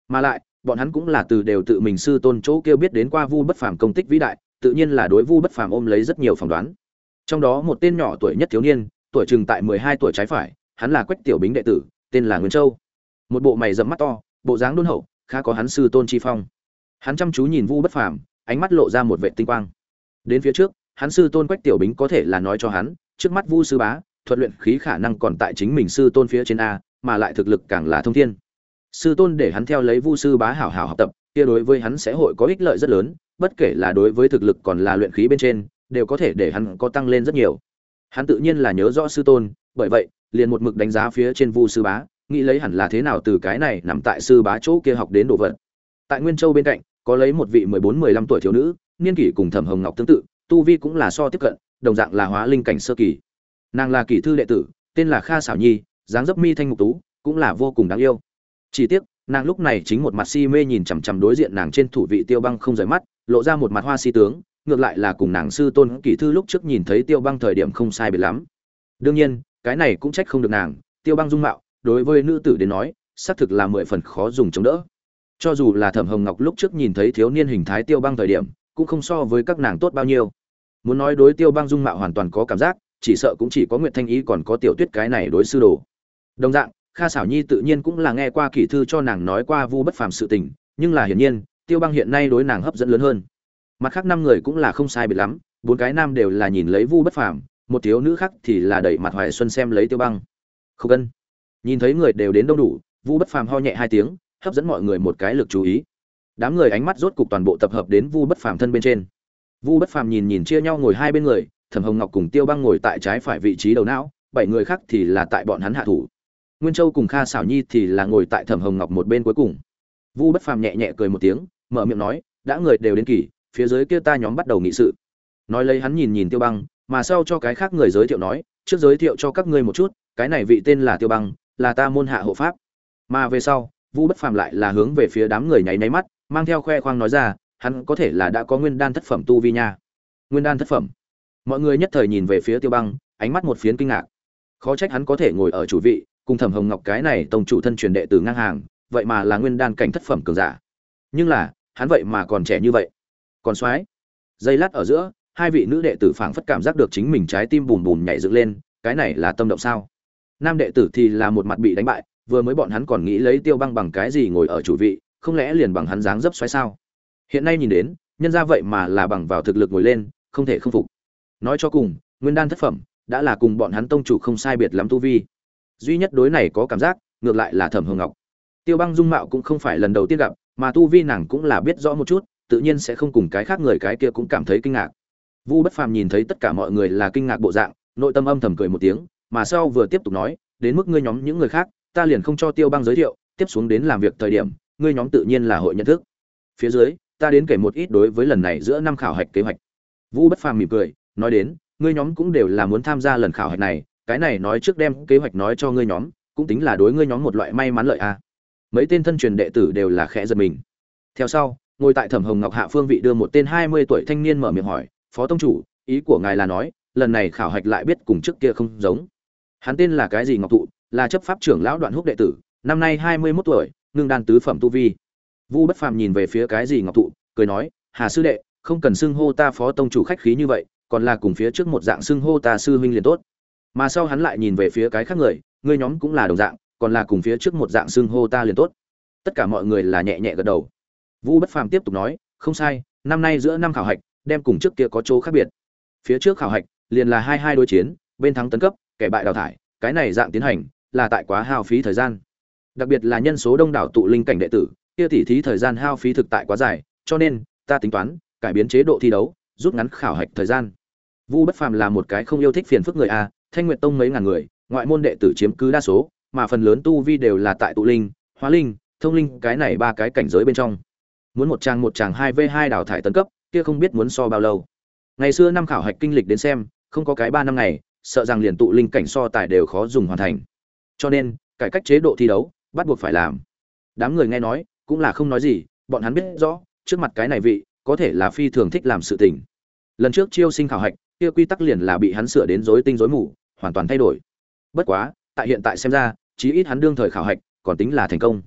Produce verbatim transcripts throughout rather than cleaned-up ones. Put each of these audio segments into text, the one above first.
Mà lại, bọn hắn cũng là từ đều tự mình sư tôn chỗ kêu biết đến qua Vu Bất Phàm công tích vĩ đại, tự nhiên là đối Vu Bất Phàm ôm lấy rất nhiều phỏng đoán. Trong đó một tên nhỏ tuổi nhất thiếu niên, tuổi chừng tại mười hai tuổi trái phải, hắn là Quách Tiểu Bính đệ tử, tên là Nguyên Châu. Một bộ mày rậm mắt to, bộ dáng đôn hậu, khá có hắn sư tôn chi phong. Hắn chăm chú nhìn Vu Bất Phàm, ánh mắt lộ ra một vẻ tinh quang. Đến phía trước, hắn sư tôn Quách Tiểu Bính có thể là nói cho hắn, trước mắt Vu sư bá, thuật luyện khí khả năng còn tại chính mình sư tôn phía trên a, mà lại thực lực càng là thông thiên. Sư tôn để hắn theo lấy Vu sư bá hảo hảo học tập, kia đối với hắn sẽ hội có ích lợi rất lớn, bất kể là đối với thực lực còn là luyện khí bên trên, đều có thể để hắn có tăng lên rất nhiều. Hắn tự nhiên là nhớ rõ sư tôn, bởi vậy, liền một mực đánh giá phía trên Vu sư bá, nghĩ lấy hẳn là thế nào từ cái này nằm tại sư bá chỗ kia học đến đồ vật. Tại Nguyên Châu bên cạnh, có lấy một vị mười bốn mười lăm tuổi thiếu nữ, niên kỷ cùng Thẩm Hồng Ngọc tương tự, tu vi cũng là so tiếp cận, đồng dạng là hóa linh cảnh sơ kỳ. Nàng là kỳ thư đệ tử, tên là Kha Sảo Nhi, dáng dấp mi thanh mục tú, cũng là vô cùng đáng yêu. Chỉ tiếc, nàng lúc này chính một mặt si mê nhìn chằm chằm đối diện nàng trên thủ vị Tiêu Băng không rời mắt, lộ ra một mặt hoa si tướng, ngược lại là cùng nàng sư tôn kỳ thư lúc trước nhìn thấy Tiêu Băng thời điểm không sai biệt lắm. Đương nhiên, cái này cũng trách không được nàng, Tiêu Băng dung mạo, đối với nữ tử đến nói, xác thực là mười phần khó dùng chống đỡ. Cho dù là Thẩm Hồng Ngọc lúc trước nhìn thấy thiếu niên hình thái Tiêu Băng thời điểm, cũng không so với các nàng tốt bao nhiêu. Muốn nói đối Tiêu Băng dung mạo hoàn toàn có cảm giác, chỉ sợ cũng chỉ có Nguyệt Thanh Ý còn có Tiểu Tuyết cái này đối sư đồ. Đồng dạng, Kha Sảo Nhi tự nhiên cũng là nghe qua kỳ thư cho nàng nói qua Vu Bất Phàm sự tình, nhưng là hiển nhiên, Tiêu Băng hiện nay đối nàng hấp dẫn lớn hơn. Mặt khác năm người cũng là không sai biệt lắm, bốn cái nam đều là nhìn lấy Vu Bất Phàm, một thiếu nữ khác thì là đẩy mặt hoài xuân xem lấy Tiêu Băng. Không cần. Nhìn thấy người đều đến đông đủ, Vu Bất Phàm ho nhẹ hai tiếng, hấp dẫn mọi người một cái lực chú ý. Đám người ánh mắt rốt cục toàn bộ tập hợp đến Vu Bất Phàm thân bên trên. Vu Bất Phàm nhìn nhìn chia nhau ngồi hai bên người, Thẩm Hồng Ngọc cùng Tiêu Băng ngồi tại trái phải vị trí đầu não, bảy người khác thì là tại bọn hắn hạ thủ. Nguyên Châu cùng Kha Sảo Nhi thì là ngồi tại Thẩm Hồng Ngọc một bên cuối cùng. Vu Bất Phàm nhẹ nhẹ cười một tiếng, mở miệng nói, đã người đều đến kỳ, phía dưới kia ta nhóm bắt đầu nghị sự. Nói lấy hắn nhìn nhìn Tiêu Băng, mà sau cho cái khác người giới thiệu nói, trước giới thiệu cho các ngươi một chút, cái này vị tên là Tiêu Băng, là ta môn hạ hộ pháp. Mà về sau, Vu Bất Phàm lại là hướng về phía đám người nháy nháy mắt, mang theo khoe khoang nói ra, hắn có thể là đã có nguyên đan thất phẩm tu vi nha. Nguyên đan thất phẩm. Mọi người nhất thời nhìn về phía Tiêu Băng, ánh mắt một phiến kinh ngạc. Khó trách hắn có thể ngồi ở chủ vị, cùng Thẩm Hồng Ngọc cái này tông chủ thân truyền đệ tử ngang hàng, vậy mà là nguyên đan cảnh thất phẩm cường giả. Nhưng là, hắn vậy mà còn trẻ như vậy. Còn soái. Giây lát ở giữa, hai vị nữ đệ tử phảng phất cảm giác được chính mình trái tim bùm bùm nhảy dựng lên, cái này là tâm động sao? Nam đệ tử thì là một mặt bị đánh bại, vừa mới bọn hắn còn nghĩ lấy Tiêu Băng bằng cái gì ngồi ở chủ vị, không lẽ liền bằng hắn dáng dấp xoáy sao? Hiện nay nhìn đến, nhân ra vậy mà là bằng vào thực lực ngồi lên, không thể không phục. Nói cho cùng, nguyên đan thất phẩm đã là cùng bọn hắn tông chủ không sai biệt lắm tu vi. Duy nhất đối này có cảm giác, ngược lại là Thẩm Hồng Ngọc. Tiêu Băng dung mạo cũng không phải lần đầu tiên gặp, mà tu vi nàng cũng là biết rõ một chút, tự nhiên sẽ không cùng cái khác người cái kia cũng cảm thấy kinh ngạc. Vu Bất Phàm nhìn thấy tất cả mọi người là kinh ngạc bộ dạng, nội tâm âm thầm cười một tiếng, mà sau vừa tiếp tục nói, đến mức ngươi nhóm những người khác, ta liền không cho Tiêu Băng giới thiệu, tiếp xuống đến làm việc thời điểm, ngươi nhóm tự nhiên là hội nhận thức. Phía dưới, ta đến kể một ít đối với lần này giữa năm khảo hạch kế hoạch. Vu Bất Phàm mỉm cười, nói đến, ngươi nhóm cũng đều là muốn tham gia lần khảo hạch này, cái này nói trước đem kế hoạch nói cho ngươi nhóm, cũng tính là đối ngươi nhóm một loại may mắn lợi a. Mấy tên thân truyền đệ tử đều là khẽ giật mình. Theo sau, ngồi tại Thẩm Hồng Ngọc hạ phương vị đưa một tên hai mươi tuổi thanh niên mở miệng hỏi, "Phó tông chủ, ý của ngài là nói, lần này khảo hạch lại biết cùng trước kia không giống?" Hắn tên là cái gì Ngọc Thụ, là chấp pháp trưởng lão Đoạn Húc đệ tử, năm nay hai mươi mốt tuổi, ngưng đan tứ phẩm tu vi. Vu Bất Phàm nhìn về phía cái gì Ngọc Thụ, cười nói, "Hà sư đệ, không cần xưng hô ta phó tông chủ khách khí như vậy, còn là cùng phía trước một dạng xưng hô ta sư huynh liền tốt." Mà sau hắn lại nhìn về phía cái khác người, ngươi nhóm cũng là đồng dạng, còn là cùng phía trước một dạng xưng hô ta liền tốt. Tất cả mọi người là nhẹ nhẹ gật đầu. Vu Bất Phàm tiếp tục nói, "Không sai, năm nay giữa năm khảo hạch, đem cùng trước kia có chỗ khác biệt. Phía trước khảo hạch, liền là hai hai đối chiến, bên thắng tấn cấp, kẻ bại đào thải, cái này dạng tiến hành, là tại quá hao phí thời gian. Đặc biệt là nhân số đông đảo tụ linh cảnh đệ tử, kia tỉ thí thời gian hao phí thực tại quá dài, cho nên ta tính toán cải biến chế độ thi đấu, rút ngắn khảo hạch thời gian." Vu Bất Phàm là một cái không yêu thích phiền phức người a, Thanh Nguyệt Tông mấy ngàn người, ngoại môn đệ tử chiếm cứ đa số, mà phần lớn tu vi đều là tại tụ linh, hóa linh, thông linh, cái này ba cái cảnh giới bên trong. Muốn một chàng một chàng hai v hai đào thải tấn cấp, kia không biết muốn so bao lâu. Ngày xưa năm khảo hạch kinh lịch đến xem, không có cái ba năm ngày, sợ rằng liền tụ linh cảnh so tài đều khó dùng hoàn thành. Cho nên, cải cách chế độ thi đấu, bắt buộc phải làm. Đám người nghe nói, cũng là không nói gì, bọn hắn biết rõ, trước mặt cái này vị, có thể là phi thường thích làm sự tình. Lần trước chiêu sinh khảo hạch, kia quy tắc liền là bị hắn sửa đến rối tinh rối mù, hoàn toàn thay đổi. Bất quá, tại hiện tại xem ra, chí ít hắn đương thời khảo hạch, còn tính là thành công.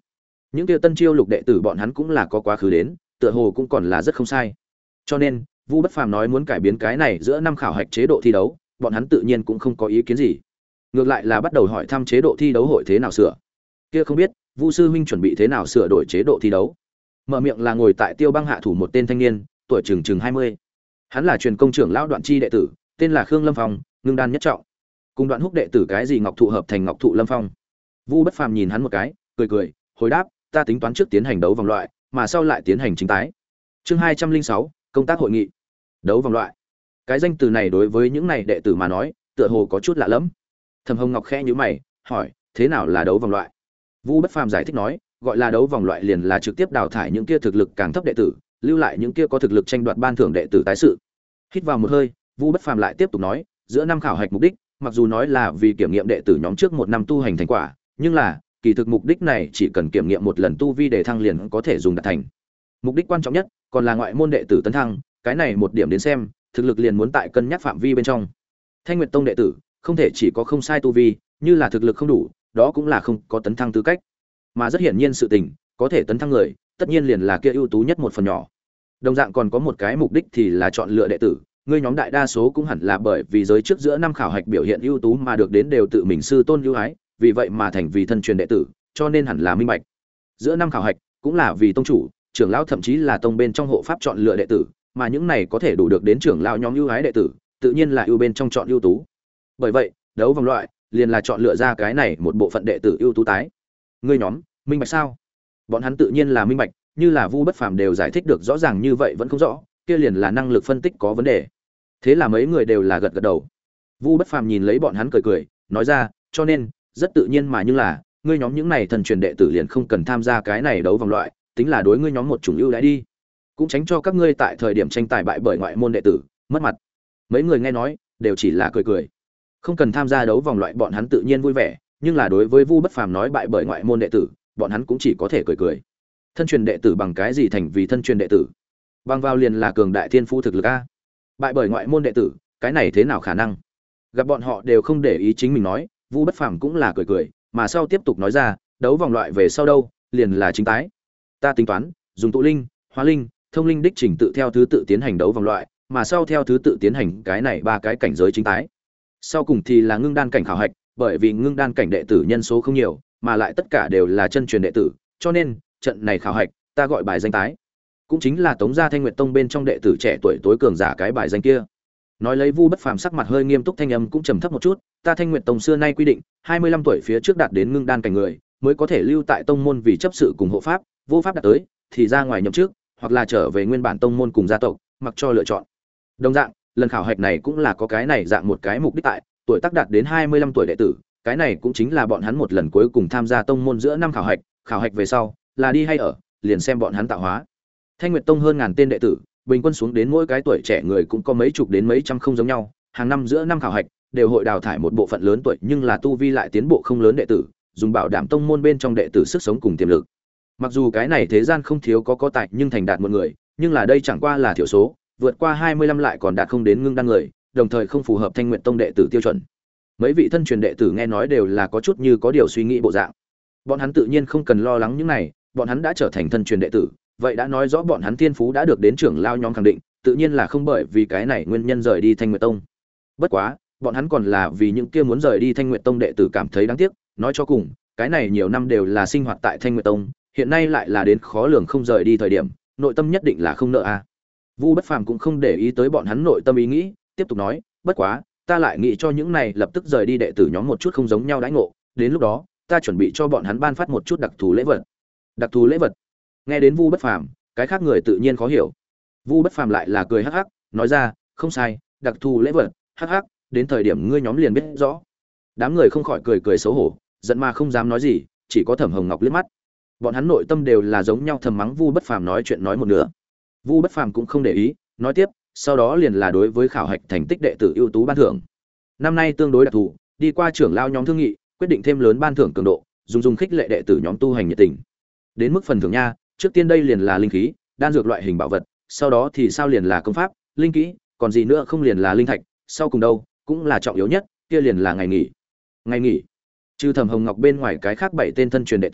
Những kia tân chiêu lục đệ tử bọn hắn cũng là có quá khứ đến, tựa hồ cũng còn là rất không sai. Cho nên, Vu Bất Phàm nói muốn cải biến cái này giữa năm khảo hạch chế độ thi đấu, bọn hắn tự nhiên cũng không có ý kiến gì. Ngược lại là bắt đầu hỏi thăm chế độ thi đấu hội thế nào sửa. Kia không biết, Vu sư huynh chuẩn bị thế nào sửa đổi chế độ thi đấu. Mở miệng là ngồi tại Tiêu Băng hạ thủ một tên thanh niên, tuổi chừng chừng hai mươi. Hắn là truyền công trưởng lão Đoạn Chi đệ tử, tên là Khương Lâm Phong, ngưng đan nhất trọng. Cùng Đoạn Húc đệ tử cái gì Ngọc Thụ hợp thành Ngọc Thụ Lâm Phong. Vu Bất Phàm nhìn hắn một cái, cười cười, hồi đáp, ta tính toán trước tiến hành đấu vòng loại, mà sau lại tiến hành chính tái. Chương hai trăm linh sáu, công tác hội nghị. Đấu vòng loại. Cái danh từ này đối với những này đệ tử mà nói, tựa hồ có chút lạ lẫm. Thẩm Hồng Ngọc khẽ nhíu mày, hỏi, thế nào là đấu vòng loại? Vu Bất Phàm giải thích nói, gọi là đấu vòng loại liền là trực tiếp đào thải những kia thực lực càng thấp đệ tử, lưu lại những kia có thực lực tranh đoạt ban thưởng đệ tử tái sự. Hít vào một hơi, Vu Bất Phàm lại tiếp tục nói, giữa năm khảo hạch mục đích, mặc dù nói là vì kiểm nghiệm đệ tử nhóm trước một năm tu hành thành quả, nhưng là, kỳ thực mục đích này chỉ cần kiểm nghiệm một lần tu vi để thăng liền có thể dùng đạt thành. Mục đích quan trọng nhất, còn là ngoại môn đệ tử tấn thăng, cái này một điểm đến xem, thực lực liền muốn tại cân nhắc phạm vi bên trong. Thanh Nguyệt Tông đệ tử, không thể chỉ có không sai tu vi, như là thực lực không đủ, đó cũng là không có tấn thăng tư cách. Mà rất hiển nhiên sự tình, có thể tấn thăng người, tất nhiên liền là kia ưu tú nhất một phần nhỏ. Đồng dạng còn có một cái mục đích thì là chọn lựa đệ tử, ngươi nhóm đại đa số cũng hẳn là bởi vì giới trước giữa năm khảo hạch biểu hiện ưu tú mà được đến đều tự mình sư tôn ưu ái, vì vậy mà thành vì thân truyền đệ tử, cho nên hẳn là minh bạch. Giữa năm khảo hạch cũng là vì tông chủ, trưởng lão thậm chí là tông bên trong hộ pháp chọn lựa đệ tử, mà những này có thể đủ được đến trưởng lão nhóm ưu ái đệ tử, tự nhiên là ưu bên trong chọn ưu tú. Bởi vậy, đấu vòng loại liền là chọn lựa ra cái này một bộ phận đệ tử ưu tú tái. Ngươi nhóm, minh bạch sao? Bọn hắn tự nhiên là minh bạch, như là Vu Bất Phàm đều giải thích được rõ ràng như vậy vẫn không rõ, kia liền là năng lực phân tích có vấn đề. Thế là mấy người đều là gật gật đầu. Vu Bất Phàm nhìn lấy bọn hắn cười cười, nói ra, cho nên, rất tự nhiên mà nhưng là, ngươi nhóm những này thần truyền đệ tử liền không cần tham gia cái này đấu vòng loại, tính là đối ngươi nhóm một chủng ưu đãi đi. Cũng tránh cho các ngươi tại thời điểm tranh tài bại bởi ngoại môn đệ tử, mất mặt. Mấy người nghe nói, đều chỉ là cười cười. Không cần tham gia đấu vòng loại bọn hắn tự nhiên vui vẻ, nhưng là đối với Vu Bất Phàm nói bại bởi ngoại môn đệ tử, bọn hắn cũng chỉ có thể cười cười. Thân truyền đệ tử bằng cái gì thành vì thân truyền đệ tử? Bằng vào liền là cường đại thiên phú thực lực a. Bại bởi ngoại môn đệ tử, cái này thế nào khả năng? Gặp bọn họ đều không để ý chính mình nói, Vu Bất Phàm cũng là cười cười, mà sau tiếp tục nói ra, đấu vòng loại về sau đâu, liền là chính tái. Ta tính toán, dùng tụ linh, hóa linh, thông linh đích trình tự theo thứ tự tiến hành đấu vòng loại, mà sau theo thứ tự tiến hành cái này ba cái cảnh giới chính tái. Sau cùng thì là ngưng đan cảnh khảo hạch, bởi vì ngưng đan cảnh đệ tử nhân số không nhiều, mà lại tất cả đều là chân truyền đệ tử, cho nên trận này khảo hạch, ta gọi bài danh tái. Cũng chính là Tống gia Thanh Nguyệt Tông bên trong đệ tử trẻ tuổi tối cường giả cái bài danh kia. Nói lấy Vu Bất Phàm sắc mặt hơi nghiêm túc, thanh âm cũng trầm thấp một chút, ta Thanh Nguyệt Tông xưa nay quy định, hai mươi lăm tuổi phía trước đạt đến ngưng đan cảnh người, mới có thể lưu tại tông môn vì chấp sự cùng hộ pháp, vô pháp đạt tới thì ra ngoài nhậm chức, hoặc là trở về nguyên bản tông môn cùng gia tộc, mặc cho lựa chọn. Đồng dạng, lần khảo hạch này cũng là có cái này dạng một cái mục đích tại, tuổi tác đạt đến hai mươi lăm tuổi đệ tử, cái này cũng chính là bọn hắn một lần cuối cùng tham gia tông môn giữa năm khảo hạch, khảo hạch về sau, là đi hay ở, liền xem bọn hắn tạo hóa. Thanh Nguyệt Tông hơn ngàn tên đệ tử, bình quân xuống đến mỗi cái tuổi trẻ người cũng có mấy chục đến mấy trăm không giống nhau, hàng năm giữa năm khảo hạch đều hội đào thải một bộ phận lớn tuổi nhưng là tu vi lại tiến bộ không lớn đệ tử, dùng bảo đảm tông môn bên trong đệ tử sức sống cùng tiềm lực. Mặc dù cái này thế gian không thiếu có có tài nhưng thành đạt một người, nhưng là đây chẳng qua là thiểu số, vượt qua hai mươi lăm lại còn đạt không đến ngưng đan người, đồng thời không phù hợp Thanh Nguyệt Tông đệ tử tiêu chuẩn. Mấy vị thân truyền đệ tử nghe nói đều là có chút như có điều suy nghĩ bộ dạng. Bọn hắn tự nhiên không cần lo lắng những này, bọn hắn đã trở thành thân truyền đệ tử, vậy đã nói rõ bọn hắn thiên phú đã được đến trưởng lao nhóm khẳng định, tự nhiên là không bởi vì cái này nguyên nhân rời đi Thanh Nguyệt Tông. Bất quá, bọn hắn còn là vì những kia muốn rời đi Thanh Nguyệt Tông đệ tử cảm thấy đáng tiếc, nói cho cùng, cái này nhiều năm đều là sinh hoạt tại Thanh Nguyệt Tông, hiện nay lại là đến khó lường không rời đi thời điểm, nội tâm nhất định là không nợ a. À. Vu Bất Phàm cũng không để ý tới bọn hắn nội tâm ý nghĩ, tiếp tục nói, bất quá, ta lại nghĩ cho những này lập tức rời đi đệ tử nhóm một chút không giống nhau đãi ngộ, đến lúc đó, ta chuẩn bị cho bọn hắn ban phát một chút đặc thù lễ vật. Đặc thù lễ vật? Nghe đến Vu Bất Phàm, cái khác người tự nhiên khó hiểu. Vu Bất Phàm lại là cười hắc hắc, nói ra, không sai, đặc thù lễ vật, hắc hắc, đến thời điểm ngươi nhóm liền biết rõ. Đám người không khỏi cười cười xấu hổ, giận mà không dám nói gì, chỉ có Thẩm Hồng Ngọc liếc mắt. Bọn hắn nội tâm đều là giống nhau thầm mắng Vu Bất Phàm nói chuyện nói một nửa. Vu Bất Phàm cũng không để ý, nói tiếp, sau đó liền là đối với khảo hạch thành tích đệ tử ưu tú ban thưởng. Năm nay tương đối đặc thù, đi qua trưởng lao nhóm thương nghị, quyết định thêm lớn ban thưởng cường độ, dùng dùng khích lệ đệ tử nhóm tu hành nhiệt tình. Đến mức phần thưởng nha, trước tiên đây liền là linh khí, đan dược loại hình bảo vật, sau đó thì sao liền là công pháp, linh kỹ, còn gì nữa không liền là linh thạch, sau cùng đâu, cũng là trọng yếu nhất, kia liền là ngày nghỉ. Ngày nghỉ. Trừ Thẩm Hồng Ngọc bên ngoài cái khác bảy tên thân truyền đệ tử,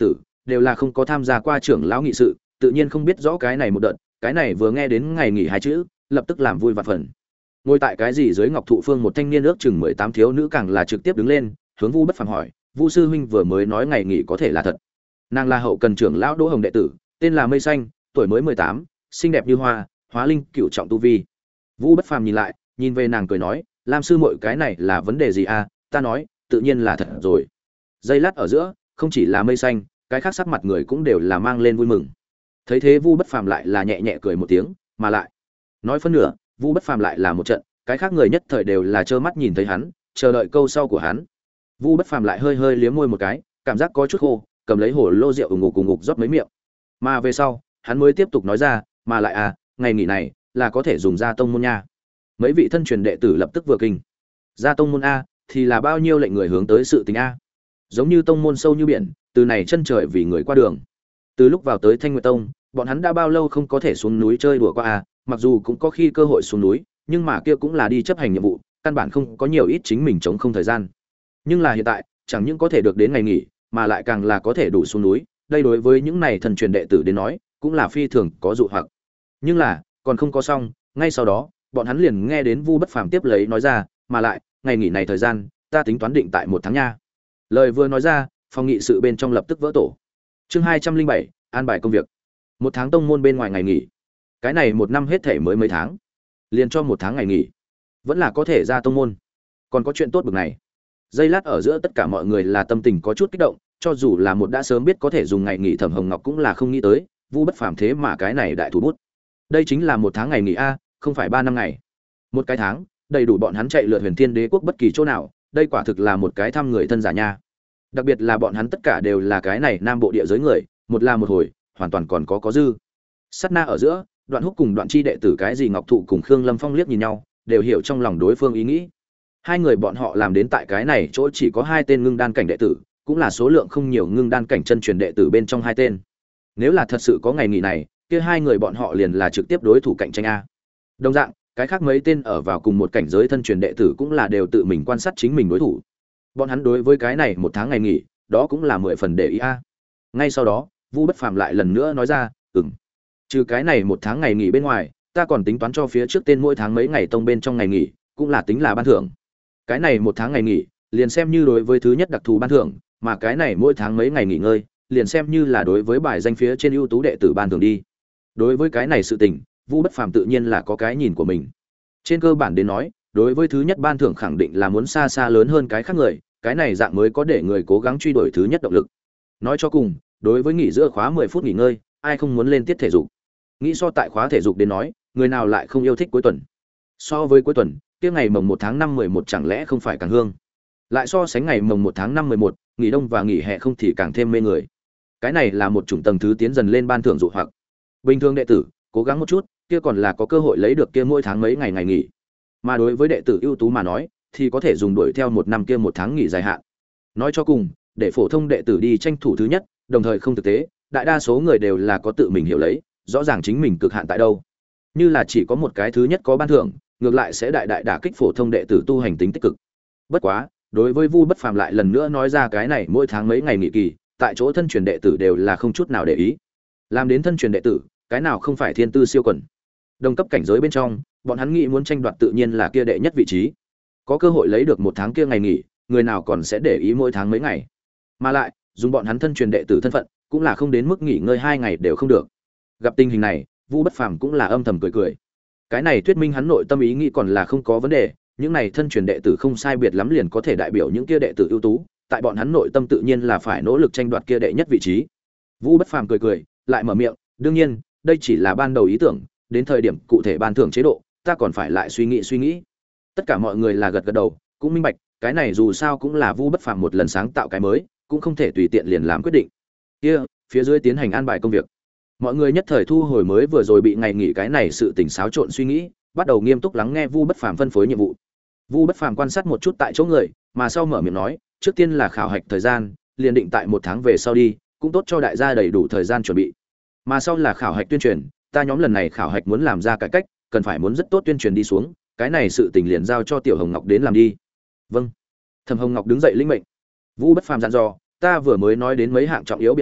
đều là không có tham gia qua trưởng lão nghị sự, tự nhiên không biết rõ cái này một đợt, cái này vừa nghe đến ngày nghỉ hai chữ, lập tức làm vui vạn phần. Ngồi tại cái gì dưới ngọc thụ phương một thanh niên ước chừng mười tám thiếu nữ càng là trực tiếp đứng lên, hướng Vu Bất Phàm hỏi, "Vu sư huynh vừa mới nói ngày nghỉ có thể là thật?" Nàng là hậu cần trưởng lão Đỗ Hồng đệ tử, tên là Mây Xanh, tuổi mới mười tám, xinh đẹp như hoa, hóa linh cựu trọng tu vi. Vu Bất Phàm nhìn lại, nhìn về nàng cười nói, "Lam sư muội cái này là vấn đề gì a?" Ta nói, "Tự nhiên là thật rồi." Giây lát ở giữa, không chỉ là Mây Xanh, cái khác sắc mặt người cũng đều là mang lên vui mừng. Thấy thế Vu Bất Phàm lại là nhẹ nhẹ cười một tiếng, mà lại nói phân nửa, Vu Bất Phàm lại là một trận, cái khác người nhất thời đều là trơ mắt nhìn thấy hắn, chờ đợi câu sau của hắn. Vu Bất Phàm lại hơi hơi liếm môi một cái, cảm giác có chút khô, cầm lấy hồ lô rượu ủng ngục ủng ngục rót mấy miệng. Mà về sau, hắn mới tiếp tục nói ra, mà lại à, ngày nghỉ này là có thể dùng ra tông môn nha. Mấy vị thân truyền đệ tử lập tức vừa kinh. Ra tông môn a, thì là bao nhiêu lệnh người hướng tới sự tình a. Giống như tông môn sâu như biển, từ này chân trời vì người qua đường. Từ lúc vào tới Thanh Nguyệt Tông, bọn hắn đã bao lâu không có thể xuống núi chơi đùa qua a, mặc dù cũng có khi cơ hội xuống núi, nhưng mà kia cũng là đi chấp hành nhiệm vụ, căn bản không có nhiều ít chính mình chống không thời gian. Nhưng là hiện tại, chẳng những có thể được đến ngày nghỉ, mà lại càng là có thể đủ xuống núi, đây đối với những này thần truyền đệ tử đến nói, cũng là phi thường có dụ hoặc. Nhưng là, còn không có xong, ngay sau đó, bọn hắn liền nghe đến Vu Bất Phàm tiếp lấy nói ra, mà lại, ngày nghỉ này thời gian, ta tính toán định tại một tháng nha. Lời vừa nói ra, phòng nghị sự bên trong lập tức vỡ tổ. Chương hai trăm linh bảy, an bài công việc. Một tháng tông môn bên ngoài ngày nghỉ. Cái này một năm hết thể mới mấy tháng, liền cho một tháng ngày nghỉ, vẫn là có thể ra tông môn. Còn có chuyện tốt bực này. Giây lát ở giữa tất cả mọi người là tâm tình có chút kích động, cho dù là một đã sớm biết có thể dùng ngày nghỉ Thẩm Hồng Ngọc cũng là không nghĩ tới, Vu Bất Phàm thế mà cái này đại thủ bút. Đây chính là một tháng ngày nghỉ a, không phải ba năm ngày. Một cái tháng, đầy đủ bọn hắn chạy lượt Huyền Thiên Đế quốc bất kỳ chỗ nào, đây quả thực là một cái thăm người thân giả nha. Đặc biệt là bọn hắn tất cả đều là cái này nam bộ địa giới người, một là một hồi, hoàn toàn còn có có dư. Sát na ở giữa, Đoạn Húc cùng Đoạn Chi đệ tử cái gì Ngọc Thụ cùng Khương Lâm Phong liếc nhìn nhau, đều hiểu trong lòng đối phương ý nghĩ. Hai người bọn họ làm đến tại cái này chỗ chỉ có hai tên ngưng đan cảnh đệ tử, cũng là số lượng không nhiều ngưng đan cảnh chân truyền đệ tử bên trong hai tên. Nếu là thật sự có ngày nghỉ này, kia hai người bọn họ liền là trực tiếp đối thủ cạnh tranh a. Đồng dạng, cái khác mấy tên ở vào cùng một cảnh giới thân truyền đệ tử cũng là đều tự mình quan sát chính mình đối thủ. Bọn hắn đối với cái này một tháng ngày nghỉ, đó cũng là mười phần để ý a. Ngay sau đó, Vu Bất Phàm lại lần nữa nói ra, "Ừm, trừ cái này một tháng ngày nghỉ bên ngoài, ta còn tính toán cho phía trước tên mỗi tháng mấy ngày tông bên trong ngày nghỉ, cũng là tính là ban thưởng. Cái này một tháng ngày nghỉ, liền xem như đối với thứ nhất đặc thù ban thưởng, mà cái này mỗi tháng mấy ngày nghỉ ngơi, liền xem như là đối với bài danh phía trên ưu tú đệ tử ban thưởng đi." Đối với cái này sự tình, Vu Bất Phàm tự nhiên là có cái nhìn của mình. Trên cơ bản đến nói, đối với thứ nhất ban thưởng khẳng định là muốn xa xa lớn hơn cái khác người, cái này dạng mới có để người cố gắng truy đuổi thứ nhất động lực. Nói cho cùng, đối với nghỉ giữa khóa mười phút nghỉ ngơi, ai không muốn lên tiết thể dục. Nghĩ so tại khóa thể dục đến nói, người nào lại không yêu thích cuối tuần. So với cuối tuần, kia ngày mồng một tháng năm mười một chẳng lẽ không phải càng hương. Lại so sánh ngày mồng một tháng năm mười một, nghỉ đông và nghỉ hè không thì càng thêm mê người. Cái này là một chủng tầng thứ tiến dần lên ban thưởng dụ hoặc. Bình thường đệ tử, cố gắng một chút, kia còn là có cơ hội lấy được kia mỗi tháng mấy ngày ngày nghỉ. Mà đối với đệ tử ưu tú mà nói, thì có thể dùng đuổi theo một năm kia một tháng nghỉ dài hạn. Nói cho cùng, để phổ thông đệ tử đi tranh thủ thứ nhất, đồng thời không thực tế, đại đa số người đều là có tự mình hiểu lấy, rõ ràng chính mình cực hạn tại đâu. Như là chỉ có một cái thứ nhất có ban thưởng, ngược lại sẽ đại đại đả kích phổ thông đệ tử tu hành tính tích cực. Bất quá, đối với Vu Bất Phàm lại lần nữa nói ra cái này mỗi tháng mấy ngày nghỉ kỳ, tại chỗ thân truyền đệ tử đều là không chút nào để ý. Làm đến thân truyền đệ tử, cái nào không phải thiên tư siêu quần. Đồng cấp cảnh giới bên trong, bọn hắn nghĩ muốn tranh đoạt tự nhiên là kia đệ nhất vị trí. Có cơ hội lấy được một tháng kia ngày nghỉ, người nào còn sẽ để ý mỗi tháng mấy ngày. Mà lại, dùng bọn hắn thân truyền đệ tử thân phận, cũng là không đến mức nghỉ ngơi hai ngày đều không được. Gặp tình hình này, Vu Bất Phàm cũng là âm thầm cười cười. Cái này thuyết minh hắn nội tâm ý nghĩ còn là không có vấn đề, những này thân truyền đệ tử không sai biệt lắm liền có thể đại biểu những kia đệ tử ưu tú, tại bọn hắn nội tâm tự nhiên là phải nỗ lực tranh đoạt kia đệ nhất vị trí. Vu Bất Phàm cười cười, lại mở miệng, đương nhiên, đây chỉ là ban đầu ý tưởng, đến thời điểm cụ thể ban thưởng chế độ, ta còn phải lại suy nghĩ suy nghĩ. Tất cả mọi người là gật gật đầu, cũng minh bạch, cái này dù sao cũng là Vu Bất Phàm một lần sáng tạo cái mới, cũng không thể tùy tiện liền làm quyết định. Kia, phía dưới tiến hành an bài công việc. Mọi người nhất thời thu hồi mới vừa rồi bị ngày nghỉ cái này sự tỉnh xáo trộn suy nghĩ, bắt đầu nghiêm túc lắng nghe Vu Bất Phàm phân phối nhiệm vụ. Vu Bất Phàm quan sát một chút tại chỗ người, mà sau mở miệng nói, trước tiên là khảo hạch thời gian, liền định tại một tháng về sau đi, cũng tốt cho đại gia đầy đủ thời gian chuẩn bị. Mà sau là khảo hạch tuyên truyền, ta nhóm lần này khảo hạch muốn làm ra cải cách, cần phải muốn rất tốt tuyên truyền đi xuống, cái này sự tình liền giao cho Tiểu Hồng Ngọc đến làm đi. Vâng. Thẩm Hồng Ngọc đứng dậy lĩnh mệnh. Vu Bất Phàm dặn dò, ta vừa mới nói đến mấy hạng trọng yếu biện pháp,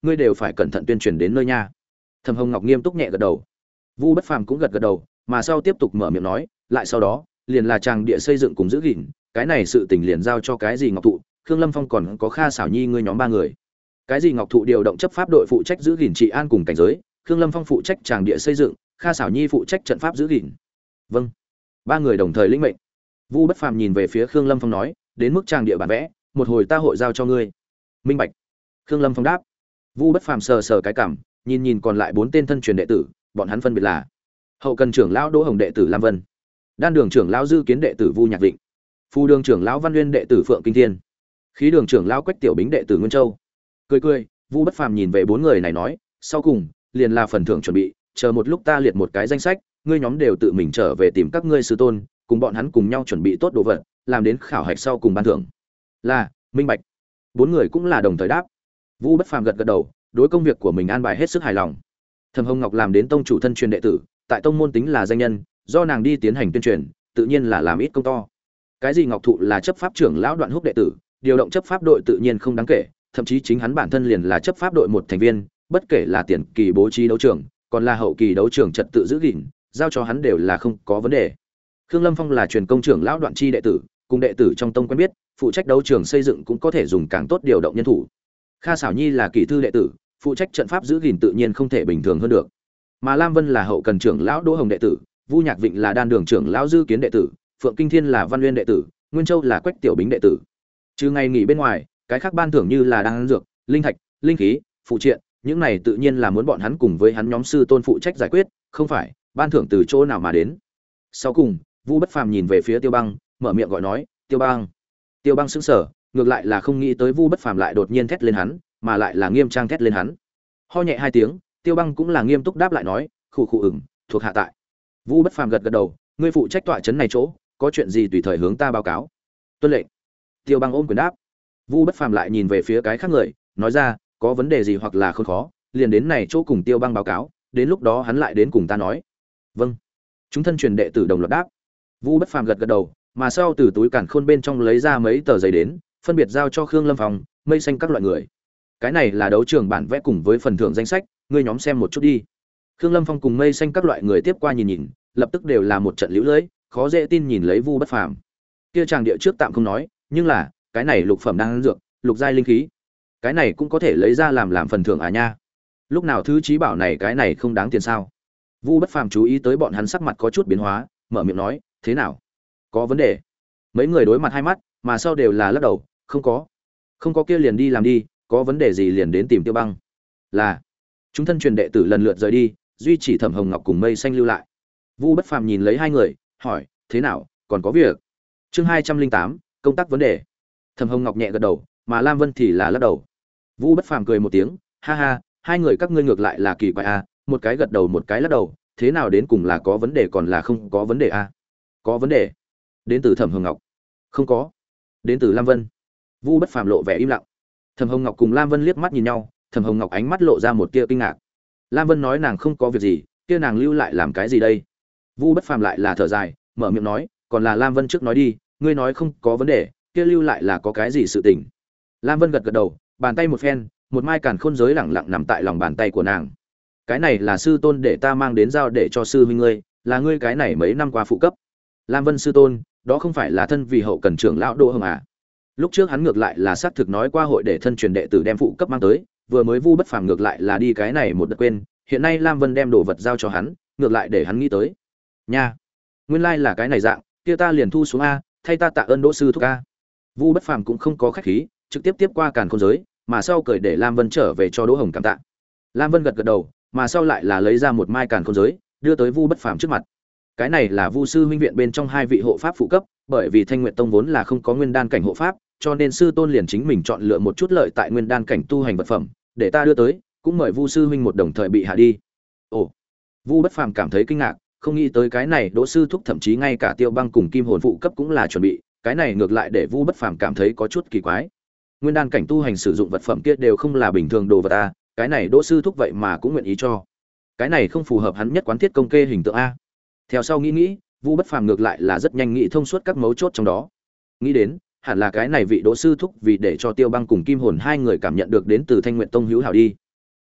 ngươi đều phải cẩn thận tuyên truyền đến nơi nha. Thẩm Hồng Ngọc nghiêm túc nhẹ gật đầu. Vu Bất Phàm cũng gật gật đầu, mà sau tiếp tục mở miệng nói, lại sau đó, liền là tràng địa xây dựng cùng giữ gìn, cái này sự tình liền giao cho cái gì Ngọc Thụ, Khương Lâm Phong còn có Kha Sảo Nhi ngươi nhóm ba người. Cái gì Ngọc Thụ điều động chấp pháp đội phụ trách giữ gìn trị an cùng cảnh giới, Khương Lâm Phong phụ trách tràng địa xây dựng, Kha Sảo Nhi phụ trách trận pháp giữ gìn. Vâng. Ba người đồng thời lĩnh mệnh. Vu Bất Phàm nhìn về phía Khương Lâm Phong nói, đến mức tràng địa bản vẽ, một hồi ta hội giao cho ngươi. Minh bạch. Khương Lâm Phong đáp. Vu Bất Phàm sờ sờ cái cằm, nhìn nhìn còn lại bốn tên thân truyền đệ tử, bọn hắn phân biệt là: Hậu cần trưởng lão Đỗ Hồng đệ tử Lam Vân, Đan đường trưởng lão Dư Kiến đệ tử Vu Nhạc Vịnh, Phù đường trưởng lão Văn Nguyên đệ tử Phượng Kinh Thiên, Khí đường trưởng lão Quách Tiểu Bính đệ tử Nguyên Châu. Cười cười, Vu Bất Phàm nhìn về bốn người này nói, sau cùng, liền là phần thưởng chuẩn bị, chờ một lúc ta liệt một cái danh sách, ngươi nhóm đều tự mình trở về tìm các ngươi sư tôn, cùng bọn hắn cùng nhau chuẩn bị tốt đồ vật, làm đến khảo hạch sau cùng ban thưởng. Là, minh bạch. Bốn người cũng là đồng thời đáp. Vu Bất Phàm gật gật đầu, đối công việc của mình an bài hết sức hài lòng. Thẩm Hồng Ngọc làm đến tông chủ thân truyền đệ tử, tại tông môn tính là danh nhân, do nàng đi tiến hành tuyên truyền, tự nhiên là làm ít công to. Cái gì Ngọc Thụ là chấp pháp trưởng lão Đoạn Húc đệ tử, điều động chấp pháp đội tự nhiên không đáng kể, thậm chí chính hắn bản thân liền là chấp pháp đội một thành viên, bất kể là tiền kỳ bố trí đấu trường, còn là hậu kỳ đấu trường trật tự giữ gìn, giao cho hắn đều là không có vấn đề. Khương Lâm Phong là truyền công trưởng lão Đoạn Chi đệ tử, cùng đệ tử trong tông quen biết, phụ trách đấu trường xây dựng cũng có thể dùng càng tốt điều động nhân thủ. Kha Sảo Nhi là kỳ thư đệ tử, phụ trách trận pháp giữ gìn tự nhiên không thể bình thường hơn được. Mà Lam Vân là hậu cần trưởng lão Đỗ Hồng đệ tử, Vu Nhạc Vịnh là đan đường trưởng lão Dư Kiến đệ tử, Phượng Kinh Thiên là Văn Nguyên đệ tử, Nguyên Châu là Quách Tiểu Bính đệ tử. Trừ ngày nghỉ bên ngoài, cái khác ban thưởng như là đan dược, linh thạch, linh khí, phụ triện, những này tự nhiên là muốn bọn hắn cùng với hắn nhóm sư tôn phụ trách giải quyết, không phải ban thưởng từ chỗ nào mà đến. Sau cùng, Vu Bất Phàm nhìn về phía Tiêu Băng, mở miệng gọi nói, "Tiêu Băng." Tiêu Băng sững sờ, ngược lại là không nghĩ tới Vu Bất Phàm lại đột nhiên thét lên hắn, mà lại là nghiêm trang thét lên hắn. Ho nhẹ hai tiếng, Tiêu Băng cũng là nghiêm túc đáp lại nói, "Khụ khụ ửng, thuộc hạ tại." Vu Bất Phàm gật gật đầu, "Ngươi phụ trách tọa trấn này chỗ, có chuyện gì tùy thời hướng ta báo cáo." "Tuân lệnh." Tiêu Băng ôm quyền đáp. Vu Bất Phàm lại nhìn về phía cái khác người, nói ra, "Có vấn đề gì hoặc là không khó, liền đến này chỗ cùng Tiêu Băng báo cáo, đến lúc đó hắn lại đến cùng ta nói." "Vâng." Chúng thân truyền đệ tử đồng loạt đáp. Vu Bất Phàm gật gật đầu, mà sau từ túi càn khôn bên trong lấy ra mấy tờ giấy đến, phân biệt giao cho Khương Lâm Phong, Mây Xanh các loại người. Cái này là đấu trường bản vẽ cùng với phần thưởng danh sách, ngươi nhóm xem một chút đi. Khương Lâm Phong cùng Mây Xanh các loại người tiếp qua nhìn nhìn, lập tức đều là một trận liễu lưỡi, khó dễ tin nhìn lấy Vu Bất Phàm. Kia chàng địa trước tạm không nói, nhưng là, cái này lục phẩm đang dược, lục giai linh khí, cái này cũng có thể lấy ra làm làm phần thưởng à nha. Lúc nào thứ trí bảo này cái này không đáng tiền sao? Vu Bất Phàm chú ý tới bọn hắn sắc mặt có chút biến hóa, mở miệng nói, "Thế nào? Có vấn đề?" Mấy người đối mặt hai mắt, mà sau đều là lắc đầu, "Không có." "Không có kia liền đi làm đi, có vấn đề gì liền đến tìm Tiêu Băng." Là. Chúng thân truyền đệ tử lần lượt rời đi, duy chỉ Thẩm Hồng Ngọc cùng Mây Xanh lưu lại. Vu Bất Phàm nhìn lấy hai người, hỏi, "Thế nào, còn có việc?" Chương hai trăm linh tám, công tác vấn đề. Thẩm Hồng Ngọc nhẹ gật đầu, mà Lam Vân thì là lắc đầu. Vu Bất Phàm cười một tiếng, "Ha ha, hai người các ngươi ngược lại là kỳ quái a, một cái gật đầu một cái lắc đầu, thế nào đến cùng là có vấn đề còn là không có vấn đề a?" "Có vấn đề." Đến từ Thẩm Hồng Ngọc. "Không có." Đến từ Lam Vân. Vu Bất Phàm lộ vẻ im lặng. Thẩm Hồng Ngọc cùng Lam Vân liếc mắt nhìn nhau, Thẩm Hồng Ngọc ánh mắt lộ ra một tia kinh ngạc. Lam Vân nói nàng không có việc gì, kia nàng lưu lại làm cái gì đây? Vu Bất Phàm lại là thở dài, mở miệng nói, "Còn là Lam Vân trước nói đi, ngươi nói không có vấn đề, kia lưu lại là có cái gì sự tình?" Lam Vân gật gật đầu, bàn tay một phen, một mai càn khôn giới lẳng lặng nằm tại lòng bàn tay của nàng. "Cái này là sư tôn để ta mang đến giao để cho sư huynh ngươi, là ngươi cái này mấy năm qua phụ cấp." Lam Vân sư tôn, đó không phải là thân vì hậu cần trưởng lão Đỗ Hồng à? Lúc trước hắn ngược lại là xác thực nói qua hội để thân truyền đệ tử đem phụ cấp mang tới, vừa mới Vu Bất Phàm ngược lại là đi cái này một đợt quên, hiện nay Lam Vân đem đồ vật giao cho hắn, ngược lại để hắn nghĩ tới. Nha, nguyên lai like là cái này dạng, kia ta liền thu xuống a, thay ta tạ ơn Đỗ sư thúc a. Vu Bất Phàm cũng không có khách khí, trực tiếp tiếp qua càn khôn giới, mà sau cởi để Lam Vân trở về cho Đỗ Hồng cảm tạ. Lam Vân gật gật đầu, mà sau lại là lấy ra một mai càn khôn giới, đưa tới Vu Bất Phàm trước mặt. Cái này là Vu sư huynh viện bên trong hai vị hộ pháp phụ cấp, bởi vì Thanh Nguyệt Tông vốn là không có nguyên đan cảnh hộ pháp, cho nên sư tôn liền chính mình chọn lựa một chút lợi tại nguyên đan cảnh tu hành vật phẩm, để ta đưa tới, cũng mời Vu sư huynh một đồng thời bị hạ đi. Ồ. Vu Bất Phàm cảm thấy kinh ngạc, không nghĩ tới cái này Đỗ sư thúc thậm chí ngay cả Tiêu Băng cùng Kim Hồn phụ cấp cũng là chuẩn bị, cái này ngược lại để Vu Bất Phàm cảm thấy có chút kỳ quái. Nguyên đan cảnh tu hành sử dụng vật phẩm kia đều không là bình thường đồ vật a, cái này Đỗ sư thúc vậy mà cũng nguyện ý cho. Cái này không phù hợp hắn nhất quán thiết công kê hình tượng a. Theo sau nghĩ nghĩ, Vu Bất Phàm ngược lại là rất nhanh nghĩ thông suốt các mấu chốt trong đó. Nghĩ đến, hẳn là cái này vị Đỗ sư thúc vì để cho Tiêu Băng cùng Kim Hồn hai người cảm nhận được đến từ Thanh Nguyệt Tông hữu hảo đi.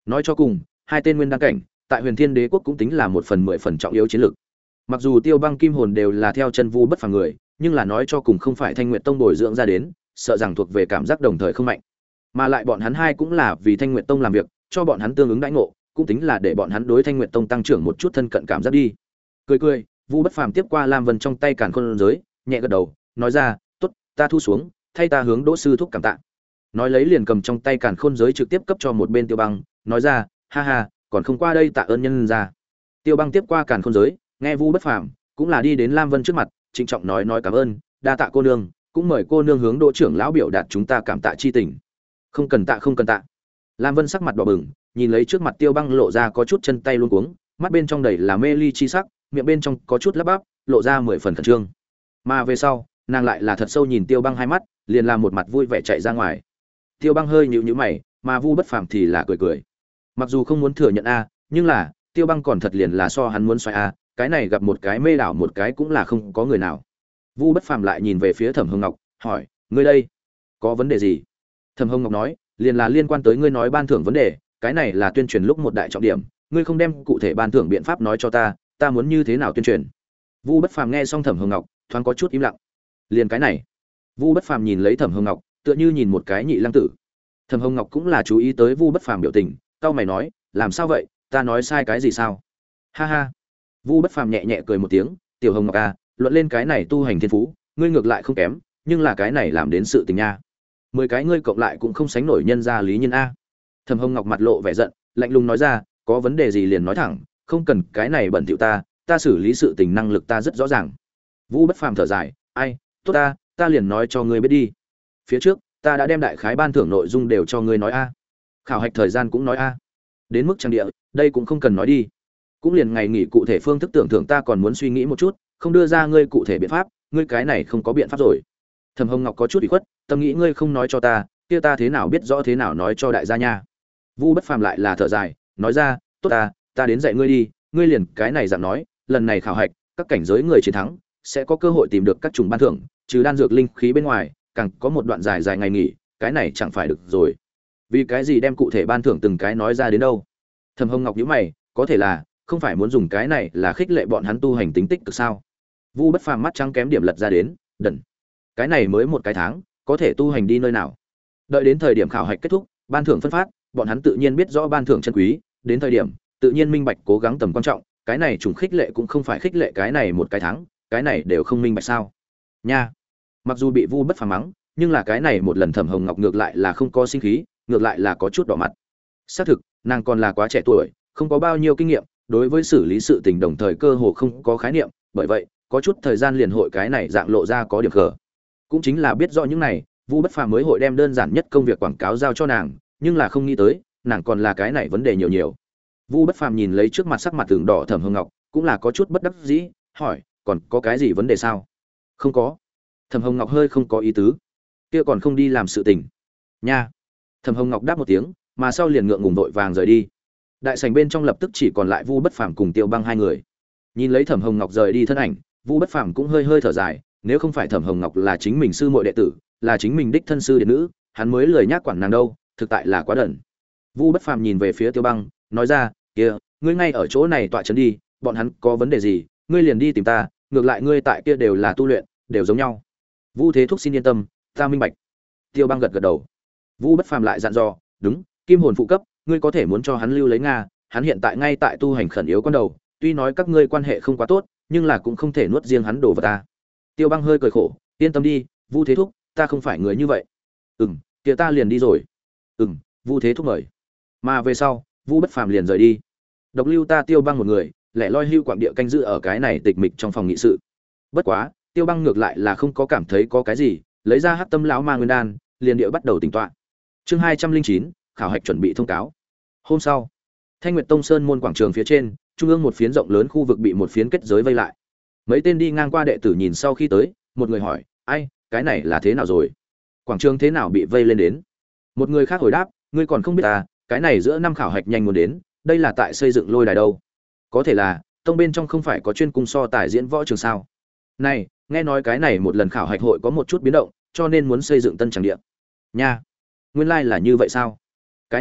Nói cho cùng, hai tên nguyên đan cảnh, tại Huyền Thiên Đế quốc cũng tính là một phần mười phần trọng yếu chiến lược. Mặc dù Tiêu Băng Kim Hồn đều là theo chân Vu bất phàm người, nhưng là nói cho cùng không phải Thanh Nguyệt Tông bồi dưỡng ra đến, sợ rằng thuộc về cảm giác đồng thời không mạnh. Mà lại bọn hắn hai cũng là vì Thanh Nguyệt Tông làm việc, cho bọn hắn tương ứng đãi ngộ, cũng tính là để bọn hắn đối Thanh Nguyệt Tông tăng trưởng một chút thân cận cảm giác đi. Cười cười, Vu bất phàm tiếp qua Lam Vân trong tay càn khôn giới, nhẹ gật đầu, nói ra, "Tốt, ta thu xuống, thay ta hướng Đỗ sư thúc cảm tạ." Nói lấy liền cầm trong tay càn khôn giới trực tiếp cấp cho một bên Tiêu Băng, nói ra, "Ha ha, còn không qua đây tạ ơn nhân ra." Tiêu Băng tiếp qua càn khôn giới, nghe Vu bất phàm, cũng là đi đến Lam Vân trước mặt, trịnh trọng nói nói cảm ơn, đa tạ cô nương, cũng mời cô nương hướng Đỗ trưởng lão biểu đạt chúng ta cảm tạ chi tình. Không cần tạ không cần tạ. Lam Vân sắc mặt đỏ bừng, nhìn lấy trước mặt Tiêu Băng lộ ra có chút chân tay luống cuống, mắt bên trong đầy là mê ly chi sắc, miệng bên trong có chút lắp bắp, lộ ra mười phần khẩn trương. Mà về sau, nàng lại là thật sâu nhìn Tiêu Băng hai mắt, liền làm một mặt vui vẻ chạy ra ngoài. Tiêu Băng hơi nhíu nhíu mày, mà Vu bất phàm thì là cười cười. Mặc dù không muốn thừa nhận a, nhưng là Tiêu Băng còn thật liền là so hắn muốn xoay a, cái này gặp một cái mê đảo một cái cũng là không có người nào. Vu bất phàm lại nhìn về phía Thẩm Hồng Ngọc, hỏi, ngươi đây có vấn đề gì? Thẩm Hồng Ngọc nói, liền là liên quan tới ngươi nói ban thưởng vấn đề, cái này là tuyên truyền lúc một đại trọng điểm, ngươi không đem cụ thể ban thưởng biện pháp nói cho ta, ta muốn như thế nào tuyên truyền? Vu bất phàm nghe xong Thẩm Hồng Ngọc, thoáng có chút im lặng. Liền cái này. Vu bất phàm nhìn lấy Thẩm Hồng Ngọc, tựa như nhìn một cái nhị lăng tử. Thẩm Hồng Ngọc cũng là chú ý tới Vu bất phàm biểu tình, cau mày nói, làm sao vậy, ta nói sai cái gì sao? Ha ha. Vu bất phàm nhẹ nhẹ cười một tiếng, tiểu Hồng Ngọc à, luận lên cái này tu hành thiên phú, ngươi ngược lại không kém, nhưng là cái này làm đến sự tình nha. Mười cái ngươi cộng lại cũng không sánh nổi nhân gia Lý Nhân a. Thẩm Hồng Ngọc mặt lộ vẻ giận, lạnh lùng nói ra, có vấn đề gì liền nói thẳng, không cần cái này bẩn thỉu ta, ta xử lý sự tình năng lực ta rất rõ ràng. Vu bất phàm thở dài, ai, tốt ta, ta liền nói cho ngươi biết đi. Phía trước, ta đã đem đại khái ban thưởng nội dung đều cho ngươi nói a. Khảo hạch thời gian cũng nói a. Đến mức trang địa, đây cũng không cần nói đi. Cũng liền ngày nghỉ cụ thể phương thức tưởng thưởng ta còn muốn suy nghĩ một chút, không đưa ra ngươi cụ thể biện pháp, ngươi cái này không có biện pháp rồi. Thẩm Hồng Ngọc có chút ủy khuất, tâm nghĩ ngươi không nói cho ta, kia ta thế nào biết rõ thế nào nói cho đại gia nha. Vu bất phàm lại là thở dài, nói ra, tốt ta, ta đến dạy ngươi đi, ngươi liền cái này dạng nói, lần này khảo hạch, các cảnh giới người chiến thắng sẽ có cơ hội tìm được các chủng ban thưởng, trừ đan dược linh khí bên ngoài, càng có một đoạn dài dài ngày nghỉ, cái này chẳng phải được rồi. Vì cái gì đem cụ thể ban thưởng từng cái nói ra đến đâu? Thẩm Hồng Ngọc nhíu mày, có thể là không phải muốn dùng cái này là khích lệ bọn hắn tu hành tính tích cực sao? Vu bất phàm mắt trắng kém điểm lật ra đến, đần. Cái này mới một cái tháng, có thể tu hành đi nơi nào? Đợi đến thời điểm khảo hạch kết thúc, ban thưởng phân phát, bọn hắn tự nhiên biết rõ ban thưởng chân quý, đến thời điểm, tự nhiên minh bạch cố gắng tầm quan trọng, cái này trùng khích lệ cũng không phải khích lệ cái này một cái tháng, cái này đều không minh bạch sao? Nha. Mặc dù bị Vu bất phàm mắng, nhưng là cái này một lần Thẩm Hồng Ngọc ngược lại là không có sinh khí, ngược lại là có chút đỏ mặt. Xác thực, nàng còn là quá trẻ tuổi, không có bao nhiêu kinh nghiệm, đối với xử lý sự tình đồng thời cơ hồ không có khái niệm, bởi vậy, có chút thời gian liền hội cái này dạng lộ ra có điểm khờ. Cũng chính là biết rõ những này, Vu bất phàm mới hội đem đơn giản nhất công việc quảng cáo giao cho nàng, nhưng là không nghĩ tới, nàng còn là cái này vấn đề nhiều nhiều. Vu bất phàm nhìn lấy trước mặt sắc mặt tưởng đỏ Thẩm Hồng Ngọc, cũng là có chút bất đắc dĩ, hỏi, còn có cái gì vấn đề sao? Không có. Thẩm Hồng Ngọc hơi không có ý tứ. Kia còn không đi làm sự tình. Nha. Thẩm Hồng Ngọc đáp một tiếng, mà sau liền ngượng ngùng vội vàng rời đi. Đại sảnh bên trong lập tức chỉ còn lại Vu bất phàm cùng Tiêu Băng hai người. Nhìn lấy Thẩm Hồng Ngọc rời đi thân ảnh, Vu bất phàm cũng hơi hơi thở dài, nếu không phải Thẩm Hồng Ngọc là chính mình sư muội đệ tử, là chính mình đích thân sư đệ nữ, hắn mới lười nhác quản nàng đâu, thực tại là quá đần. Vu bất phàm nhìn về phía Tiêu Băng, nói ra, kia, ngươi ngay ở chỗ này tọa trấn đi, bọn hắn có vấn đề gì, ngươi liền đi tìm ta, ngược lại ngươi tại kia đều là tu luyện, đều giống nhau. Vu Thế Thúc xin yên tâm, ta minh bạch. Tiêu Băng gật gật đầu. Vu bất phàm lại dặn dò, đúng, kim hồn phụ cấp, ngươi có thể muốn cho hắn lưu lấy nga, hắn hiện tại ngay tại tu hành khẩn yếu con đầu, tuy nói các ngươi quan hệ không quá tốt, nhưng là cũng không thể nuốt riêng hắn đồ vật ta. Tiêu Băng hơi cười khổ, yên tâm đi, Vu Thế Thúc, ta không phải người như vậy. Ừm, kia ta liền đi rồi. Ừm, Vu Thế Thúc mời. Mà về sau, Vu bất phàm liền rời đi. Độc lưu ta Tiêu Băng một người, lẻ loi hưu quạng địa canh giữ ở cái này tịch mịch trong phòng nghị sự. Bất quá, Tiêu Băng ngược lại là không có cảm thấy có cái gì, lấy ra Hắc Tâm lão ma nguyên đan, liền địa bắt đầu tỉnh tọa. Chương hai trăm linh chín, khảo hạch chuẩn bị thông cáo. Hôm sau, Thanh Nguyệt Tông Sơn môn quảng trường phía trên, trung ương một phiến rộng lớn khu vực bị một phiến kết giới vây lại. Mấy tên đi ngang qua đệ tử nhìn sau khi tới, một người hỏi, "Ai, cái này là thế nào rồi? Quảng trường thế nào bị vây lên đến?" Một người khác hồi đáp, "Ngươi còn không biết à, cái này giữa năm khảo hạch nhanh muốn đến, đây là tại xây dựng lôi đài đâu. Có thể là, tông bên trong không phải có chuyên cung so tài diễn võ trường sao? Này, nghe nói cái này một lần khảo hạch hội có một chút biến động, cho nên muốn xây dựng tân tràng địa." Nha, nguyên lai like là như vậy sao? Cái này lúc,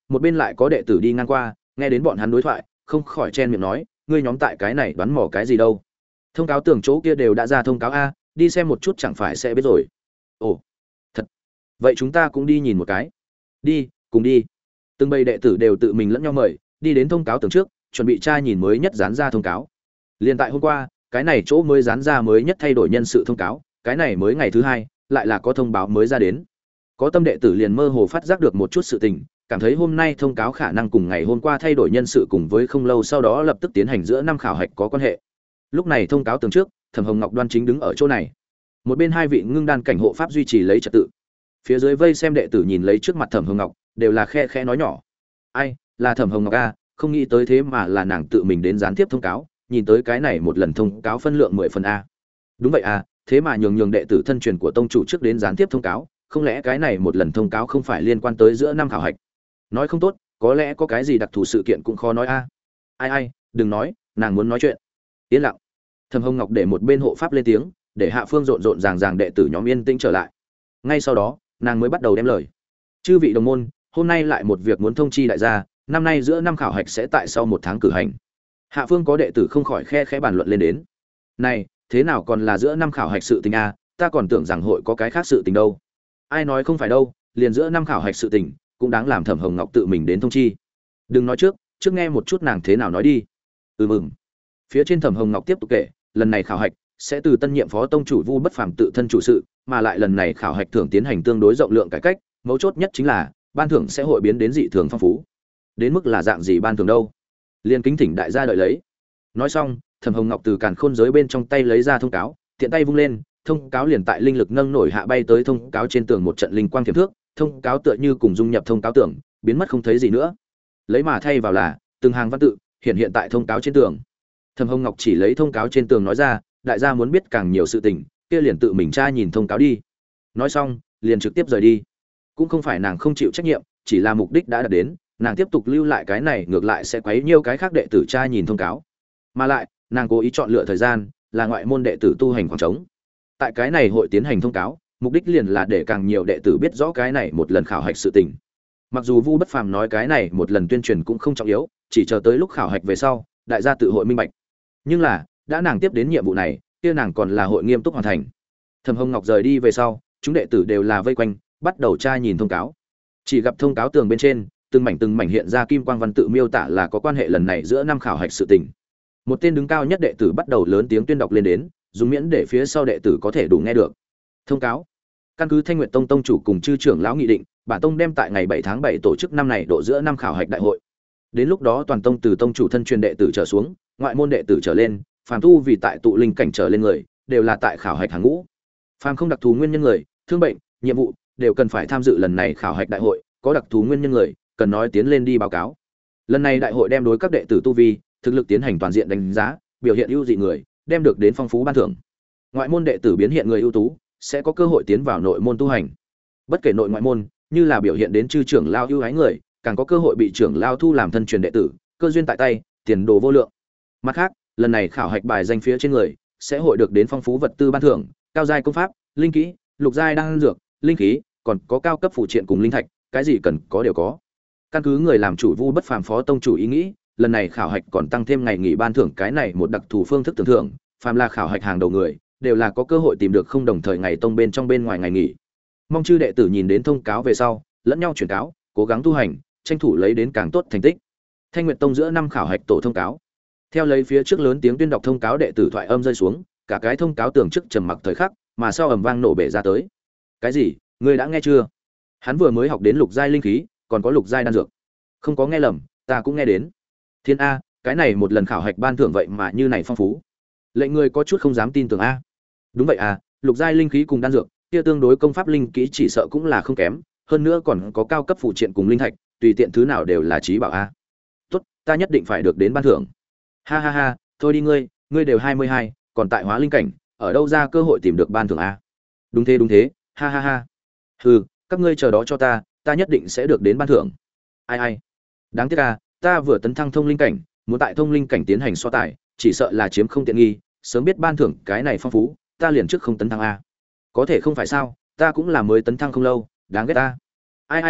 một bên lại có đệ tử đi ngang qua, nghe đến bọn hắn đối thoại, không khỏi chen miệng nói, ngươi nhóm tại cái này đoán mò cái gì đâu? Thông cáo tường chỗ kia đều đã ra thông cáo a, đi xem một chút chẳng phải sẽ biết rồi. Ồ, thật. Vậy chúng ta cũng đi nhìn một cái. Đi, cùng đi. Từng bầy đệ tử đều tự mình lẫn nhau mời, đi đến thông cáo tường trước, chuẩn bị tra nhìn mới nhất dán ra thông cáo. Liên tại hôm qua, cái này chỗ mới dán ra mới nhất thay đổi nhân sự thông cáo, cái này mới ngày thứ hai, lại là có thông báo mới ra đến. Có tâm đệ tử liền mơ hồ phát giác được một chút sự tình, cảm thấy hôm nay thông cáo khả năng cùng ngày hôm qua thay đổi nhân sự cùng với không lâu sau đó lập tức tiến hành giữa năm khảo hạch có quan hệ. Lúc này thông cáo tường trước, Thẩm Hồng Ngọc đoan chính đứng ở chỗ này. Một bên hai vị ngưng đan cảnh hộ pháp duy trì lấy trật tự. Phía dưới vây xem đệ tử nhìn lấy trước mặt Thẩm Hồng Ngọc, đều là khe khẽ nói nhỏ. Ai, là Thẩm Hồng Ngọc a, không nghĩ tới thế mà là nàng tự mình đến gián tiếp thông cáo, nhìn tới cái này một lần thông cáo phân lượng mười phần a. Đúng vậy a, thế mà nhường nhường đệ tử thân truyền của tông chủ trước đến gián tiếp thông cáo, không lẽ cái này một lần thông cáo không phải liên quan tới giữa năm khảo hạch? Nói không tốt, có lẽ có cái gì đặc thù sự kiện cũng khó nói a. Ai ai, đừng nói, nàng muốn nói chuyện. Yên lặng. Thẩm Hồng Ngọc để một bên hộ pháp lên tiếng, để hạ phương rộn rộn ràng ràng đệ tử nhóm yên tĩnh trở lại. Ngay sau đó, nàng mới bắt đầu đem lời. Chư vị đồng môn, hôm nay lại một việc muốn thông chi đại gia, năm nay giữa năm khảo hạch sẽ tại sau một tháng cử hành. Hạ phương có đệ tử không khỏi khe khẽ bàn luận lên đến. Này, thế nào còn là giữa năm khảo hạch sự tình a, ta còn tưởng rằng hội có cái khác sự tình đâu. Ai nói không phải đâu, liền giữa năm khảo hạch sự tình, cũng đáng làm Thẩm Hồng Ngọc tự mình đến thông chi. Đừng nói trước, trước nghe một chút nàng thế nào nói đi. Ừ mừng. Phía trên Thẩm Hồng Ngọc tiếp tục kể, lần này khảo hạch sẽ từ tân nhiệm phó tông chủ Vu Bất Phàm tự thân chủ sự, mà lại lần này khảo hạch thưởng tiến hành tương đối rộng lượng cải cách, mấu chốt nhất chính là ban thưởng sẽ hội biến đến dị thường phong phú. Đến mức là dạng gì ban thưởng đâu? Liên kính thỉnh đại gia đợi lấy. Nói xong, Thẩm Hồng Ngọc từ càn khôn giới bên trong tay lấy ra thông cáo, tiện tay vung lên, thông cáo liền tại linh lực nâng nổi hạ bay tới thông cáo trên tường một trận linh quang thiểm thước, thông cáo tựa như cùng dung nhập thông cáo tường, biến mất không thấy gì nữa. Lấy mà thay vào là từng hàng văn tự hiện hiện tại thông cáo trên tường. Thẩm Hồng Ngọc chỉ lấy thông cáo trên tường nói ra, đại gia muốn biết càng nhiều sự tình, kia liền tự mình tra nhìn thông cáo đi. Nói xong, liền trực tiếp rời đi. Cũng không phải nàng không chịu trách nhiệm, chỉ là mục đích đã đạt đến, nàng tiếp tục lưu lại cái này ngược lại sẽ quấy nhiều cái khác đệ tử tra nhìn thông cáo. Mà lại, nàng cố ý chọn lựa thời gian, là ngoại môn đệ tử tu hành khoảng trống. Tại cái này hội tiến hành thông cáo, mục đích liền là để càng nhiều đệ tử biết rõ cái này một lần khảo hạch sự tình. Mặc dù Vu Bất Phàm nói cái này một lần tuyên truyền cũng không trọng yếu, chỉ chờ tới lúc khảo hạch về sau, đại gia tự hội minh bạch. Nhưng là, đã nàng tiếp đến nhiệm vụ này, kia nàng còn là hội nghiêm túc hoàn thành. Thẩm Hồng Ngọc rời đi về sau, chúng đệ tử đều là vây quanh, bắt đầu tra nhìn thông cáo. Chỉ gặp thông cáo tường bên trên, từng mảnh từng mảnh hiện ra kim quang văn tự miêu tả là có quan hệ lần này giữa năm khảo hạch sự tình. Một tên đứng cao nhất đệ tử bắt đầu lớn tiếng tuyên đọc lên đến, dùng miễn để phía sau đệ tử có thể đủ nghe được. Thông cáo: căn cứ Thanh Nguyệt Tông tông chủ cùng chư trưởng lão nghị định, bản tông đem tại ngày bảy tháng bảy tổ chức năm này độ giữa năm khảo hạch đại hội. Đến lúc đó toàn tông từ tông chủ thân truyền đệ tử trở xuống, ngoại môn đệ tử trở lên, phàm tu vì tại tụ linh cảnh trở lên người, đều là tại khảo hạch hàng ngũ. Phàm không đặc thù nguyên nhân người, thương bệnh, nhiệm vụ, đều cần phải tham dự lần này khảo hạch đại hội, có đặc thù nguyên nhân người, cần nói tiến lên đi báo cáo. Lần này đại hội đem đối các đệ tử tu vi, thực lực tiến hành toàn diện đánh giá, biểu hiện ưu dị người, đem được đến phong phú ban thưởng. Ngoại môn đệ tử biến hiện người ưu tú, sẽ có cơ hội tiến vào nội môn tu hành. Bất kể nội ngoại môn, như là biểu hiện đến chư trưởng lao ưu ái người, càng có cơ hội bị trưởng lao thu làm thân truyền đệ tử, cơ duyên tại tay, tiền đồ vô lượng. Mặt khác, lần này khảo hạch bài danh phía trên người, sẽ hội được đến phong phú vật tư ban thưởng, cao giai công pháp, linh kỹ, lục giai đan dược, linh khí, còn có cao cấp phụ triện cùng linh thạch, cái gì cần có đều có. Căn cứ người làm chủ Vu Bất Phàm phó tông chủ ý nghĩ, lần này khảo hạch còn tăng thêm ngày nghỉ ban thưởng cái này một đặc thù phương thức tưởng thưởng, phàm là khảo hạch hàng đầu người, đều là có cơ hội tìm được không đồng thời ngày tông bên trong bên ngoài ngày nghỉ. Mong chư đệ tử nhìn đến thông cáo về sau, lẫn nhau truyền cáo, cố gắng tu hành, tranh thủ lấy đến càng tốt thành tích. Thanh Nguyệt Tông giữa năm khảo hạch tổ thông cáo. Theo lấy phía trước lớn tiếng tuyên đọc thông cáo đệ tử thoại âm rơi xuống, cả cái thông cáo tường trước trầm mặc thời khắc, mà sau ầm vang nổ bể ra tới. Cái gì? Ngươi đã nghe chưa? Hắn vừa mới học đến lục giai linh khí, còn có lục giai đan dược. Không có nghe lầm, ta cũng nghe đến. Thiên a, cái này một lần khảo hạch ban thưởng vậy mà như này phong phú. Lệnh người có chút không dám tin tưởng a. Đúng vậy à, lục giai linh khí cùng đan dược, kia tương đối công pháp linh kỹ chỉ sợ cũng là không kém, hơn nữa còn có cao cấp phụ triện cùng linh thạch, tùy tiện thứ nào đều là trí bảo a. Tốt, ta nhất định phải được đến ban thưởng. Ha ha ha, thôi đi ngươi, ngươi đều hai mươi hai, còn tại hóa linh cảnh, ở đâu ra cơ hội tìm được ban thưởng a? Đúng thế đúng thế, ha ha ha. Hừ, các ngươi chờ đó cho ta, ta nhất định sẽ được đến ban thưởng. Ai ai? Đáng tiếc a, ta vừa tấn thăng thông linh cảnh, muốn tại thông linh cảnh tiến hành so tài, chỉ sợ là chiếm không tiện nghi, sớm biết ban thưởng cái này phong phú, ta liền trước không tấn thăng a. Có thể không phải sao, ta cũng là mới tấn thăng không lâu, đáng ghét ta. Ai ai ai,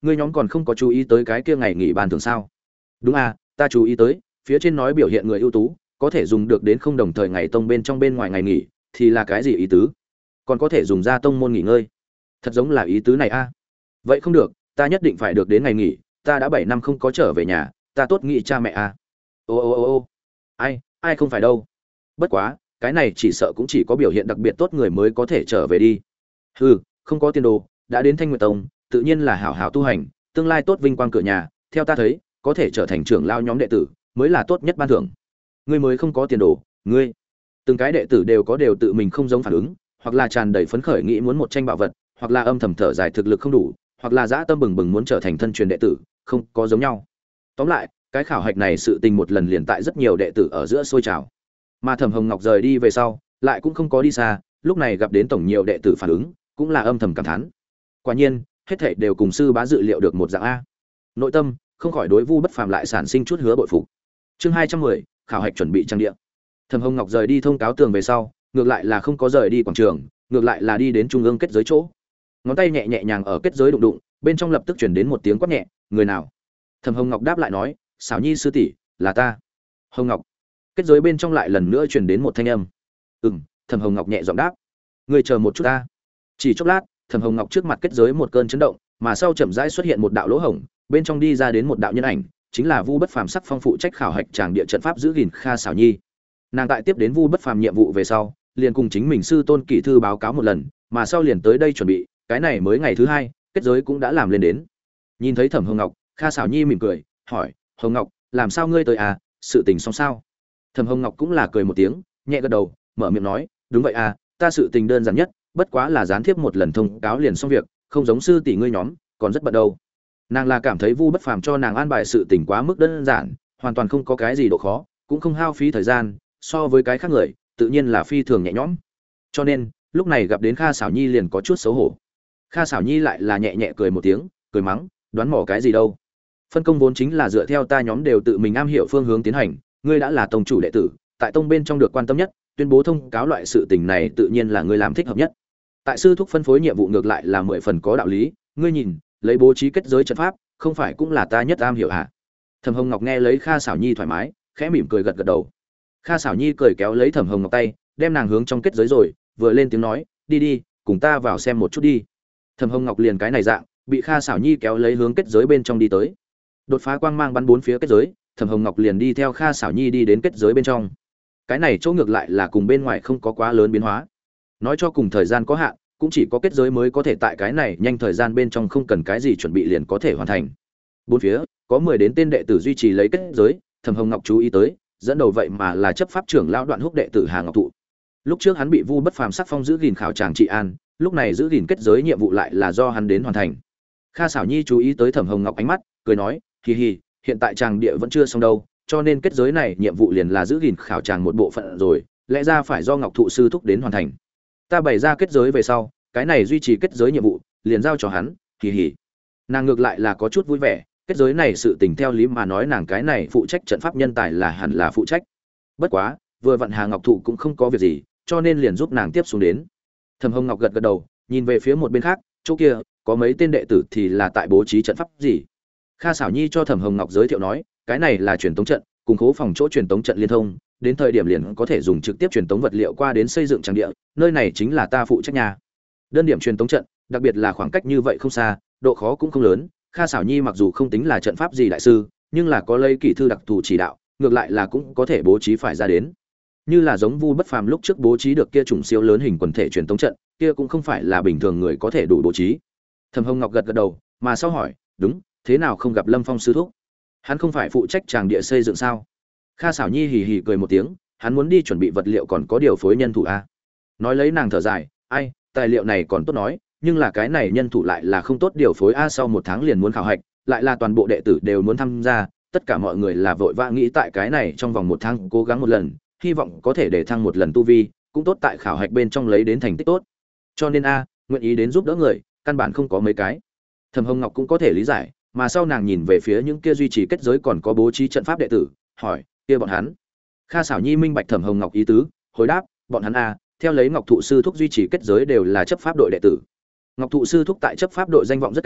ngươi nhóm còn không có chú ý tới cái kia ngày nghỉ ban thường sao? Đúng à, ta chú ý tới, phía trên nói biểu hiện người ưu tú có thể dùng được đến không đồng thời ngày tông bên trong bên ngoài ngày nghỉ, thì là cái gì ý tứ? Còn có thể dùng ra tông môn nghỉ ngơi, thật giống là ý tứ này a. À? Vậy không được, ta nhất định phải được đến ngày nghỉ, ta đã bảy năm không có trở về nhà, ta tốt nghĩ cha mẹ à. Ô ô ô ô, ai, ai không phải đâu. Bất quá, cái này chỉ sợ cũng chỉ có biểu hiện đặc biệt tốt người mới có thể trở về đi. Hừ, không có tiền đồ, đã đến Thanh Nguyệt Tông, tự nhiên là hảo hảo tu hành, tương lai tốt vinh quang cửa nhà, theo ta thấy, có thể trở thành trưởng lao nhóm đệ tử, mới là tốt nhất ban thưởng. Ngươi mới không có tiền đồ, ngươi. Từng cái đệ tử đều có đều tự mình không giống phản ứng, hoặc là tràn đầy phấn khởi nghĩ muốn một tranh bảo vật, hoặc là âm thầm thở dài thực lực không đủ, hoặc là dã tâm bừng bừng muốn trở thành thân truyền đệ tử, không có giống nhau. Tóm lại, cái khảo hạch này sự tình một lần liền tại rất nhiều đệ tử ở giữa sôi trào. Mà Thẩm Hồng Ngọc rời đi về sau, lại cũng không có đi xa, lúc này gặp đến tổng nhiều đệ tử phản ứng, cũng là âm thầm cảm thán. Quả nhiên, hết thảy đều cùng sư bá dự liệu được một dạng a. Nội tâm không khỏi đối Vu Bất Phàm lại sản sinh chút hứa bội phục. Chương hai trăm mười, khảo hạch chuẩn bị trang địa. Thẩm Hồng Ngọc rời đi thông cáo tường về sau, ngược lại là không có rời đi quảng trường, ngược lại là đi đến trung ương kết giới chỗ. Ngón tay nhẹ nhẹ nhàng ở kết giới đụng đụng, bên trong lập tức truyền đến một tiếng quát nhẹ, "Người nào?" Thẩm Hồng Ngọc đáp lại nói, "Xảo Nhi sư tỷ, là ta." Hồng Ngọc. Kết giới bên trong lại lần nữa truyền đến một thanh âm. "Ừm." Thẩm Hồng Ngọc nhẹ giọng đáp. "Ngươi chờ một chút ta." Chỉ chốc lát, Thẩm Hồng Ngọc trước mặt kết giới một cơn chấn động, mà sau chậm rãi xuất hiện một đạo lỗ hổng, bên trong đi ra đến một đạo nhân ảnh, chính là Vu Bất Phàm sắc phong phụ trách khảo hạch tràng địa trận pháp giữ gìn Kha Xảo Nhi. Nàng tại tiếp đến Vu Bất Phàm nhiệm vụ về sau, liền cùng chính mình sư tôn kỷ thư báo cáo một lần, mà sau liền tới đây chuẩn bị, cái này mới ngày thứ hai, kết giới cũng đã làm lên đến. Nhìn thấy Thẩm Hồng Ngọc, Kha Xảo Nhi mỉm cười, hỏi: "Hồng Ngọc, làm sao ngươi tới à, sự tình xong sao?" Thẩm Hồng Ngọc cũng là cười một tiếng, nhẹ gật đầu, mở miệng nói: "Đúng vậy à, ta sự tình đơn giản nhất, bất quá là gián tiếp một lần thông cáo liền xong việc, không giống sư tỷ ngươi nhóm, còn rất bận đâu." Nàng là cảm thấy Vu Bất Phàm cho nàng an bài sự tình quá mức đơn giản, hoàn toàn không có cái gì độ khó, cũng không hao phí thời gian, so với cái khác người, tự nhiên là phi thường nhẹ nhõm. Cho nên, lúc này gặp đến Kha Xảo Nhi liền có chút xấu hổ. Kha Xảo Nhi lại là nhẹ nhẹ cười một tiếng, cười mắng, đoán mò cái gì đâu. Phân công vốn chính là dựa theo ta nhóm đều tự mình am hiểu phương hướng tiến hành, ngươi đã là tông chủ đệ tử, tại tông bên trong được quan tâm nhất, tuyên bố thông cáo loại sự tình này tự nhiên là ngươi làm thích hợp nhất. Tại sư thúc phân phối nhiệm vụ ngược lại là mười phần có đạo lý, ngươi nhìn, lấy bố trí kết giới trận pháp, không phải cũng là ta nhất am hiểu hả? Thẩm Hồng Ngọc nghe lấy Kha Xảo Nhi thoải mái, khẽ mỉm cười gật gật đầu. Kha Xảo Nhi cười kéo lấy Thẩm Hồng Ngọc tay, đem nàng hướng trong kết giới rồi, vừa lên tiếng nói, đi đi, cùng ta vào xem một chút đi. Thẩm Hồng Ngọc liền cái này dạng, bị Kha Xảo Nhi kéo lấy hướng kết giới bên trong đi tới. Đột phá quang mang bắn bốn phía kết giới, Thẩm Hồng Ngọc liền đi theo Kha Xảo Nhi đi đến kết giới bên trong. Cái này chỗ ngược lại là cùng bên ngoài không có quá lớn biến hóa. Nói cho cùng thời gian có hạn, cũng chỉ có kết giới mới có thể tại cái này nhanh thời gian bên trong không cần cái gì chuẩn bị liền có thể hoàn thành. Bốn phía có mười đến tên đệ tử duy trì lấy kết giới, Thẩm Hồng Ngọc chú ý tới, dẫn đầu vậy mà là chấp pháp trưởng lão Đoạn Húc đệ tử Hà Ngọc Thụ. Lúc trước hắn bị Vu Bất Phàm sắc phong giữ gìn khảo tràng trị an, lúc này giữ gìn kết giới nhiệm vụ lại là do hắn đến hoàn thành. Kha Xảo Nhi chú ý tới Thẩm Hồng Ngọc ánh mắt, cười nói, "Hi hi, hiện tại tràng địa vẫn chưa xong đâu, cho nên kết giới này nhiệm vụ liền là giữ gìn khảo tràng một bộ phận rồi, lẽ ra phải do Ngọc Thụ sư thúc đến hoàn thành. Ta bày ra kết giới về sau, cái này duy trì kết giới nhiệm vụ, liền giao cho hắn." Hi hi. Nàng ngược lại là có chút vui vẻ, kết giới này sự tình theo lý mà nói nàng cái này phụ trách trận pháp nhân tài là hẳn là phụ trách. Bất quá, vừa vặn Hà Ngọc Thụ cũng không có việc gì, cho nên liền giúp nàng tiếp xuống đến. Thẩm Hồng Ngọc gật gật đầu, nhìn về phía một bên khác, chỗ kia có mấy tên đệ tử thì là tại bố trí trận pháp gì. Kha Xảo Nhi cho Thẩm Hồng Ngọc giới thiệu nói, cái này là truyền tống trận, cùng khố phòng chỗ truyền tống trận liên thông, đến thời điểm liền có thể dùng trực tiếp truyền tống vật liệu qua đến xây dựng trang địa, nơi này chính là ta phụ trách nhà. Đơn điểm truyền tống trận, đặc biệt là khoảng cách như vậy không xa, độ khó cũng không lớn. Kha Xảo Nhi mặc dù không tính là trận pháp gì đại sư, nhưng là có lấy kỹ thư đặc thù chỉ đạo, ngược lại là cũng có thể bố trí phải ra đến. Như là giống Vu Bất Phàm lúc trước bố trí được kia chủng siêu lớn hình quần thể truyền tống trận, kia cũng không phải là bình thường người có thể đủ bố trí. Thẩm Hồng Ngọc gật gật đầu, mà sau hỏi, "Đúng, thế nào không gặp Lâm Phong sư thúc? Hắn không phải phụ trách tràng địa xây dựng sao?" Kha Xảo Nhi hì hì cười một tiếng, "Hắn muốn đi chuẩn bị vật liệu còn có điều phối nhân thủ a." Nói lấy nàng thở dài, "Ai, tài liệu này còn tốt nói, nhưng là cái này nhân thủ lại là không tốt điều phối a, sau một tháng liền muốn khảo hạch, lại là toàn bộ đệ tử đều muốn tham gia, tất cả mọi người là vội vã nghĩ tại cái này trong vòng một tháng cố gắng một lần, hy vọng có thể để thăng một lần tu vi, cũng tốt tại khảo hạch bên trong lấy đến thành tích tốt. Cho nên a, nguyện ý đến giúp đỡ người, căn bản không có mấy cái." Thẩm Hồng Ngọc cũng có thể lý giải, mà sau nàng nhìn về phía những kia duy trì kết giới còn có bố trí trận pháp đệ tử, hỏi, "Kia bọn hắn?" Kha Xảo Nhi minh bạch Thẩm Hồng Ngọc ý tứ, hồi đáp, "Bọn hắn a, theo lấy Ngọc Thụ sư thúc duy trì kết giới đều là chấp pháp đội đệ tử." Ngọc Thụ sư thúc tại chấp pháp đội danh vọng rất cao,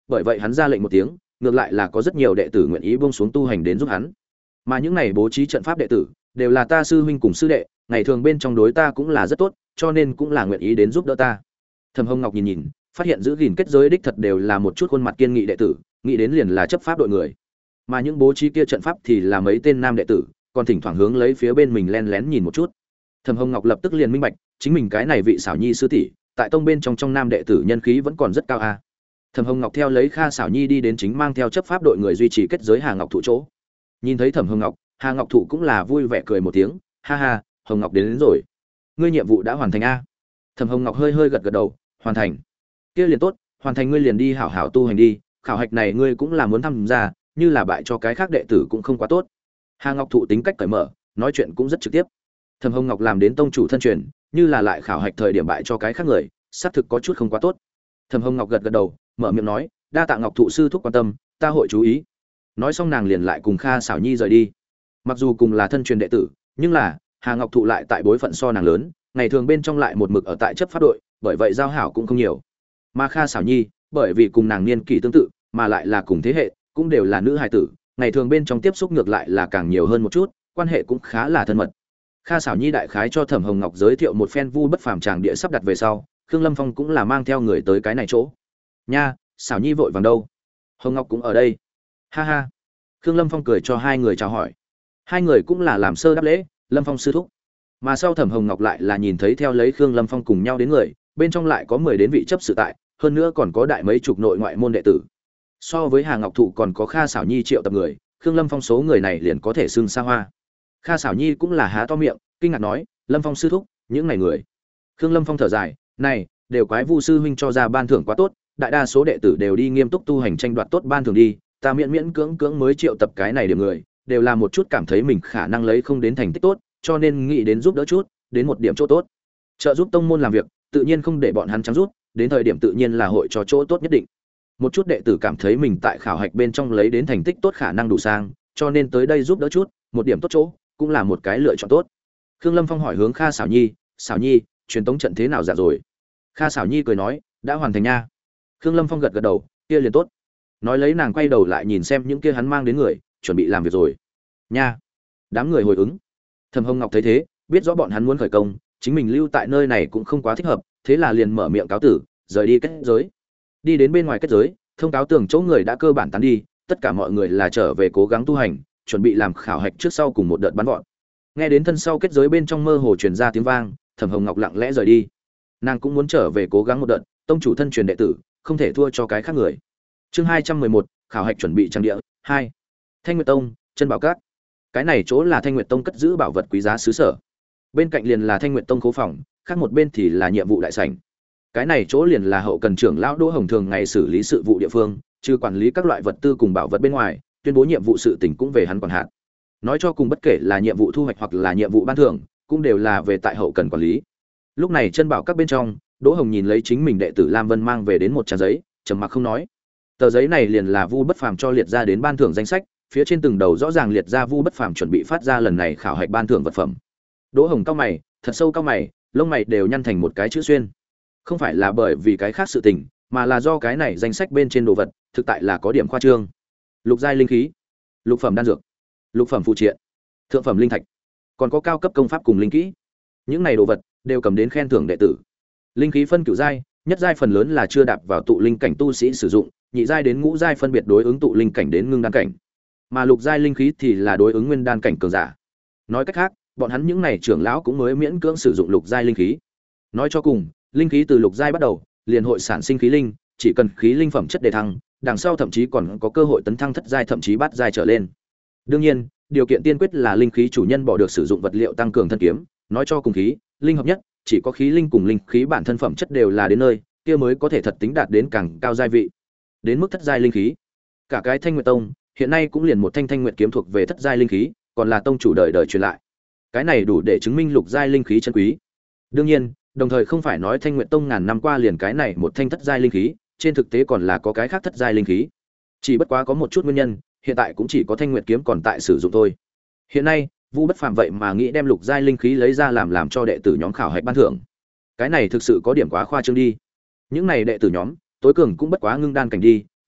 bởi vậy hắn ra lệnh một tiếng, ngược lại là có rất nhiều đệ tử nguyện ý buông xuống tu hành đến giúp hắn. Mà những này bố trí trận pháp đệ tử đều là ta sư huynh cùng sư đệ, ngày thường bên trong đối ta cũng là rất tốt, cho nên cũng là nguyện ý đến giúp đỡ ta. Thẩm Hồng Ngọc nhìn nhìn, phát hiện giữ gìn kết giới đích thật đều là một chút khuôn mặt kiên nghị đệ tử, nghĩ đến liền là chấp pháp đội người. Mà những bố trí kia trận pháp thì là mấy tên nam đệ tử, còn thỉnh thoảng hướng lấy phía bên mình len lén nhìn một chút. Thẩm Hồng Ngọc lập tức liền minh bạch, chính mình cái này vị xảo nhi sư tỷ, tại tông bên trong trong nam đệ tử nhân khí vẫn còn rất cao a. À. Thẩm Hồng Ngọc theo lấy Kha xảo nhi đi đến chính mang theo chấp pháp đội người duy trì kết giới Hà Ngọc Thụ chỗ. Nhìn thấy Thẩm Hồng Ngọc, Hà Ngọc Thụ cũng là vui vẻ cười một tiếng, ha ha, Hồng Ngọc đến, đến rồi. Ngươi nhiệm vụ đã hoàn thành a? Thẩm Hồng Ngọc hơi hơi gật gật đầu, hoàn thành. Kia liền tốt, hoàn thành ngươi liền đi hảo hảo tu hành đi, khảo hạch này ngươi cũng là muốn tham gia, như là bại cho cái khác đệ tử cũng không quá tốt. Hà Ngọc Thụ tính cách cởi mở, nói chuyện cũng rất trực tiếp. Thẩm Hồng Ngọc làm đến tông chủ thân truyền, như là lại khảo hạch thời điểm bại cho cái khác người, xác thực có chút không quá tốt. Thẩm Hồng Ngọc gật gật đầu, mở miệng nói, đa tạ Ngọc Thụ sư thúc quan tâm, ta hội chú ý. Nói xong nàng liền lại cùng Kha xảo nhi rời đi. Mặc dù cùng là thân truyền đệ tử, nhưng là Hà Ngọc Thụ lại tại bối phận so nàng lớn, ngày thường bên trong lại một mực ở tại chấp pháp đội, bởi vậy giao hảo cũng không nhiều. Mà Kha xảo nhi, bởi vì cùng nàng niên kỷ tương tự, mà lại là cùng thế hệ, cũng đều là nữ hài tử, ngày thường bên trong tiếp xúc ngược lại là càng nhiều hơn một chút, quan hệ cũng khá là thân mật. Kha xảo nhi đại khái cho Thẩm Hồng Ngọc giới thiệu một phen vu bất phàm tràng địa sắp đặt về sau, Khương Lâm Phong cũng là mang theo người tới cái này chỗ. Nha, xảo nhi vội vàng đâu? Hồng Ngọc cũng ở đây. Ha ha. Khương Lâm Phong cười cho hai người chào hỏi. Hai người cũng là làm sơ đáp lễ, Lâm Phong sư thúc. Mà sau Thẩm Hồng Ngọc lại là nhìn thấy theo lấy Khương Lâm Phong cùng nhau đến người, bên trong lại có mười đến vị chấp sự tại, hơn nữa còn có đại mấy chục nội ngoại môn đệ tử. So với Hà Ngọc Thụ còn có Kha xảo nhi triệu tập người, Khương Lâm Phong số người này liền có thể xưng xa hoa. Kha xảo nhi cũng là há to miệng, kinh ngạc nói, Lâm Phong sư thúc, những này người. Khương Lâm Phong thở dài, này, đều quái Vu sư huynh cho ra ban thưởng quá tốt, đại đa số đệ tử đều đi nghiêm túc tu hành tranh đoạt tốt ban thưởng đi, ta miễn miễn cưỡng cưỡng mới triệu tập cái này điểm người, đều là một chút cảm thấy mình khả năng lấy không đến thành tích tốt, cho nên nghĩ đến giúp đỡ chút, đến một điểm chỗ tốt. Trợ giúp tông môn làm việc, tự nhiên không để bọn hắn trắng rút, đến thời điểm tự nhiên là hội cho chỗ tốt nhất định. Một chút đệ tử cảm thấy mình tại khảo hạch bên trong lấy đến thành tích tốt khả năng đủ sang, cho nên tới đây giúp đỡ chút, một điểm tốt chỗ, cũng là một cái lựa chọn tốt. Khương Lâm Phong hỏi hướng Kha xảo nhi, "Xảo nhi, truyền tống trận thế nào dạ rồi?" Kha xảo nhi cười nói, "Đã hoàn thành nha." Khương Lâm Phong gật gật đầu, "Kia liền tốt." Nói lấy nàng quay đầu lại nhìn xem những kia hắn mang đến người, chuẩn bị làm việc rồi. "Nha." Đám người hồi ứng. Thẩm Hồng Ngọc thấy thế, biết rõ bọn hắn muốn khởi công, chính mình lưu tại nơi này cũng không quá thích hợp, thế là liền mở miệng cáo tử, rời đi kết giới. Đi đến bên ngoài kết giới, thông cáo tường chỗ người đã cơ bản tán đi, tất cả mọi người là trở về cố gắng tu hành, chuẩn bị làm khảo hạch trước sau cùng một đợt bắn gọn. Nghe đến thân sau kết giới bên trong mơ hồ truyền ra tiếng vang, Thẩm Hồng Ngọc lặng lẽ rời đi. Nàng cũng muốn trở về cố gắng một đợt, tông chủ thân truyền đệ tử, không thể thua cho cái khác người. Chương hai trăm mười một, khảo hạch chuẩn bị trang địa hai. Thanh Nguyệt Tông, Chân Bảo Các. Cái này chỗ là Thanh Nguyệt Tông cất giữ bảo vật quý giá xứ sở. Bên cạnh liền là Thanh Nguyệt Tông khố phòng, khác một bên thì là nhiệm vụ đại sảnh. Cái này chỗ liền là hậu cần trưởng lão Đỗ Hồng thường ngày xử lý sự vụ địa phương, trừ quản lý các loại vật tư cùng bảo vật bên ngoài, tuyên bố nhiệm vụ sự tình cũng về hắn quản hạt. Nói cho cùng bất kể là nhiệm vụ thu hoạch hoặc là nhiệm vụ ban thưởng, cũng đều là về tại hậu cần quản lý. Lúc này Chân Bảo Các bên trong, Đỗ Hồng nhìn lấy chính mình đệ tử Lam Vân mang về đến một trang giấy, trầm mặc không nói. Tờ giấy này liền là Vu Bất Phàm cho liệt ra đến ban thưởng danh sách, phía trên từng đầu rõ ràng liệt ra Vu Bất Phàm chuẩn bị phát ra lần này khảo hạch ban thưởng vật phẩm. Đỗ Hồng cau mày, thật sâu cau mày, lông mày đều nhăn thành một cái chữ xuyên. Không phải là bởi vì cái khác sự tình, mà là do cái này danh sách bên trên đồ vật, thực tại là có điểm khoa trương. Lục giai linh khí, lục phẩm đan dược, lục phẩm phụ triện, thượng phẩm linh thạch, còn có cao cấp công pháp cùng linh kỹ. Những này đồ vật đều cầm đến khen thưởng đệ tử. Linh khí phân cửu giai, nhất giai phần lớn là chưa đạp vào tụ linh cảnh tu sĩ sử dụng, nhị giai đến ngũ giai phân biệt đối ứng tụ linh cảnh đến ngưng đan cảnh. Mà lục giai linh khí thì là đối ứng nguyên đan cảnh cường giả. Nói cách khác, bọn hắn những này trưởng lão cũng mới miễn cưỡng sử dụng lục giai linh khí. Nói cho cùng, linh khí từ lục giai bắt đầu, liền hội sản sinh khí linh, chỉ cần khí linh phẩm chất đề thăng, đằng sau thậm chí còn có cơ hội tấn thăng thất giai thậm chí bát giai trở lên. Đương nhiên, điều kiện tiên quyết là linh khí chủ nhân bỏ được sử dụng vật liệu tăng cường thân kiếm, nói cho cùng khí, linh hợp nhất, chỉ có khí linh cùng linh khí bản thân phẩm chất đều là đến nơi, kia mới có thể thật tính đạt đến càng cao giai vị. Đến mức thất giai linh khí, cả cái Thanh Nguyệt Tông, hiện nay cũng liền một thanh Thanh Nguyệt kiếm thuộc về thất giai linh khí, còn là tông chủ đời đời truyền lại. Cái này đủ để chứng minh lục giai linh khí chân quý. Đương nhiên, đồng thời không phải nói Thanh Nguyệt Tông ngàn năm qua liền cái này một thanh thất giai linh khí, trên thực tế còn là có cái khác thất giai linh khí. Chỉ bất quá có một chút nguyên nhân, hiện tại cũng chỉ có Thanh Nguyệt kiếm còn tại sử dụng thôi. Hiện nay, Vu Bất Phàm vậy mà nghĩ đem lục giai linh khí lấy ra làm làm cho đệ tử nhóm khảo hạch ban thưởng. Cái này thực sự có điểm quá khoa trương đi. Những này đệ tử nhóm, tối cường cũng bất quá ngưng đan cảnh đi,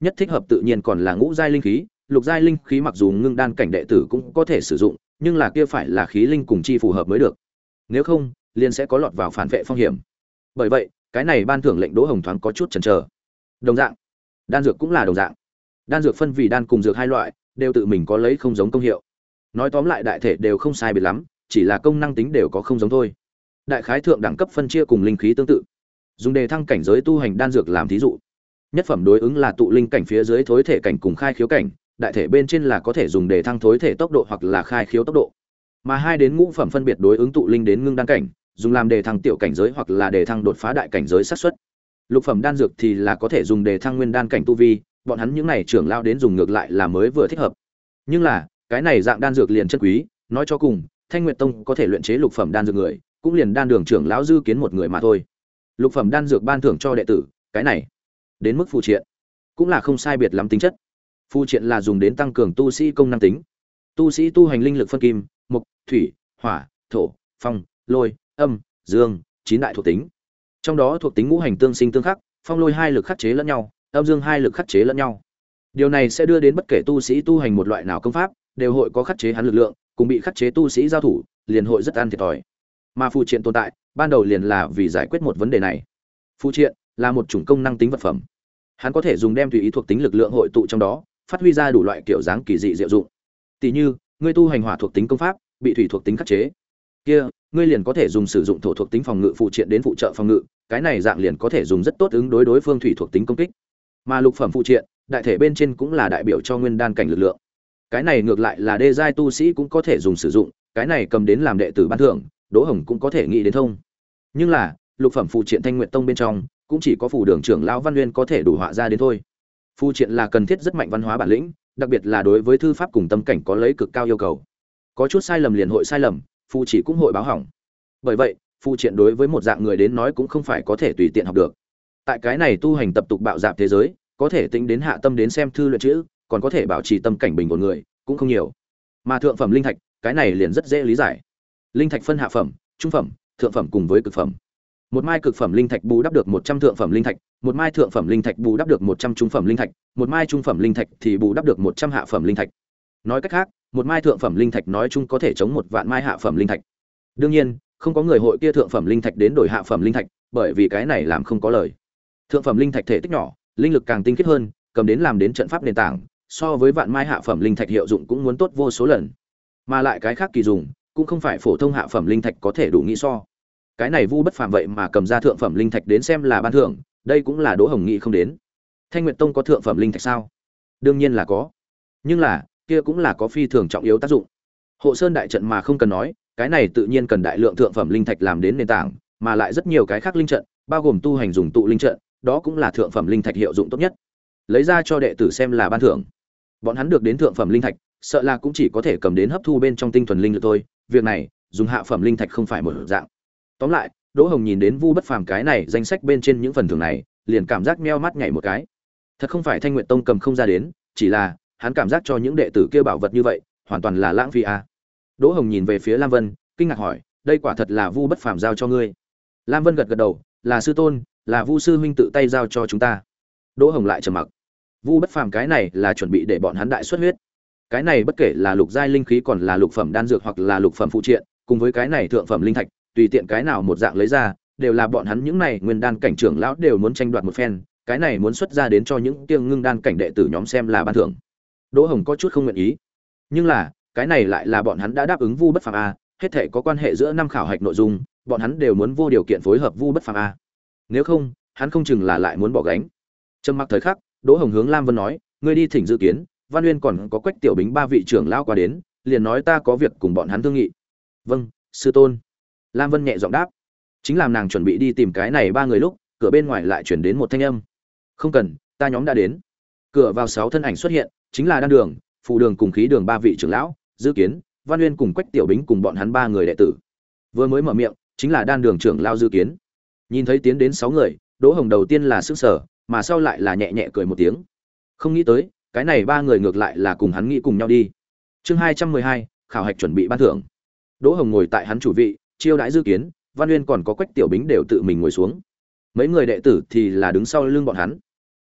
nhất thích hợp tự nhiên còn là ngũ giai linh khí, lục giai linh khí mặc dù ngưng đan cảnh đệ tử cũng có thể sử dụng, nhưng là kia phải là khí linh cùng chi phù hợp mới được. Nếu không, liền sẽ có lọt vào phản vệ phong hiểm. Bởi vậy, cái này ban thưởng lệnh Đỗ Hồng thoáng có chút chần chờ. Đồng dạng, đan dược cũng là đồng dạng. Đan dược phân vì đan cùng dược hai loại, đều tự mình có lấy không giống công hiệu. Nói tóm lại đại thể đều không sai biệt lắm, chỉ là công năng tính đều có không giống thôi. Đại khái thượng đẳng cấp phân chia cùng linh khí tương tự. Dùng đề thăng cảnh giới tu hành đan dược làm thí dụ. Nhất phẩm đối ứng là tụ linh cảnh phía dưới thối thể cảnh cùng khai khiếu cảnh, đại thể bên trên là có thể dùng để thăng thối thể tốc độ hoặc là khai khiếu tốc độ. Mà hai đến ngũ phẩm phân biệt đối ứng tụ linh đến ngưng đan cảnh, dùng làm đề thăng tiểu cảnh giới hoặc là đề thăng đột phá đại cảnh giới xác suất. Lục phẩm đan dược thì là có thể dùng để thăng nguyên đan cảnh tu vi, bọn hắn những này trưởng lao đến dùng ngược lại là mới vừa thích hợp. Nhưng là, cái này dạng đan dược liền chân quý, nói cho cùng, Thanh Nguyệt Tông có thể luyện chế lục phẩm đan dược người, cũng liền đan đường trưởng lão Dư Kiến một người mà thôi. Lục phẩm đan dược ban thưởng cho đệ tử, cái này, đến mức phù triện, cũng là không sai biệt lắm tính chất. Phù triện là dùng đến tăng cường tu sĩ công năng tính. Tu sĩ tu hành linh lực phân kim, mộc, thủy, hỏa, thổ, phong, lôi, âm, dương, chín đại thuộc tính. Trong đó thuộc tính ngũ hành tương sinh tương khắc, phong lôi hai lực khắc chế lẫn nhau, âm dương hai lực khắc chế lẫn nhau. Điều này sẽ đưa đến bất kể tu sĩ tu hành một loại nào công pháp, đều hội có khắc chế hắn lực lượng, cùng bị khắc chế tu sĩ giao thủ, liền hội rất ăn thiệt thòi. Mà phù triện tồn tại, ban đầu liền là vì giải quyết một vấn đề này. Phù triện là một chủng công năng tính vật phẩm. Hắn có thể dùng đem tùy ý thuộc tính lực lượng hội tụ trong đó, phát huy ra đủ loại kiểu dáng kỳ dị diệu dụng. Tỷ như, ngươi tu hành hỏa thuộc tính công pháp, bị thủy thuộc tính khắc chế. Kia, ngươi liền có thể dùng sử dụng thổ thuộc tính phòng ngự phù triện đến phụ trợ phòng ngự, cái này dạng liền có thể dùng rất tốt ứng đối đối phương thủy thuộc tính công kích. Mà lục phẩm phụ triện, đại thể bên trên cũng là đại biểu cho nguyên đan cảnh lực lượng. Cái này ngược lại là đê giai tu sĩ cũng có thể dùng sử dụng, cái này cầm đến làm đệ tử ban thưởng, Đỗ Hồng cũng có thể nghĩ đến thông. Nhưng là, lục phẩm phụ triện Thanh Nguyệt Tông bên trong, cũng chỉ có phù đường trưởng lão Văn Nguyên có thể đủ họa ra đến thôi. Phụ triện là cần thiết rất mạnh văn hóa bản lĩnh, đặc biệt là đối với thư pháp cùng tâm cảnh có lấy cực cao yêu cầu. Có chút sai lầm liền hội sai lầm, phù chỉ cũng hội báo hỏng. Bởi vậy, phụ triện đối với một dạng người đến nói cũng không phải có thể tùy tiện học được. Tại cái này tu hành tập tục bạo dạn thế giới, có thể tính đến hạ tâm đến xem thư luyện chữ, còn có thể bảo trì tâm cảnh bình ổn người, cũng không nhiều. Mà thượng phẩm linh thạch, cái này liền rất dễ lý giải. Linh thạch phân hạ phẩm, trung phẩm, thượng phẩm cùng với cực phẩm. Một mai cực phẩm linh thạch bù đắp được một trăm thượng phẩm linh thạch, một mai thượng phẩm linh thạch bù đắp được một trăm trung phẩm linh thạch, một mai trung phẩm linh thạch thì bù đắp được một trăm hạ phẩm linh thạch. Nói cách khác, một mai thượng phẩm linh thạch nói chung có thể chống một vạn mai hạ phẩm linh thạch. Đương nhiên, không có người hội kia thượng phẩm linh thạch đến đổi hạ phẩm linh thạch, bởi vì cái này làm không có lời. Thượng phẩm linh thạch thể tích nhỏ, linh lực càng tinh khiết hơn, cầm đến làm đến trận pháp nền tảng, so với vạn mai hạ phẩm linh thạch hiệu dụng cũng muốn tốt vô số lần. Mà lại cái khác kỳ dùng, cũng không phải phổ thông hạ phẩm linh thạch có thể đủ nghĩ so. Cái này Vu Bất Phàm vậy mà cầm ra thượng phẩm linh thạch đến xem là ban thưởng, đây cũng là Đỗ Hồng nghĩ không đến. Thanh Nguyệt Tông có thượng phẩm linh thạch sao? Đương nhiên là có. Nhưng là, kia cũng là có phi thường trọng yếu tác dụng. Hộ Sơn đại trận mà không cần nói, cái này tự nhiên cần đại lượng thượng phẩm linh thạch làm đến nền tảng, mà lại rất nhiều cái khác linh trận, bao gồm tu hành dùng tụ linh trận, đó cũng là thượng phẩm linh thạch hiệu dụng tốt nhất. Lấy ra cho đệ tử xem là ban thưởng. Bọn hắn được đến thượng phẩm linh thạch, sợ là cũng chỉ có thể cầm đến hấp thu bên trong tinh thuần linh lực thôi, việc này, dùng hạ phẩm linh thạch không phải một dạng. Tóm lại, Đỗ Hồng nhìn đến Vu Bất Phàm cái này danh sách bên trên những phần thưởng này, liền cảm giác meo mắt nhảy một cái. Thật không phải Thanh Nguyệt Tông cầm không ra đến, chỉ là hắn cảm giác cho những đệ tử kia bảo vật như vậy, hoàn toàn là lãng phí à. Đỗ Hồng nhìn về phía Lam Vân, kinh ngạc hỏi, đây quả thật là Vu Bất Phàm giao cho ngươi? Lam Vân gật gật đầu, là sư tôn, là Vu sư huynh tự tay giao cho chúng ta. Đỗ Hồng lại trầm mặc. Vu Bất Phàm cái này là chuẩn bị để bọn hắn đại xuất huyết. Cái này bất kể là lục giai linh khí còn là lục phẩm đan dược hoặc là lục phẩm phụ triện, cùng với cái này thượng phẩm linh thạch, tùy tiện cái nào một dạng lấy ra, đều là bọn hắn những này nguyên đan cảnh trưởng lão đều muốn tranh đoạt một phen, cái này muốn xuất ra đến cho những tiêng ngưng đan cảnh đệ tử nhóm xem là ban thưởng. Đỗ Hồng có chút không nguyện ý. Nhưng là, cái này lại là bọn hắn đã đáp ứng Vu Bất Phàm a, hết thảy có quan hệ giữa năm khảo hạch nội dung, bọn hắn đều muốn vô điều kiện phối hợp Vu Bất Phàm a. Nếu không, hắn không chừng là lại muốn bỏ gánh. Trầm mặc thời khắc, Đỗ Hồng hướng Lam Vân nói, ngươi đi thỉnh dự kiến, Văn Uyên còn có Quách Tiểu Bính ba vị trưởng lão qua đến, liền nói ta có việc cùng bọn hắn thương nghị. Vâng, sư tôn. Lam Vân nhẹ giọng đáp. Chính làm nàng chuẩn bị đi tìm cái này ba người lúc, cửa bên ngoài lại chuyển đến một thanh âm. Không cần, ta nhóm đã đến. Cửa vào sáu thân ảnh xuất hiện, chính là Đan Đường, Phù Đường cùng Khí Đường ba vị trưởng lão, Dư Kiến, Văn Uyên cùng Quách Tiểu Bính cùng bọn hắn ba người đệ tử. Vừa mới mở miệng, chính là Đan Đường trưởng lão Dư Kiến. Nhìn thấy tiến đến sáu người, Đỗ Hồng đầu tiên là sửng sở, mà sau lại là nhẹ nhẹ cười một tiếng. Không nghĩ tới, cái này ba người ngược lại là cùng hắn nghĩ cùng nhau đi. Chương hai trăm mười hai, khảo hạch chuẩn bị ban thưởng. Đỗ Hồng ngồi tại hắn chủ vị, chiêu đãi Dư Kiến, Văn Uyên còn có Quách Tiểu Bính đều tự mình ngồi xuống. Mấy người đệ tử thì là đứng sau lưng bọn hắn.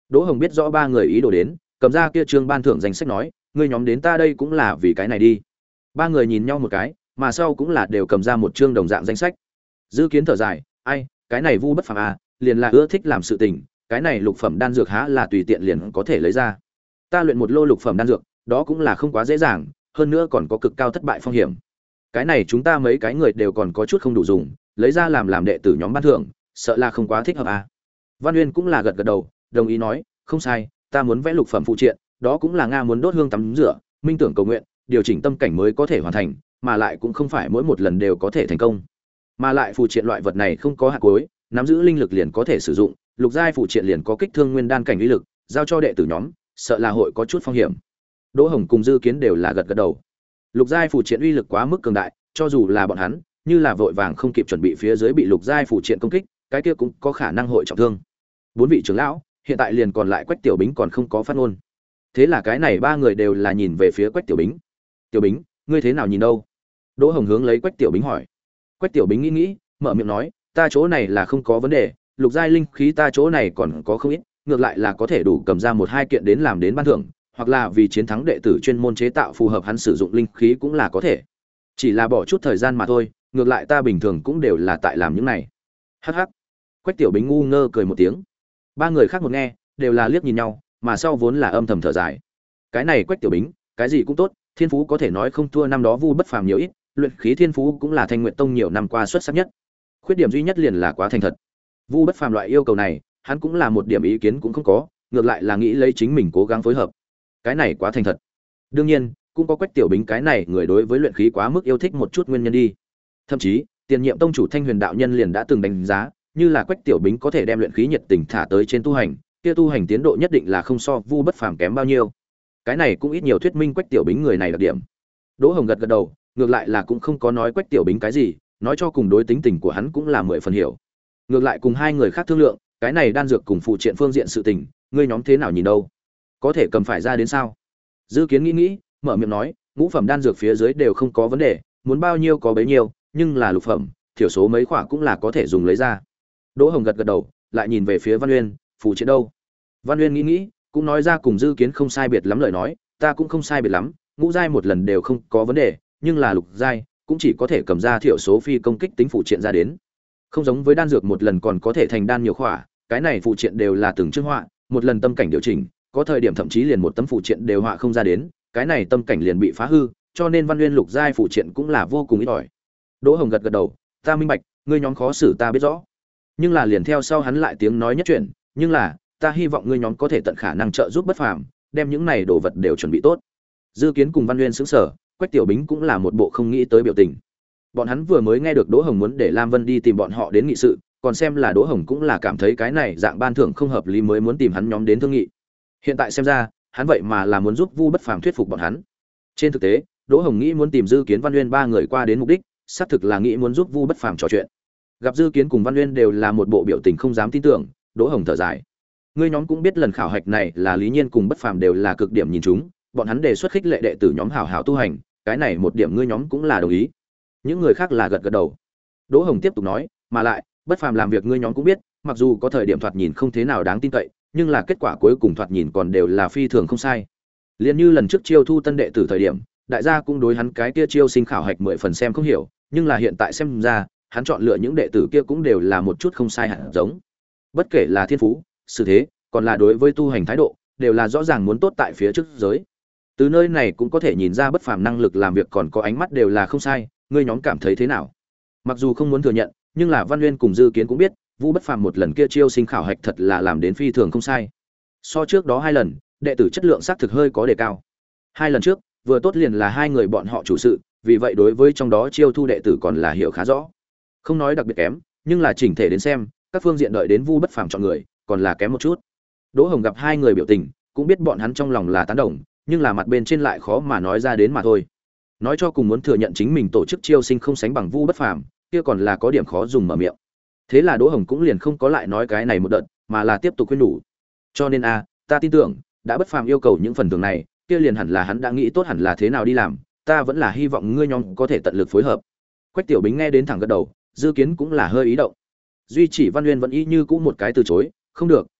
Đỗ Hồng biết rõ ba người ý đồ đến, cầm ra kia trương ban thưởng danh sách nói, ngươi nhóm đến ta đây cũng là vì cái này đi. Ba người nhìn nhau một cái, mà sau cũng là đều cầm ra một trương đồng dạng danh sách. Dư Kiến thở dài, ai, cái này Vu Bất Phàm à, liền là ưa thích làm sự tình, cái này lục phẩm đan dược há là tùy tiện liền có thể lấy ra. Ta luyện một lô lục phẩm đan dược, đó cũng là không quá dễ dàng, hơn nữa còn có cực cao thất bại phong hiểm. Cái này chúng ta mấy cái người đều còn có chút không đủ dùng, lấy ra làm làm đệ tử nhóm ban thưởng, sợ là không quá thích hợp à. Văn Uyên cũng là gật gật đầu, đồng ý nói, không sai, ta muốn vẽ lục phẩm phụ triện, đó cũng là Nga muốn đốt hương tắm rửa, minh tưởng cầu nguyện, điều chỉnh tâm cảnh mới có thể hoàn thành, mà lại cũng không phải mỗi một lần đều có thể thành công. Mà lại phụ triện loại vật này không có hạt cuối, nắm giữ linh lực liền có thể sử dụng, lục giai phụ triện liền có kích thương nguyên đan cảnh uy lực, giao cho đệ tử nhóm, sợ là hội có chút phong hiểm. Đỗ Hồng cùng Dư Kiến đều là gật gật đầu. Lục giai phụ triện uy lực quá mức cường đại, cho dù là bọn hắn, như là vội vàng không kịp chuẩn bị phía dưới bị lục giai phụ triện công kích, cái kia cũng có khả năng hội trọng thương. Bốn vị trưởng lão, hiện tại liền còn lại Quách Tiểu Bính còn không có phát ngôn. Thế là cái này ba người đều là nhìn về phía Quách Tiểu Bính. Tiểu Bính, ngươi thế nào nhìn đâu? Đỗ Hồng hướng lấy Quách Tiểu Bính hỏi. Quách Tiểu Bính nghĩ nghĩ, mở miệng nói, ta chỗ này là không có vấn đề, lục giai linh khí ta chỗ này còn có không ít, ngược lại là có thể đủ cầm ra một hai kiện đến làm đến ban thưởng, hoặc là vì chiến thắng đệ tử chuyên môn chế tạo phù hợp hắn sử dụng linh khí cũng là có thể. Chỉ là bỏ chút thời gian mà thôi, ngược lại ta bình thường cũng đều là tại làm những này. Hắc hắc. Quách Tiểu Bính ngu ngơ cười một tiếng. Ba người khác một nghe, đều là liếc nhìn nhau, mà sau vốn là âm thầm thở dài. Cái này Quách Tiểu Bính, cái gì cũng tốt, thiên phú có thể nói không thua năm đó Vu Bất Phàm nhiều ít, luyện khí thiên phú cũng là Thanh Nguyệt Tông nhiều năm qua xuất sắc nhất. Khuyết điểm duy nhất liền là quá thành thật. Vu Bất Phàm loại yêu cầu này, hắn cũng là một điểm ý kiến cũng không có, ngược lại là nghĩ lấy chính mình cố gắng phối hợp. Cái này quá thành thật. Đương nhiên, cũng có Quách Tiểu Bính cái này người đối với luyện khí quá mức yêu thích một chút nguyên nhân đi. Thậm chí, tiền nhiệm tông chủ Thanh Huyền đạo nhân liền đã từng đánh giá, như là Quách Tiểu Bính có thể đem luyện khí nhiệt tình thả tới trên tu hành, kia tu hành tiến độ nhất định là không so Vu Bất Phàm kém bao nhiêu. Cái này cũng ít nhiều thuyết minh Quách Tiểu Bính người này đặc điểm. Đỗ Hồng gật gật đầu, ngược lại là cũng không có nói Quách Tiểu Bính cái gì, nói cho cùng đối tính tình của hắn cũng là mười phần hiểu. Ngược lại cùng hai người khác thương lượng, cái này đan dược cùng phụ triện phương diện sự tình, ngươi nhóm thế nào nhìn đâu? Có thể cầm phải ra đến sao? Dư Kiến nghĩ nghĩ, mở miệng nói, ngũ phẩm đan dược phía dưới đều không có vấn đề, muốn bao nhiêu có bấy nhiêu, nhưng là lục phẩm, thiểu số mấy khỏa cũng là có thể dùng lấy ra. Đỗ Hồng gật gật đầu, lại nhìn về phía Văn Uyên, phụ triện đâu? Văn Uyên nghĩ nghĩ, cũng nói ra cùng Dư Kiến không sai biệt lắm lời nói, ta cũng không sai biệt lắm, ngũ giai một lần đều không có vấn đề, nhưng là lục giai cũng chỉ có thể cầm ra thiểu số phi công kích tính phụ triện ra đến. Không giống với đan dược một lần còn có thể thành đan nhiều khỏa, cái này phụ triện đều là từng chương họa, một lần tâm cảnh điều chỉnh, có thời điểm thậm chí liền một tấm phụ triện đều họa không ra đến, cái này tâm cảnh liền bị phá hư, cho nên Văn Nguyên lục giai phụ triện cũng là vô cùng ít ỏi. Đỗ Hồng gật gật đầu, ta minh bạch, ngươi nhóm khó xử ta biết rõ. Nhưng là liền theo sau hắn lại tiếng nói nhất chuyện, nhưng là, ta hy vọng ngươi nhóm có thể tận khả năng trợ giúp Bất Phàm, đem những này đồ vật đều chuẩn bị tốt. Dư Kiến cùng Văn Nguyên sững sờ, Quách Tiểu Bính cũng là một bộ không nghĩ tới biểu tình. Bọn hắn vừa mới nghe được Đỗ Hồng muốn để Lam Vân đi tìm bọn họ đến nghị sự, còn xem là Đỗ Hồng cũng là cảm thấy cái này dạng ban thưởng không hợp lý mới muốn tìm hắn nhóm đến thương nghị. Hiện tại xem ra, hắn vậy mà là muốn giúp Vu Bất Phàm thuyết phục bọn hắn. Trên thực tế, Đỗ Hồng nghĩ muốn tìm Dư Kiến Văn Nguyên ba người qua đến mục đích, xác thực là nghĩ muốn giúp Vu Bất Phàm trò chuyện. Gặp Dư Kiến cùng Văn Nguyên đều là một bộ biểu tình không dám tin tưởng, Đỗ Hồng thở dài. Ngươi nhóm cũng biết lần khảo hạch này là Lý Nhiên cùng Bất Phàm đều là cực điểm nhìn chúng, bọn hắn đề xuất khích lệ đệ tử nhóm hảo hảo tu hành, cái này một điểm ngươi nhóm cũng là đồng ý. Những người khác là gật gật đầu. Đỗ Hồng tiếp tục nói, mà lại, Bất Phàm làm việc ngươi nhóm cũng biết, mặc dù có thời điểm thoạt nhìn không thế nào đáng tin cậy, nhưng là kết quả cuối cùng thoạt nhìn còn đều là phi thường không sai. Liên như lần trước chiêu thu tân đệ tử thời điểm, đại gia cũng đối hắn cái kia chiêu sinh khảo hạch mười phần xem không hiểu, nhưng là hiện tại xem ra, hắn chọn lựa những đệ tử kia cũng đều là một chút không sai hẳn giống. Bất kể là thiên phú, sự thế, còn là đối với tu hành thái độ, đều là rõ ràng muốn tốt tại phía trước giới. Từ nơi này cũng có thể nhìn ra Bất Phàm năng lực làm việc còn có ánh mắt đều là không sai, ngươi nhóm cảm thấy thế nào? Mặc dù không muốn thừa nhận, nhưng là Văn Nguyên cùng Dư Kiến cũng biết, Vu Bất Phàm một lần kia chiêu sinh khảo hạch thật là làm đến phi thường không sai. So trước đó hai lần, đệ tử chất lượng xác thực hơi có đề cao. Hai lần trước, vừa tốt liền là hai người bọn họ chủ sự, vì vậy đối với trong đó chiêu thu đệ tử còn là hiểu khá rõ. Không nói đặc biệt kém, nhưng là chỉnh thể đến xem, các phương diện đợi đến Vu Bất Phàm chọn người, còn là kém một chút. Đỗ Hồng gặp hai người biểu tình, cũng biết bọn hắn trong lòng là tán đồng, nhưng là mặt bên trên lại khó mà nói ra đến mà thôi. Nói cho cùng muốn thừa nhận chính mình tổ chức chiêu sinh không sánh bằng Vu Bất Phàm, kia còn là có điểm khó dùng mở miệng. Thế là Đỗ Hồng cũng liền không có lại nói cái này một đợt, mà là tiếp tục khuyên nhủ. Cho nên a, ta tin tưởng, đã Bất Phàm yêu cầu những phần thưởng này, kia liền hẳn là hắn đã nghĩ tốt hẳn là thế nào đi làm, ta vẫn là hy vọng ngươi nhóm có thể tận lực phối hợp. Quách Tiểu Bính nghe đến thẳng gật đầu, Dư Kiến cũng là hơi ý động. Duy chỉ Văn Nguyên vẫn y như cũ một cái từ chối, không được,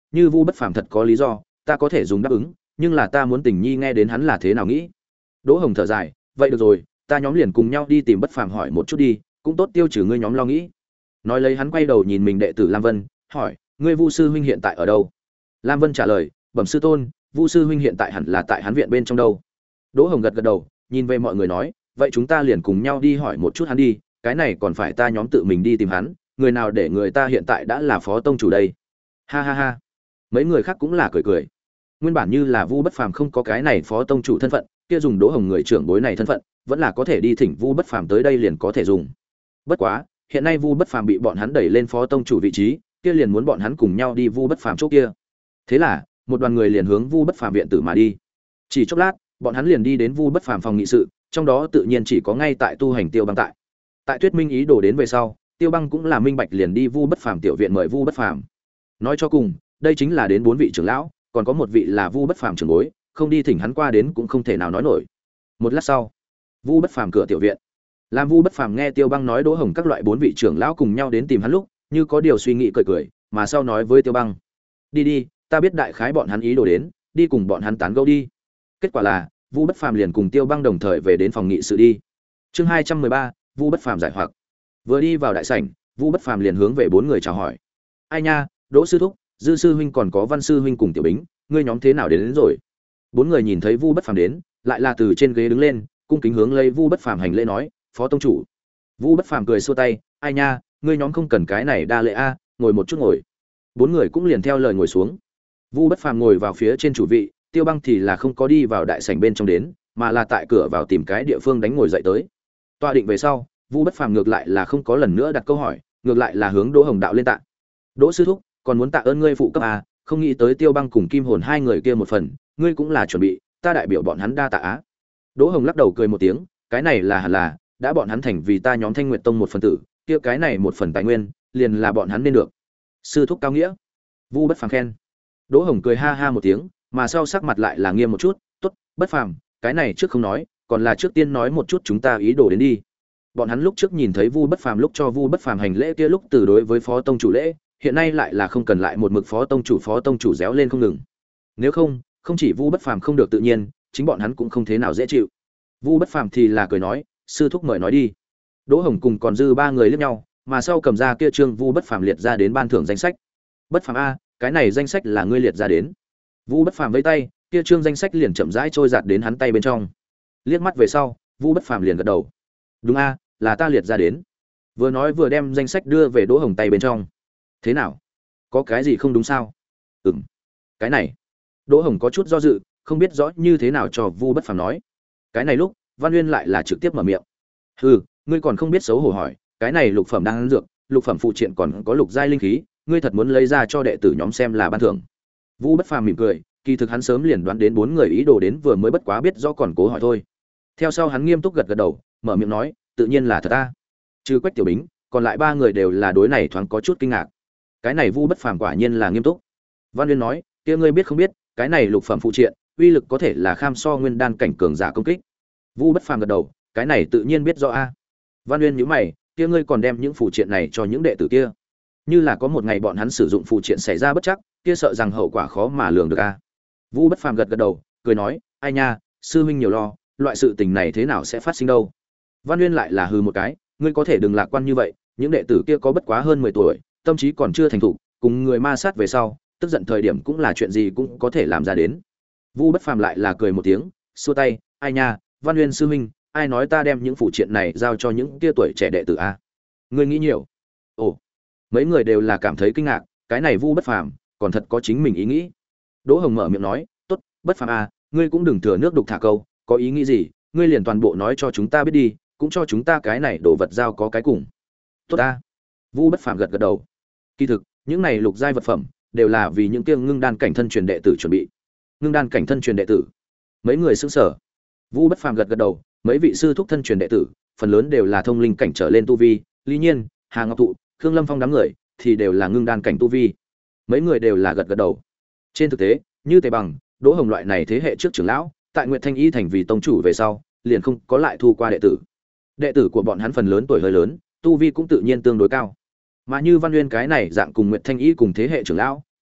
như Vu Bất Phàm thật có lý do, ta có thể dùng đáp ứng, nhưng là ta muốn Tình Nhi nghe đến hắn là thế nào nghĩ. Đỗ Hồng thở dài, vậy được rồi, ta nhóm liền cùng nhau đi tìm Bất Phàm hỏi một chút đi, cũng tốt tiêu trừ ngươi nhóm lo nghĩ. Nói lấy hắn quay đầu nhìn mình đệ tử Lam Vân, hỏi, ngươi Vu sư huynh hiện tại ở đâu? Lam Vân trả lời, bẩm sư tôn, Vu sư huynh hiện tại hẳn là tại hắn viện bên trong đâu. Đỗ Hồng gật gật đầu, nhìn về mọi người nói, vậy chúng ta liền cùng nhau đi hỏi một chút hắn đi, cái này còn phải ta nhóm tự mình đi tìm hắn, người nào để người ta hiện tại đã là phó tông chủ đây. Ha ha ha. Mấy người khác cũng là cười cười. Nguyên bản như là Vu Bất Phàm không có cái này phó tông chủ thân phận, kia dùng Đỗ Hồng người trưởng bối này thân phận, vẫn là có thể đi thỉnh Vu Bất Phàm tới đây liền có thể dùng. Bất quá, hiện nay Vu Bất Phàm bị bọn hắn đẩy lên phó tông chủ vị trí, kia liền muốn bọn hắn cùng nhau đi Vu Bất Phàm chỗ kia. Thế là, một đoàn người liền hướng Vu Bất Phàm viện tử mà đi. Chỉ chốc lát, bọn hắn liền đi đến Vu Bất Phàm phòng nghị sự, trong đó tự nhiên chỉ có ngay tại tu hành Tiêu Băng tại. Tại Tuyết Minh ý đồ đến về sau, Tiêu Băng cũng là minh bạch liền đi Vu Bất Phàm tiểu viện mời Vu Bất Phàm. Nói cho cùng, đây chính là đến bốn vị trưởng lão, còn có một vị là Vu Bất Phàm trưởng bối, không đi thỉnh hắn qua đến cũng không thể nào nói nổi. Một lát sau, Vu Bất Phàm cửa tiểu viện. Làm Vu Bất Phàm nghe Tiêu Băng nói Đỗ Hồng các loại bốn vị trưởng lão cùng nhau đến tìm hắn lúc, như có điều suy nghĩ cười cười, mà sau nói với Tiêu Băng: "Đi đi, ta biết đại khái bọn hắn ý đồ đến, đi cùng bọn hắn tán gẫu đi." Kết quả là, Vu Bất Phàm liền cùng Tiêu Băng đồng thời về đến phòng nghị sự đi. Chương hai trăm mười ba, Vu Bất Phàm giải hoặc. Vừa đi vào đại sảnh, Vu Bất Phàm liền hướng về bốn người chào hỏi. "Ai nha, Đỗ sư thúc, Dư sư huynh còn có Văn sư huynh cùng Tiểu Bính, ngươi nhóm thế nào đến, đến rồi?" Bốn người nhìn thấy Vu Bất Phàm đến, lại là từ trên ghế đứng lên, cung kính hướng lấy Vu Bất Phàm hành lễ nói: "Phó tông chủ." Vu Bất Phàm cười xua tay: "Ai nha, ngươi nhóm không cần cái này đa lễ a, ngồi một chút ngồi." Bốn người cũng liền theo lời ngồi xuống. Vu Bất Phàm ngồi vào phía trên chủ vị, Tiêu Băng thì là không có đi vào đại sảnh bên trong đến, mà là tại cửa vào tìm cái địa phương đánh ngồi dậy tới. Tọa định về sau, Vu Bất Phàm ngược lại là không có lần nữa đặt câu hỏi, ngược lại là hướng Đỗ Hồng đạo lên tạ. "Đỗ sư thúc, còn muốn tạ ơn ngươi phụ cấp a, không nghĩ tới Tiêu Băng cùng Kim Hồn hai người kia một phần, ngươi cũng là chuẩn bị, ta đại biểu bọn hắn đa tạ á." Đỗ Hồng lắc đầu cười một tiếng, cái này là hẳn là, đã bọn hắn thành vì ta nhóm Thanh Nguyệt Tông một phần tử, kia cái này một phần tài nguyên, liền là bọn hắn nên được. Sư thúc cao nghĩa. Vu Bất Phàm khen. Đỗ Hồng cười ha ha một tiếng, mà sau sắc mặt lại là nghiêm một chút, "Tốt, Bất Phàm, cái này trước không nói, còn là trước tiên nói một chút chúng ta ý đồ đến đi." Bọn hắn lúc trước nhìn thấy Vu Bất Phàm lúc cho Vu Bất Phàm hành lễ kia lúc từ đối với phó tông chủ lễ, hiện nay lại là không cần lại một mực phó tông chủ phó tông chủ réo lên không ngừng. Nếu không, không chỉ Vu Bất Phàm không được tự nhiên, chính bọn hắn cũng không thế nào dễ chịu. Vu Bất Phàm thì là cười nói, "Sư thúc mời nói đi." Đỗ Hồng cùng còn dư ba người liếc nhau, mà sau cầm ra kia trương Vu Bất Phàm liệt ra đến ban thưởng danh sách. "Bất Phàm a, cái này danh sách là ngươi liệt ra đến." Vu Bất Phàm vẫy tay, kia trương danh sách liền chậm rãi trôi giạt đến hắn tay bên trong. Liếc mắt về sau, Vu Bất Phàm liền gật đầu. "Đúng a, là ta liệt ra đến." Vừa nói vừa đem danh sách đưa về Đỗ Hồng tay bên trong. "Thế nào? Có cái gì không đúng sao?" "Ừm, cái này." Đỗ Hồng có chút do dự, không biết rõ như thế nào cho Vu Bất Phàm nói. Cái này lúc, Văn Uyên lại là trực tiếp mở miệng. "Hừ, ngươi còn không biết xấu hổ hỏi, cái này lục phẩm đang ăn dược, lục phẩm phụ triện còn có lục giai linh khí, ngươi thật muốn lấy ra cho đệ tử nhóm xem là ban thưởng." Vu Bất Phàm mỉm cười, kỳ thực hắn sớm liền đoán đến bốn người ý đồ đến vừa mới bất quá biết rõ còn cố hỏi thôi. Theo sau hắn nghiêm túc gật gật đầu, mở miệng nói, "Tự nhiên là thật ta." Trừ Quách Tiểu Bính, còn lại ba người đều là đối này thoáng có chút kinh ngạc. Cái này Vu Bất Phàm quả nhiên là nghiêm túc. Văn Uyên nói, "Kia ngươi biết không biết, cái này lục phẩm phụ triện, uy lực có thể là kham so nguyên đan cảnh cường giả công kích." Vu Bất Phàm gật đầu, "Cái này tự nhiên biết rõ a." Văn Uyên nhíu mày, "Kia ngươi còn đem những phụ triện này cho những đệ tử kia? Như là có một ngày bọn hắn sử dụng phụ triện xảy ra bất trắc, kia sợ rằng hậu quả khó mà lường được a." Vu Bất Phàm gật gật đầu, cười nói, "Ai nha, sư huynh nhiều lo, loại sự tình này thế nào sẽ phát sinh đâu." Văn Uyên lại là hừ một cái, "Ngươi có thể đừng lạc quan như vậy, những đệ tử kia có bất quá hơn mười tuổi, tâm trí còn chưa thành thục, cùng người ma sát về sau, tức giận thời điểm cũng là chuyện gì cũng có thể làm ra đến." Vu Bất Phàm lại là cười một tiếng, xua tay, "Ai nha, Văn Uyên sư huynh, ai nói ta đem những phụ triện này giao cho những kia tuổi trẻ đệ tử a? Ngươi nghĩ nhiều." Ồ, mấy người đều là cảm thấy kinh ngạc, cái này Vu Bất Phàm còn thật có chính mình ý nghĩ. Đỗ Hồng mở miệng nói, "Tốt, Bất Phàm a, ngươi cũng đừng thừa nước đục thả câu, có ý nghĩ gì, ngươi liền toàn bộ nói cho chúng ta biết đi, cũng cho chúng ta cái này đồ vật giao có cái cùng." "Tốt a." Vu Bất Phàm gật gật đầu. Kỳ thực, những này lục giai vật phẩm đều là vì những kia ngưng đan cảnh thân truyền đệ tử chuẩn bị. Ngưng đan cảnh thân truyền đệ tử? Mấy người sững sờ. Vu Bất Phàm gật gật đầu, mấy vị sư thúc thân truyền đệ tử, phần lớn đều là thông linh cảnh trở lên tu vi, Lý Nhiên, Hà Ngọc Thụ, Khương Lâm Phong đám người thì đều là ngưng đan cảnh tu vi. Mấy người đều là gật gật đầu. Trên thực tế, như Tề Bằng, Đỗ Hồng loại này thế hệ trước trưởng lão, tại Nguyệt Thanh Y thành vì tông chủ về sau, liền không có lại thu qua đệ tử. Đệ tử của bọn hắn phần lớn tuổi hơi lớn, tu vi cũng tự nhiên tương đối cao. Mà như Văn Nguyên cái này dạng cùng Nguyệt Thanh Y cùng thế hệ trưởng lão,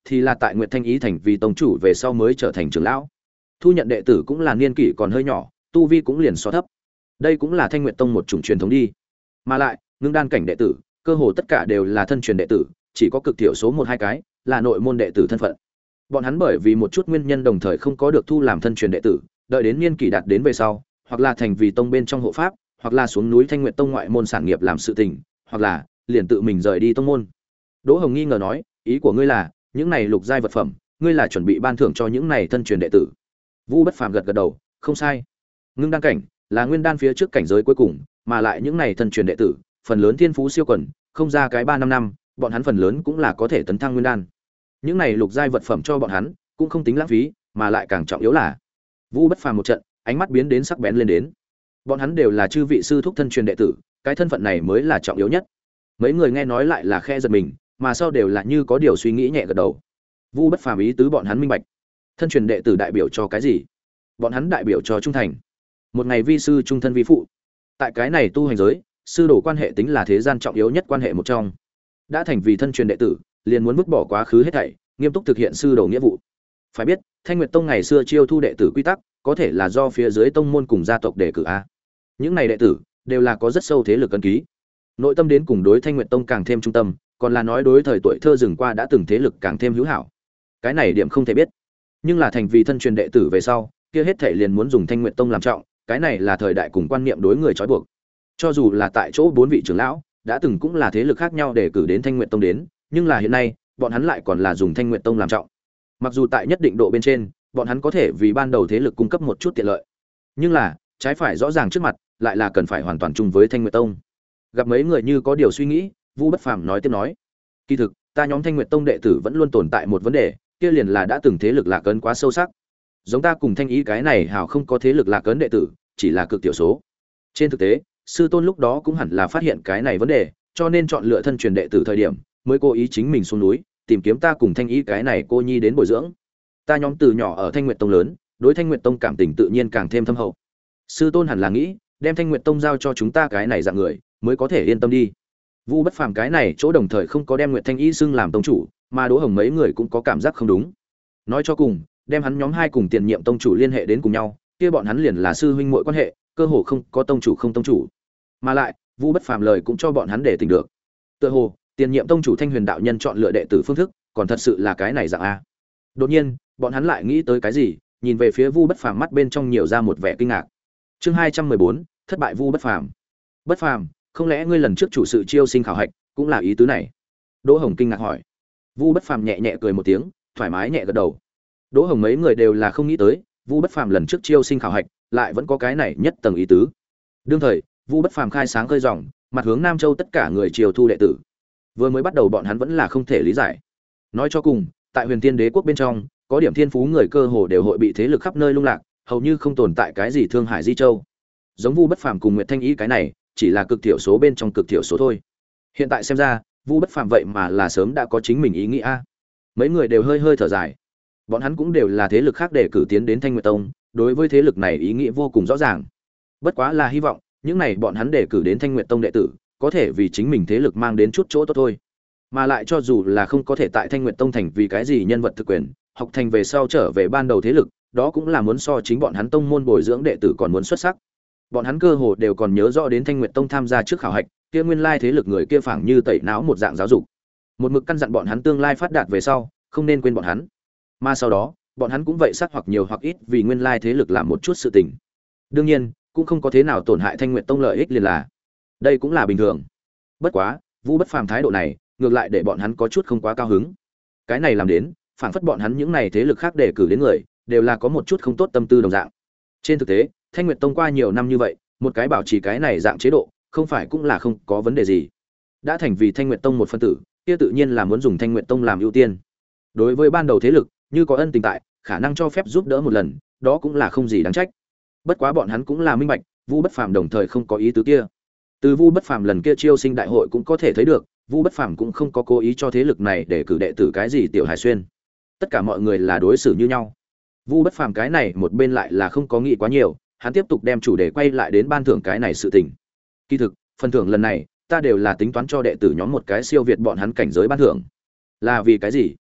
thì là tại Nguyệt Thanh Ý thành vì tông chủ về sau mới trở thành trưởng lão. Thu nhận đệ tử cũng là niên kỷ còn hơi nhỏ, tu vi cũng liền so thấp. Đây cũng là Thanh Nguyệt tông một chủng truyền thống đi. Mà lại, ngưng đan cảnh đệ tử, cơ hồ tất cả đều là thân truyền đệ tử, chỉ có cực thiểu số một hai cái là nội môn đệ tử thân phận. Bọn hắn bởi vì một chút nguyên nhân đồng thời không có được thu làm thân truyền đệ tử, đợi đến niên kỷ đạt đến về sau, hoặc là thành vì tông bên trong hộ pháp, hoặc là xuống núi Thanh Nguyệt tông ngoại môn sản nghiệp làm sự tình, hoặc là liền tự mình rời đi tông môn. Đỗ Hồng nghi ngờ nói, ý của ngươi là, những này lục giai vật phẩm, ngươi là chuẩn bị ban thưởng cho những này thân truyền đệ tử? Vu Bất Phàm gật gật đầu, không sai. Ngưng đan cảnh là nguyên đan phía trước cảnh giới cuối cùng, mà lại những này thân truyền đệ tử, phần lớn thiên phú siêu quần, không ra cái ba năm năm, bọn hắn phần lớn cũng là có thể tấn thăng nguyên đan. Những này lục giai vật phẩm cho bọn hắn, cũng không tính lãng phí, mà lại càng trọng yếu là, Vu Bất Phàm một trận, ánh mắt biến đến sắc bén lên đến. Bọn hắn đều là chư vị sư thúc thân truyền đệ tử, cái thân phận này mới là trọng yếu nhất. Mấy người nghe nói lại là khe giật mình, mà sau đều là như có điều suy nghĩ nhẹ gật đầu. Vu Bất Phàm ý tứ bọn hắn minh bạch. Thân truyền đệ tử đại biểu cho cái gì? Bọn hắn đại biểu cho trung thành. Một ngày vi sư trung thân vi phụ. Tại cái này tu hành giới, sư đồ quan hệ tính là thế gian trọng yếu nhất quan hệ một trong. Đã thành vì thân truyền đệ tử, liền muốn vứt bỏ quá khứ hết thảy, nghiêm túc thực hiện sư đồ nghĩa vụ. Phải biết, Thanh Nguyệt tông ngày xưa chiêu thu đệ tử quy tắc, có thể là do phía dưới tông môn cùng gia tộc đề cử a. Những này đệ tử đều là có rất sâu thế lực ấn ký. Nội tâm đến cùng đối Thanh Nguyệt tông càng thêm trung tâm, còn là nói đối thời tuổi thơ dừng qua đã từng thế lực càng thêm hữu hảo. Cái này điểm không thể biết. Nhưng là thành vì thân truyền đệ tử về sau, kia hết thảy liền muốn dùng Thanh Nguyệt tông làm trọng, cái này là thời đại cùng quan niệm đối người trói buộc. Cho dù là tại chỗ bốn vị trưởng lão, đã từng cũng là thế lực khác nhau để cử đến Thanh Nguyệt tông đến, nhưng là hiện nay, bọn hắn lại còn là dùng Thanh Nguyệt tông làm trọng. Mặc dù tại nhất định độ bên trên, bọn hắn có thể vì ban đầu thế lực cung cấp một chút tiện lợi, nhưng là trái phải rõ ràng trước mặt, lại là cần phải hoàn toàn chung với Thanh Nguyệt tông. Gặp mấy người như có điều suy nghĩ, Vu Bất Phàm nói tiếp nói: "Kỳ thực, ta nhóm Thanh Nguyệt tông đệ tử vẫn luôn tồn tại một vấn đề, kia liền là đã từng thế lực lạc ấn quá sâu sắc. Giống ta cùng Thanh Ý cái này hào không có thế lực lạc ấn đệ tử, chỉ là cực tiểu số. Trên thực tế, sư tôn lúc đó cũng hẳn là phát hiện cái này vấn đề, cho nên chọn lựa thân truyền đệ tử thời điểm, mới cố ý chính mình xuống núi, tìm kiếm ta cùng Thanh Ý cái này cô nhi đến bồi dưỡng. Ta nhóm từ nhỏ ở Thanh Nguyệt tông lớn, đối Thanh Nguyệt tông cảm tình tự nhiên càng thêm thâm hậu. Sư tôn hẳn là nghĩ, đem Thanh Nguyệt tông giao cho chúng ta cái này dạng người, mới có thể yên tâm đi." Vu Bất Phàm cái này chỗ đồng thời không có đem Nguyệt Thanh Y xưng làm tông chủ, mà Đỗ Hồng mấy người cũng có cảm giác không đúng. Nói cho cùng, đem hắn nhóm hai cùng tiền nhiệm tông chủ liên hệ đến cùng nhau, kia bọn hắn liền là sư huynh muội quan hệ, cơ hồ không có tông chủ không tông chủ. Mà lại, Vu Bất Phàm lời cũng cho bọn hắn để tỉnh được. Tựa hồ, tiền nhiệm tông chủ Thanh Huyền đạo nhân chọn lựa đệ tử phương thức, còn thật sự là cái này dạng a. Đột nhiên, bọn hắn lại nghĩ tới cái gì, nhìn về phía Vu Bất Phàm mắt bên trong nhiều ra một vẻ kinh ngạc. Chương hai trăm mười bốn, thất bại Vu Bất Phàm. Bất Phàm, không lẽ ngươi lần trước chủ sự chiêu sinh khảo hạch cũng là ý tứ này? Đỗ Hồng kinh ngạc hỏi. Vu Bất Phàm nhẹ nhẹ cười một tiếng, thoải mái nhẹ gật đầu. Đỗ Hồng mấy người đều là không nghĩ tới, Vu Bất Phàm lần trước chiêu sinh khảo hạch lại vẫn có cái này nhất tầng ý tứ. Đương thời, Vu Bất Phàm khai sáng khơi ròng, mặt hướng Nam Châu tất cả người chiêu thu đệ tử. Vừa mới bắt đầu bọn hắn vẫn là không thể lý giải. Nói cho cùng, tại Huyền Tiên Đế quốc bên trong, có điểm thiên phú người cơ hồ đều hội bị thế lực khắp nơi lung lạc, hầu như không tồn tại cái gì Thương Hải Di Châu. Giống Vu Bất Phàm cùng Nguyệt Thanh Ý cái này, chỉ là cực thiểu số bên trong cực thiểu số thôi. Hiện tại xem ra, Vu Bất Phàm vậy mà là sớm đã có chính mình ý nghĩ a. Mấy người đều hơi hơi thở dài. Bọn hắn cũng đều là thế lực khác để cử tiến đến Thanh Nguyệt tông, đối với thế lực này ý nghĩa vô cùng rõ ràng. Bất quá là hy vọng, những này bọn hắn để cử đến Thanh Nguyệt tông đệ tử, có thể vì chính mình thế lực mang đến chút chỗ tốt thôi. Mà lại cho dù là không có thể tại Thanh Nguyệt tông thành vì cái gì nhân vật thực quyền, học thành về sau trở về ban đầu thế lực, đó cũng là muốn so chính bọn hắn tông môn bồi dưỡng đệ tử còn muốn xuất sắc. Bọn hắn cơ hồ đều còn nhớ rõ đến Thanh Nguyệt tông tham gia trước khảo hạch, kia nguyên lai thế lực người kia phảng như tẩy não một dạng giáo dục. Một mực căn dặn bọn hắn tương lai phát đạt về sau, không nên quên bọn hắn. Mà sau đó, bọn hắn cũng vậy sắc hoặc nhiều hoặc ít vì nguyên lai thế lực làm một chút sự tình. Đương nhiên, cũng không có thế nào tổn hại Thanh Nguyệt tông lợi ích liền là. Đây cũng là bình thường. Bất quá, Vu Bất Phàm thái độ này, ngược lại để bọn hắn có chút không quá cao hứng. Cái này làm đến, phảng phất bọn hắn những này thế lực khác để cử đến người, đều là có một chút không tốt tâm tư đồng dạng. Trên thực tế, Thanh Nguyệt tông qua nhiều năm như vậy, một cái bảo trì cái này dạng chế độ, không phải cũng là không có vấn đề gì. Đã thành vì Thanh Nguyệt tông một phân tử, kia tự nhiên là muốn dùng Thanh Nguyệt tông làm ưu tiên. Đối với ban đầu thế lực, như có ân tình tại, khả năng cho phép giúp đỡ một lần, đó cũng là không gì đáng trách. Bất quá bọn hắn cũng là minh bạch, Vu Bất Phàm đồng thời không có ý tứ kia. Từ Vu Bất Phàm lần kia chiêu sinh đại hội cũng có thể thấy được, Vu Bất Phàm cũng không có cố ý cho thế lực này để cử đệ tử cái gì tiểu hải xuyên. Tất cả mọi người là đối xử như nhau. Vu Bất Phàm cái này một bên lại là không có nghĩ quá nhiều, hắn tiếp tục đem chủ đề quay lại đến ban thưởng cái này sự tình. Kỳ thực, phần thưởng lần này, ta đều là tính toán cho đệ tử nhóm một cái siêu việt bọn hắn cảnh giới ban thưởng. Là vì cái gì?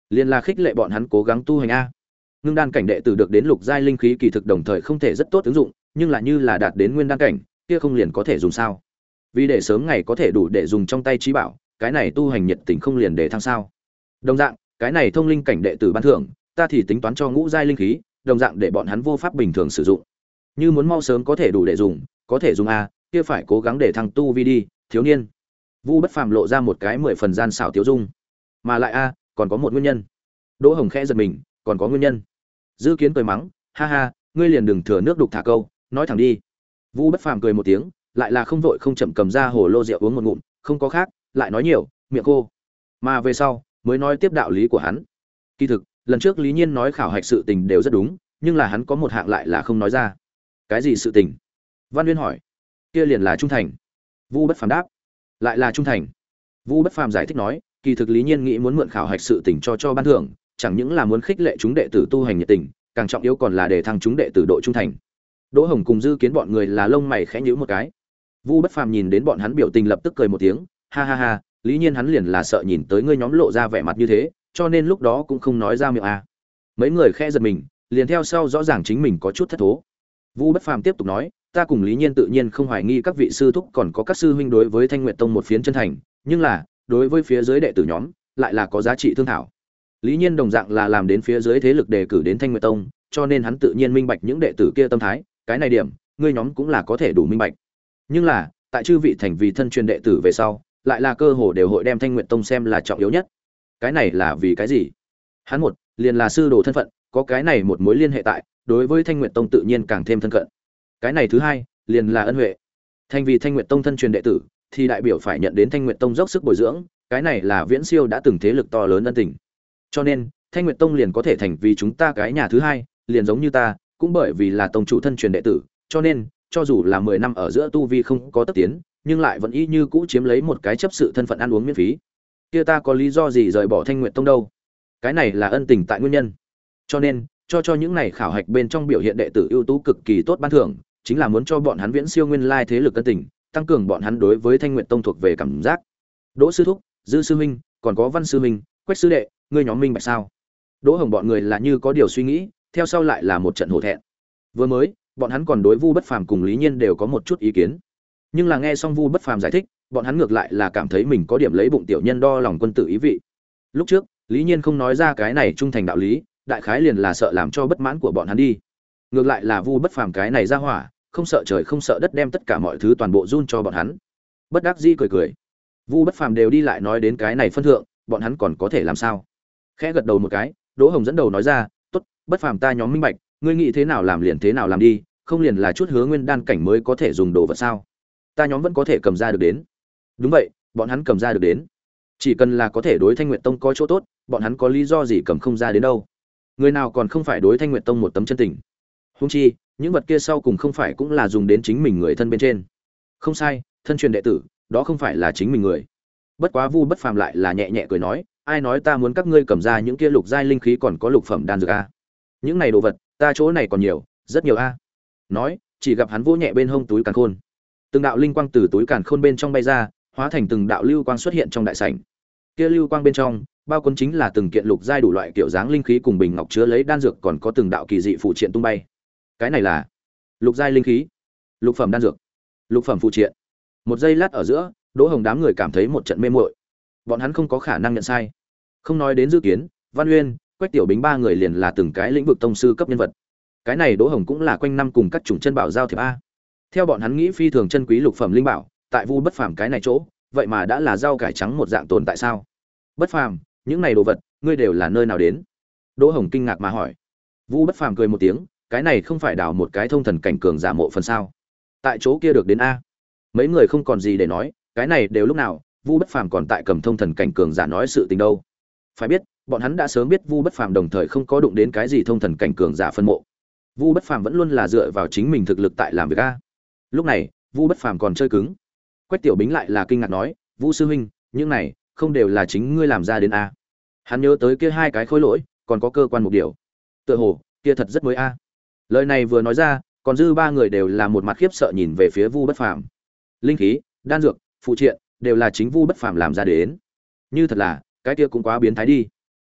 liền là khích lệ bọn hắn cố gắng tu hành a. Ngưng đan cảnh đệ tử được đến lục giai linh khí kỳ thực đồng thời không thể rất tốt ứng dụng, nhưng là như là đạt đến nguyên đan cảnh, kia không liền có thể dùng sao? Vì để sớm ngày có thể đủ để dùng trong tay trí bảo, cái này tu hành nhiệt tình không liền để thăng sao? Đồng dạng, cái này thông linh cảnh đệ tử ban thưởng, ta thì tính toán cho ngũ giai linh khí, đồng dạng để bọn hắn vô pháp bình thường sử dụng. Như muốn mau sớm có thể đủ để dùng, có thể dùng a, kia phải cố gắng để thăng tu vi đi, thiếu niên. Vu Bất Phàm lộ ra một cái mười phần gian xảo tiêu dung. Mà lại a, còn có một nguyên nhân. Đỗ Hồng khẽ giật mình, còn có nguyên nhân. Dư Kiến cười mắng, ha ha, ngươi liền đừng thừa nước đục thả câu, nói thẳng đi. Vu Bất Phàm cười một tiếng, lại là không vội không chậm cầm ra hồ lô rượu uống một ngụm, không có khác, lại nói nhiều, miệng khô. Mà về sau, mới nói tiếp đạo lý của hắn. Kỳ thực, lần trước Lý Nhiên nói khảo hạch sự tình đều rất đúng, nhưng là hắn có một hạng lại là không nói ra. Cái gì sự tình? Văn Nguyên hỏi. Kia liền là trung thành. Vu Bất Phàm đáp. Lại là trung thành. Vu Bất Phàm giải thích nói, kỳ thực Lý Nhiên nghĩ muốn mượn khảo hạch sự tình cho cho ban thưởng, chẳng những là muốn khích lệ chúng đệ tử tu hành nhiệt tình, càng trọng yếu còn là để thăng chúng đệ tử độ trung thành. Đỗ Hồng cùng Dư Kiến bọn người là lông mày khẽ nhíu một cái. Vu Bất Phàm nhìn đến bọn hắn biểu tình lập tức cười một tiếng, ha ha ha, Lý Nhiên hắn liền là sợ nhìn tới ngươi nhóm lộ ra vẻ mặt như thế, cho nên lúc đó cũng không nói ra miệng à. Mấy người khẽ giật mình, liền theo sau rõ ràng chính mình có chút thất thố. Vu Bất Phàm tiếp tục nói, ta cùng Lý Nhiên tự nhiên không hoài nghi các vị sư thúc còn có các sư huynh đối với Thanh Nguyệt Tông một phiến chân thành, nhưng là, đối với phía dưới đệ tử nhóm, lại là có giá trị thương thảo. Lý Nhiên đồng dạng là làm đến phía dưới thế lực đề cử đến Thanh Nguyệt Tông, cho nên hắn tự nhiên minh bạch những đệ tử kia tâm thái, cái này điểm, ngươi nhóm cũng là có thể đủ minh bạch. Nhưng là, tại chư vị thành vì thân truyền đệ tử về sau, lại là cơ hồ đều hội đem Thanh Nguyệt Tông xem là trọng yếu nhất. Cái này là vì cái gì? Hắn một, liền là sư đồ thân phận, có cái này một mối liên hệ tại, đối với Thanh Nguyệt Tông tự nhiên càng thêm thân cận. Cái này thứ hai, liền là ân huệ. Thành vì Thanh Nguyệt Tông thân truyền đệ tử, thì đại biểu phải nhận đến Thanh Nguyệt Tông dốc sức bồi dưỡng, cái này là viễn siêu đã từng thế lực to lớn ân tình. Cho nên, Thanh Nguyệt Tông liền có thể thành vì chúng ta cái nhà thứ hai, liền giống như ta, cũng bởi vì là tông chủ thân truyền đệ tử, cho nên, cho dù là mười năm ở giữa tu vi không có tất tiến, nhưng lại vẫn y như cũ chiếm lấy một cái chấp sự thân phận ăn uống miễn phí. Kia ta có lý do gì rời bỏ Thanh Nguyệt Tông đâu? Cái này là ân tình tại nguyên nhân. Cho nên, cho cho những này khảo hạch bên trong biểu hiện đệ tử ưu tú cực kỳ tốt ban thưởng, chính là muốn cho bọn hắn viễn siêu nguyên lai thế lực ân tình, tăng cường bọn hắn đối với Thanh Nguyệt Tông thuộc về cảm giác. Đỗ sư thúc, Dư sư huynh, còn có Văn sư huynh, Quách sư đệ, ngươi nhóm minh bạch sao? Đỗ Hồng bọn người là như có điều suy nghĩ, theo sau lại là một trận hổ thẹn. Vừa mới, bọn hắn còn đối Vu Bất Phàm cùng Lý Nhiên đều có một chút ý kiến. Nhưng là nghe xong Vu Bất Phàm giải thích, bọn hắn ngược lại là cảm thấy mình có điểm lấy bụng tiểu nhân đo lòng quân tử ý vị. Lúc trước, Lý Nhiên không nói ra cái này trung thành đạo lý, đại khái liền là sợ làm cho bất mãn của bọn hắn đi. Ngược lại là Vu Bất Phàm cái này ra hỏa, không sợ trời không sợ đất đem tất cả mọi thứ toàn bộ run cho bọn hắn. Bất đắc dĩ cười cười. Vu Bất Phàm đều đi lại nói đến cái này phân thượng, bọn hắn còn có thể làm sao? Khẽ gật đầu một cái, Đỗ Hồng dẫn đầu nói ra, "Tốt, Bất Phàm ta nhóm minh bạch, ngươi nghĩ thế nào làm liền thế nào làm đi, không liền là chút hứa nguyên đan cảnh mới có thể dùng đồ vật sao? Ta nhóm vẫn có thể cầm ra được đến." Đúng vậy, bọn hắn cầm ra được đến. Chỉ cần là có thể đối Thanh Nguyệt Tông có chỗ tốt, bọn hắn có lý do gì cầm không ra đến đâu? Người nào còn không phải đối Thanh Nguyệt Tông một tấm chân tình? Huống chi, những vật kia sau cùng không phải cũng là dùng đến chính mình người thân bên trên. Không sai, thân truyền đệ tử, đó không phải là chính mình người. Bất quá Vu Bất Phàm lại là nhẹ nhẹ cười nói, ai nói ta muốn các ngươi cầm ra những kia lục giai linh khí còn có lục phẩm đan dược a? Những này đồ vật, ta chỗ này còn nhiều, rất nhiều a. Nói, chỉ gặp hắn vỗ nhẹ bên hông túi càn khôn. Từng đạo linh quang từ túi càn khôn bên trong bay ra, hóa thành từng đạo lưu quang xuất hiện trong đại sảnh. Kia lưu quang bên trong, bao cuốn chính là từng kiện lục giai đủ loại kiểu dáng linh khí cùng bình ngọc chứa lấy đan dược, còn có từng đạo kỳ dị phụ triện tung bay. Cái này là lục giai linh khí, lục phẩm đan dược, lục phẩm phụ triện. Một giây lát ở giữa, Đỗ Hồng đám người cảm thấy một trận mê muội. Bọn hắn không có khả năng nhận sai. Không nói đến Dư Kiến, Văn Uyên, Quách Tiểu Bính ba người liền là từng cái lĩnh vực tông sư cấp nhân vật. Cái này Đỗ Hồng cũng là quanh năm cùng các chủng chân bảo giao thiệp a. Theo bọn hắn nghĩ phi thường chân quý lục phẩm linh bảo, tại Vu Bất Phàm cái này chỗ, vậy mà đã là rau cải trắng một dạng tồn tại sao? Bất Phàm, những này đồ vật, ngươi đều là nơi nào đến? Đỗ Hồng kinh ngạc mà hỏi. Vu Bất Phàm cười một tiếng, cái này không phải đào một cái thông thần cảnh cường giả mộ phần sao? Tại chỗ kia được đến a. Mấy người không còn gì để nói, cái này đều lúc nào, Vu Bất Phàm còn tại cầm thông thần cảnh cường giả nói sự tình đâu. Phải biết, bọn hắn đã sớm biết Vu Bất Phàm đồng thời không có đụng đến cái gì thông thần cảnh cường giả phân mộ. Vu Bất Phàm vẫn luôn là dựa vào chính mình thực lực tại làm việc a. Lúc này, Vu Bất Phàm còn chơi cứng. Quách Tiểu Bính lại là kinh ngạc nói, "Vu sư huynh, những này không đều là chính ngươi làm ra đến a?" Hắn nhớ tới kia hai cái khối lỗi, còn có cơ quan một điều. Tựa hồ, kia thật rất mới a. Lời này vừa nói ra, còn dư ba người đều là một mặt khiếp sợ nhìn về phía Vu Bất Phàm. Linh khí, đan dược, phụ triện, đều là chính Vu Bất Phàm làm ra đến. Như thật là, cái kia cũng quá biến thái đi.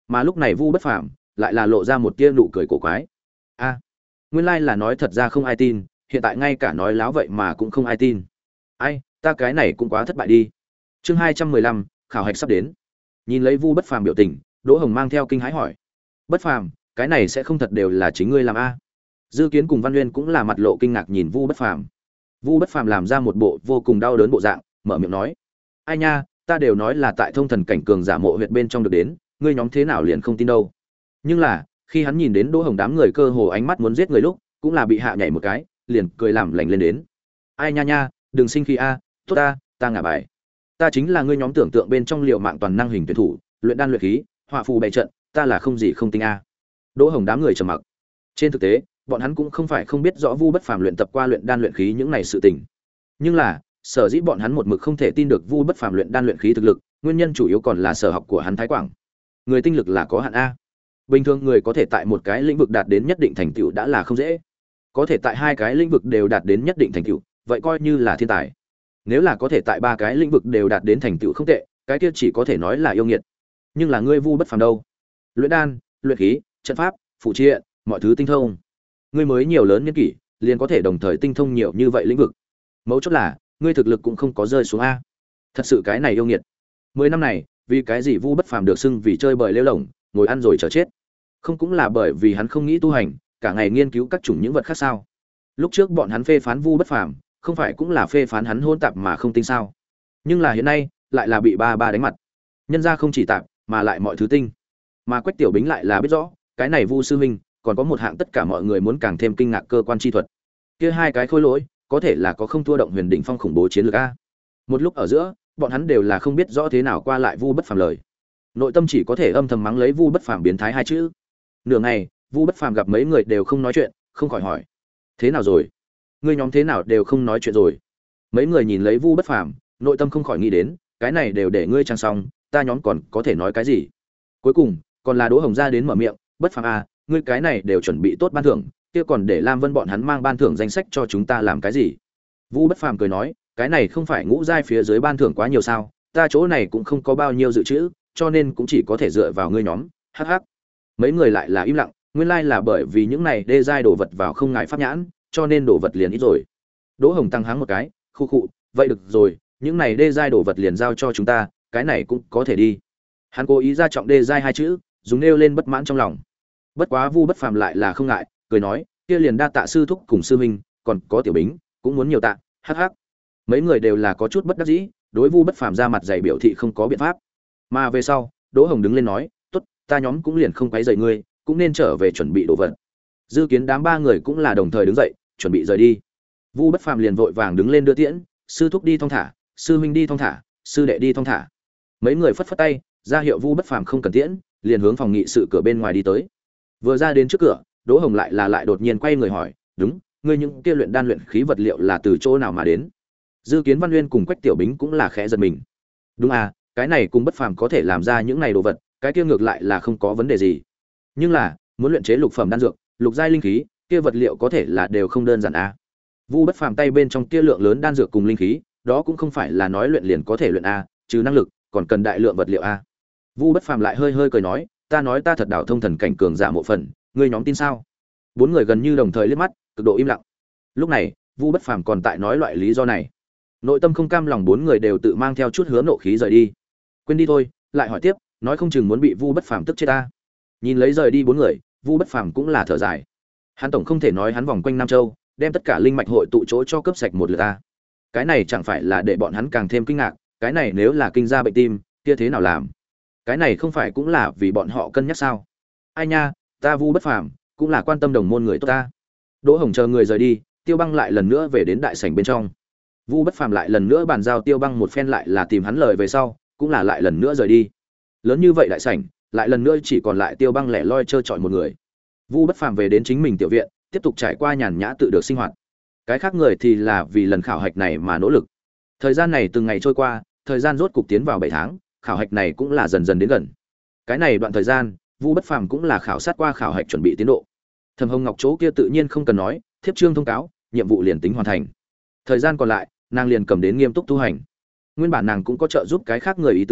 mà lúc này Vu Bất Phàm lại là lộ ra một tia nụ cười cổ quái. A, nguyên lai là nói thật ra không ai tin, hiện tại ngay cả nói láo vậy mà cũng không ai tin. Ai, ta cái này cũng quá thất bại đi. Chương hai trăm mười lăm, khảo hạch sắp đến. Nhìn lấy Vu Bất Phàm biểu tình, Đỗ Hồng mang theo kinh hãi hỏi: "Bất Phàm, cái này sẽ không thật đều là chính ngươi làm a?" Dư Kiến cùng Văn Nguyên cũng là mặt lộ kinh ngạc nhìn Vu Bất Phàm. Vu Bất Phàm làm ra một bộ vô cùng đau đớn bộ dạng, mở miệng nói: "Ai nha, ta đều nói là tại thông thần cảnh cường giả mộ huyệt bên trong được đến, ngươi nhóm thế nào liền không tin đâu?" Nhưng là, khi hắn nhìn đến Đỗ Hồng đám người cơ hồ ánh mắt muốn giết người lúc, cũng là bị hạ nhảy một cái, liền cười làm lành lên đến. "Ai nha nha, đừng sinh khí a, tốt ta, ta ngả bài. Ta chính là ngươi nhóm tưởng tượng bên trong liều mạng toàn năng hình tuyển thủ, luyện đan luyện khí, họa phù bày trận, ta là không gì không tinh a." Đỗ Hồng đám người trầm mặc. Trên thực tế, bọn hắn cũng không phải không biết rõ Vu Bất Phàm luyện tập qua luyện đan luyện khí những này sự tình. Nhưng là, sở dĩ bọn hắn một mực không thể tin được Vu Bất Phàm luyện đan luyện khí thực lực, nguyên nhân chủ yếu còn là sở học của hắn Thái Quảng. Người tinh lực là có hạn a. Bình thường người có thể tại một cái lĩnh vực đạt đến nhất định thành tựu đã là không dễ. Có thể tại hai cái lĩnh vực đều đạt đến nhất định thành tựu, vậy coi như là thiên tài. Nếu là có thể tại ba cái lĩnh vực đều đạt đến thành tựu không tệ, cái kia chỉ có thể nói là yêu nghiệt. Nhưng là ngươi Vu Bất Phàm đâu? Luyện đan, luyện khí, trận pháp, phụ triện, mọi thứ tinh thông. Ngươi mới nhiều lớn niên kỷ, liền có thể đồng thời tinh thông nhiều như vậy lĩnh vực. Mấu chốt là, ngươi thực lực cũng không có rơi xuống a. Thật sự cái này yêu nghiệt. Mười năm này, vì cái gì Vu Bất Phàm được xưng vì chơi bời lêu lổng, ngồi ăn rồi chờ chết? Không cũng là bởi vì hắn không nghĩ tu hành, cả ngày nghiên cứu các chủng những vật khác sao? Lúc trước bọn hắn phê phán Vu Bất Phàm, không phải cũng là phê phán hắn hôn tạp mà không tinh sao? Nhưng là hiện nay, lại là bị ba ba đánh mặt. Nhân ra không chỉ tạp, mà lại mọi thứ tinh. Mà Quách Tiểu Bính lại là biết rõ, cái này Vu sư huynh, còn có một hạng tất cả mọi người muốn càng thêm kinh ngạc cơ quan chi thuật. Kia hai cái khối lỗi, có thể là có không thua động Huyền Đỉnh Phong khủng bố chiến lược a. Một lúc ở giữa, bọn hắn đều là không biết rõ thế nào qua lại Vu Bất Phàm lời. Nội tâm chỉ có thể âm thầm mắng lấy Vu Bất Phàm biến thái hai chữ. Nửa ngày, Vu Bất Phàm gặp mấy người đều không nói chuyện, không khỏi hỏi: "Thế nào rồi? Ngươi nhóm thế nào đều không nói chuyện rồi?" Mấy người nhìn lấy Vu Bất Phàm, nội tâm không khỏi nghĩ đến, cái này đều để ngươi trang xong, ta nhóm còn có thể nói cái gì? Cuối cùng, còn là Đỗ Hồng ra đến mở miệng: "Bất Phàm à, ngươi cái này đều chuẩn bị tốt ban thưởng, kia còn để Lam Vân bọn hắn mang ban thưởng danh sách cho chúng ta làm cái gì?" Vu Bất Phàm cười nói: "Cái này không phải ngũ giai phía dưới ban thưởng quá nhiều sao? Ta chỗ này cũng không có bao nhiêu dự trữ, cho nên cũng chỉ có thể dựa vào ngươi nhóm." Hắc hắc. Mấy người lại là im lặng, nguyên lai là bởi vì những này đê giai đồ vật vào không ngại pháp nhãn, cho nên đồ vật liền ít rồi. Đỗ Hồng tăng háng một cái, khu khụ, vậy được rồi, những này đê giai đồ vật liền giao cho chúng ta, cái này cũng có thể đi. Hắn cố ý ra trọng đê giai hai chữ, dùng nêu lên bất mãn trong lòng. Bất quá Vu Bất Phàm lại là không ngại, cười nói, kia liền đa tạ sư thúc cùng sư huynh, còn có Tiểu Bính, cũng muốn nhiều tạ. Hắc hắc. Mấy người đều là có chút bất đắc dĩ, đối Vu Bất Phàm ra mặt dày biểu thị không có biện pháp. Mà về sau, Đỗ Hồng đứng lên nói, "Tốt, ta nhóm cũng liền không quấy rầy ngươi, cũng nên trở về chuẩn bị đồ vật." Dư Kiến đám ba người cũng là đồng thời đứng dậy, chuẩn bị rời đi. Vu Bất Phàm liền vội vàng đứng lên đưa tiễn, sư thúc đi thong thả, sư huynh đi thong thả, sư đệ đi thong thả. Mấy người phất phất tay, ra hiệu Vu Bất Phàm không cần tiễn, liền hướng phòng nghị sự cửa bên ngoài đi tới. Vừa ra đến trước cửa, Đỗ Hồng lại là lại đột nhiên quay người hỏi, "Đúng, ngươi những kia luyện đan luyện khí vật liệu là từ chỗ nào mà đến?" Dư Kiến Văn Nguyên cùng Quách Tiểu Bính cũng là khẽ giật mình. "Đúng à, cái này cùng Bất Phàm có thể làm ra những này đồ vật, cái kia ngược lại là không có vấn đề gì. Nhưng là, muốn luyện chế lục phẩm đan dược, lục giai linh khí, kia vật liệu có thể là đều không đơn giản à?" Vu Bất Phàm tay bên trong kia lượng lớn đan dược cùng linh khí, đó cũng không phải là nói luyện liền có thể luyện a, trừ năng lực, còn cần đại lượng vật liệu a. Vu Bất Phàm lại hơi hơi cười nói, "Ta nói ta thật đảo thông thần cảnh cường giả mộ phần, ngươi nhóm tin sao?" Bốn người gần như đồng thời liếc mắt, cực độ im lặng. Lúc này, Vu Bất Phàm còn tại nói loại lý do này. Nội tâm không cam lòng bốn người đều tự mang theo chút hứa nộ khí rời đi. "Quên đi thôi, lại hỏi tiếp, nói không chừng muốn bị Vu Bất Phàm tức chết ta." Nhìn lấy rời đi bốn người, Vu Bất Phàm cũng là thở dài. Hắn tổng không thể nói hắn vòng quanh Nam Châu, đem tất cả linh mạch hội tụ chỗ cho cướp sạch một lượt ta. Cái này chẳng phải là để bọn hắn càng thêm kinh ngạc, cái này nếu là kinh ra bệnh tim, kia thế nào làm? Cái này không phải cũng là vì bọn họ cân nhắc sao? Ai nha, ta Vu Bất Phàm, cũng là quan tâm đồng môn người tốt ta. Đỗ Hồng chờ người rời đi, Tiêu Băng lại lần nữa về đến đại sảnh bên trong. Vu Bất Phàm lại lần nữa bàn giao Tiêu Băng một phen lại là tìm hắn lời về sau, cũng là lại lần nữa rời đi. Lớn như vậy đại sảnh, lại lần nữa chỉ còn lại Tiêu Băng lẻ loi trơ trọi một người. Vu Bất Phàm về đến chính mình tiểu viện, tiếp tục trải qua nhàn nhã tự được sinh hoạt. Cái khác người thì là vì lần khảo hạch này mà nỗ lực. Thời gian này từng ngày trôi qua, thời gian rốt cục tiến vào bảy tháng, khảo hạch này cũng là dần dần đến gần. Cái này đoạn thời gian, Vu Bất Phàm cũng là khảo sát qua khảo hạch chuẩn bị tiến độ. Thẩm Hồng Ngọc chỗ kia tự nhiên không cần nói, thiếp trương thông cáo, nhiệm vụ liền tính hoàn thành. Thời gian còn lại, nàng liền cầm đến nghiêm túc tu hành. Nguyên bản nàng cũng có trợ giúp cái khác người ý tứ,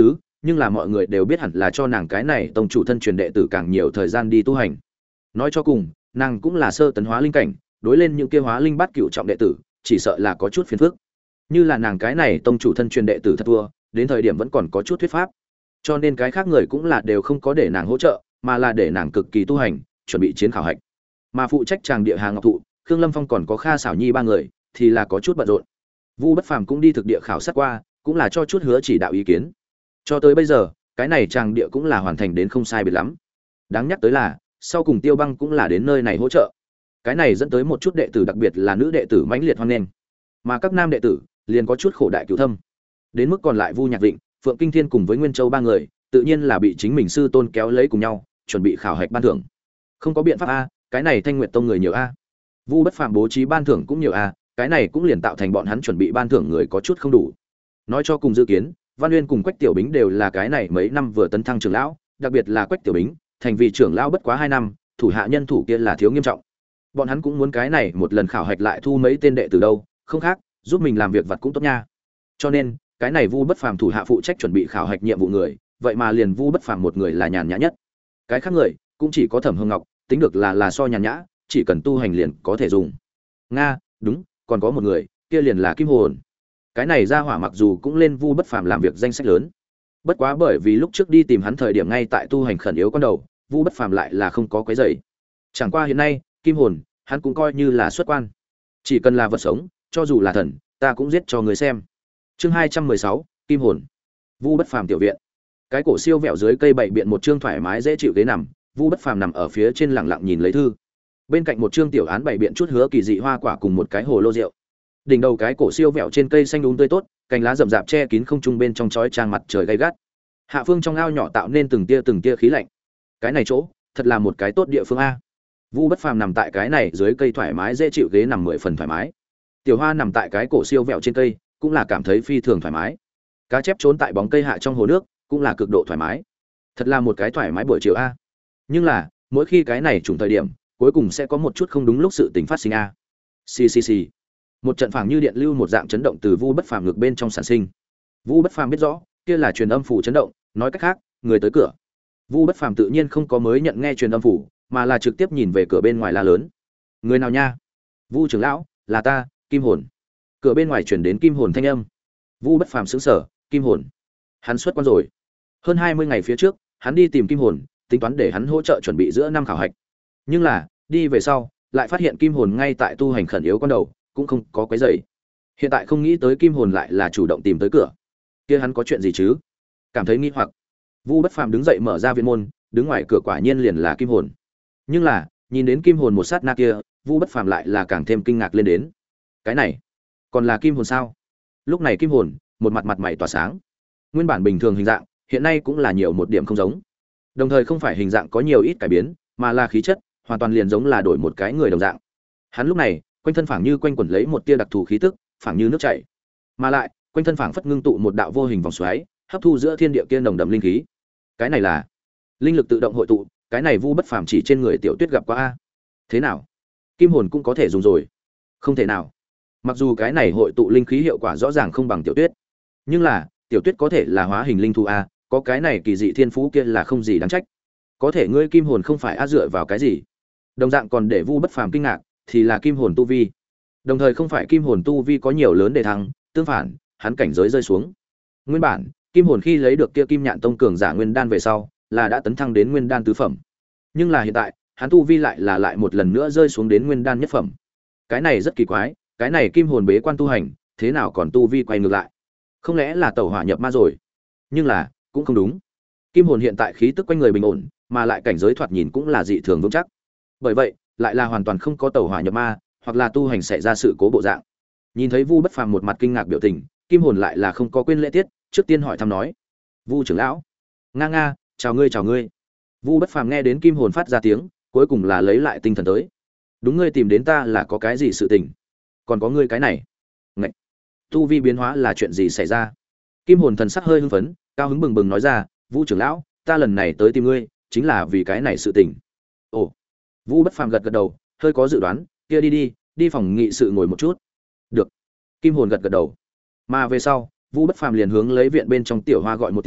nhưng là mọi người đều biết hẳn là cho nàng cái này tông chủ thân truyền đệ tử càng nhiều thời gian đi tu hành. Nói cho cùng, nàng cũng là sơ tấn hóa linh cảnh, đối lên những kia hóa linh bát cửu trọng đệ tử, chỉ sợ là có chút phiền phức. Như là nàng cái này tông chủ thân truyền đệ tử thật thua, đến thời điểm vẫn còn có chút thuyết pháp. Cho nên cái khác người cũng là đều không có để nàng hỗ trợ, mà là để nàng cực kỳ tu hành, chuẩn bị chiến khảo hạch. Mà phụ trách tràng địa Hà Ngọc Thụ, Khương Lâm Phong còn có Kha Sảo Nhi ba người, thì là có chút bận rộn. Vu Bất Phàm cũng đi thực địa khảo sát qua, cũng là cho chút hứa chỉ đạo ý kiến. Cho tới bây giờ, cái này tràng địa cũng là hoàn thành đến không sai biệt lắm. Đáng nhắc tới là, sau cùng Tiêu Băng cũng là đến nơi này hỗ trợ. Cái này dẫn tới một chút đệ tử, đặc biệt là nữ đệ tử mãnh liệt hoan nghênh. Mà các nam đệ tử liền có chút khổ đại cứu thâm. Đến mức còn lại Vu Nhạc Vịnh, Phượng Kinh Thiên cùng với Nguyên Châu ba người, tự nhiên là bị chính mình sư tôn kéo lấy cùng nhau, chuẩn bị khảo hạch ban thưởng. Không có biện pháp a, cái này Thanh Nguyệt Tông người nhiều a. Vu Bất Phàm bố trí ban thưởng cũng nhiều a, cái này cũng liền tạo thành bọn hắn chuẩn bị ban thưởng người có chút không đủ. Nói cho cùng dự kiến, Văn Uyên cùng Quách Tiểu Bính đều là cái này mấy năm vừa tấn thăng trưởng lão, đặc biệt là Quách Tiểu Bính, thành vị trưởng lão bất quá hai năm, thủ hạ nhân thủ kia là thiếu nghiêm trọng. Bọn hắn cũng muốn cái này một lần khảo hạch lại thu mấy tên đệ từ đâu, không khác, giúp mình làm việc vặt cũng tốt nha. Cho nên, cái này Vu Bất Phàm thủ hạ phụ trách chuẩn bị khảo hạch nhiệm vụ người, vậy mà liền Vu Bất Phàm một người là nhàn nhã nhất. Cái khác người cũng chỉ có Thẩm Hương Ngọc, tính được là là so nhàn nhã, chỉ cần tu hành liền có thể dùng. Nga, đúng, còn có một người, kia liền là Kim Hồn. Cái này ra hỏa mặc dù cũng lên Vu Bất Phàm làm việc danh sách lớn, bất quá bởi vì lúc trước đi tìm hắn thời điểm ngay tại tu hành khẩn yếu con đầu, Vu Bất Phàm lại là không có quấy rầy. Chẳng qua hiện nay, Kim Hồn, hắn cũng coi như là xuất quan. Chỉ cần là vật sống, cho dù là thần, ta cũng giết cho người xem. Chương hai trăm mười sáu, Kim Hồn. Vu Bất Phàm tiểu viện. Cái cổ siêu vẹo dưới cây bày biện một trương thoải mái dễ chịu ghế nằm, Vu Bất Phàm nằm ở phía trên lặng lặng nhìn lấy thư. Bên cạnh một trương tiểu án bày biện chút hứa kỳ dị hoa quả cùng một cái hồ lô rượu. Đỉnh đầu cái cổ siêu vẹo trên cây xanh đúng tươi tốt, cành lá rậm rạp che kín không trung bên trong chói chang mặt trời gay gắt. Hạ phương trong ao nhỏ tạo nên từng tia từng tia khí lạnh. Cái này chỗ, thật là một cái tốt địa phương a. Vu Bất Phàm nằm tại cái này dưới cây thoải mái dễ chịu ghế nằm mười phần thoải mái. Tiểu Hoa nằm tại cái cổ siêu vẹo trên cây, cũng là cảm thấy phi thường thoải mái. Cá chép trốn tại bóng cây hạ trong hồ nước, cũng là cực độ thoải mái. Thật là một cái thoải mái buổi chiều a. Nhưng là, mỗi khi cái này trùng thời điểm, cuối cùng sẽ có một chút không đúng lúc sự tình phát sinh a. Xì xì xì. Một trận phảng như điện lưu một dạng chấn động từ Vu Bất Phàm ngực bên trong sản sinh. Vu Bất Phàm biết rõ, kia là truyền âm phủ chấn động, nói cách khác, người tới cửa. Vu Bất Phàm tự nhiên không có mới nhận nghe truyền âm phủ, mà là trực tiếp nhìn về cửa bên ngoài la lớn. Người nào nha? Vu trưởng lão, là ta, Kim Hồn. Cửa bên ngoài truyền đến Kim Hồn thanh âm. Vu Bất Phàm sững sờ, Kim Hồn? Hắn xuất quan rồi. Hơn hai mươi ngày phía trước, hắn đi tìm Kim Hồn, tính toán để hắn hỗ trợ chuẩn bị giữa năm khảo hạch. Nhưng là, đi về sau, lại phát hiện Kim Hồn ngay tại tu hành khẩn yếu con đầu, cũng không có quấy rầy. Hiện tại không nghĩ tới Kim Hồn lại là chủ động tìm tới cửa. Kia hắn có chuyện gì chứ? Cảm thấy nghi hoặc. Vu Bất Phàm đứng dậy mở ra viện môn, đứng ngoài cửa quả nhiên liền là Kim Hồn. Nhưng là, nhìn đến Kim Hồn một sát na kia, Vu Bất Phàm lại là càng thêm kinh ngạc lên đến. Cái này, còn là Kim Hồn sao? Lúc này Kim Hồn, một mặt mặt mày tỏa sáng. Nguyên bản bình thường hình dạng, hiện nay cũng là nhiều một điểm không giống. Đồng thời không phải hình dạng có nhiều ít cải biến, mà là khí chất, hoàn toàn liền giống là đổi một cái người đồng dạng. Hắn lúc này, quanh thân phảng như quanh quẩn lấy một tia đặc thù khí tức, phảng như nước chảy. Mà lại, quanh thân phảng phất ngưng tụ một đạo vô hình vòng xoáy, hấp thu giữa thiên địa kia nồng đậm linh khí. Cái này là linh lực tự động hội tụ, cái này Vu Bất Phàm chỉ trên người Tiểu Tuyết gặp qua a. Thế nào? Kim Hồn cũng có thể dùng rồi? Không thể nào. Mặc dù cái này hội tụ linh khí hiệu quả rõ ràng không bằng Tiểu Tuyết, nhưng là, Tiểu Tuyết có thể là hóa hình linh thú a, có cái này kỳ dị thiên phú kia là không gì đáng trách. Có thể ngươi Kim Hồn không phải a dựa vào cái gì? Đồng dạng còn để Vu Bất Phàm kinh ngạc, thì là Kim Hồn tu vi. Đồng thời không phải Kim Hồn tu vi có nhiều lớn để thăng, tương phản, hắn cảnh giới rơi xuống. Nguyên bản, Kim Hồn khi lấy được kia Kim Nhạn Tông cường giả nguyên đan về sau, là đã tấn thăng đến nguyên đan tứ phẩm. Nhưng là hiện tại, hắn tu vi lại là lại một lần nữa rơi xuống đến nguyên đan nhất phẩm. Cái này rất kỳ quái, cái này Kim Hồn bế quan tu hành, thế nào còn tu vi quay ngược lại? Không lẽ là tẩu hỏa nhập ma rồi? Nhưng là, cũng không đúng. Kim Hồn hiện tại khí tức quanh người bình ổn, mà lại cảnh giới thoạt nhìn cũng là dị thường vững chắc. Bởi vậy, lại là hoàn toàn không có tẩu hỏa nhập ma, hoặc là tu hành xảy ra sự cố bộ dạng. Nhìn thấy Vu Bất Phàm một mặt kinh ngạc biểu tình, Kim Hồn lại là không có quên lễ tiết, trước tiên hỏi thăm nói: "Vu trưởng lão." "Nga nga, chào ngươi chào ngươi." Vu Bất Phàm nghe đến Kim Hồn phát ra tiếng, cuối cùng là lấy lại tinh thần tới. "Đúng, ngươi tìm đến ta là có cái gì sự tình? Còn có ngươi cái này?" "Ngậy, tu vi biến hóa là chuyện gì xảy ra?" Kim Hồn thần sắc hơi hưng phấn, cao hứng bừng bừng nói ra: "Vu trưởng lão, ta lần này tới tìm ngươi, chính là vì cái này sự tình." "Ồ." Vu Bất Phàm gật gật đầu, hơi có dự đoán, "Kia đi đi, đi phòng nghị sự ngồi một chút." "Được." Kim Hồn gật gật đầu. Mà về sau, Vu Bất Phàm liền hướng lấy viện bên trong Tiểu Hoa gọi một tiếng,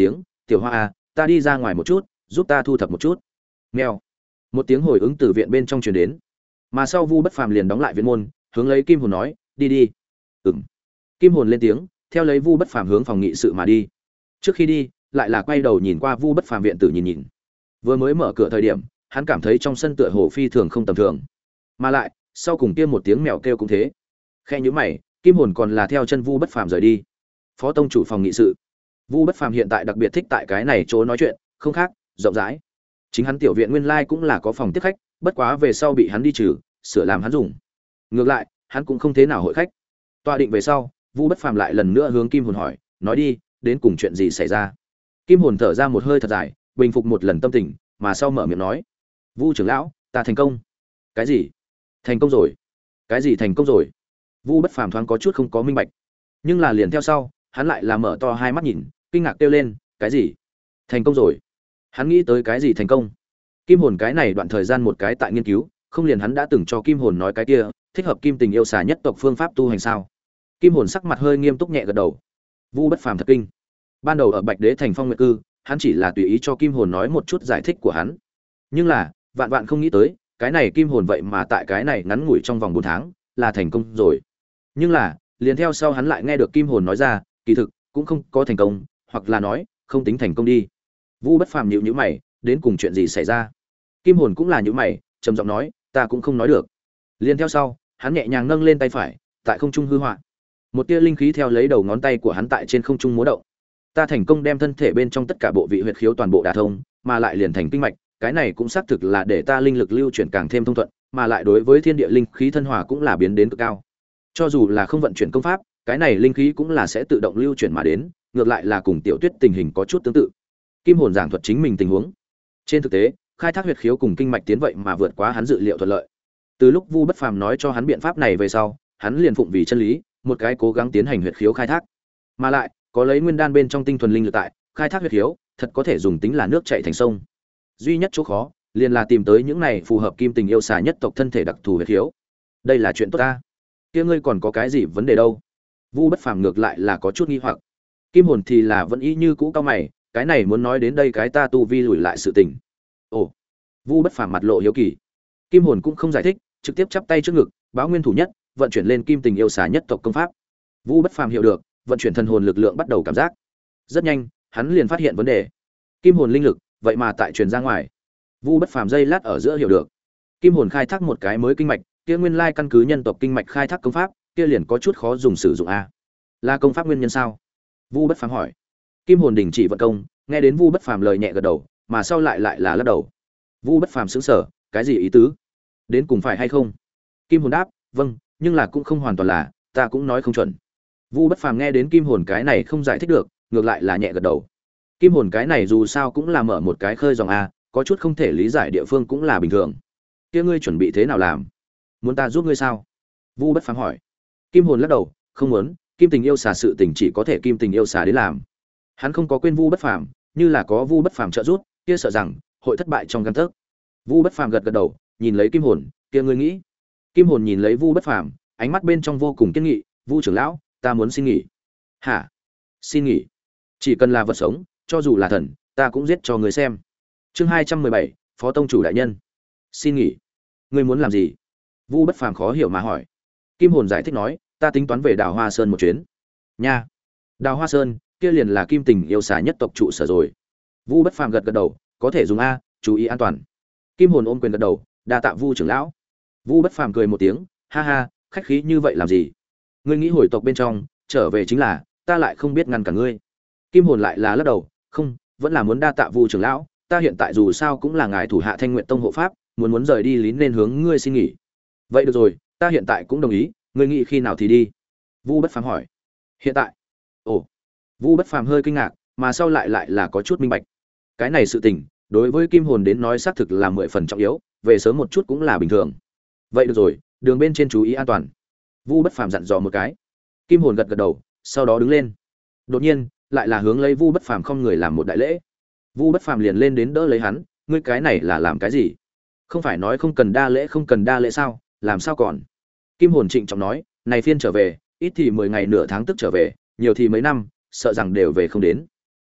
tiểu hoa à, ta đi ra ngoài một chút, giúp ta thu thập một chút. Mèo. Một tiếng hồi ứng từ viện bên trong truyền đến. Mà sau Vu Bất Phàm liền đóng lại viện môn, hướng lấy Kim Hồn nói, đi đi. Ừm. Kim Hồn lên tiếng, theo lấy Vu Bất Phàm hướng phòng nghị sự mà đi. Trước khi đi, lại là quay đầu nhìn qua Vu Bất Phàm viện tử nhìn nhìn. Vừa mới mở cửa thời điểm, hắn cảm thấy trong sân tựa hồ phi thường không tầm thường. Mà lại, sau cùng kia một tiếng mèo kêu cũng thế. Khe nhíu mày, Kim Hồn còn là theo chân Vu Bất Phàm rời đi. Phó tông chủ phòng nghị sự. Vu Bất Phàm hiện tại đặc biệt thích tại cái này chỗ nói chuyện, không khác, rộng rãi. Chính hắn tiểu viện nguyên lai cũng là có phòng tiếp khách, bất quá về sau bị hắn đi trừ, sửa làm hắn dùng. Ngược lại, hắn cũng không thế nào hội khách. Tọa định về sau, Vu Bất Phàm lại lần nữa hướng Kim Hồn hỏi, nói đi, đến cùng chuyện gì xảy ra? Kim Hồn thở ra một hơi thật dài, bình phục một lần tâm tình, mà sau mở miệng nói, Vu trưởng lão, ta thành công. Cái gì? Thành công rồi? Cái gì thành công rồi? Vu Bất Phàm thoáng có chút không có minh bạch, nhưng là liền theo sau, hắn lại là mở to hai mắt nhìn, kinh ngạc kêu lên, cái gì? Thành công rồi? Hắn nghĩ tới cái gì thành công? Kim Hồn cái này đoạn thời gian một cái tại nghiên cứu, không liền hắn đã từng cho Kim Hồn nói cái kia, thích hợp Kim Tình yêu xà nhất tộc phương pháp tu hành sao? Kim Hồn sắc mặt hơi nghiêm túc nhẹ gật đầu. Vu Bất Phàm thật kinh. Ban đầu ở Bạch Đế thành Phong Nguyệt cư, hắn chỉ là tùy ý cho Kim Hồn nói một chút giải thích của hắn. Nhưng là, vạn vạn không nghĩ tới, cái này Kim Hồn vậy mà tại cái này ngắn ngủi trong vòng bốn tháng, là thành công rồi. Nhưng là, liền theo sau hắn lại nghe được Kim Hồn nói ra, kỳ thực cũng không có thành công, hoặc là nói, không tính thành công đi. Vu Bất Phàm nhíu nhíu mày, đến cùng chuyện gì xảy ra? Kim Hồn cũng là nhíu mày, trầm giọng nói, ta cũng không nói được. Liền theo sau, hắn nhẹ nhàng nâng lên tay phải, tại không trung hư họa. Một tia linh khí theo lấy đầu ngón tay của hắn tại trên không trung múa động. Ta thành công đem thân thể bên trong tất cả bộ vị huyệt khiếu toàn bộ đả thông, mà lại liền thành kinh mạch, cái này cũng xác thực là để ta linh lực lưu chuyển càng thêm thông thuận, mà lại đối với thiên địa linh khí thân hòa cũng là biến đến cực cao. Cho dù là không vận chuyển công pháp, cái này linh khí cũng là sẽ tự động lưu chuyển mà đến, ngược lại là cùng Tiểu Tuyết tình hình có chút tương tự. Kim Hồn giảng thuật chính mình tình huống. Trên thực tế, khai thác huyệt khiếu cùng kinh mạch tiến vậy mà vượt quá hắn dự liệu thuận lợi. Từ lúc Vu Bất Phàm nói cho hắn biện pháp này về sau, hắn liền phụng vì chân lý, một cái cố gắng tiến hành huyệt khiếu khai thác. Mà lại, có lấy nguyên đan bên trong tinh thuần linh lực tại, khai thác huyệt khiếu, thật có thể dùng tính là nước chảy thành sông. Duy nhất chỗ khó, liền là tìm tới những này phù hợp Kim Tình yêu xà nhất tộc thân thể đặc thù huyệt khiếu. Đây là chuyện tốt ta. Kia ngươi còn có cái gì vấn đề đâu? Vu Bất Phàm ngược lại là có chút nghi hoặc. Kim Hồn thì là vẫn y như cũ cao mày, cái này muốn nói đến đây cái ta tu vi lùi lại sự tình. Ồ. Vu Bất Phàm mặt lộ hiếu kỳ. Kim Hồn cũng không giải thích, trực tiếp chắp tay trước ngực, báo nguyên thủ nhất, vận chuyển lên Kim Tình yêu xà nhất tộc công pháp. Vu Bất Phàm hiểu được, vận chuyển thần hồn lực lượng bắt đầu cảm giác. Rất nhanh, hắn liền phát hiện vấn đề. Kim hồn linh lực, vậy mà tại truyền ra ngoài. Vu Bất Phàm dây lát ở giữa hiểu được. Kim hồn khai thác một cái mới kinh mạch, kia nguyên lai căn cứ nhân tộc kinh mạch khai thác công pháp, kia liền có chút khó dùng sử dụng a. Là công pháp nguyên nhân sao? Vu Bất Phàm hỏi. Kim hồn đình chỉ vận công, nghe đến Vu Bất Phàm lời nhẹ gật đầu, mà sau lại lại là lắc đầu. Vu Bất Phàm sững sờ, cái gì ý tứ? Đến cùng phải hay không? Kim hồn đáp, vâng, nhưng là cũng không hoàn toàn là, ta cũng nói không chuẩn. Vu Bất Phàm nghe đến kim hồn cái này không giải thích được, ngược lại là nhẹ gật đầu. Kim hồn cái này dù sao cũng là mở một cái khơi dòng a, có chút không thể lý giải địa phương cũng là bình thường. Kia ngươi chuẩn bị thế nào làm? Muốn ta giúp ngươi sao? Vu Bất Phàm hỏi. Kim hồn lắc đầu, không muốn, Kim Tình yêu xà sự tình chỉ có thể Kim Tình yêu xà đến làm. Hắn không có quên Vu Bất Phàm, như là có Vu Bất Phàm trợ giúp, kia sợ rằng hội thất bại trong gang tấc. Vu Bất Phàm gật gật đầu, nhìn lấy Kim hồn, kia ngươi nghĩ? Kim hồn nhìn lấy Vu Bất Phàm, ánh mắt bên trong vô cùng kiên nghị, Vu trưởng lão, ta muốn xin nghỉ. Hả? Xin nghỉ? Chỉ cần là vật sống, cho dù là thần, ta cũng giết cho người xem. Chương hai trăm mười bảy, Phó tông chủ đại nhân. Xin nghỉ? Ngươi muốn làm gì? Vu Bất Phàm khó hiểu mà hỏi. Kim hồn giải thích nói, ta tính toán về Đào Hoa Sơn một chuyến. Nha. Đào Hoa Sơn, kia liền là Kim Tình yêu xà nhất tộc trụ sở rồi. Vu Bất Phàm gật gật đầu, có thể dùng a, chú ý an toàn. Kim hồn ôm quyền gật đầu, đa tạ Vu trưởng lão. Vu Bất Phàm cười một tiếng, ha ha, khách khí như vậy làm gì? Ngươi nghĩ hồi tộc bên trong, trở về chính là, ta lại không biết ngăn cả ngươi. Kim hồn lại là lắc đầu, không, vẫn là muốn đa tạ Vu trưởng lão, ta hiện tại dù sao cũng là ngài thủ hạ Thanh Nguyện Tông hộ pháp, muốn muốn rời đi lý nên hướng ngươi xin nghỉ. Vậy được rồi, ta hiện tại cũng đồng ý, ngươi nghĩ khi nào thì đi? Vu Bất Phàm hỏi. Hiện tại? Ồ. Vu Bất Phàm hơi kinh ngạc, mà sau lại lại là có chút minh bạch. Cái này sự tình, đối với Kim hồn đến nói xác thực là mười phần trọng yếu, về sớm một chút cũng là bình thường. Vậy được rồi, đường bên trên chú ý an toàn. Vu Bất Phàm dặn dò một cái. Kim hồn gật gật đầu, sau đó đứng lên. Đột nhiên, lại là hướng lấy Vu Bất Phàm không người làm một đại lễ. Vu Bất Phàm liền lên đến đỡ lấy hắn, ngươi cái này là làm cái gì? Không phải nói không cần đa lễ không cần đa lễ sao, làm sao còn? Kim hồn trịnh trọng nói, này phiên trở về, ít thì mười ngày nửa tháng tức trở về, nhiều thì mấy năm, sợ rằng đều về không đến.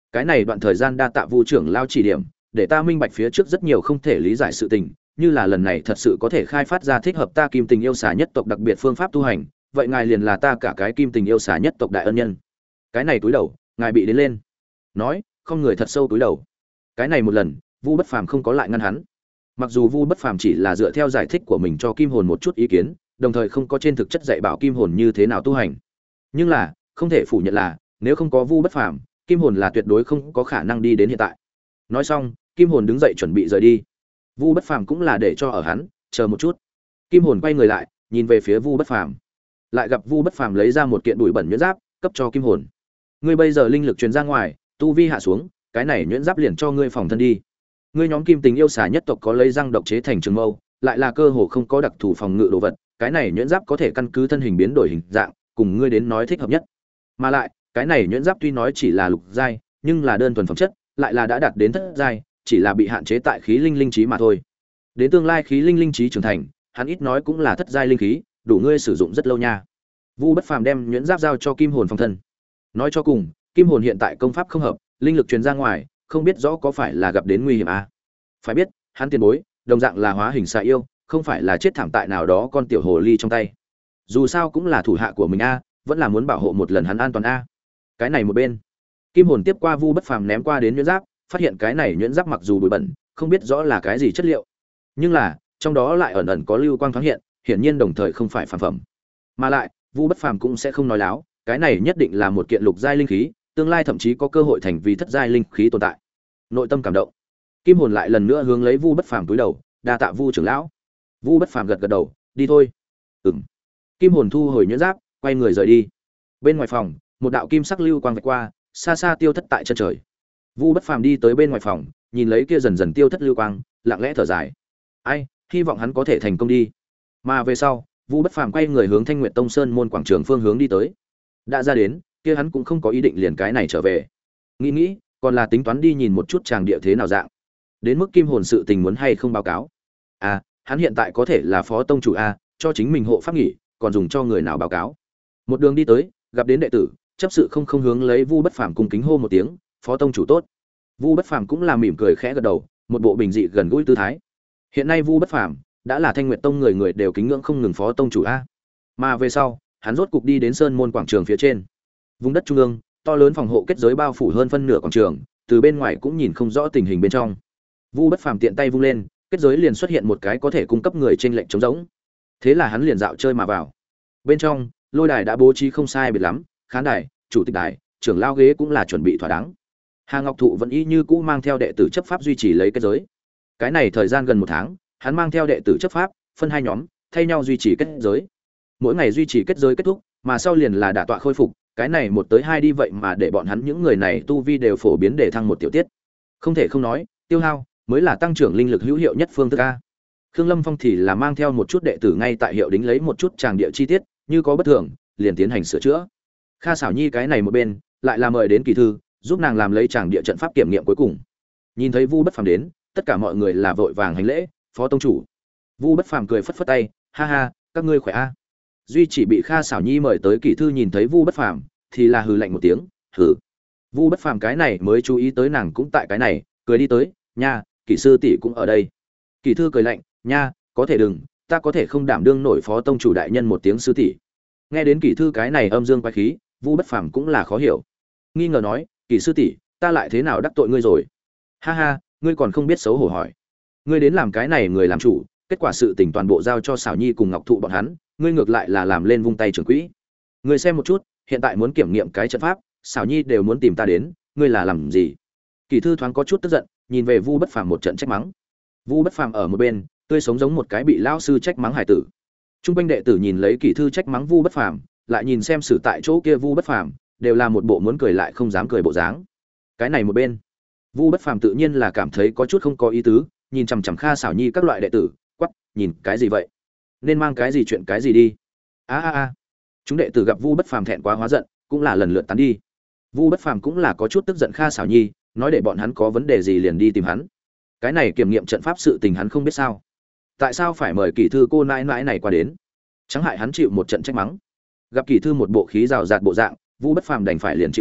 Cái này đoạn thời gian đa tạ Vu trưởng lao chỉ điểm, để ta minh bạch phía trước rất nhiều không thể lý giải sự tình, như là lần này thật sự có thể khai phát ra thích hợp ta Kim Tình yêu xà nhất tộc đặc biệt phương pháp tu hành, vậy ngài liền là ta cả cái Kim Tình yêu xà nhất tộc đại ân nhân. Cái này túi đầu, ngài bị đến lên. Nói, không người thật sâu túi đầu. Cái này một lần, Vu Bất Phàm không có lại ngăn hắn. Mặc dù Vu Bất Phàm chỉ là dựa theo giải thích của mình cho Kim Hồn một chút ý kiến, đồng thời không có trên thực chất dạy bảo Kim Hồn như thế nào tu hành. Nhưng là, không thể phủ nhận là, nếu không có Vu Bất Phàm, Kim Hồn là tuyệt đối không có khả năng đi đến hiện tại. Nói xong, Kim Hồn đứng dậy chuẩn bị rời đi. Vu Bất Phàm cũng là để cho ở hắn, chờ một chút. Kim Hồn quay người lại, nhìn về phía Vu Bất Phàm. Lại gặp Vu Bất Phàm lấy ra một kiện bụi bẩn nhuyễn giáp, cấp cho Kim Hồn. Ngươi bây giờ linh lực truyền ra ngoài, tu vi hạ xuống, cái này nhuyễn giáp liền cho ngươi phòng thân đi. Ngươi nhóm Kim Tình yêu xà nhất tộc có lấy răng độc chế thành trường mâu, lại là cơ hồ không có đặc thù phòng ngự đồ vật, cái này nhuyễn giáp có thể căn cứ thân hình biến đổi hình dạng, cùng ngươi đến nói thích hợp nhất. Mà lại, cái này nhuyễn giáp tuy nói chỉ là lục giai, nhưng là đơn thuần phẩm chất, lại là đã đạt đến thất giai, chỉ là bị hạn chế tại khí linh linh trí mà thôi. Đến tương lai khí linh linh trí trưởng thành, hắn ít nói cũng là thất giai linh khí, đủ ngươi sử dụng rất lâu nha. Vu Bất Phàm đem nhuyễn giáp giao cho Kim Hồn phòng thân. Nói cho cùng, Kim Hồn hiện tại công pháp không hợp, linh lực truyền ra ngoài, không biết rõ có phải là gặp đến nguy hiểm à? Phải biết, hắn tiền bối, đồng dạng là hóa hình xà yêu, không phải là chết thảm tại nào đó con tiểu hồ ly trong tay. Dù sao cũng là thủ hạ của mình a, vẫn là muốn bảo hộ một lần hắn an toàn a. Cái này một bên, Kim Hồn tiếp qua Vu Bất Phàm ném qua đến nhuyễn giáp, phát hiện cái này nhuyễn giáp mặc dù bụi bẩn, không biết rõ là cái gì chất liệu, nhưng là trong đó lại ẩn ẩn có lưu quang thoáng hiện, hiển nhiên đồng thời không phải phàm phẩm. Mà lại, Vu Bất Phàm cũng sẽ không nói láo, cái này nhất định là một kiện lục giai linh khí, tương lai thậm chí có cơ hội thành vì thất giai linh khí tồn tại. Nội tâm cảm động, Kim Hồn lại lần nữa hướng lấy Vu Bất Phàm cúi đầu, đa tạ Vu trưởng lão. Vu Bất Phàm gật gật đầu, đi thôi. Ừm. Kim Hồn thu hồi nhuyễn giáp, quay người rời đi. Bên ngoài phòng, một đạo kim sắc lưu quang vạch qua, xa xa tiêu thất tại chân trời. Vu Bất Phàm đi tới bên ngoài phòng, nhìn lấy kia dần dần tiêu thất lưu quang, lặng lẽ thở dài. Ai, hy vọng hắn có thể thành công đi. Mà về sau, Vu Bất Phàm quay người hướng Thanh Nguyệt Tông Sơn môn quảng trường phương hướng đi tới. Đã ra đến, kia hắn cũng không có ý định liền cái này trở về. Nghĩ nghĩ, còn là tính toán đi nhìn một chút tràng địa thế nào dạng. Đến mức Kim Hồn sự tình muốn hay không báo cáo. À, hắn hiện tại có thể là phó tông chủ a, cho chính mình hộ pháp nghỉ, còn dùng cho người nào báo cáo. Một đường đi tới, gặp đến đệ tử, chấp sự không không hướng lấy Vu Bất Phàm cung kính hô một tiếng, phó tông chủ tốt. Vu Bất Phàm cũng là mỉm cười khẽ gật đầu, một bộ bình dị gần gũi tư thái. Hiện nay Vu Bất Phàm đã là Thanh Nguyệt Tông người người đều kính ngưỡng không ngừng phó tông chủ a. Mà về sau, hắn rốt cục đi đến Sơn môn quảng trường phía trên. Vùng đất trung ương, to lớn phòng hộ kết giới bao phủ hơn phân nửa quảng trường, từ bên ngoài cũng nhìn không rõ tình hình bên trong. Vu Bất Phàm tiện tay vung lên, kết giới liền xuất hiện một cái có thể cung cấp người trên lệnh trống rỗng. Thế là hắn liền dạo chơi mà vào. Bên trong, lôi đài đã bố trí không sai biệt lắm, khán đài, chủ tịch đài, trưởng lao ghế cũng là chuẩn bị thỏa đáng. Hà Ngọc Thụ vẫn y như cũ mang theo đệ tử chấp pháp duy trì lấy kết giới. Cái này thời gian gần một tháng, hắn mang theo đệ tử chấp pháp, phân hai nhóm, thay nhau duy trì kết giới. Mỗi ngày duy trì kết giới kết thúc, mà sau liền là đả tọa khôi phục, cái này một tới hai đi vậy mà để bọn hắn những người này tu vi đều phổ biến để thăng một tiểu tiết. Không thể không nói, tiêu hao mới là tăng trưởng linh lực hữu hiệu nhất phương thức a. Khương Lâm Phong thì là mang theo một chút đệ tử ngay tại hiệu đính lấy một chút tràng địa chi tiết, như có bất thường, liền tiến hành sửa chữa. Kha Sảo Nhi cái này một bên, lại là mời đến kỳ thư, giúp nàng làm lấy tràng địa trận pháp kiểm nghiệm cuối cùng. Nhìn thấy Vu Bất Phàm đến, tất cả mọi người là vội vàng hành lễ, phó tông chủ. Vu Bất Phàm cười phất phất tay, ha ha, các ngươi khỏe a. Duy chỉ bị Kha Sảo Nhi mời tới kỳ thư nhìn thấy Vu Bất Phàm, thì là hừ lạnh một tiếng, hừ. Vu Bất Phàm cái này mới chú ý tới nàng cũng tại cái này, cười đi tới, nha, kỳ sư tỷ cũng ở đây. Kỳ thư cười lạnh, nha, có thể đừng, ta có thể không đảm đương nổi phó tông chủ đại nhân một tiếng sư tỷ. Nghe đến kỳ thư cái này âm dương quái khí, Vu Bất Phàm cũng là khó hiểu. Nghi ngờ nói, kỳ sư tỷ, ta lại thế nào đắc tội ngươi rồi? Ha ha, ngươi còn không biết xấu hổ hỏi. Ngươi đến làm cái này người làm chủ, kết quả sự tình toàn bộ giao cho Sảo Nhi cùng Ngọc Thụ bọn hắn, ngươi ngược lại là làm lên vung tay trưởng quỹ. Ngươi xem một chút, hiện tại muốn kiểm nghiệm cái trận pháp, Sảo Nhi đều muốn tìm ta đến, ngươi là làm gì? Kỳ thư thoáng có chút tức giận, nhìn về Vu Bất Phàm một trận trách mắng. Vu Bất Phàm ở một bên, tươi sống giống một cái bị lão sư trách mắng hải tử. Trung quanh đệ tử nhìn lấy Kỳ thư trách mắng Vu Bất Phàm, lại nhìn xem sự tại chỗ kia Vu Bất Phàm, đều là một bộ muốn cười lại không dám cười bộ dáng. Cái này một bên, Vu Bất Phàm tự nhiên là cảm thấy có chút không có ý tứ, nhìn chằm chằm Kha Sảo Nhi các loại đệ tử, quắc, nhìn cái gì vậy? Nên mang cái gì chuyện cái gì đi? A a a. Chúng đệ tử gặp Vu Bất Phàm thẹn quá hóa giận, cũng là lần lượt tán đi. Vu Bất Phàm cũng là có chút tức giận Kha Sảo Nhi, nói để bọn hắn có vấn đề gì liền đi tìm hắn. Cái này kiểm nghiệm trận pháp sự tình hắn không biết sao? Tại sao phải mời Kỳ thư cô nãi nãi này qua đến? Chẳng hại hắn chịu một trận trách mắng. Gặp Kỳ thư một bộ khí rào rạt bộ dạng, Vu Bất Phàm đành phải liền chịu tội,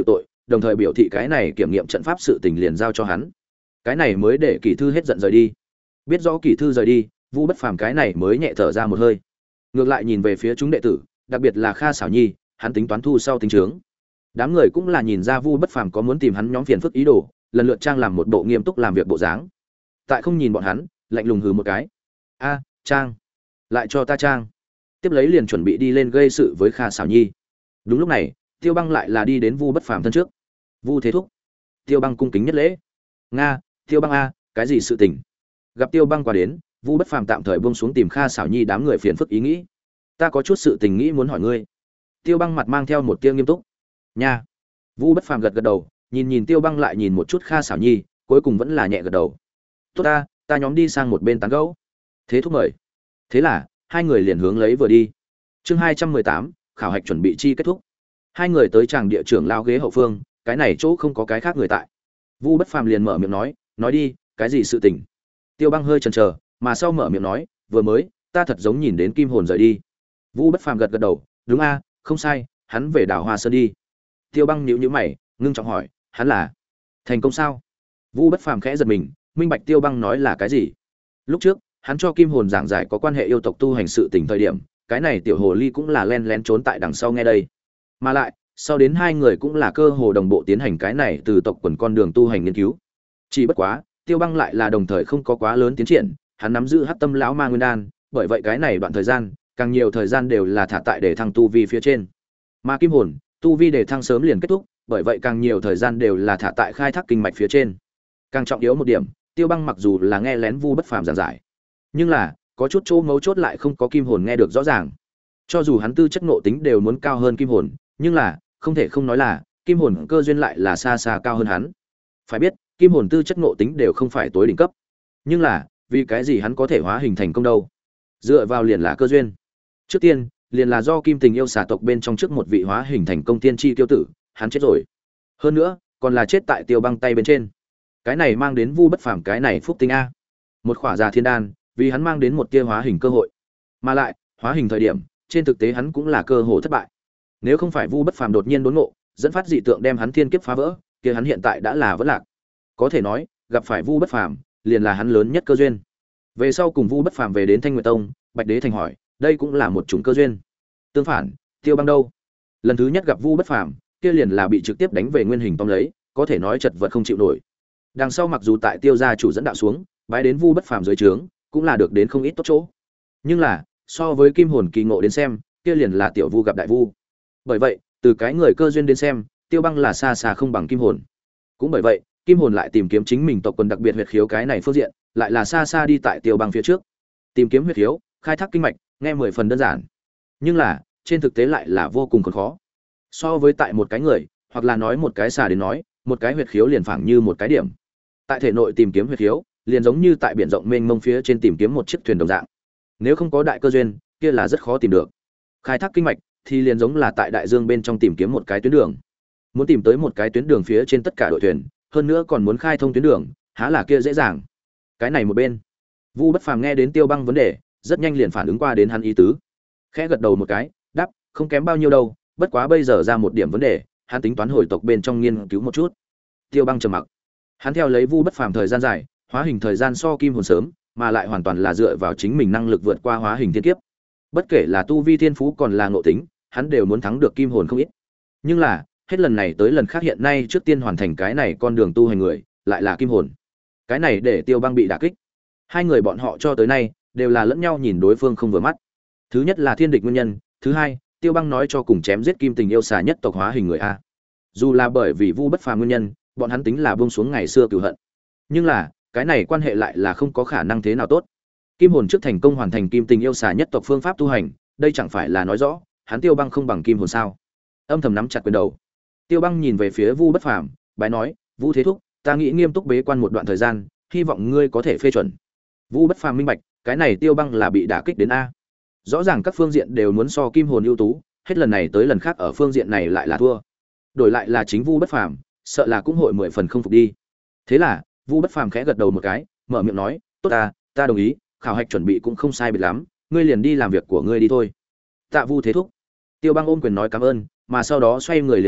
đồng thời biểu thị cái này kiểm nghiệm trận pháp sự tình liền giao cho hắn. Cái này mới để Kỷ Thư hết giận rời đi. Biết rõ Kỷ Thư rời đi, Vu Bất Phàm cái này mới nhẹ thở ra một hơi. Ngược lại nhìn về phía chúng đệ tử, đặc biệt là Kha Sảo Nhi, hắn tính toán thu sau tính trướng. Đám người cũng là nhìn ra Vu Bất Phàm có muốn tìm hắn nhóm phiền phức ý đồ, lần lượt trang làm một bộ nghiêm túc làm việc bộ dáng. Tại không nhìn bọn hắn, lạnh lùng hừ một cái. A, trang, lại cho ta trang. Tiếp lấy liền chuẩn bị đi lên gây sự với Kha Sảo Nhi. Đúng lúc này, Tiêu Băng lại là đi đến Vu Bất Phàm thân trước. Vu Thế Thúc. Tiêu Băng cung kính nhất lễ. Nga, Tiêu Băng a, cái gì sự tình? Gặp Tiêu Băng qua đến, Vu Bất Phàm tạm thời buông xuống tìm Kha Sảo Nhi đám người phiền phức ý nghĩ. Ta có chút sự tình nghĩ muốn hỏi ngươi. Tiêu Băng mặt mang theo một tia nghiêm túc. Nha. Vu Bất Phàm gật gật đầu, nhìn nhìn Tiêu Băng lại nhìn một chút Kha Sảo Nhi, cuối cùng vẫn là nhẹ gật đầu. Tốt ta, ta nhóm đi sang một bên tán gẫu. Thế thúc mời. Thế là, hai người liền hướng lấy vừa đi. Chương hai trăm mười tám, khảo hạch chuẩn bị chi kết thúc. Hai người tới tràng địa trưởng lao ghế hậu phương, cái này chỗ không có cái khác người tại. Vu Bất Phàm liền mở miệng nói, nói đi, cái gì sự tình? Tiêu Băng hơi chần chờ, mà sau mở miệng nói, vừa mới, ta thật giống nhìn đến Kim Hồn rời đi. Vu Bất Phàm gật gật đầu, đúng a, không sai, hắn về đảo Hoa Sơn đi. Tiêu Băng nhíu nhíu mày, ngưng trọng hỏi, hắn là thành công sao? Vu Bất Phàm khẽ giật mình, minh bạch Tiêu Băng nói là cái gì. Lúc trước, hắn cho Kim Hồn giảng giải có quan hệ yêu tộc tu hành sự tình thời điểm, cái này tiểu hồ ly cũng là len lén trốn tại đằng sau nghe đây. Mà lại, sau đến hai người cũng là cơ hồ đồng bộ tiến hành cái này từ tộc quần con đường tu hành nghiên cứu. Chỉ bất quá, Tiêu Băng lại là đồng thời không có quá lớn tiến triển, hắn nắm giữ Hắc Tâm lão ma nguyên đan, bởi vậy cái này đoạn thời gian, càng nhiều thời gian đều là thả tại để thăng tu vi phía trên. Mà Kim Hồn, tu vi để thăng sớm liền kết thúc, bởi vậy càng nhiều thời gian đều là thả tại khai thác kinh mạch phía trên. Càng trọng yếu một điểm, Tiêu Băng mặc dù là nghe lén Vu Bất Phàm giảng giải, nhưng là có chút chỗ mấu chốt lại không có Kim Hồn nghe được rõ ràng. Cho dù hắn tư chất ngộ tính đều muốn cao hơn Kim Hồn, nhưng là không thể không nói là Kim Hồn cơ duyên lại là xa xa cao hơn hắn. Phải biết, Kim Hồn tư chất ngộ tính đều không phải tối đỉnh cấp, nhưng là vì cái gì hắn có thể hóa hình thành công đâu? Dựa vào liền là cơ duyên. Trước tiên, liền là do Kim Tình yêu xà tộc bên trong trước một vị hóa hình thành công tiên tri tiêu tử, hắn chết rồi. Hơn nữa, còn là chết tại Tiêu Băng tay bên trên. Cái này mang đến Vu Bất Phàm cái này phúc tinh a. Một khỏa già thiên đan, vì hắn mang đến một tia hóa hình cơ hội. Mà lại, hóa hình thời điểm, trên thực tế hắn cũng là cơ hội thất bại. Nếu không phải Vu Bất Phàm đột nhiên đốn ngộ, dẫn phát dị tượng đem hắn thiên kiếp phá vỡ, kia hắn hiện tại đã là vỡ lạc. Có thể nói, gặp phải Vu Bất Phàm, liền là hắn lớn nhất cơ duyên. Về sau cùng Vu Bất Phàm về đến Thanh Nguyệt Tông, Bạch Đế thành hỏi, đây cũng là một chủng cơ duyên. Tương phản, Tiêu Băng đâu? Lần thứ nhất gặp Vu Bất Phàm, kia liền là bị trực tiếp đánh về nguyên hình tông lấy, có thể nói chật vật không chịu nổi. Đằng sau mặc dù tại Tiêu gia chủ dẫn đạo xuống, bái đến Vu Bất Phàm dưới trướng, cũng là được đến không ít tốt chỗ. Nhưng là, so với Kim Hồn kỳ ngộ đến xem, kia liền là tiểu Vu gặp đại Vu. Bởi vậy, từ cái người cơ duyên đến xem, Tiêu Băng là xa xa không bằng Kim Hồn. Cũng bởi vậy, Kim Hồn lại tìm kiếm chính mình tộc quần đặc biệt huyệt khiếu cái này phương diện, lại là xa xa đi tại Tiêu Băng phía trước. Tìm kiếm huyệt khiếu, khai thác kinh mạch, nghe mười phần đơn giản. Nhưng là, trên thực tế lại là vô cùng còn khó. So với tại một cái người, hoặc là nói một cái xà đến nói, một cái huyệt khiếu liền phảng như một cái điểm. Tại thể nội tìm kiếm huyệt khiếu, liền giống như tại biển rộng mênh mông phía trên tìm kiếm một chiếc thuyền đồng dạng. Nếu không có đại cơ duyên, kia là rất khó tìm được. Khai thác kinh mạch thì liền giống là tại đại dương bên trong tìm kiếm một cái tuyến đường. Muốn tìm tới một cái tuyến đường phía trên tất cả đội thuyền, hơn nữa còn muốn khai thông tuyến đường, há là kia dễ dàng. Cái này một bên, Vu Bất Phàm nghe đến Tiêu Băng vấn đề, rất nhanh liền phản ứng qua đến hắn ý tứ. Khẽ gật đầu một cái, đáp, không kém bao nhiêu đâu, bất quá bây giờ ra một điểm vấn đề, hắn tính toán hồi tộc bên trong nghiên cứu một chút. Tiêu Băng trầm mặc. Hắn theo lấy Vu Bất Phàm thời gian dài, hóa hình thời gian so Kim Hồn sớm, mà lại hoàn toàn là dựa vào chính mình năng lực vượt qua hóa hình thiên kiếp. Bất kể là tu vi thiên phú còn là ngộ tính, hắn đều muốn thắng được Kim Hồn không ít. Nhưng là, hết lần này tới lần khác hiện nay trước tiên hoàn thành cái này con đường tu hành người, lại là Kim Hồn. Cái này để Tiêu Băng bị đả kích. Hai người bọn họ cho tới nay đều là lẫn nhau nhìn đối phương không vừa mắt. Thứ nhất là thiên địch nguyên nhân, thứ hai, Tiêu Băng nói cho cùng chém giết Kim Tình yêu xà nhất tộc hóa hình người a. Dù là bởi vì Vu Bất Phàm nguyên nhân, bọn hắn tính là buông xuống ngày xưa cừu hận. Nhưng là, cái này quan hệ lại là không có khả năng thế nào tốt. Kim Hồn trước thành công hoàn thành Kim Tình yêu xà nhất tộc phương pháp tu hành, đây chẳng phải là nói rõ, hắn Tiêu Băng không bằng Kim Hồn sao? Âm thầm nắm chặt quyền đầu. Tiêu Băng nhìn về phía Vu Bất Phàm, bái nói, "Vu Thế Thúc, ta nghĩ nghiêm túc bế quan một đoạn thời gian, hy vọng ngươi có thể phê chuẩn." Vu Bất Phàm minh bạch, cái này Tiêu Băng là bị đả kích đến a. Rõ ràng các phương diện đều muốn so Kim Hồn ưu tú, hết lần này tới lần khác ở phương diện này lại là thua. Đổi lại là chính Vu Bất Phàm, sợ là cũng hội mười phần không phục đi. Thế là, Vu Bất Phàm khẽ gật đầu một cái, mở miệng nói, "Tốt ta, ta đồng ý, khảo hạch chuẩn bị cũng không sai biệt lắm, ngươi liền đi làm việc của ngươi đi thôi." Tạ Vu Thế Thúc. Tiêu Băng ôm quyền nói cảm ơn, mà sau đó xoay người liền đi,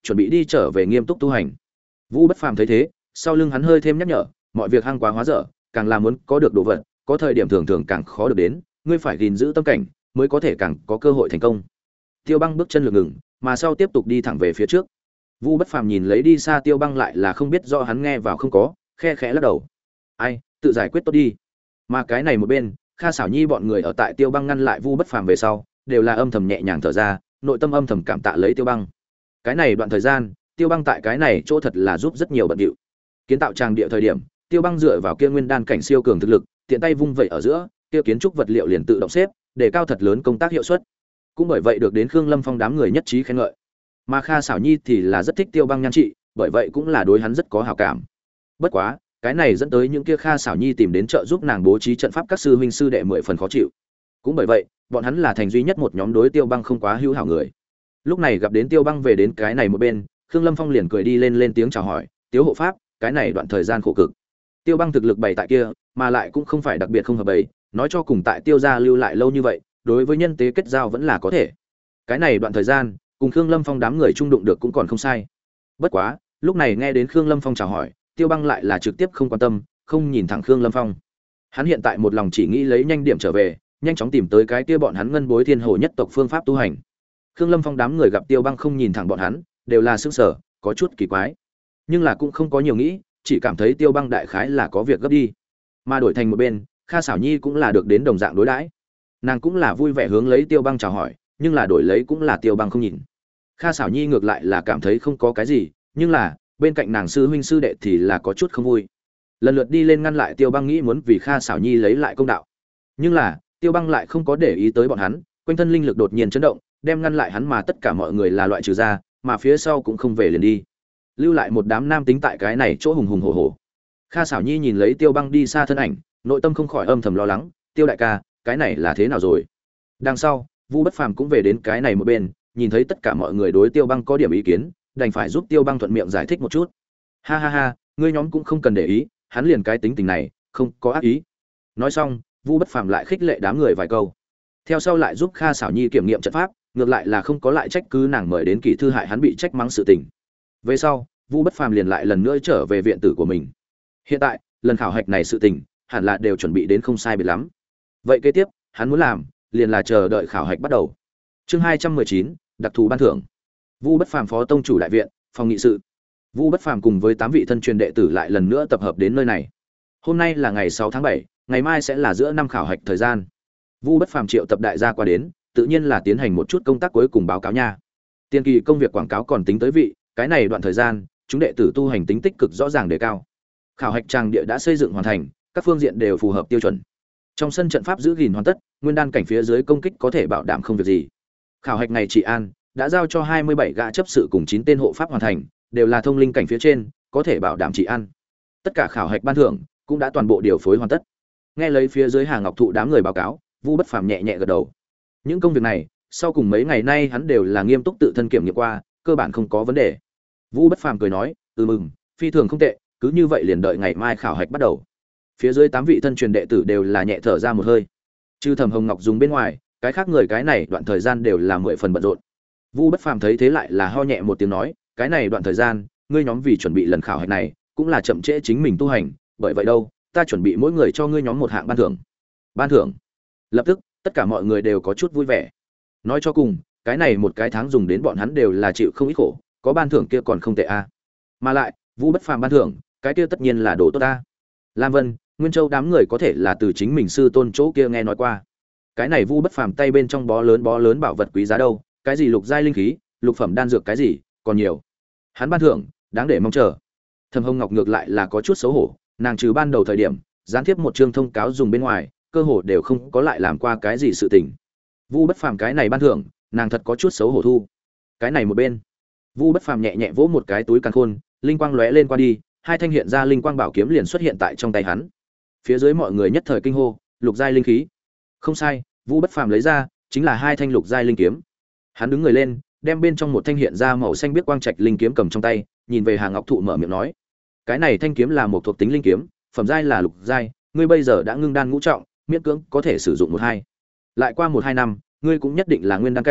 chuẩn bị đi trở về nghiêm túc tu hành. Vũ Bất Phàm thấy thế, sau lưng hắn hơi thêm nhắc nhở, mọi việc hăng quá hóa dở, càng là muốn có được đồ vật, có thời điểm thường thường càng khó được đến, ngươi phải gìn giữ tâm cảnh, mới có thể càng có cơ hội thành công. Tiêu Băng bước chân lược ngừng, mà sau tiếp tục đi thẳng về phía trước. Vũ Bất Phàm nhìn lấy đi xa Tiêu Băng lại là không biết do hắn nghe vào không có, khe khẽ lắc đầu. Ai, tự giải quyết tốt đi. Mà cái này một bên, Kha Sảo Nhi bọn người ở tại Tiêu Băng ngăn lại Vu Bất Phàm về sau, đều là âm thầm nhẹ nhàng thở ra, nội tâm âm thầm cảm tạ lấy Tiêu Băng. Cái này đoạn thời gian, Tiêu Băng tại cái này chỗ thật là giúp rất nhiều bận rộn. Kiến tạo trang địa thời điểm, Tiêu Băng dựa vào kia nguyên đan cảnh siêu cường thực lực, tiện tay vung vậy ở giữa, kia kiến trúc vật liệu liền tự động xếp, để cao thật lớn công tác hiệu suất. Cũng bởi vậy được đến Khương Lâm Phong đám người nhất trí khen ngợi. Mà Kha Sảo Nhi thì là rất thích Tiêu Băng nhan trị, bởi vậy cũng là đối hắn rất có hảo cảm. Bất quá, cái này dẫn tới những kia Kha Sảo Nhi tìm đến trợ giúp nàng bố trí trận pháp các sư huynh sư đệ mười phần khó chịu. Cũng bởi vậy, bọn hắn là thành duy nhất một nhóm đối Tiêu Băng không quá hữu hảo người. Lúc này gặp đến Tiêu Băng về đến cái này một bên, Khương Lâm Phong liền cười đi lên lên tiếng chào hỏi, "Tiếu hộ pháp, cái này đoạn thời gian khổ cực." Tiêu Băng thực lực bày tại kia, mà lại cũng không phải đặc biệt không hợp bày, nói cho cùng tại Tiêu gia lưu lại lâu như vậy, đối với nhân tế kết giao vẫn là có thể. Cái này đoạn thời gian, cùng Khương Lâm Phong đám người trung đụng được cũng còn không sai. Bất quá, lúc này nghe đến Khương Lâm Phong chào hỏi, Tiêu Băng lại là trực tiếp không quan tâm, không nhìn thẳng Khương Lâm Phong. Hắn hiện tại một lòng chỉ nghĩ lấy nhanh điểm trở về, nhanh chóng tìm tới cái kia bọn hắn ngân bối thiên hồ nhất tộc phương pháp tu hành. Khương Lâm Phong đám người gặp Tiêu Băng không nhìn thẳng bọn hắn, đều là sững sờ, có chút kỳ quái. Nhưng là cũng không có nhiều nghĩ, chỉ cảm thấy Tiêu Băng đại khái là có việc gấp đi. Mà đổi thành một bên, Kha Sảo Nhi cũng là được đến đồng dạng đối đãi. Nàng cũng là vui vẻ hướng lấy Tiêu Băng chào hỏi, nhưng là đổi lấy cũng là Tiêu Băng không nhìn. Kha Sảo Nhi ngược lại là cảm thấy không có cái gì, nhưng là bên cạnh nàng sư huynh sư đệ thì là có chút không vui. Lần lượt đi lên ngăn lại Tiêu Băng, nghĩ muốn vì Kha Sảo Nhi lấy lại công đạo. Nhưng là, Tiêu Băng lại không có để ý tới bọn hắn, quanh thân linh lực đột nhiên chấn động, đem ngăn lại hắn mà tất cả mọi người là loại trừ ra, mà phía sau cũng không về liền đi. Lưu lại một đám nam tính tại cái này chỗ hùng hùng hổ hổ. Kha Sảo Nhi nhìn lấy Tiêu Băng đi xa thân ảnh, nội tâm không khỏi âm thầm lo lắng, Tiêu đại ca, cái này là thế nào rồi? Đằng sau, Vu Bất Phàm cũng về đến cái này một bên, nhìn thấy tất cả mọi người đối Tiêu Băng có điểm ý kiến, đành phải giúp Tiêu Băng thuận miệng giải thích một chút. Ha ha ha, ngươi nhóm cũng không cần để ý, hắn liền cái tính tình này, không có ác ý. Nói xong, Vu Bất Phàm lại khích lệ đám người vài câu. Theo sau lại giúp Kha Sảo Nhi kiểm nghiệm trận pháp, ngược lại là không có lại trách cứ nàng mời đến kỳ thư hại hắn bị trách mắng sự tình. Về sau, Vu Bất Phàm liền lại lần nữa trở về viện tử của mình. Hiện tại, lần khảo hạch này sự tình, hẳn là đều chuẩn bị đến không sai biệt lắm. Vậy kế tiếp, hắn muốn làm, liền là chờ đợi khảo hạch bắt đầu. Chương hai trăm mười chín, đặc thù ban thưởng. Vu Bất Phàm phó tông chủ đại viện, phòng nghị sự. Vu Bất Phàm cùng với tám vị thân truyền đệ tử lại lần nữa tập hợp đến nơi này. Hôm nay là ngày sáu tháng bảy, ngày mai sẽ là giữa năm khảo hạch thời gian. Vu Bất Phàm triệu tập đại gia qua đến, tự nhiên là tiến hành một chút công tác cuối cùng báo cáo nha. Tiên kỳ công việc quảng cáo còn tính tới vị, cái này đoạn thời gian, chúng đệ tử tu hành tính tích cực rõ ràng đề cao. Khảo hạch trang địa đã xây dựng hoàn thành, các phương diện đều phù hợp tiêu chuẩn. Trong sân trận pháp giữ gìn hoàn tất, nguyên đan cảnh phía dưới công kích có thể bảo đảm không việc gì. Khảo hạch này trị an đã giao cho hai mươi bảy gã chấp sự cùng chín tên hộ pháp hoàn thành, đều là thông linh cảnh phía trên, có thể bảo đảm trị an. Tất cả khảo hạch ban thưởng cũng đã toàn bộ điều phối hoàn tất. Nghe lấy phía dưới Hà Ngọc Thụ đám người báo cáo, Vu Bất Phàm nhẹ nhẹ gật đầu. Những công việc này, sau cùng mấy ngày nay hắn đều là nghiêm túc tự thân kiểm nghiệm qua, cơ bản không có vấn đề. Vu Bất Phàm cười nói, "Ừ mừng, phi thường không tệ, cứ như vậy liền đợi ngày mai khảo hạch bắt đầu." Phía dưới tám vị thân truyền đệ tử đều là nhẹ thở ra một hơi. Trừ Thẩm Hồng Ngọc dùng bên ngoài, cái khác người cái này đoạn thời gian đều là mười phần bận rộn. Vu Bất Phàm thấy thế lại là ho nhẹ một tiếng nói, "Cái này đoạn thời gian, ngươi nhóm vì chuẩn bị lần khảo hạch này, cũng là chậm trễ chính mình tu hành, bởi vậy đâu, ta chuẩn bị mỗi người cho ngươi nhóm một hạng ban thưởng." Ban thưởng? Lập tức, tất cả mọi người đều có chút vui vẻ. Nói cho cùng, cái này một cái tháng dùng đến bọn hắn đều là chịu không ít khổ, có ban thưởng kia còn không tệ a. À. Mà lại, Vu Bất Phàm ban thưởng, cái kia tất nhiên là đồ tốt ta. Lam Vân, Nguyên Châu đám người có thể là từ chính mình sư tôn chỗ kia nghe nói qua. Cái này Vu Bất Phàm tay bên trong bó lớn bó lớn bảo vật quý giá đâu, cái gì lục giai linh khí, lục phẩm đan dược cái gì, còn nhiều. Hắn ban thưởng, đáng để mong chờ. Thẩm Hồng Ngọc ngược lại là có chút xấu hổ, nàng trừ ban đầu thời điểm, gián tiếp một chương thông cáo dùng bên ngoài, cơ hồ đều không có lại làm qua cái gì sự tình. Vu Bất Phàm cái này ban thưởng, nàng thật có chút xấu hổ thu. Cái này một bên, Vu Bất Phàm nhẹ nhẹ vỗ một cái túi càn khôn, linh quang lóe lên qua đi, hai thanh hiện ra linh quang bảo kiếm liền xuất hiện tại trong tay hắn. Phía dưới mọi người nhất thời kinh hô, lục giai linh khí. Không sai, Vu Bất Phàm lấy ra, chính là hai thanh lục giai linh kiếm. Hắn đứng người lên, đem bên trong một thanh hiện ra màu xanh biếc quang trạch linh kiếm cầm trong tay, nhìn về Hà Ngọc Thụ mở miệng nói: "Cái này thanh kiếm là một thuộc tính linh kiếm, phẩm giai là lục giai, ngươi bây giờ đã ngưng đan ngũ trọng, miễn cưỡng có thể sử dụng một hai. Lại qua một hai năm, ngươi cũng nhất định là nguyên đan cảnh,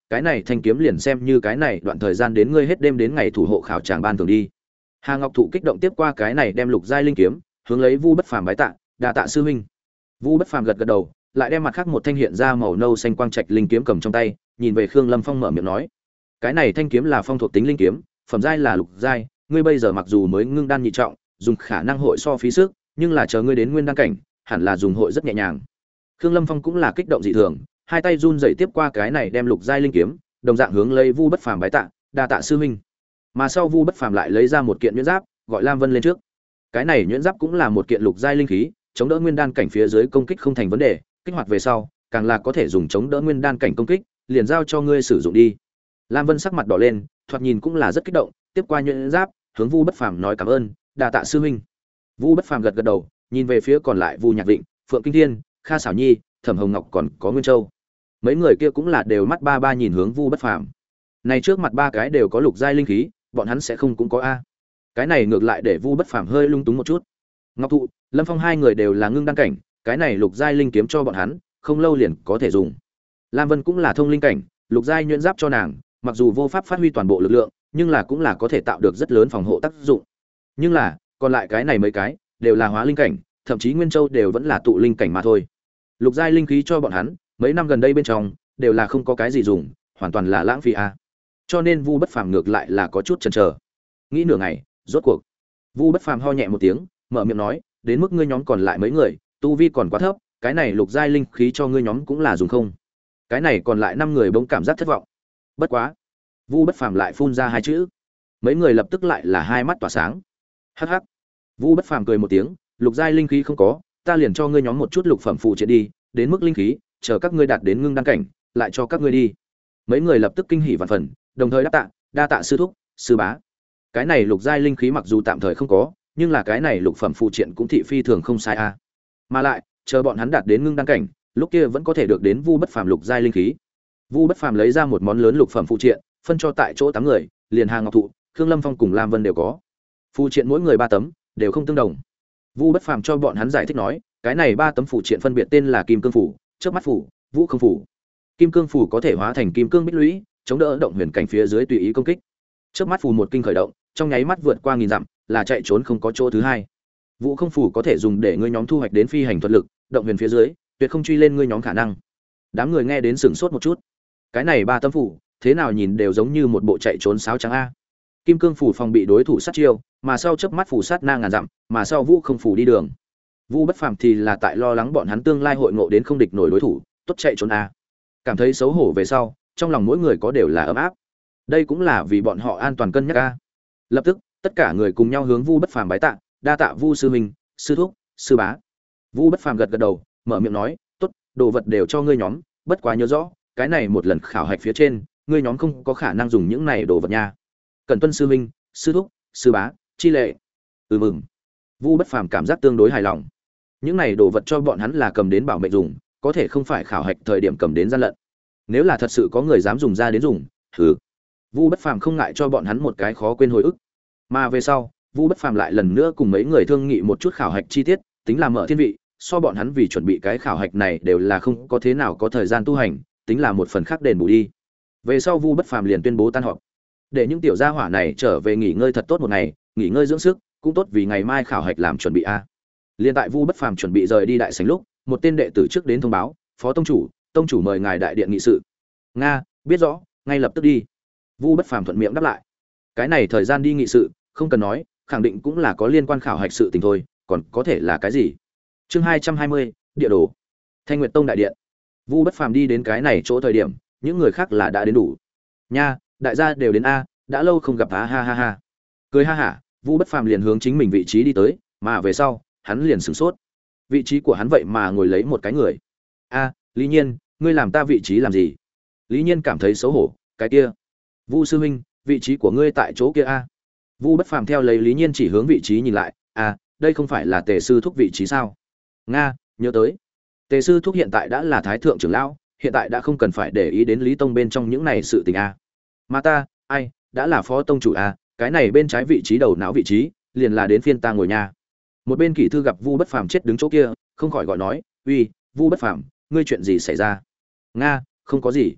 cái này thanh kiếm liền xem như cái này đoạn thời gian đến ngươi hết đêm đến ngày thủ hộ khảo tràng ban thường đi. Hà Ngọc Thụ kích động tiếp qua cái này đem lục giai linh kiếm, hướng lấy Vu Bất Phàm bái tạ, đa tạ sư huynh. Vu Bất Phàm gật gật đầu, lại đem mặt khác một thanh hiện ra màu nâu xanh quang trạch linh kiếm cầm trong tay, nhìn về Khương Lâm Phong mở miệng nói: "Cái này thanh kiếm là phong thuộc tính linh kiếm, phẩm giai là lục giai, ngươi bây giờ mặc dù mới ngưng đan nhị trọng, dùng khả năng hội so phí sức, nhưng là chờ ngươi đến nguyên đan cảnh, hẳn là dùng hội rất nhẹ nhàng." Khương Lâm Phong cũng là kích động dị thường, hai tay run rẩy tiếp qua cái này đem lục giai linh kiếm, đồng dạng hướng lấy Vu Bất Phàm bái tạ, đa tạ sư huynh. Mà sau Vu Bất Phàm lại lấy ra một kiện nhuyễn giáp, gọi Lam Vân lên trước. Cái này nhuyễn giáp cũng là một kiện lục giai linh khí, chống đỡ nguyên đan cảnh phía dưới công kích không thành vấn đề, kích hoạt về sau, càng là có thể dùng chống đỡ nguyên đan cảnh công kích, liền giao cho ngươi sử dụng đi. Lam Vân sắc mặt đỏ lên, thoạt nhìn cũng là rất kích động, tiếp qua nhuyễn giáp, hướng Vu Bất Phàm nói cảm ơn, đa tạ sư huynh. Vu Bất Phàm gật gật đầu, nhìn về phía còn lại Vu Nhạc Vịnh, Phượng Kinh Thiên, Kha Sảo Nhi, Thẩm Hồng Ngọc còn có Nguyên Châu. Mấy người kia cũng là đều mắt ba ba nhìn hướng Vu Bất Phàm. Này trước mặt ba cái đều có lục giai linh khí, bọn hắn sẽ không cũng có a. Cái này ngược lại để Vu Bất Phàm hơi lung túng một chút. Ngọc Thụ, Lâm Phong hai người đều là ngưng đan cảnh, cái này lục giai linh kiếm cho bọn hắn, không lâu liền có thể dùng. Lam Vân cũng là thông linh cảnh, lục giai nhuyễn giáp cho nàng, mặc dù vô pháp phát huy toàn bộ lực lượng, nhưng là cũng là có thể tạo được rất lớn phòng hộ tác dụng. Nhưng là, còn lại cái này mấy cái, đều là hóa linh cảnh, thậm chí Nguyên Châu đều vẫn là tụ linh cảnh mà thôi. Lục giai linh khí cho bọn hắn, mấy năm gần đây bên trong, đều là không có cái gì dùng, hoàn toàn là lãng phí a. Cho nên Vu Bất Phàm ngược lại là có chút chần chờ. Nghĩ nửa ngày, rốt cuộc, Vu Bất Phàm ho nhẹ một tiếng, mở miệng nói, đến mức ngươi nhóm còn lại mấy người, tu vi còn quá thấp, cái này lục giai linh khí cho ngươi nhóm cũng là dùng không. Cái này còn lại năm người bỗng cảm giác thất vọng. Bất quá, Vu Bất Phàm lại phun ra hai chữ. Mấy người lập tức lại là hai mắt tỏa sáng. Hắc hắc. Vu Bất Phàm cười một tiếng, lục giai linh khí không có, ta liền cho ngươi nhóm một chút lục phẩm phụ triện đi, đến mức linh khí, chờ các ngươi đạt đến ngưng đan cảnh, lại cho các ngươi đi. Mấy người lập tức kinh hỉ vạn phần, đồng thời đáp tạ, đa tạ sư thúc, sư bá. Cái này lục giai linh khí mặc dù tạm thời không có, nhưng là cái này lục phẩm phụ triện cũng thị phi thường không sai a. Mà lại, chờ bọn hắn đạt đến ngưng đan cảnh, lúc kia vẫn có thể được đến Vu Bất Phàm lục giai linh khí. Vu Bất Phàm lấy ra một món lớn lục phẩm phụ triện, phân cho tại chỗ tám người, liền Hà Ngọc Thụ, Khương Lâm Phong cùng Lam Vân đều có. Phụ triện mỗi người ba tấm, đều không tương đồng. Vu Bất Phàm cho bọn hắn giải thích nói, cái này ba tấm phụ triện phân biệt tên là Kim Cương phủ, Chớp mắt phủ, Vũ Không phủ. Kim Cương phủ có thể hóa thành kim cương bích lũy, chống đỡ động huyền cảnh phía dưới tùy ý công kích. Chớp mắt phủ một kinh khởi động, trong nháy mắt vượt qua nghìn dặm, là chạy trốn không có chỗ thứ hai. Vũ Không phủ có thể dùng để ngươi nhóm thu hoạch đến phi hành thuật lực, động huyền phía dưới, tuyệt không truy lên ngươi nhóm khả năng. Đám người nghe đến sửng sốt một chút. Cái này ba tấm phủ, thế nào nhìn đều giống như một bộ chạy trốn sáo trắng a. Kim Cương phủ phòng bị đối thủ sát chiêu, mà sau chớp mắt phủ sát na ngàn dặm, mà sau Vũ Không phủ đi đường. Vu Bất Phàm thì là tại lo lắng bọn hắn tương lai hội ngộ đến không địch nổi đối thủ, tốt chạy trốn a. Cảm thấy xấu hổ về sau, trong lòng mỗi người có đều là ấm áp. Đây cũng là vì bọn họ an toàn cân nhắc a. Lập tức, tất cả người cùng nhau hướng Vu Bất Phàm bái tạ, đa tạ Vu sư huynh, sư thúc, sư bá. Vu Bất Phàm gật gật đầu, mở miệng nói, tốt, đồ vật đều cho ngươi nhóm, bất quá nhớ rõ, cái này một lần khảo hạch phía trên, ngươi nhóm không có khả năng dùng những này đồ vật nha. Cần tuân sư huynh, sư thúc, sư bá, chi lệ. Ừ mừng. Vu Bất Phàm cảm giác tương đối hài lòng. Những này đồ vật cho bọn hắn là cầm đến bảo mệnh dùng, có thể không phải khảo hạch thời điểm cầm đến gian lận. Nếu là thật sự có người dám dùng ra đến dùng, hừ. Vu Bất Phàm không ngại cho bọn hắn một cái khó quên hồi ức. Mà về sau, Vu Bất Phàm lại lần nữa cùng mấy người thương nghị một chút khảo hạch chi tiết, tính là mở thiên vị, so bọn hắn vì chuẩn bị cái khảo hạch này đều là không có thế nào có thời gian tu hành, tính là một phần khác đền bù đi. Về sau Vu Bất Phàm liền tuyên bố tan họp, để những tiểu gia hỏa này trở về nghỉ ngơi thật tốt một ngày, nghỉ ngơi dưỡng sức, cũng tốt vì ngày mai khảo hạch làm chuẩn bị a. Liên tại Vu Bất Phàm chuẩn bị rời đi đại sảnh lúc, một tên đệ tử trước đến thông báo, "Phó tông chủ, tông chủ mời ngài đại điện nghị sự." "Nga, biết rõ, ngay lập tức đi." Vu Bất Phàm thuận miệng đáp lại. Cái này thời gian đi nghị sự, không cần nói, khẳng định cũng là có liên quan khảo hạch sự tình thôi, còn có thể là cái gì? Chương hai trăm hai mươi, địa đồ. Thanh Nguyệt Tông đại điện. Vu Bất Phàm đi đến cái này chỗ thời điểm, những người khác là đã đến đủ. Nha, đại gia đều đến a, đã lâu không gặp á, ha ha ha. Cười ha hả, Vu Bất Phàm liền hướng chính mình vị trí đi tới, mà về sau, hắn liền sửng sốt. Vị trí của hắn vậy mà ngồi lấy một cái người. A, Lý Nhiên, ngươi làm ta vị trí làm gì? Lý Nhiên cảm thấy xấu hổ, cái kia. Vu sư huynh, vị trí của ngươi tại chỗ kia a. Vu Bất Phàm theo lấy Lý Nhiên chỉ hướng vị trí nhìn lại, a, đây không phải là Tề sư thúc vị trí sao? Nga, nhớ tới. Tề sư thúc hiện tại đã là thái thượng trưởng lão, hiện tại đã không cần phải để ý đến Lý Tông bên trong những này sự tình a. Mà ta, ai, đã là phó tông chủ a, cái này bên trái vị trí đầu não vị trí, liền là đến phiên ta ngồi nha. Một bên kỷ thư gặp Vu Bất Phàm chết đứng chỗ kia, không khỏi gọi nói, "Uy, Vu Bất Phàm, ngươi chuyện gì xảy ra?" "Nga, không có gì."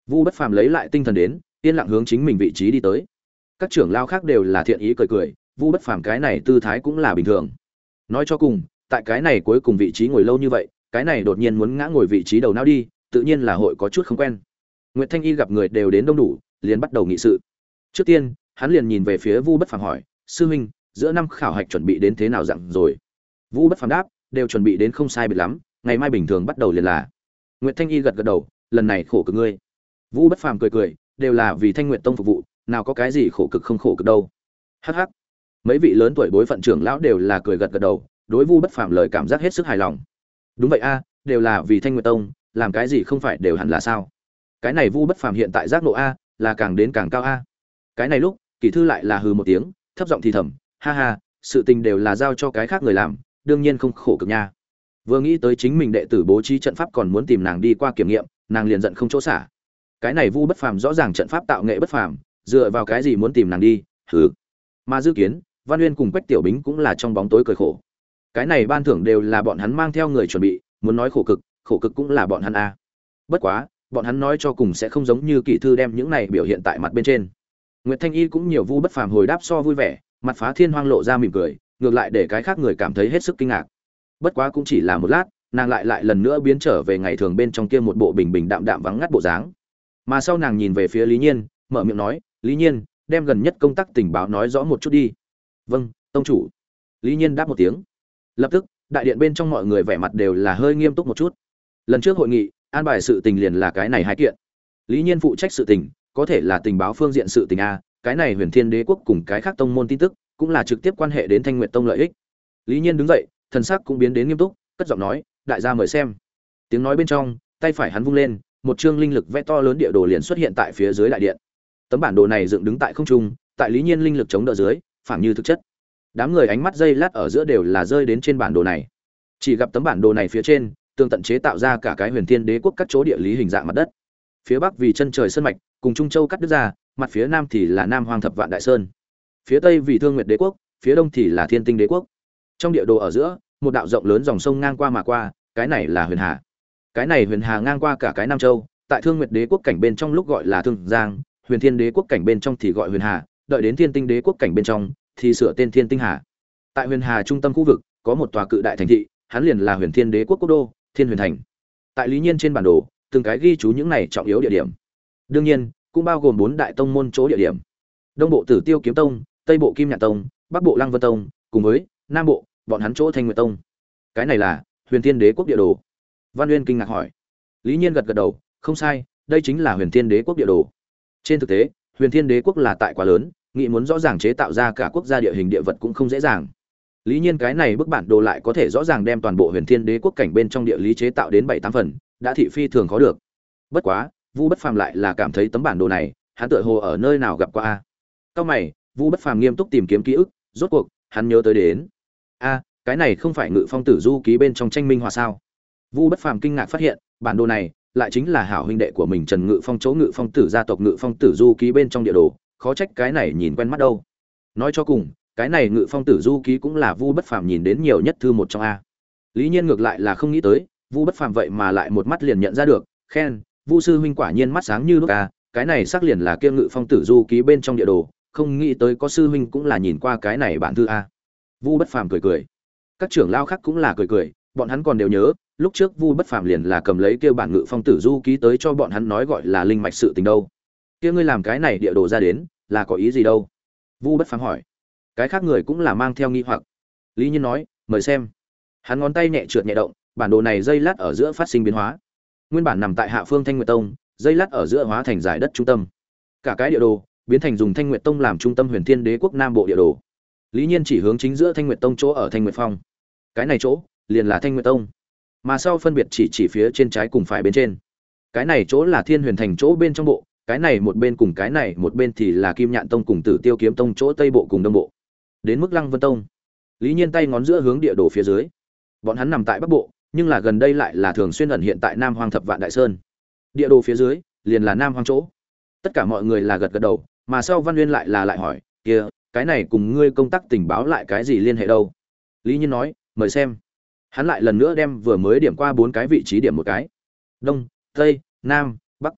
Vu Bất Phàm lấy lại tinh thần đến, yên lặng hướng chính mình vị trí đi tới. Các trưởng lao khác đều là thiện ý cười cười, Vu Bất Phàm cái này tư thái cũng là bình thường. Nói cho cùng, tại cái này cuối cùng vị trí ngồi lâu như vậy, cái này đột nhiên muốn ngã ngồi vị trí đầu não đi, tự nhiên là hội có chút không quen. Nguyệt Thanh Y gặp người đều đến đông đủ, liền bắt đầu nghị sự. Trước tiên, hắn liền nhìn về phía Vu Bất Phàm hỏi: "Sư huynh, giữa năm khảo hạch chuẩn bị đến thế nào dạng rồi?" Vu Bất Phàm đáp: "Đều chuẩn bị đến không sai biệt lắm, ngày mai bình thường bắt đầu liền là." Nguyệt Thanh Y gật gật đầu: "Lần này khổ cực ngươi." Vu Bất Phàm cười cười: "Đều là vì Thanh Nguyệt Tông phục vụ, nào có cái gì khổ cực không khổ cực đâu." Hắc hắc. Mấy vị lớn tuổi bối phận trưởng lão đều là cười gật gật đầu, đối Vu Bất Phàm lời cảm giác hết sức hài lòng. Đúng vậy a, đều là vì Thanh Nguyệt Tông, làm cái gì không phải đều hẳn là sao? Cái này Vu Bất Phàm hiện tại giác ngộ a, là càng đến càng cao a. Cái này lúc, Kỷ Thư lại là hừ một tiếng, thấp giọng thì thầm: "Ha ha, sự tình đều là giao cho cái khác người làm, đương nhiên không khổ cực nha." Vừa nghĩ tới chính mình đệ tử bố trí trận pháp còn muốn tìm nàng đi qua kiểm nghiệm, nàng liền giận không chỗ xả. Cái này Vu Bất Phàm rõ ràng trận pháp tạo nghệ bất phàm, dựa vào cái gì muốn tìm nàng đi? Hừ. Mà Dư Kiến, Văn Uyên cùng Quách Tiểu Bính cũng là trong bóng tối cười khổ. Cái này ban thưởng đều là bọn hắn mang theo người chuẩn bị, muốn nói khổ cực, khổ cực cũng là bọn hắn a. Bất quá, bọn hắn nói cho cùng sẽ không giống như Kỷ Thư đem những này biểu hiện tại mặt bên trên. Nguyệt Thanh Y cũng nhiều Vu Bất Phàm hồi đáp so vui vẻ, mặt Phá Thiên Hoang lộ ra mỉm cười, ngược lại để cái khác người cảm thấy hết sức kinh ngạc. Bất quá cũng chỉ là một lát, nàng lại lại lần nữa biến trở về ngày thường bên trong kia một bộ bình bình đạm đạm vắng ngắt bộ dáng. Mà sau nàng nhìn về phía Lý Nhiên, mở miệng nói: "Lý Nhiên, đem gần nhất công tác tình báo nói rõ một chút đi." "Vâng, tông chủ." Lý Nhiên đáp một tiếng. Lập tức, đại điện bên trong mọi người vẻ mặt đều là hơi nghiêm túc một chút. Lần trước hội nghị, an bài sự tình liền là cái này hai kiện. Lý Nhiên phụ trách sự tình, có thể là tình báo phương diện sự tình a, cái này Huyền Thiên Đế quốc cùng cái khác tông môn tin tức, cũng là trực tiếp quan hệ đến Thanh Nguyệt Tông lợi ích. Lý Nhiên đứng dậy, thần sắc cũng biến đến nghiêm túc, cất giọng nói: "Đại gia mời xem." Tiếng nói bên trong, tay phải hắn vung lên, một chương linh lực vẽ to lớn địa đồ liền xuất hiện tại phía dưới đại điện. Tấm bản đồ này dựng đứng tại không trung, tại Lý Nhiên linh lực chống đỡ dưới, phảng như thực chất. Đám người ánh mắt dây lát ở giữa đều là rơi đến trên bản đồ này. Chỉ gặp tấm bản đồ này phía trên, tường tận chế tạo ra cả cái Huyền Thiên Đế quốc các chỗ địa lý hình dạng mặt đất. Phía bắc vì chân trời sơn mạch, cùng Trung Châu cắt đứt ra, mặt phía nam thì là Nam Hoang Thập Vạn Đại Sơn. Phía tây vì Thương Nguyệt Đế quốc, phía đông thì là Thiên Tinh Đế quốc. Trong địa đồ ở giữa, một đạo rộng lớn dòng sông ngang qua mà qua, cái này là Huyền Hà. Cái này Huyền Hà ngang qua cả cái Nam Châu, tại Thương Nguyệt Đế quốc cảnh bên trong lúc gọi là Thương Giang, Huyền Thiên Đế quốc cảnh bên trong thì gọi Huyền Hà, đợi đến Thiên Tinh Đế quốc cảnh bên trong thì sửa tên Thiên Tinh Hà. Tại Huyền Hà trung tâm khu vực, có một tòa cự đại thành thị, hắn liền là Huyền Thiên Đế quốc quốc đô, Thiên Huyền thành. Tại Lý Nhiên trên bản đồ, từng cái ghi chú những này trọng yếu địa điểm. Đương nhiên, cũng bao gồm bốn đại tông môn chỗ địa điểm. Đông bộ Tử Tiêu Kiếm Tông, Tây bộ Kim Nhạn Tông, Bắc bộ Lăng Vân Tông, cùng với Nam bộ, bọn hắn chỗ Thanh Nguyệt Tông. Cái này là Huyền Thiên Đế quốc địa đồ. Văn Uyên kinh ngạc hỏi. Lý Nhiên gật gật đầu, không sai, đây chính là Huyền Thiên Đế quốc địa đồ. Trên thực tế, Huyền Thiên Đế quốc là tại quá lớn, nghĩ muốn rõ ràng chế tạo ra cả quốc gia địa hình địa vật cũng không dễ dàng. Lý Nhiên cái này bức bản đồ lại có thể rõ ràng đem toàn bộ Huyền Thiên Đế quốc cảnh bên trong địa lý chế tạo đến bảy tám phần, đã thị phi thường khó được. Bất quá, Vu Bất Phàm lại là cảm thấy tấm bản đồ này, hắn tựa hồ ở nơi nào gặp qua a. Cao mày, Vu Bất Phàm nghiêm túc tìm kiếm ký ức, rốt cuộc, hắn nhớ tới đến. A, cái này không phải Ngự Phong Tử Du ký bên trong tranh minh họa sao? Vu Bất Phàm kinh ngạc phát hiện, bản đồ này lại chính là hảo huynh đệ của mình Trần Ngự Phong chỗ Ngự Phong Tử gia tộc Ngự Phong Tử Du ký bên trong địa đồ, khó trách cái này nhìn quen mắt đâu. Nói cho cùng, cái này Ngự Phong Tử Du ký cũng là Vu Bất Phàm nhìn đến nhiều nhất thư một trong a. Lý Nhiên ngược lại là không nghĩ tới, Vu Bất Phàm vậy mà lại một mắt liền nhận ra được, khen, Vu sư huynh quả nhiên mắt sáng như đuốc a, cái này xác liền là kia Ngự Phong Tử Du ký bên trong địa đồ, không nghĩ tới có sư huynh cũng là nhìn qua cái này bản thư a. Vu Bất Phàm cười cười. Các trưởng lao khác cũng là cười cười, bọn hắn còn đều nhớ, lúc trước Vu Bất Phàm liền là cầm lấy kia bản Ngự Phong Tử Du ký tới cho bọn hắn nói gọi là linh mạch sự tình đâu. Kia ngươi làm cái này địa đồ ra đến, là có ý gì đâu? Vu Bất Phàm hỏi. Cái khác người cũng là mang theo nghi hoặc. Lý Nhiên nói, mời xem. Hắn ngón tay nhẹ trượt nhẹ động, bản đồ này dây lát ở giữa phát sinh biến hóa. Nguyên bản nằm tại hạ phương Thanh Nguyệt Tông, dây lát ở giữa hóa thành giải đất trung tâm. Cả cái địa đồ biến thành dùng Thanh Nguyệt Tông làm trung tâm Huyền Thiên Đế quốc Nam bộ địa đồ. Lý Nhiên chỉ hướng chính giữa Thanh Nguyệt Tông chỗ ở Thanh Nguyệt Phong. Cái này chỗ liền là Thanh Nguyệt Tông, mà sau phân biệt chỉ chỉ phía trên trái cùng phải bên trên. Cái này chỗ là Thiên Huyền thành chỗ bên trong bộ, cái này một bên cùng cái này một bên thì là Kim Nhạn Tông cùng Tử Tiêu Kiếm Tông chỗ tây bộ cùng đông bộ. Đến mức Lăng Vân Tông, Lý Nhiên tay ngón giữa hướng địa đồ phía dưới. Bọn hắn nằm tại bắc bộ, nhưng là gần đây lại là thường xuyên ẩn hiện tại Nam Hoang Thập Vạn Đại Sơn. Địa đồ phía dưới liền là Nam Hoang chỗ. Tất cả mọi người là gật gật đầu, mà sau Văn Nguyên lại là lại hỏi, kia, cái này cùng ngươi công tác tình báo lại cái gì liên hệ đâu? Lý Nhiên nói, mời xem. Hắn lại lần nữa đem vừa mới điểm qua bốn cái vị trí điểm một cái. Đông, Tây, Nam, Bắc.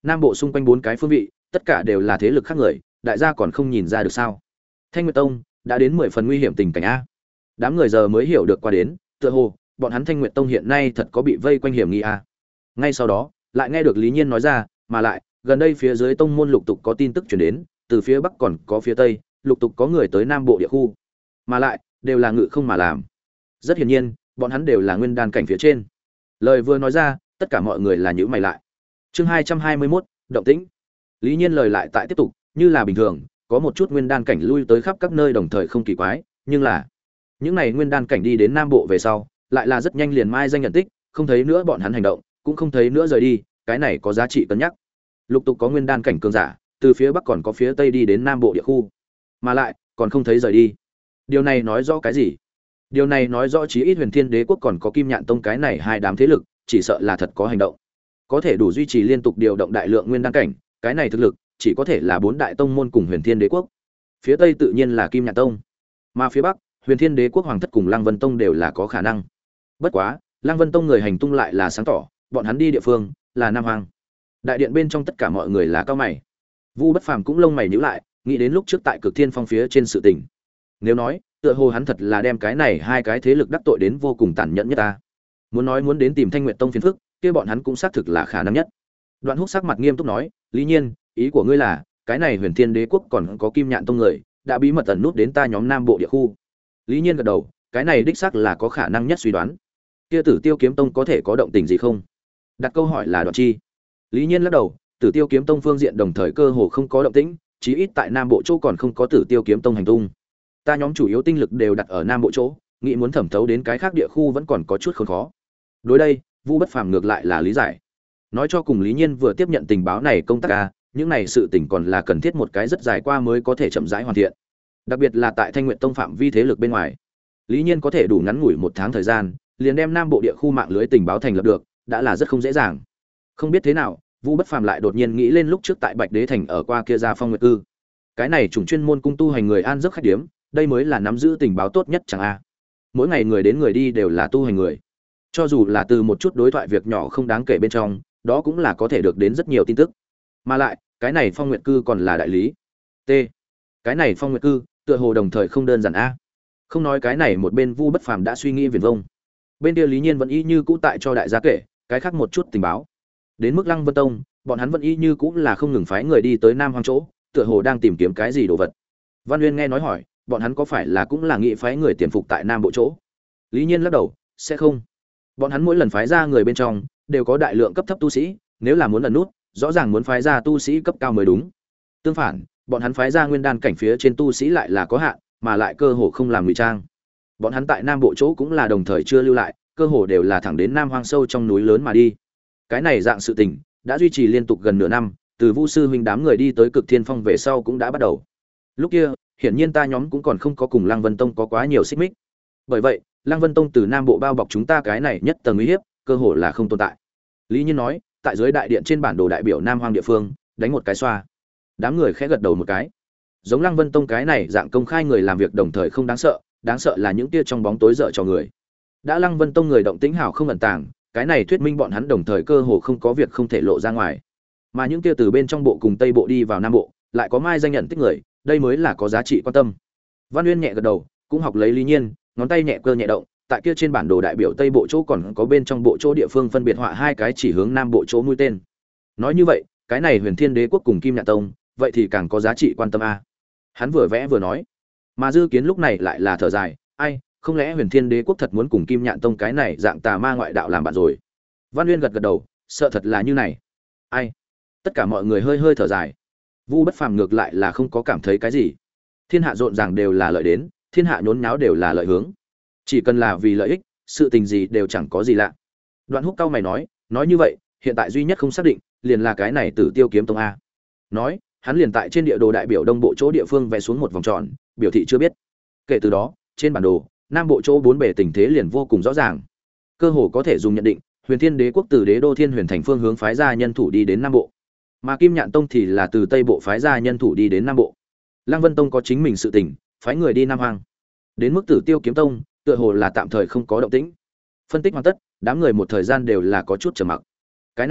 nam bộ xung quanh bốn cái phương vị tất cả đều là thế lực khác người, đại gia còn không nhìn ra được sao? Thanh Nguyệt Tông đã đến mười phần nguy hiểm tình cảnh a. Đám người giờ mới hiểu được qua đến, tựa hồ bọn hắn Thanh Nguyệt Tông hiện nay thật có bị vây quanh hiểm nghi a. Ngay sau đó, lại nghe được Lý Nhiên nói ra, mà lại, gần đây phía dưới tông môn lục tục có tin tức truyền đến, từ phía bắc còn có phía tây, lục tục có người tới nam bộ địa khu. Mà lại, đều là ngự không mà làm. Rất hiển nhiên, bọn hắn đều là nguyên đan cảnh phía trên. Lời vừa nói ra, tất cả mọi người là nhíu mày lại. Chương hai trăm hai mươi mốt, động tĩnh. Lý Nhiên lời lại tại tiếp tục, như là bình thường, có một chút nguyên đan cảnh lui tới khắp các nơi đồng thời không kỳ quái, nhưng là những này nguyên đan cảnh đi đến nam bộ về sau, lại là rất nhanh liền mai danh nhận tích, không thấy nữa bọn hắn hành động, cũng không thấy nữa rời đi, cái này có giá trị cân nhắc. Lục tục có nguyên đan cảnh cường giả, từ phía bắc còn có phía tây đi đến nam bộ địa khu, mà lại còn không thấy rời đi. Điều này nói rõ cái gì? Điều này nói rõ chí ít Huyền Thiên Đế quốc còn có Kim Nhạn Tông cái này hai đám thế lực, chỉ sợ là thật có hành động. Có thể đủ duy trì liên tục điều động đại lượng nguyên đan cảnh, cái này thực lực chỉ có thể là bốn đại tông môn cùng Huyền Thiên Đế quốc. Phía tây tự nhiên là Kim Nhạn Tông, mà phía bắc, Huyền Thiên Đế quốc Hoàng thất cùng Lăng Vân Tông đều là có khả năng. Bất quá, Lăng Vân Tông người hành tung lại là sáng tỏ, bọn hắn đi địa phương là Nam Hoang. Đại điện bên trong tất cả mọi người là cao mày. Vu Bất Phàm cũng lông mày nhíu lại, nghĩ đến lúc trước tại Cực Thiên Phong phía trên sự tình. Nếu nói, tựa hồ hắn thật là đem cái này hai cái thế lực đắc tội đến vô cùng tàn nhẫn nhất ta. Muốn nói muốn đến tìm Thanh Nguyệt Tông phiền phức, kia bọn hắn cũng xác thực là khả năng nhất. Đoạn Húc sắc mặt nghiêm túc nói, "Lý Nhiên, ý của ngươi là, cái này Huyền Thiên Đế quốc còn có Kim Nhạn Tông người, đã bí mật ẩn nút đến ta nhóm Nam Bộ địa khu?" Lý Nhiên gật đầu, cái này đích xác là có khả năng nhất suy đoán. Kia Tử Tiêu Kiếm Tông có thể có động tình gì không? Đặt câu hỏi là Đoạn Chi. Lý Nhiên lắc đầu, Tử Tiêu Kiếm Tông phương diện đồng thời cơ hồ không có động tĩnh, chí ít tại Nam Bộ chỗ còn không có Tử Tiêu Kiếm Tông hành tung. Ta nhóm chủ yếu tinh lực đều đặt ở Nam Bộ chỗ, nghĩ muốn thẩm thấu đến cái khác địa khu vẫn còn có chút khốn khó. Đối đây, Vu Bất Phàm ngược lại là lý giải. Nói cho cùng Lý Nhiên vừa tiếp nhận tình báo này công tác a, những này sự tình còn là cần thiết một cái rất dài qua mới có thể chậm rãi hoàn thiện. Đặc biệt là tại Thanh Nguyệt Tông phạm vi thế lực bên ngoài. Lý Nhiên có thể đủ ngắn ngủi một tháng thời gian, liền đem Nam Bộ địa khu mạng lưới tình báo thành lập được, đã là rất không dễ dàng. Không biết thế nào, Vu Bất Phàm lại đột nhiên nghĩ lên lúc trước tại Bạch Đế thành ở qua kia Gia Phong Nguyệt Cư. Cái này chủng chuyên môn cung tu hành người an giấc khách điếm, đây mới là nắm giữ tình báo tốt nhất chẳng a. Mỗi ngày người đến người đi đều là tu hành người. Cho dù là từ một chút đối thoại việc nhỏ không đáng kể bên trong, đó cũng là có thể được đến rất nhiều tin tức. Mà lại, cái này Phong Nguyệt Cư còn là đại lý. T. Cái này Phong Nguyệt Cư, tựa hồ đồng thời không đơn giản a. Không nói cái này một bên Vu Bất Phàm đã suy nghĩ viển vông. Bên kia Lý Nhiên vẫn y như cũ tại cho đại gia kể, cái khác một chút tình báo. Đến mức Lăng Vân Tông, bọn hắn vẫn y như cũ là không ngừng phái người đi tới Nam Hoang chỗ, tựa hồ đang tìm kiếm cái gì đồ vật. Văn Uyên nghe nói hỏi, bọn hắn có phải là cũng là nghị phái người tiềm phục tại Nam Bộ chỗ? Lý Nhiên lắc đầu, sẽ không. Bọn hắn mỗi lần phái ra người bên trong đều có đại lượng cấp thấp tu sĩ, nếu là muốn ẩn nút, rõ ràng muốn phái ra tu sĩ cấp cao mới đúng. Tương phản, bọn hắn phái ra nguyên đan cảnh phía trên tu sĩ lại là có hạn, mà lại cơ hồ không làm ngụy trang. Bọn hắn tại Nam Bộ chỗ cũng là đồng thời chưa lưu lại, cơ hồ đều là thẳng đến Nam Hoang sâu trong núi lớn mà đi. Cái này dạng sự tình đã duy trì liên tục gần nửa năm, từ Vu sư huynh đám người đi tới Cực Thiên Phong về sau cũng đã bắt đầu. Lúc kia, hiển nhiên ta nhóm cũng còn không có cùng Lăng Vân Tông có quá nhiều xích mích. Bởi vậy, Lăng Vân Tông từ Nam Bộ bao bọc chúng ta cái này nhất tầng uy hiếp, cơ hồ là không tồn tại. Lý Nhiên nói, tại dưới đại điện trên bản đồ đại biểu Nam Hoang địa phương, đánh một cái xoa. Đám người khẽ gật đầu một cái. Giống Lăng Vân Tông cái này dạng công khai người làm việc đồng thời không đáng sợ, đáng sợ là những tia trong bóng tối dở cho người. Đã Lăng Vân Tông người động tĩnh hảo không ẩn tàng, cái này thuyết minh bọn hắn đồng thời cơ hồ không có việc không thể lộ ra ngoài. Mà những tia từ bên trong bộ cùng Tây Bộ đi vào Nam Bộ, lại có mai danh nhận tích người, đây mới là có giá trị quan tâm. Văn Uyên nhẹ gật đầu, cũng học lấy Lý Nhiên, ngón tay nhẹ cơ nhẹ động, tại kia trên bản đồ đại biểu Tây Bộ chỗ còn có bên trong bộ chỗ địa phương phân biệt họa hai cái chỉ hướng Nam Bộ chỗ mũi tên. Nói như vậy, cái này Huyền Thiên Đế quốc cùng Kim Nhạn Tông, vậy thì càng có giá trị quan tâm a. Hắn vừa vẽ vừa nói. Mà Dư Kiến lúc này lại là thở dài, ai, không lẽ Huyền Thiên Đế quốc thật muốn cùng Kim Nhạn Tông cái này dạng tà ma ngoại đạo làm bạn rồi? Văn Uyên gật gật đầu, sợ thật là như này. Ai? Tất cả mọi người hơi hơi thở dài. Vu Bất Phàm ngược lại là không có cảm thấy cái gì. Thiên hạ rộn ràng đều là lợi đến, thiên hạ nhốn nháo đều là lợi hướng. Chỉ cần là vì lợi ích, sự tình gì đều chẳng có gì lạ. Đoạn Húc cao mày nói, nói như vậy, hiện tại duy nhất không xác định, liền là cái này Tử Tiêu Kiếm Tông a. Nói, hắn liền tại trên địa đồ đại biểu Đông Bộ chỗ địa phương vẽ xuống một vòng tròn, biểu thị chưa biết. Kể từ đó, trên bản đồ, Nam Bộ chỗ bốn bề tình thế liền vô cùng rõ ràng. Cơ hồ có thể dùng nhận định, Huyền Thiên Đế quốc từ Đế đô Thiên Huyền thành phương hướng phái ra nhân thủ đi đến Nam Bộ, mà Kim Nhạn Tông thì là từ Tây Bộ phái ra nhân thủ đi đến Nam Bộ. Lăng Vân Tông có chính mình sự tình, phái người đi Nam Hoang. Đến mức Tử Tiêu Kiếm Tông, tựa hồ là tạm thời không có động tĩnh. Phân tích hoàn tất, đám người một thời gian đều là có chút trầm mặc. Cái này lúc,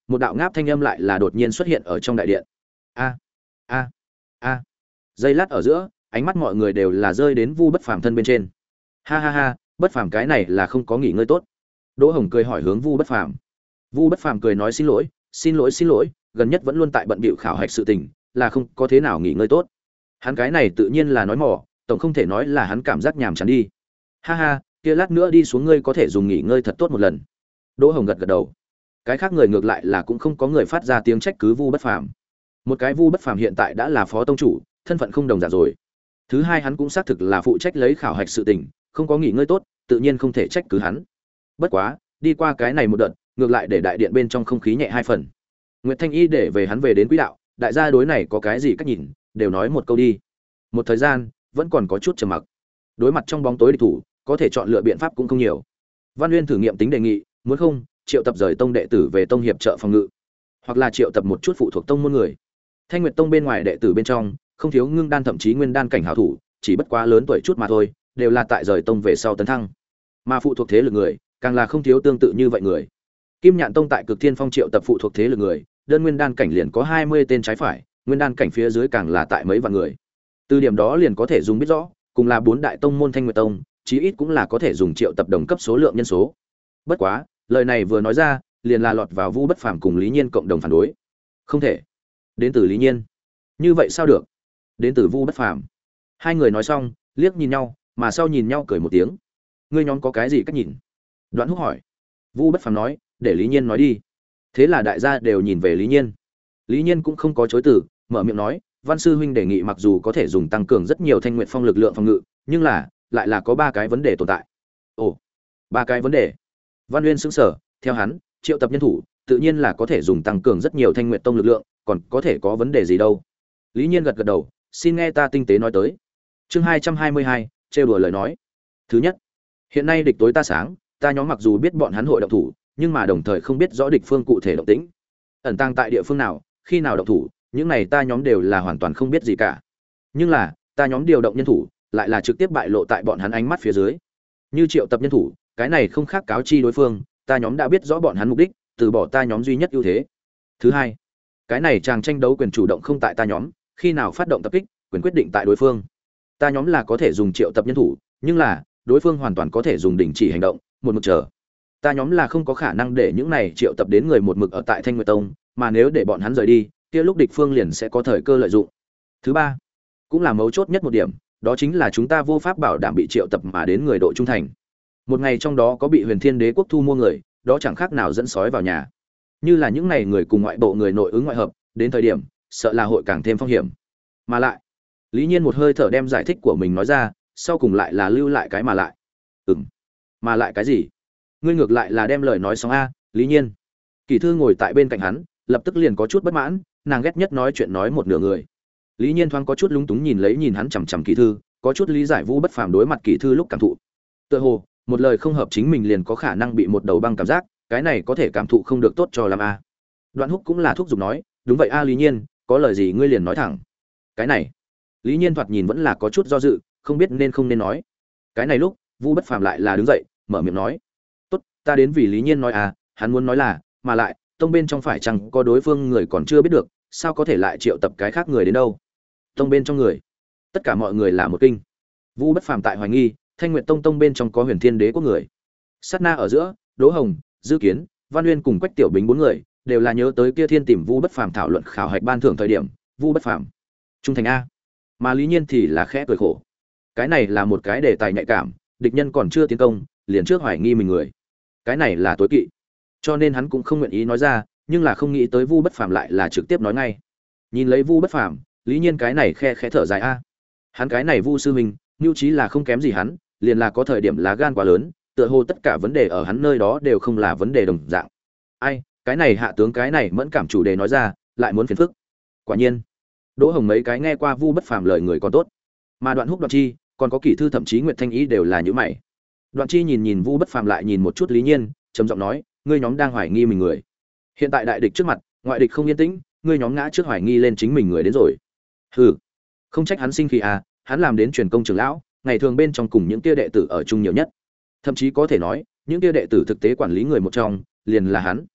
một đạo ngáp thanh âm lại là đột nhiên xuất hiện ở trong đại điện. A a a. Giây lát ở giữa, ánh mắt mọi người đều là rơi đến Vu Bất Phàm thân bên trên. Ha ha ha, Bất Phàm cái này là không có nghỉ ngơi tốt. Đỗ Hồng cười hỏi hướng Vu Bất Phàm. Vu Bất Phàm cười nói xin lỗi, xin lỗi xin lỗi, gần nhất vẫn luôn tại bận bịu khảo hạch sự tình, là không có thế nào nghỉ ngơi tốt. Hắn cái này tự nhiên là nói mỏ, tổng không thể nói là hắn cảm giác nhàm chán đi. Ha ha, kia lát nữa đi xuống ngươi có thể dùng nghỉ ngơi thật tốt một lần. Đỗ Hồng gật gật đầu. Cái khác người ngược lại là cũng không có người phát ra tiếng trách cứ Vu Bất Phàm. Một cái Vu Bất Phàm hiện tại đã là phó tông chủ, thân phận không đồng dạng rồi. Thứ hai hắn cũng xác thực là phụ trách lấy khảo hạch sự tình, không có nghỉ ngơi tốt, tự nhiên không thể trách cứ hắn. Bất quá, đi qua cái này một đợt, ngược lại để đại điện bên trong không khí nhẹ hai phần. Nguyệt Thanh Y để về hắn về đến quỹ đạo, đại gia đối này có cái gì cách nhìn, đều nói một câu đi. Một thời gian, vẫn còn có chút trầm mặc. Đối mặt trong bóng tối địch thủ, có thể chọn lựa biện pháp cũng không nhiều. Văn Nguyên thử nghiệm tính đề nghị, muốn không, triệu tập rời tông đệ tử về tông hiệp trợ phòng ngự, hoặc là triệu tập một chút phụ thuộc tông môn người. Thanh Nguyệt tông bên ngoài đệ tử bên trong, không thiếu ngưng đan thậm chí nguyên đan cảnh hảo thủ, chỉ bất quá lớn tuổi chút mà thôi, đều là tại rời tông về sau tấn thăng. Mà phụ thuộc thế lực người, càng là không thiếu tương tự như vậy người. Kim Nhạn tông tại Cực Thiên Phong triệu tập phụ thuộc thế lực người, đơn nguyên đan cảnh liền có hai mươi tên trái phải, nguyên đan cảnh phía dưới càng là tại mấy vạn người. Từ điểm đó liền có thể dùng biết rõ, cùng là bốn đại tông môn Thanh Nguyệt tông, chí ít cũng là có thể dùng triệu tập đồng cấp số lượng nhân số. Bất quá, lời này vừa nói ra, liền là lọt vào Vu Bất Phàm cùng Lý Nhiên cộng đồng phản đối. Không thể. Đến từ Lý Nhiên. Như vậy sao được? Đến từ Vu Bất Phàm. Hai người nói xong, liếc nhìn nhau, mà sau nhìn nhau cười một tiếng. Ngươi nhóm có cái gì cách nhìn? Đoạn Húc hỏi. Vu Bất Phàm nói, để Lý Nhiên nói đi. Thế là đại gia đều nhìn về Lý Nhiên. Lý Nhiên cũng không có chối từ, mở miệng nói, Văn sư huynh đề nghị mặc dù có thể dùng tăng cường rất nhiều Thanh Nguyệt Phong lực lượng phòng ngự, nhưng là lại là có ba cái vấn đề tồn tại. Ồ, ba cái vấn đề. Văn Nguyên sững sờ, theo hắn, triệu tập nhân thủ, tự nhiên là có thể dùng tăng cường rất nhiều Thanh Nguyệt tông lực lượng, còn có thể có vấn đề gì đâu? Lý Nhiên gật gật đầu, xin nghe ta tinh tế nói tới. Chương hai trăm hai mươi hai, trêu đùa lời nói. Thứ nhất, hiện nay địch tối ta sáng, ta nhóm mặc dù biết bọn hắn hội động thủ, nhưng mà đồng thời không biết rõ địch phương cụ thể động tĩnh. Ẩn tàng tại địa phương nào, khi nào động thủ, những này ta nhóm đều là hoàn toàn không biết gì cả. Nhưng là, ta nhóm điều động nhân thủ, lại là trực tiếp bại lộ tại bọn hắn ánh mắt phía dưới. Như triệu tập nhân thủ, cái này không khác cáo chi đối phương, ta nhóm đã biết rõ bọn hắn mục đích, từ bỏ ta nhóm duy nhất ưu thế. Thứ hai, cái này chàng tranh đấu quyền chủ động không tại ta nhóm, khi nào phát động tập kích, quyền quyết định tại đối phương. Ta nhóm là có thể dùng triệu tập nhân thủ, nhưng là đối phương hoàn toàn có thể dùng đình chỉ hành động, một mực chờ. Ta nhóm là không có khả năng để những này triệu tập đến người một mực ở tại Thanh Nguyệt tông, mà nếu để bọn hắn rời đi, kia lúc địch phương liền sẽ có thời cơ lợi dụng. Thứ ba, cũng là mấu chốt nhất một điểm, đó chính là chúng ta vô pháp bảo đảm bị triệu tập mà đến người độ trung thành. Một ngày trong đó có bị Huyền Thiên Đế quốc thu mua người, đó chẳng khác nào dẫn sói vào nhà. Như là những này người cùng ngoại bộ người nội ứng ngoại hợp, đến thời điểm, sợ là hội càng thêm phong hiểm. Mà lại, Lý Nhiên một hơi thở đem giải thích của mình nói ra, sau cùng lại là lưu lại cái mà lại. Ừm. Mà lại cái gì? Ngươi ngược lại là đem lời nói xong a, Lý Nhiên. Kỳ Thư ngồi tại bên cạnh hắn, lập tức liền có chút bất mãn, nàng ghét nhất nói chuyện nói một nửa người. Lý Nhiên thoáng có chút lúng túng nhìn lấy nhìn hắn chằm chằm Kỳ Thư, có chút lý giải Vu Bất Phàm đối mặt Kỳ Thư lúc cảm thụ. Tựa hồ, một lời không hợp chính mình liền có khả năng bị một đầu băng cảm giác, cái này có thể cảm thụ không được tốt cho làm a. Đoạn Húc cũng là thúc giục nói, đúng vậy a Lý Nhiên, có lời gì ngươi liền nói thẳng. Cái này, Lý Nhiên thoạt nhìn vẫn là có chút do dự, không biết nên không nên nói. Cái này lúc, Vu Bất Phàm lại là đứng dậy, mở miệng nói, "Tốt, ta đến vì Lý Nhiên nói à, hắn muốn nói là, mà lại, tông bên trong phải chăng có đối phương người còn chưa biết được, sao có thể lại triệu tập cái khác người đến đâu?" Tông bên trong người, tất cả mọi người là một kinh. Vu Bất Phàm tại hoài nghi, Thanh Nguyệt tông tông bên trong có Huyền Thiên Đế quốc người. Sát na ở giữa, Đỗ Hồng, Dư Kiến, Văn Uyên cùng Quách Tiểu Bính bốn người, đều là nhớ tới kia Thiên tìm Vu Bất Phàm thảo luận khảo hạch ban thưởng thời điểm, Vu Bất Phàm trung thành a. Mà Lý Nhiên thì là khẽ cười khổ. Cái này là một cái đề tài nhạy cảm, địch nhân còn chưa tiến công, liền trước hoài nghi mình người. Cái này là tối kỵ. Cho nên hắn cũng không nguyện ý nói ra, nhưng là không nghĩ tới Vu Bất Phàm lại là trực tiếp nói ngay. Nhìn lấy Vu Bất Phàm, Lý Nhiên cái này khe khẽ thở dài a. Hắn cái này Vu sư huynh, nhu chí là không kém gì hắn, liền là có thời điểm lá gan quá lớn, tựa hồ tất cả vấn đề ở hắn nơi đó đều không là vấn đề đồng dạng. Ai, cái này hạ tướng cái này mẫn cảm chủ đề nói ra, lại muốn phiền phức. Quả nhiên, Đỗ Hồng mấy cái nghe qua Vu Bất Phàm lời người còn tốt, mà Đoạn Húc, Đoạn Chi, còn có Kỷ Thư thậm chí Nguyệt Thanh Ý đều là như mày. Đoạn Chi nhìn nhìn Vu Bất Phàm lại nhìn một chút Lý Nhiên, trầm giọng nói, ngươi nhóm đang hoài nghi mình người. Hiện tại đại địch trước mặt, ngoại địch không yên tĩnh, ngươi nhóm ngã trước hoài nghi lên chính mình người đến rồi. Hừ, không trách hắn sinh khí à, hắn làm đến truyền công trưởng lão, ngày thường bên trong cùng những tia đệ tử ở chung nhiều nhất. Thậm chí có thể nói, những tia đệ tử thực tế quản lý người một trong, liền là hắn.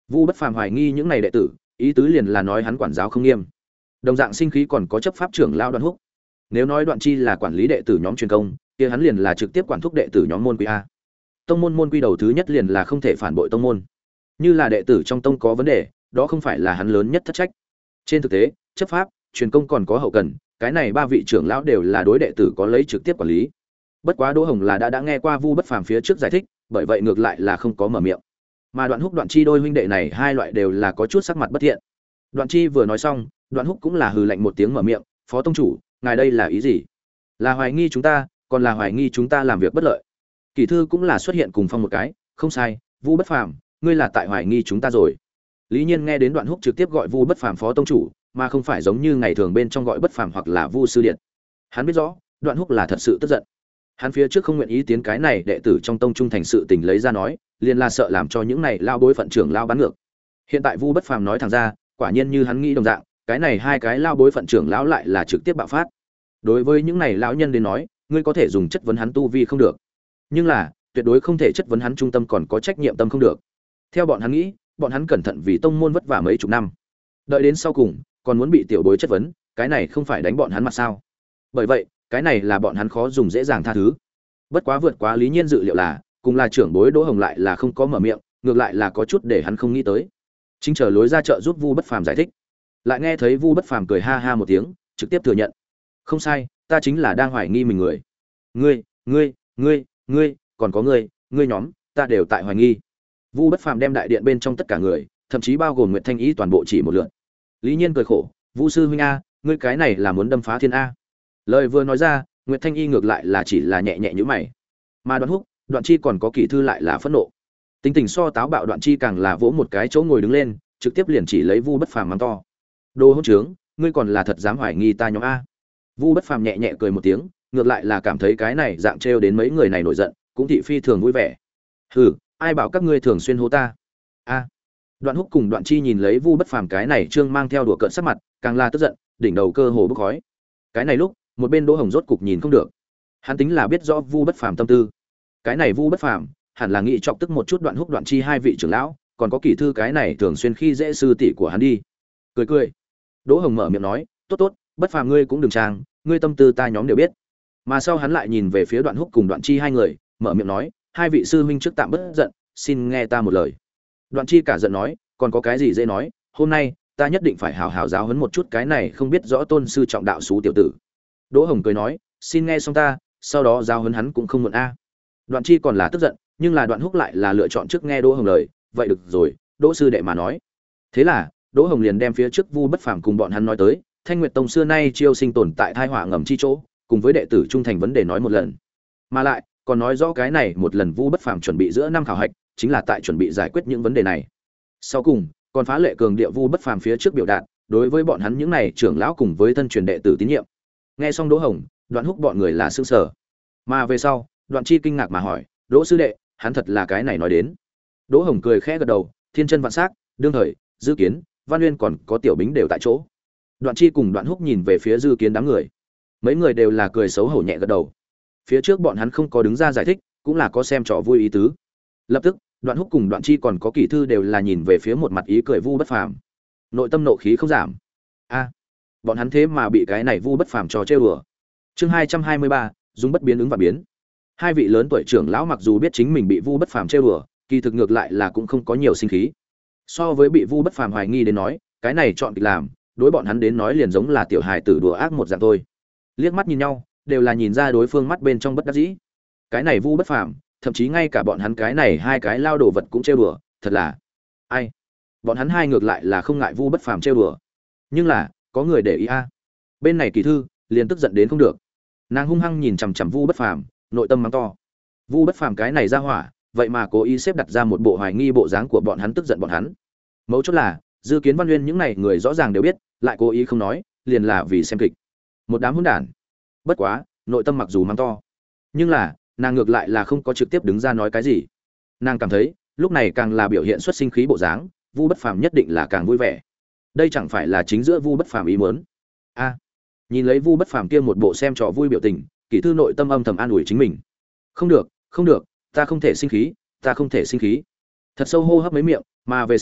Vu Bất Phàm hoài nghi những này đệ tử, ý tứ liền là nói hắn quản giáo không nghiêm. Đồng dạng sinh khí còn có chấp pháp trưởng lão Đoạn Húc. Nếu nói Đoạn Chi là quản lý đệ tử nhóm truyền công, kia hắn liền là trực tiếp quản thúc đệ tử nhóm môn quy a. Tông môn môn quy đầu thứ nhất liền là không thể phản bội tông môn. Như là đệ tử trong tông có vấn đề, đó không phải là hắn lớn nhất thất trách. Trên thực tế, chấp pháp, truyền công còn có hậu cần, cái này ba vị trưởng lão đều là đối đệ tử có lấy trực tiếp quản lý. Bất quá Đỗ Hồng là đã đã nghe qua Vu Bất Phàm phía trước giải thích, bởi vậy ngược lại là không có mở miệng. Mà Đoạn Húc Đoạn Chi đôi huynh đệ này hai loại đều là có chút sắc mặt bất thiện. Đoạn Chi vừa nói xong, Đoạn Húc cũng là hừ lạnh một tiếng mở miệng, "Phó tông chủ, ngài đây là ý gì? Là hoài nghi chúng ta, còn là hoài nghi chúng ta làm việc bất lợi?" Kỳ thư cũng là xuất hiện cùng phong một cái, "Không sai, Vu Bất Phàm, ngươi là tại hoài nghi chúng ta rồi." Lý Nhiên nghe đến Đoạn Húc trực tiếp gọi Vu Bất Phàm phó tông chủ, mà không phải giống như ngày thường bên trong gọi Bất Phàm hoặc là Vu sư điện. Hắn biết rõ, Đoạn Húc là thật sự tức giận. Hắn phía trước không nguyện ý tiến cái này đệ tử trong tông trung thành sự tình lấy ra nói, liền là sợ làm cho những này lao bối phận trưởng lao bán ngược. Hiện tại Vu Bất Phàm nói thẳng ra, quả nhiên như hắn nghĩ đồng dạng, cái này hai cái lao bối phận trưởng lão lại là trực tiếp bạo phát. Đối với những này lão nhân đến nói, ngươi có thể dùng chất vấn hắn tu vi không được, nhưng là tuyệt đối không thể chất vấn hắn trung tâm còn có trách nhiệm tâm không được. Theo bọn hắn nghĩ, bọn hắn cẩn thận vì tông môn vất vả mấy chục năm, đợi đến sau cùng còn muốn bị tiểu bối chất vấn, cái này không phải đánh bọn hắn mặt sao? Bởi vậy, cái này là bọn hắn khó dùng dễ dàng tha thứ. Bất quá vượt quá Lý Nhiên dự liệu là, cùng là trưởng bối Đỗ Hồng lại là không có mở miệng, ngược lại là có chút để hắn không nghĩ tới. Chính chờ lối ra chợ giúp Vu Bất Phàm giải thích, lại nghe thấy Vu Bất Phàm cười ha ha một tiếng, trực tiếp thừa nhận, "Không sai, ta chính là đang hoài nghi mình người. Ngươi, ngươi, ngươi, ngươi, còn có ngươi, ngươi nhóm, ta đều tại hoài nghi." Vu Bất Phàm đem đại điện bên trong tất cả người, thậm chí bao gồm Nguyệt Thanh Ý toàn bộ chỉ một lượt. Lý Nhiên cười khổ, "Vu sư huynh a, ngươi cái này là muốn đâm phá thiên a." Lời vừa nói ra, Nguyệt Thanh Y ngược lại là chỉ là nhẹ nhẹ nhíu mày. Mà Đoạn Húc, Đoạn Chi còn có Kỷ Thư lại là phẫn nộ. Tính tình so táo bạo Đoạn Chi càng là vỗ một cái chỗ ngồi đứng lên, trực tiếp liền chỉ lấy Vu Bất Phàm mắng to. "Đồ hỗn trướng, ngươi còn là thật dám hoài nghi ta nhóm a?" Vu Bất Phàm nhẹ nhẹ cười một tiếng, ngược lại là cảm thấy cái này dạng trêu đến mấy người này nổi giận, cũng thị phi thường vui vẻ. "Hừ, ai bảo các ngươi thường xuyên hô ta?" A. Đoạn Húc cùng Đoạn Chi nhìn lấy Vu Bất Phàm cái này trương mang theo đùa cợt sắc mặt, càng là tức giận, đỉnh đầu cơ hồ bốc khói. Cái này lúc, một bên Đỗ Hồng rốt cục nhìn không được. Hắn tính là biết rõ Vu Bất Phàm tâm tư. Cái này Vu Bất Phàm, hẳn là nghĩ chọc tức một chút Đoạn Húc Đoạn Chi hai vị trưởng lão, còn có Kỷ Thư cái này thường xuyên khi dễ sư tỷ của hắn đi. Cười cười. Đỗ Hồng mở miệng nói, "Tốt tốt, Bất Phàm ngươi cũng đừng trang, ngươi tâm tư ta nhóm đều biết." Mà sau hắn lại nhìn về phía Đoạn Húc cùng Đoạn Chi hai người, mở miệng nói, "Hai vị sư huynh trước tạm bất giận, xin nghe ta một lời." Đoạn Chi cả giận nói, "Còn có cái gì dễ nói, hôm nay ta nhất định phải hào hào giáo huấn một chút cái này không biết rõ tôn sư trọng đạo xú tiểu tử." Đỗ Hồng cười nói, "Xin nghe xong ta, sau đó giáo huấn hắn cũng không muộn a." Đoạn Chi còn là tức giận, nhưng là Đoạn Húc lại là lựa chọn trước nghe Đỗ Hồng lời, vậy được rồi, Đỗ sư đệ mà nói. Thế là, Đỗ Hồng liền đem phía trước Vu Bất Phàm cùng bọn hắn nói tới, Thanh Nguyệt Tông xưa nay chiêu sinh tồn tại thai họa ngầm chi chỗ, cùng với đệ tử trung thành vấn đề nói một lần. Mà lại, còn nói rõ cái này một lần Vu Bất Phàm chuẩn bị giữa năm khảo hạch, chính là tại chuẩn bị giải quyết những vấn đề này. Sau cùng, còn phá lệ cường điệu Vu Bất Phàm phía trước biểu đạt, đối với bọn hắn những này trưởng lão cùng với thân truyền đệ tử tín nhiệm. Nghe xong Đỗ Hồng, Đoạn Húc bọn người là sững sờ. Mà về sau, Đoạn Chi kinh ngạc mà hỏi, "Đỗ sư đệ, hắn thật là cái này nói đến?" Đỗ Hồng cười khẽ gật đầu, "Thiên chân vạn sắc, đương thời, Dư Kiến, Văn Nguyên còn có Tiểu Bính đều tại chỗ." Đoạn Chi cùng Đoạn Húc nhìn về phía Dư Kiến đám người. Mấy người đều là cười xấu hổ nhẹ gật đầu. Phía trước bọn hắn không có đứng ra giải thích, cũng là có xem trò vui ý tứ. Lập tức, Đoạn Húc cùng Đoạn Chi còn có Kỷ Thư đều là nhìn về phía một mặt ý cười Vu Bất Phàm. Nội tâm nộ khí không giảm. A, bọn hắn thế mà bị cái này Vu Bất Phàm trò trêu đùa. Chương hai trăm hai mươi ba, dùng bất biến ứng và biến. Hai vị lớn tuổi trưởng lão mặc dù biết chính mình bị Vu Bất Phàm trêu đùa, kỳ thực ngược lại là cũng không có nhiều sinh khí. So với bị Vu Bất Phàm hoài nghi đến nói, cái này chọn kịch làm, đối bọn hắn đến nói liền giống là tiểu hài tử đùa ác một dạng thôi. Liếc mắt nhìn nhau, đều là nhìn ra đối phương mắt bên trong bất đắc dĩ. Cái này Vu Bất Phàm, thậm chí ngay cả bọn hắn cái này hai cái lao đồ vật cũng trêu đùa, thật là ai? Bọn hắn hai ngược lại là không ngại Vu Bất Phàm trêu đùa. Nhưng là, có người để ý a. Bên này Kỳ Thư liền tức giận đến không được. Nàng hung hăng nhìn chằm chằm Vu Bất Phàm, nội tâm mắng to. Vu Bất Phàm cái này ra hỏa, vậy mà cố ý xếp đặt ra một bộ hoài nghi bộ dáng của bọn hắn tức giận bọn hắn. Mấu chốt là, Dư Kiến Văn Nguyên những này người rõ ràng đều biết, lại cố ý không nói, liền là vì xem kịch. Một đám hỗn đản. Bất quá, nội tâm mặc dù mắng to, nhưng là, nàng ngược lại là không có trực tiếp đứng ra nói cái gì. Nàng cảm thấy, lúc này càng là biểu hiện xuất sinh khí bộ dáng, Vu Bất Phàm nhất định là càng vui vẻ. Đây chẳng phải là chính giữa Vu Bất Phàm ý muốn. A. Nhìn lấy Vu Bất Phàm kia một bộ xem trò vui biểu tình, Kỷ Thư nội tâm âm thầm an ủi chính mình. Không được, không được, ta không thể sinh khí, ta không thể sinh khí. Thật sâu hô hấp mấy miệng, mà về sau,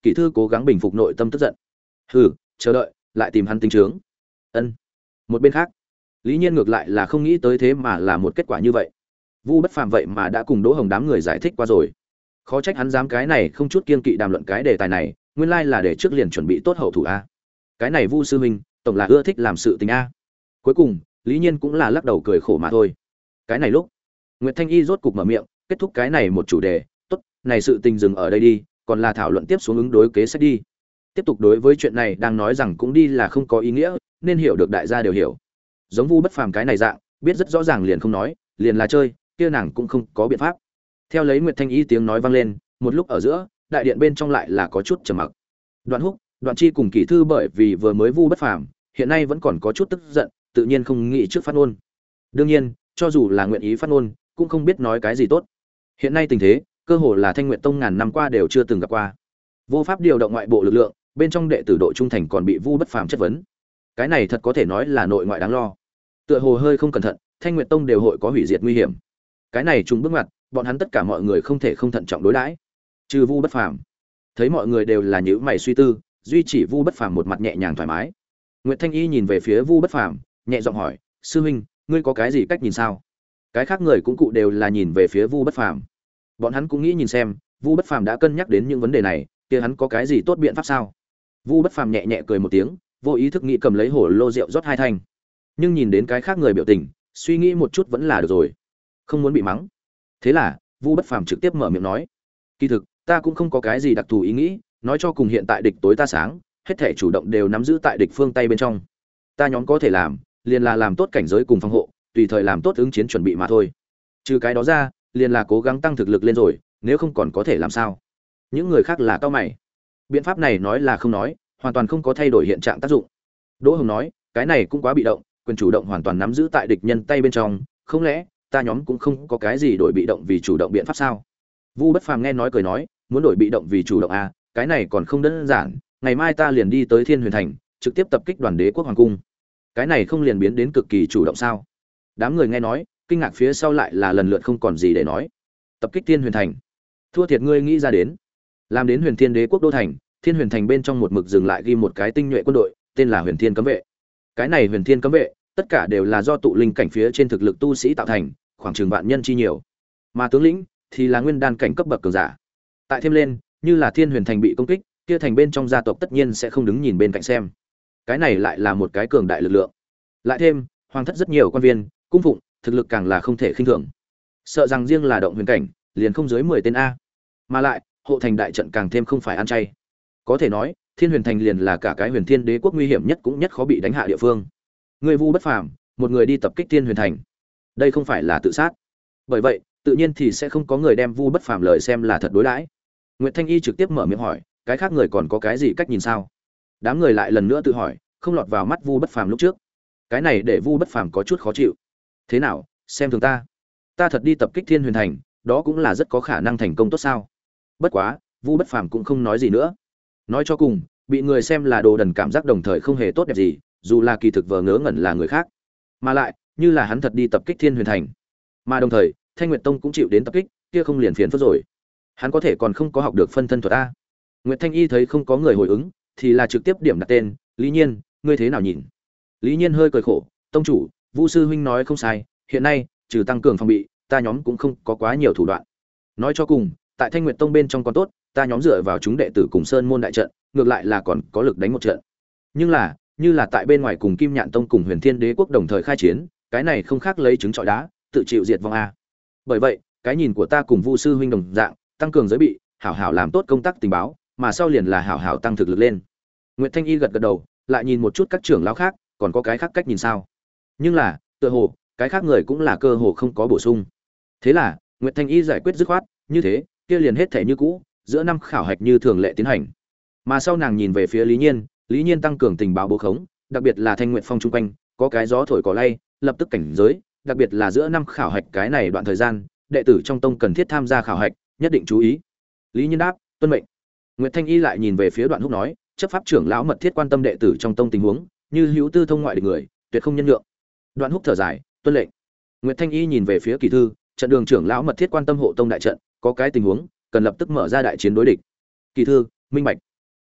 Kỷ thư cố gắng bình phục nội tâm tức giận. Hừ, chờ đợi, lại tìm hắn tính trướng. Ân. Một bên khác, Lý Nhiên ngược lại là không nghĩ tới thế mà là một kết quả như vậy. Vu Bất Phàm vậy mà đã cùng Đỗ Hồng đám người giải thích qua rồi. Khó trách hắn dám cái này không chút kiên kỵ đàm luận cái đề tài này, nguyên lai là để trước liền chuẩn bị tốt hậu thủ a. Cái này Vu sư huynh, tổng là ưa thích làm sự tình a. Cuối cùng, Lý Nhiên cũng là lắc đầu cười khổ mà thôi. Cái này lúc, Nguyệt Thanh Y rốt cục mở miệng, kết thúc cái này một chủ đề, tốt, này sự tình dừng ở đây đi, còn là thảo luận tiếp xuống ứng đối kế sách đi. Tiếp tục đối với chuyện này đang nói rằng cũng đi là không có ý nghĩa, nên hiểu được đại gia đều hiểu. Giống Vu Bất Phàm cái này dạng, biết rất rõ ràng liền không nói, liền là chơi, kia nàng cũng không có biện pháp. Theo lấy Nguyệt Thanh Y tiếng nói vang lên, một lúc ở giữa, đại điện bên trong lại là có chút trầm mặc. Đoạn Húc, Đoạn Chi cùng Kỷ Thư bởi vì vừa mới Vu Bất Phàm, hiện nay vẫn còn có chút tức giận, tự nhiên không nghĩ trước phát ngôn. Đương nhiên, cho dù là nguyện ý phát ngôn, cũng không biết nói cái gì tốt. Hiện nay tình thế, cơ hồ là Thanh Nguyệt Tông ngàn năm qua đều chưa từng gặp qua. Vô pháp điều động ngoại bộ lực lượng, bên trong đệ tử độ trung thành còn bị Vu Bất Phàm chất vấn. Cái này thật có thể nói là nội ngoại đáng lo. Tựa hồ hơi không cẩn thận, Thanh Nguyệt Tông đều hội có hủy diệt nguy hiểm. Cái này trùng bước ngoặt, bọn hắn tất cả mọi người không thể không thận trọng đối đãi. Trừ Vu Bất Phàm. Thấy mọi người đều là nhíu mày suy tư, duy chỉ Vu Bất Phàm một mặt nhẹ nhàng thoải mái. Nguyệt Thanh Y nhìn về phía Vu Bất Phàm, nhẹ giọng hỏi, "Sư huynh, ngươi có cái gì cách nhìn sao?" Cái khác người cũng cụ đều là nhìn về phía Vu Bất Phàm. Bọn hắn cũng nghĩ nhìn xem, Vu Bất Phàm đã cân nhắc đến những vấn đề này, kia hắn có cái gì tốt biện pháp sao? Vu Bất Phàm nhẹ nhẹ cười một tiếng, vô ý thức nghĩ cầm lấy hồ lô rượu rót hai thanh. Nhưng nhìn đến cái khác người biểu tình, suy nghĩ một chút vẫn là được rồi, không muốn bị mắng. Thế là, Vu Bất Phàm trực tiếp mở miệng nói, "Kỳ thực, ta cũng không có cái gì đặc thù ý nghĩ, nói cho cùng hiện tại địch tối ta sáng, hết thể chủ động đều nắm giữ tại địch phương tay bên trong. Ta nhóm có thể làm, liền là làm tốt cảnh giới cùng phòng hộ, tùy thời làm tốt ứng chiến chuẩn bị mà thôi. Trừ cái đó ra, liền là cố gắng tăng thực lực lên rồi, nếu không còn có thể làm sao?" Những người khác là cao mày. Biện pháp này nói là không nói, hoàn toàn không có thay đổi hiện trạng tác dụng. Đỗ Hồng nói, cái này cũng quá bị động, quyền chủ động hoàn toàn nắm giữ tại địch nhân tay bên trong, không lẽ ta nhóm cũng không có cái gì đổi bị động vì chủ động biện pháp sao? Vu Bất Phàm nghe nói cười nói, muốn đổi bị động vì chủ động à, cái này còn không đơn giản, ngày mai ta liền đi tới Thiên Huyền Thành, trực tiếp tập kích Đoàn Đế quốc hoàng cung. Cái này không liền biến đến cực kỳ chủ động sao? Đám người nghe nói, kinh ngạc phía sau lại là lần lượt không còn gì để nói. Tập kích Thiên Huyền Thành, thua thiệt ngươi nghĩ ra đến. Làm đến Huyền Thiên Đế quốc đô thành, Thiên Huyền Thành bên trong một mực dừng lại ghi một cái tinh nhuệ quân đội, tên là Huyền Thiên Cấm vệ. Cái này Huyền Thiên Cấm vệ, tất cả đều là do tụ linh cảnh phía trên thực lực tu sĩ tạo thành, khoảng chừng vạn nhân chi nhiều. Mà tướng lĩnh thì là nguyên đan cảnh cấp bậc cường giả. Tại thêm lên, như là Thiên Huyền Thành bị công kích, kia thành bên trong gia tộc tất nhiên sẽ không đứng nhìn bên cạnh xem. Cái này lại là một cái cường đại lực lượng. Lại thêm, hoàng thất rất nhiều quan viên, cung phụng, thực lực càng là không thể khinh thường. Sợ rằng riêng là động huyền cảnh, liền không dưới mười tên a. Mà lại, hộ thành đại trận càng thêm không phải ăn chay. Có thể nói, Thiên Huyền Thành liền là cả cái Huyền Thiên Đế quốc nguy hiểm nhất cũng nhất khó bị đánh hạ địa phương. Người Vu Bất Phàm, một người đi tập kích Thiên Huyền Thành. Đây không phải là tự sát. Bởi vậy, tự nhiên thì sẽ không có người đem Vu Bất Phàm lời xem là thật đối đãi. Nguyệt Thanh Y trực tiếp mở miệng hỏi, cái khác người còn có cái gì cách nhìn sao? Đám người lại lần nữa tự hỏi, không lọt vào mắt Vu Bất Phàm lúc trước. Cái này để Vu Bất Phàm có chút khó chịu. Thế nào, xem thường ta? Ta thật đi tập kích Thiên Huyền Thành, đó cũng là rất có khả năng thành công tốt sao? Bất quá, Vu Bất Phàm cũng không nói gì nữa. Nói cho cùng, bị người xem là đồ đần cảm giác đồng thời không hề tốt đẹp gì, dù là kỳ thực vờ ngớ ngẩn là người khác. Mà lại, như là hắn thật đi tập kích Thiên Huyền Thành, mà đồng thời, Thanh Nguyệt Tông cũng chịu đến tập kích, kia không liền phiền phức rồi. Hắn có thể còn không có học được phân thân thuật a. Nguyệt Thanh Y thấy không có người hồi ứng, thì là trực tiếp điểm đặt tên, "Lý Nhiên, ngươi thế nào nhìn?" Lý Nhiên hơi cười khổ, "Tông chủ, Vu sư huynh nói không sai, hiện nay, trừ tăng cường phòng bị, ta nhóm cũng không có quá nhiều thủ đoạn. Nói cho cùng, tại Thanh Nguyệt Tông bên trong còn tốt, ta nhóm dựa vào chúng đệ tử cùng Sơn môn đại trận, ngược lại là còn có lực đánh một trận. Nhưng là, như là tại bên ngoài cùng Kim Nhạn Tông cùng Huyền Thiên Đế quốc đồng thời khai chiến, cái này không khác lấy trứng trọi đá, tự chịu diệt vong a. Bởi vậy, cái nhìn của ta cùng Vu sư huynh đồng dạng, tăng cường giới bị, hảo hảo làm tốt công tác tình báo, mà sau liền là hảo hảo tăng thực lực lên." Nguyệt Thanh Y gật gật đầu, lại nhìn một chút các trưởng lão khác, còn có cái khác cách nhìn sao? Nhưng là, tựa hồ, cái khác người cũng là cơ hồ không có bổ sung. Thế là, Nguyệt Thanh Y giải quyết dứt khoát, như thế, kia liền hết thể như cũ, giữa năm khảo hạch như thường lệ tiến hành. Mà sau nàng nhìn về phía Lý Nhiên, Lý Nhiên tăng cường tình báo bố khống, đặc biệt là Thanh Nguyệt Phong chung quanh, có cái gió thổi cỏ lay, lập tức cảnh giới, đặc biệt là giữa năm khảo hạch cái này đoạn thời gian, đệ tử trong tông cần thiết tham gia khảo hạch, nhất định chú ý. Lý Nhiên đáp, tuân mệnh. Nguyệt Thanh Y lại nhìn về phía Đoạn Húc nói, chấp pháp trưởng lão mật thiết quan tâm đệ tử trong tông tình huống, như hữu tư thông ngoại địch người, tuyệt không nhân nhượng. Đoạn Húc thở dài, tuân lệnh. Nguyệt Thanh Y nhìn về phía Kỳ thư, trận đường trưởng lão mật thiết quan tâm hộ tông đại trận, có cái tình huống, cần lập tức mở ra đại chiến đối địch. Kỳ thư, minh bạch.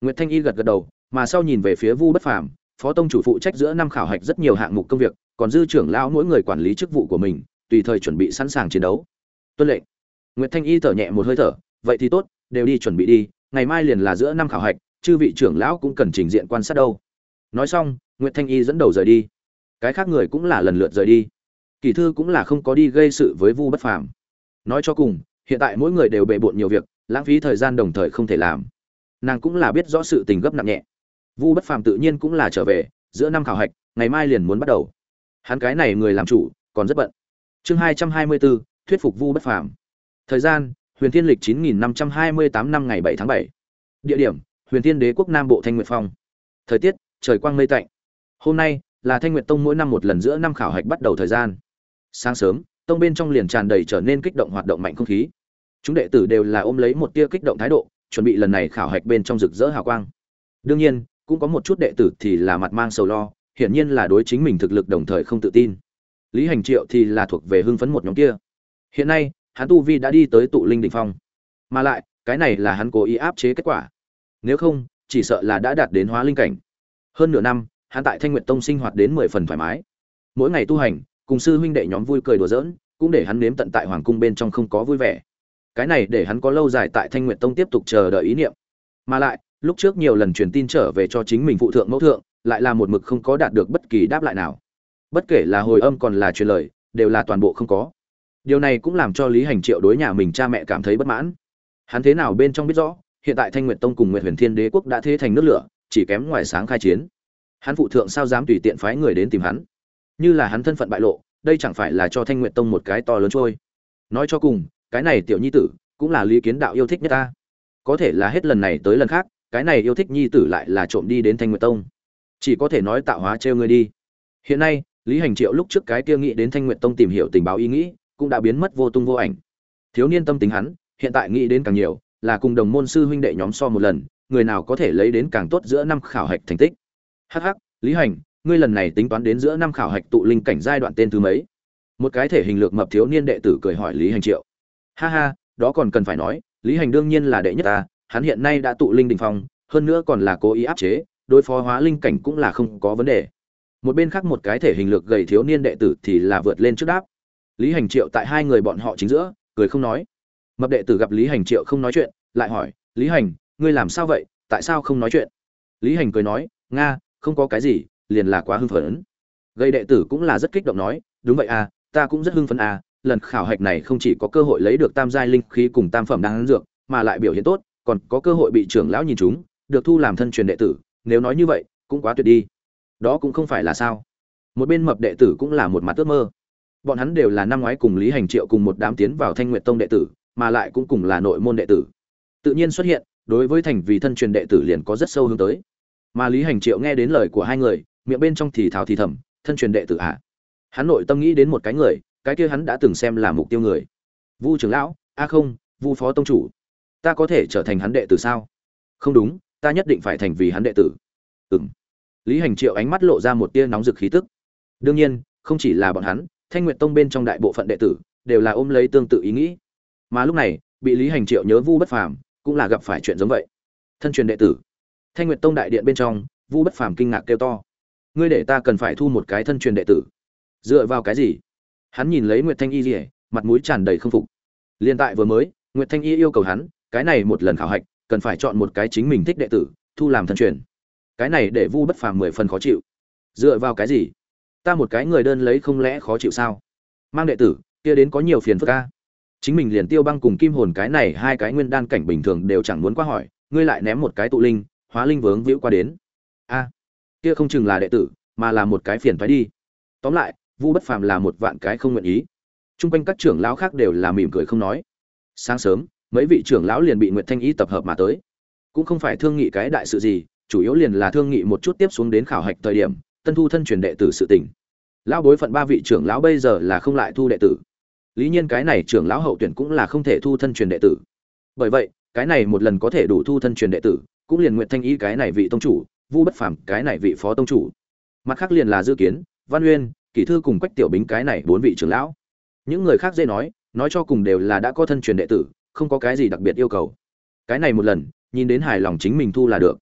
Nguyệt Thanh Y gật gật đầu, mà sau nhìn về phía Vu Bất Phàm, phó tông chủ phụ trách giữa năm khảo hạch rất nhiều hạng mục công việc, còn dư trưởng lão mỗi người quản lý chức vụ của mình, tùy thời chuẩn bị sẵn sàng chiến đấu. Tuân lệnh. Nguyệt Thanh Y thở nhẹ một hơi thở, vậy thì tốt, đều đi chuẩn bị đi, ngày mai liền là giữa năm khảo hạch, chư vị trưởng lão cũng cần trình diện quan sát đâu. Nói xong, Nguyệt Thanh Y dẫn đầu rời đi. Cái khác người cũng là lần lượt rời đi. Kỳ thư cũng là không có đi gây sự với Vu Bất Phàm. Nói cho cùng, hiện tại mỗi người đều bề bộn nhiều việc, lãng phí thời gian đồng thời không thể làm. Nàng cũng là biết rõ sự tình gấp nặng nhẹ. Vu Bất Phàm tự nhiên cũng là trở về, giữa năm khảo hạch, ngày mai liền muốn bắt đầu. Hắn cái này người làm chủ, còn rất bận. Chương hai trăm hai mươi bốn, thuyết phục Vu Bất Phàm. Thời gian: Huyền Thiên lịch chín nghìn năm trăm hai mươi tám năm ngày bảy tháng bảy. Địa điểm: Huyền Thiên Đế quốc Nam Bộ Thanh Nguyệt Phong. Thời tiết: trời quang mây tạnh. Hôm nay là Thanh Nguyệt Tông mỗi năm một lần giữa năm khảo hạch bắt đầu thời gian. Sáng sớm, tông bên trong liền tràn đầy trở nên kích động hoạt động mạnh không khí. Chúng đệ tử đều là ôm lấy một tia kích động thái độ, chuẩn bị lần này khảo hạch bên trong rực rỡ hào quang. Đương nhiên, cũng có một chút đệ tử thì là mặt mang sầu lo, hiển nhiên là đối chính mình thực lực đồng thời không tự tin. Lý Hành Triệu thì là thuộc về hưng phấn một nhóm kia. Hiện nay, hắn tu vi đã đi tới tụ linh đỉnh phong, mà lại, cái này là hắn cố ý áp chế kết quả. Nếu không, chỉ sợ là đã đạt đến hóa linh cảnh. Hơn nửa năm, hắn tại Thanh Nguyệt Tông sinh hoạt đến mười phần thoải mái. Mỗi ngày tu hành, cùng sư huynh đệ nhóm vui cười đùa giỡn, cũng để hắn nếm tận tại hoàng cung bên trong không có vui vẻ. Cái này để hắn có lâu dài tại Thanh Nguyệt Tông tiếp tục chờ đợi ý niệm. Mà lại, lúc trước nhiều lần truyền tin trở về cho chính mình phụ thượng mẫu thượng, lại là một mực không có đạt được bất kỳ đáp lại nào. Bất kể là hồi âm còn là truyền lời, đều là toàn bộ không có. Điều này cũng làm cho Lý Hành Triệu đối nhà mình cha mẹ cảm thấy bất mãn. Hắn thế nào bên trong biết rõ, hiện tại Thanh Nguyệt Tông cùng Nguyệt Huyền Thiên Đế quốc đã thế thành nước lửa, chỉ kém ngoài sáng khai chiến. Hắn phụ thượng sao dám tùy tiện phái người đến tìm hắn? Như là hắn thân phận bại lộ, đây chẳng phải là cho Thanh Nguyệt Tông một cái to lớn trôi. Nói cho cùng, cái này tiểu nhi tử cũng là Lý Kiến Đạo yêu thích nhất ta. Có thể là hết lần này tới lần khác, cái này yêu thích nhi tử lại là trộm đi đến Thanh Nguyệt Tông. Chỉ có thể nói tạo hóa trêu ngươi đi. Hiện nay, Lý Hành Triệu lúc trước cái kia nghĩ đến Thanh Nguyệt Tông tìm hiểu tình báo ý nghĩ, cũng đã biến mất vô tung vô ảnh. Thiếu niên tâm tính hắn, hiện tại nghĩ đến càng nhiều, là cùng đồng môn sư huynh đệ nhóm so một lần, người nào có thể lấy đến càng tốt giữa năm khảo hạch thành tích. Hắc hắc, Lý Hành, ngươi lần này tính toán đến giữa năm khảo hạch tụ linh cảnh giai đoạn tên thứ mấy? Một cái thể hình lược mập thiếu niên đệ tử cười hỏi Lý Hành Triệu. Ha ha, đó còn cần phải nói, Lý Hành đương nhiên là đệ nhất ta, hắn hiện nay đã tụ linh đỉnh phong, hơn nữa còn là cố ý áp chế, đối phó hóa linh cảnh cũng là không có vấn đề. Một bên khác một cái thể hình lược gầy thiếu niên đệ tử thì là vượt lên trước đáp. Lý Hành Triệu tại hai người bọn họ chính giữa, cười không nói. Mập đệ tử gặp Lý Hành Triệu không nói chuyện, lại hỏi, "Lý Hành, ngươi làm sao vậy, tại sao không nói chuyện?" Lý Hành cười nói, "Nga, không có cái gì, liền là quá hưng phấn." Gầy đệ tử cũng là rất kích động nói, "Đúng vậy à, ta cũng rất hưng phấn à, lần khảo hạch này không chỉ có cơ hội lấy được tam giai linh khí cùng tam phẩm đan dược, mà lại biểu hiện tốt, còn có cơ hội bị trưởng lão nhìn trúng, được thu làm thân truyền đệ tử, nếu nói như vậy, cũng quá tuyệt đi." Đó cũng không phải là sao? Một bên mập đệ tử cũng là một mặt ước mơ. Bọn hắn đều là năm ngoái cùng Lý Hành Triệu cùng một đám tiến vào Thanh Nguyệt Tông đệ tử, mà lại cũng cùng là nội môn đệ tử. Tự nhiên xuất hiện, đối với thành vì thân truyền đệ tử liền có rất sâu hướng tới. Mà Lý Hành Triệu nghe đến lời của hai người, miệng bên trong thì thào thì thầm, thân truyền đệ tử à? Hắn nội tâm nghĩ đến một cái người, cái kia hắn đã từng xem là mục tiêu người. Vu trưởng lão, a không, Vu phó tông chủ. Ta có thể trở thành hắn đệ tử sao? Không đúng, ta nhất định phải thành vì hắn đệ tử. Ừm. Lý Hành Triệu ánh mắt lộ ra một tia nóng rực khí tức. Đương nhiên, không chỉ là bọn hắn, Thanh Nguyệt Tông bên trong đại bộ phận đệ tử đều là ôm lấy tương tự ý nghĩ. Mà lúc này, bị Lý Hành Triệu nhớ Vu Bất Phàm, cũng là gặp phải chuyện giống vậy. Thân truyền đệ tử. Thanh Nguyệt Tông đại điện bên trong, Vu Bất Phàm kinh ngạc kêu to: "Ngươi để ta cần phải thu một cái thân truyền đệ tử? Dựa vào cái gì?" Hắn nhìn lấy Nguyệt Thanh Y Liễu, mặt mũi tràn đầy không phục. Liên tại vừa mới, Nguyệt Thanh Y yêu cầu hắn, cái này một lần khảo hạch, cần phải chọn một cái chính mình thích đệ tử, thu làm thân truyền. Cái này để Vu Bất Phàm mười phần khó chịu. Dựa vào cái gì? Ta một cái người đơn lấy không lẽ khó chịu sao? Mang đệ tử, kia đến có nhiều phiền phức a. Chính mình liền Tiêu Băng cùng Kim Hồn cái này hai cái nguyên đan cảnh bình thường đều chẳng muốn qua hỏi, ngươi lại ném một cái tụ linh, hóa linh vướng víu qua đến. A, kia không chừng là đệ tử, mà là một cái phiền toái đi. Tóm lại, Vu Bất Phàm là một vạn cái không nguyện ý. Trung quanh các trưởng lão khác đều là mỉm cười không nói. Sáng sớm, mấy vị trưởng lão liền bị Nguyệt Thanh Y tập hợp mà tới. Cũng không phải thương nghị cái đại sự gì, chủ yếu liền là thương nghị một chút tiếp xuống đến khảo hạch thời điểm, tân thu thân truyền đệ tử sự tình. Lão bối phận ba vị trưởng lão bây giờ là không lại thu đệ tử. Lý nhiên cái này trưởng lão hậu tuyển cũng là không thể thu thân truyền đệ tử. Bởi vậy, cái này một lần có thể đủ thu thân truyền đệ tử, cũng liền Nguyệt Thanh Y cái này vị tông chủ, Vu Bất Phàm cái này vị phó tông chủ. Mặt khác liền là Dư Kiến, Văn Uyên, Kỷ Thư cùng Quách Tiểu Bính cái này bốn vị trưởng lão. Những người khác dễ nói, nói cho cùng đều là đã có thân truyền đệ tử, không có cái gì đặc biệt yêu cầu. Cái này một lần, nhìn đến hài lòng chính mình thu là được.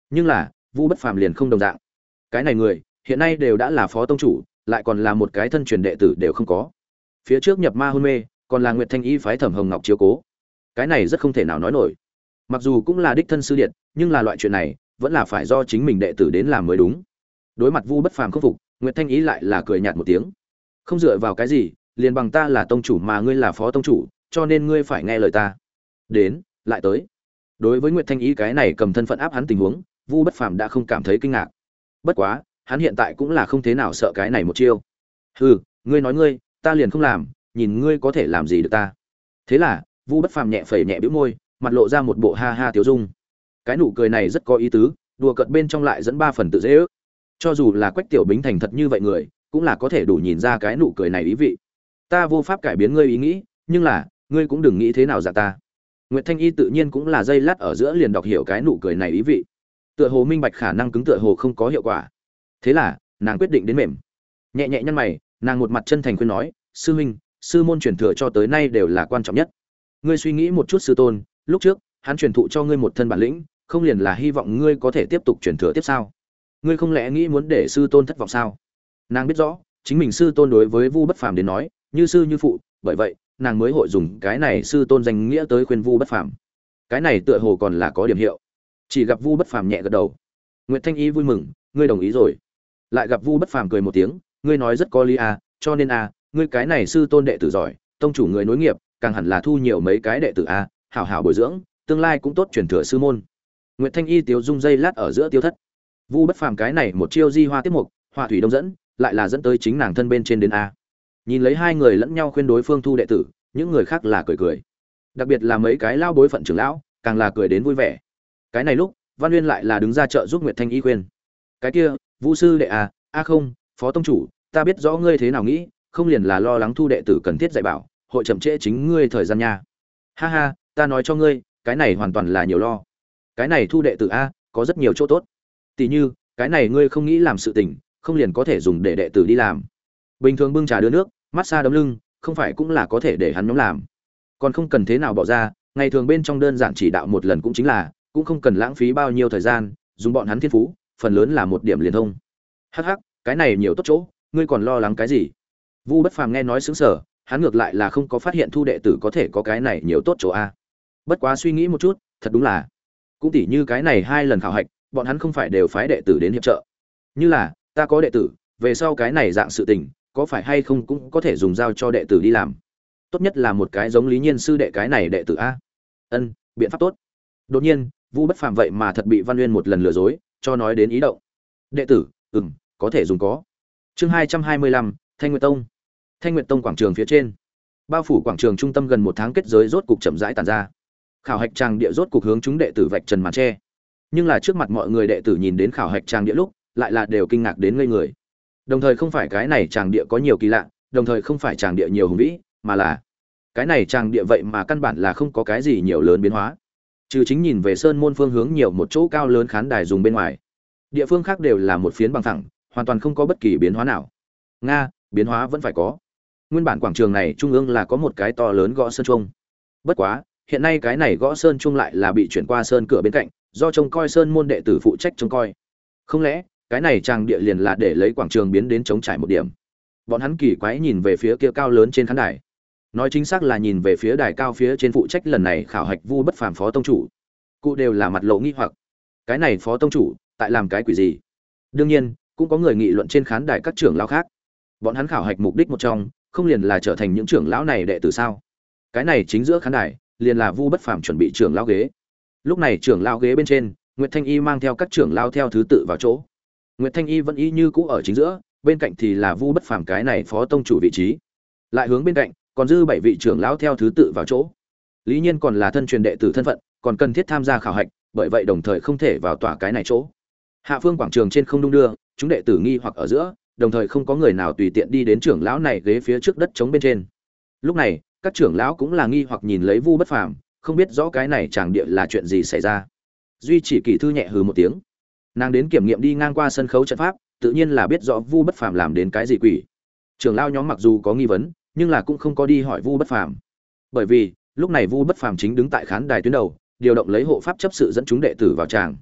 Nhưng là Vu Bất Phàm liền không đồng dạng. Cái này người hiện nay đều đã là phó tông chủ, lại còn là một cái thân truyền đệ tử đều không có. Phía trước nhập ma hôn mê, còn là Nguyệt Thanh Y phái Thẩm Hồng Ngọc chiếu cố. Cái này rất không thể nào nói nổi. Mặc dù cũng là đích thân sư điện, nhưng là loại chuyện này vẫn là phải do chính mình đệ tử đến làm mới đúng. Đối mặt Vu Bất Phàm khâm phục, Nguyệt Thanh Y lại là cười nhạt một tiếng. Không dựa vào cái gì, liền bằng ta là tông chủ mà ngươi là phó tông chủ, cho nên ngươi phải nghe lời ta. Đến, lại tới. Đối với Nguyệt Thanh Y cái này cầm thân phận áp hắn tình huống, Vu Bất Phàm đã không cảm thấy kinh ngạc. Bất quá, hắn hiện tại cũng là không thế nào sợ cái này một chiêu. Hừ, ngươi nói ngươi, ta liền không làm, nhìn ngươi có thể làm gì được ta. Thế là, Vu Bất Phàm nhẹ phẩy nhẹ bĩu môi, mặt lộ ra một bộ ha ha tiếu dung. Cái nụ cười này rất có ý tứ, đùa cợt bên trong lại dẫn ba phần tự dễ ước. Cho dù là Quách Tiểu Bính thành thật như vậy người, cũng là có thể đủ nhìn ra cái nụ cười này ý vị. Ta vô pháp cải biến ngươi ý nghĩ, nhưng là, ngươi cũng đừng nghĩ thế nào dạng ta. Nguyệt Thanh Y tự nhiên cũng là dây lát ở giữa liền đọc hiểu cái nụ cười này ý vị. Tựa hồ minh bạch khả năng cứng tựa hồ không có hiệu quả. Thế là, nàng quyết định đến mềm. Nhẹ nhẹ nhăn mày, nàng một mặt chân thành khuyên nói, "Sư huynh, sư môn truyền thừa cho tới nay đều là quan trọng nhất. Ngươi suy nghĩ một chút sư tôn, lúc trước, hắn truyền thụ cho ngươi một thân bản lĩnh, không liền là hy vọng ngươi có thể tiếp tục truyền thừa tiếp sao? Ngươi không lẽ nghĩ muốn để sư tôn thất vọng sao?" Nàng biết rõ, chính mình sư tôn đối với Vu Bất Phàm đến nói, như sư như phụ, bởi vậy, nàng mới hội dùng cái này sư tôn danh nghĩa tới khuyên Vu Bất Phàm. Cái này tựa hồ còn là có điểm hiệu. Chỉ gặp Vu Bất Phàm nhẹ gật đầu. Nguyệt Thanh Y vui mừng, ngươi đồng ý rồi. Lại gặp Vu Bất Phàm cười một tiếng, ngươi nói rất có lý à, cho nên à, ngươi cái này sư tôn đệ tử giỏi, tông chủ người nối nghiệp, càng hẳn là thu nhiều mấy cái đệ tử à, hảo hảo bồi dưỡng, tương lai cũng tốt truyền thừa sư môn. Nguyệt Thanh Y tiếu dung dây lát ở giữa tiêu thất. Vu Bất Phàm cái này một chiêu di hoa tiếp mục, họa thủy đông dẫn, lại là dẫn tới chính nàng thân bên trên đến a. Nhìn lấy hai người lẫn nhau khuyên đối phương thu đệ tử, những người khác là cười cười. Đặc biệt là mấy cái lao bối phận trưởng lão, càng là cười đến vui vẻ. Cái này lúc, Văn Nguyên lại là đứng ra trợ giúp Nguyệt Thanh Y khuyên. Cái kia, Vu sư đệ à, a không, phó tông chủ, ta biết rõ ngươi thế nào nghĩ, không liền là lo lắng thu đệ tử cần thiết dạy bảo, hội chậm trễ chính ngươi thời gian nha. Ha ha, ta nói cho ngươi, cái này hoàn toàn là nhiều lo. Cái này thu đệ tử a, có rất nhiều chỗ tốt. Tỷ như, cái này ngươi không nghĩ làm sự tình, không liền có thể dùng để đệ tử đi làm. Bình thường bưng trà đưa nước, massage đấm lưng, không phải cũng là có thể để hắn nhóm làm. Còn không cần thế nào bỏ ra, ngày thường bên trong đơn giản chỉ đạo một lần cũng chính là, cũng không cần lãng phí bao nhiêu thời gian, dùng bọn hắn thiên phú, phần lớn là một điểm liền thông. Hắc hắc, cái này nhiều tốt chỗ, ngươi còn lo lắng cái gì? Vu Bất Phàm nghe nói sững sờ, hắn ngược lại là không có phát hiện thu đệ tử có thể có cái này nhiều tốt chỗ a. Bất quá suy nghĩ một chút, thật đúng là, cũng tỉ như cái này hai lần khảo hạch, bọn hắn không phải đều phái đệ tử đến hiệp trợ. Như là, ta có đệ tử, về sau cái này dạng sự tình, có phải hay không cũng có thể dùng giao cho đệ tử đi làm. Tốt nhất là một cái giống Lý Nhiên sư đệ cái này đệ tử a. Ân, biện pháp tốt. Đột nhiên, Vu Bất Phàm vậy mà thật bị Văn Nguyên một lần lừa dối, cho nói đến ý động. Đệ tử, ừm, có thể dùng có. Chương hai trăm hai mươi lăm, Thanh Nguyệt Tông. Thanh Nguyệt Tông quảng trường phía trên. Bao phủ quảng trường trung tâm gần một tháng kết giới rốt cục chậm rãi tàn ra. Khảo hạch trang địa rốt cục hướng chúng đệ tử vạch trần màn che. Nhưng là trước mặt mọi người đệ tử nhìn đến khảo hạch trang địa lúc, lại là đều kinh ngạc đến ngây người. Đồng thời không phải cái này tràng địa có nhiều kỳ lạ, đồng thời không phải tràng địa nhiều hùng vĩ, mà là cái này tràng địa vậy mà căn bản là không có cái gì nhiều lớn biến hóa. Trừ chính nhìn về sơn môn phương hướng nhiều một chỗ cao lớn khán đài dùng bên ngoài. Địa phương khác đều là một phiến bằng phẳng, hoàn toàn không có bất kỳ biến hóa nào. Nga, biến hóa vẫn phải có. Nguyên bản quảng trường này trung ương là có một cái to lớn gõ sơn chuông. Bất quá, hiện nay cái này gõ sơn chuông lại là bị chuyển qua sơn cửa bên cạnh, do trông coi sơn môn đệ tử phụ trách trông coi. Không lẽ cái này trang địa liền là để lấy quảng trường biến đến trống trải một điểm? Bọn hắn kỳ quái nhìn về phía kia cao lớn trên khán đài. Nói chính xác là nhìn về phía đài cao phía trên phụ trách lần này khảo hạch Vu Bất Phàm phó tông chủ. Cụ đều là mặt lộ nghi hoặc. Cái này phó tông chủ tại làm cái quỷ gì? Đương nhiên, cũng có người nghị luận trên khán đài các trưởng lão khác. Bọn hắn khảo hạch mục đích một trong, không liền là trở thành những trưởng lão này đệ tử sao? Cái này chính giữa khán đài, liền là Vu Bất Phàm chuẩn bị trưởng lão ghế. Lúc này trưởng lão ghế bên trên, Nguyệt Thanh Y mang theo các trưởng lão theo thứ tự vào chỗ. Nguyệt Thanh Y vẫn y như cũ ở chính giữa, bên cạnh thì là Vu Bất Phàm cái này phó tông chủ vị trí. Lại hướng bên cạnh, còn dư bảy vị trưởng lão theo thứ tự vào chỗ. Lý Nhiên còn là thân truyền đệ tử thân phận, còn cần thiết tham gia khảo hạch, bởi vậy đồng thời không thể vào tỏa cái này chỗ. Hạ phương quảng trường trên không đung đưa, chúng đệ tử nghi hoặc ở giữa, đồng thời không có người nào tùy tiện đi đến trưởng lão này ghế phía trước đất trống bên trên. Lúc này, các trưởng lão cũng là nghi hoặc nhìn lấy Vu Bất Phàm, không biết rõ cái này chàng địa là chuyện gì xảy ra. Duy Chỉ Kỳ thư nhẹ hừ một tiếng. Nàng đến kiểm nghiệm đi ngang qua sân khấu trận pháp, tự nhiên là biết rõ Vu Bất Phàm làm đến cái gì quỷ. Trưởng lão nhóm mặc dù có nghi vấn, nhưng là cũng không có đi hỏi Vu Bất Phàm. Bởi vì, lúc này Vu Bất Phàm chính đứng tại khán đài tuyến đầu, điều động lấy hộ pháp chấp sự dẫn chúng đệ tử vào tràng.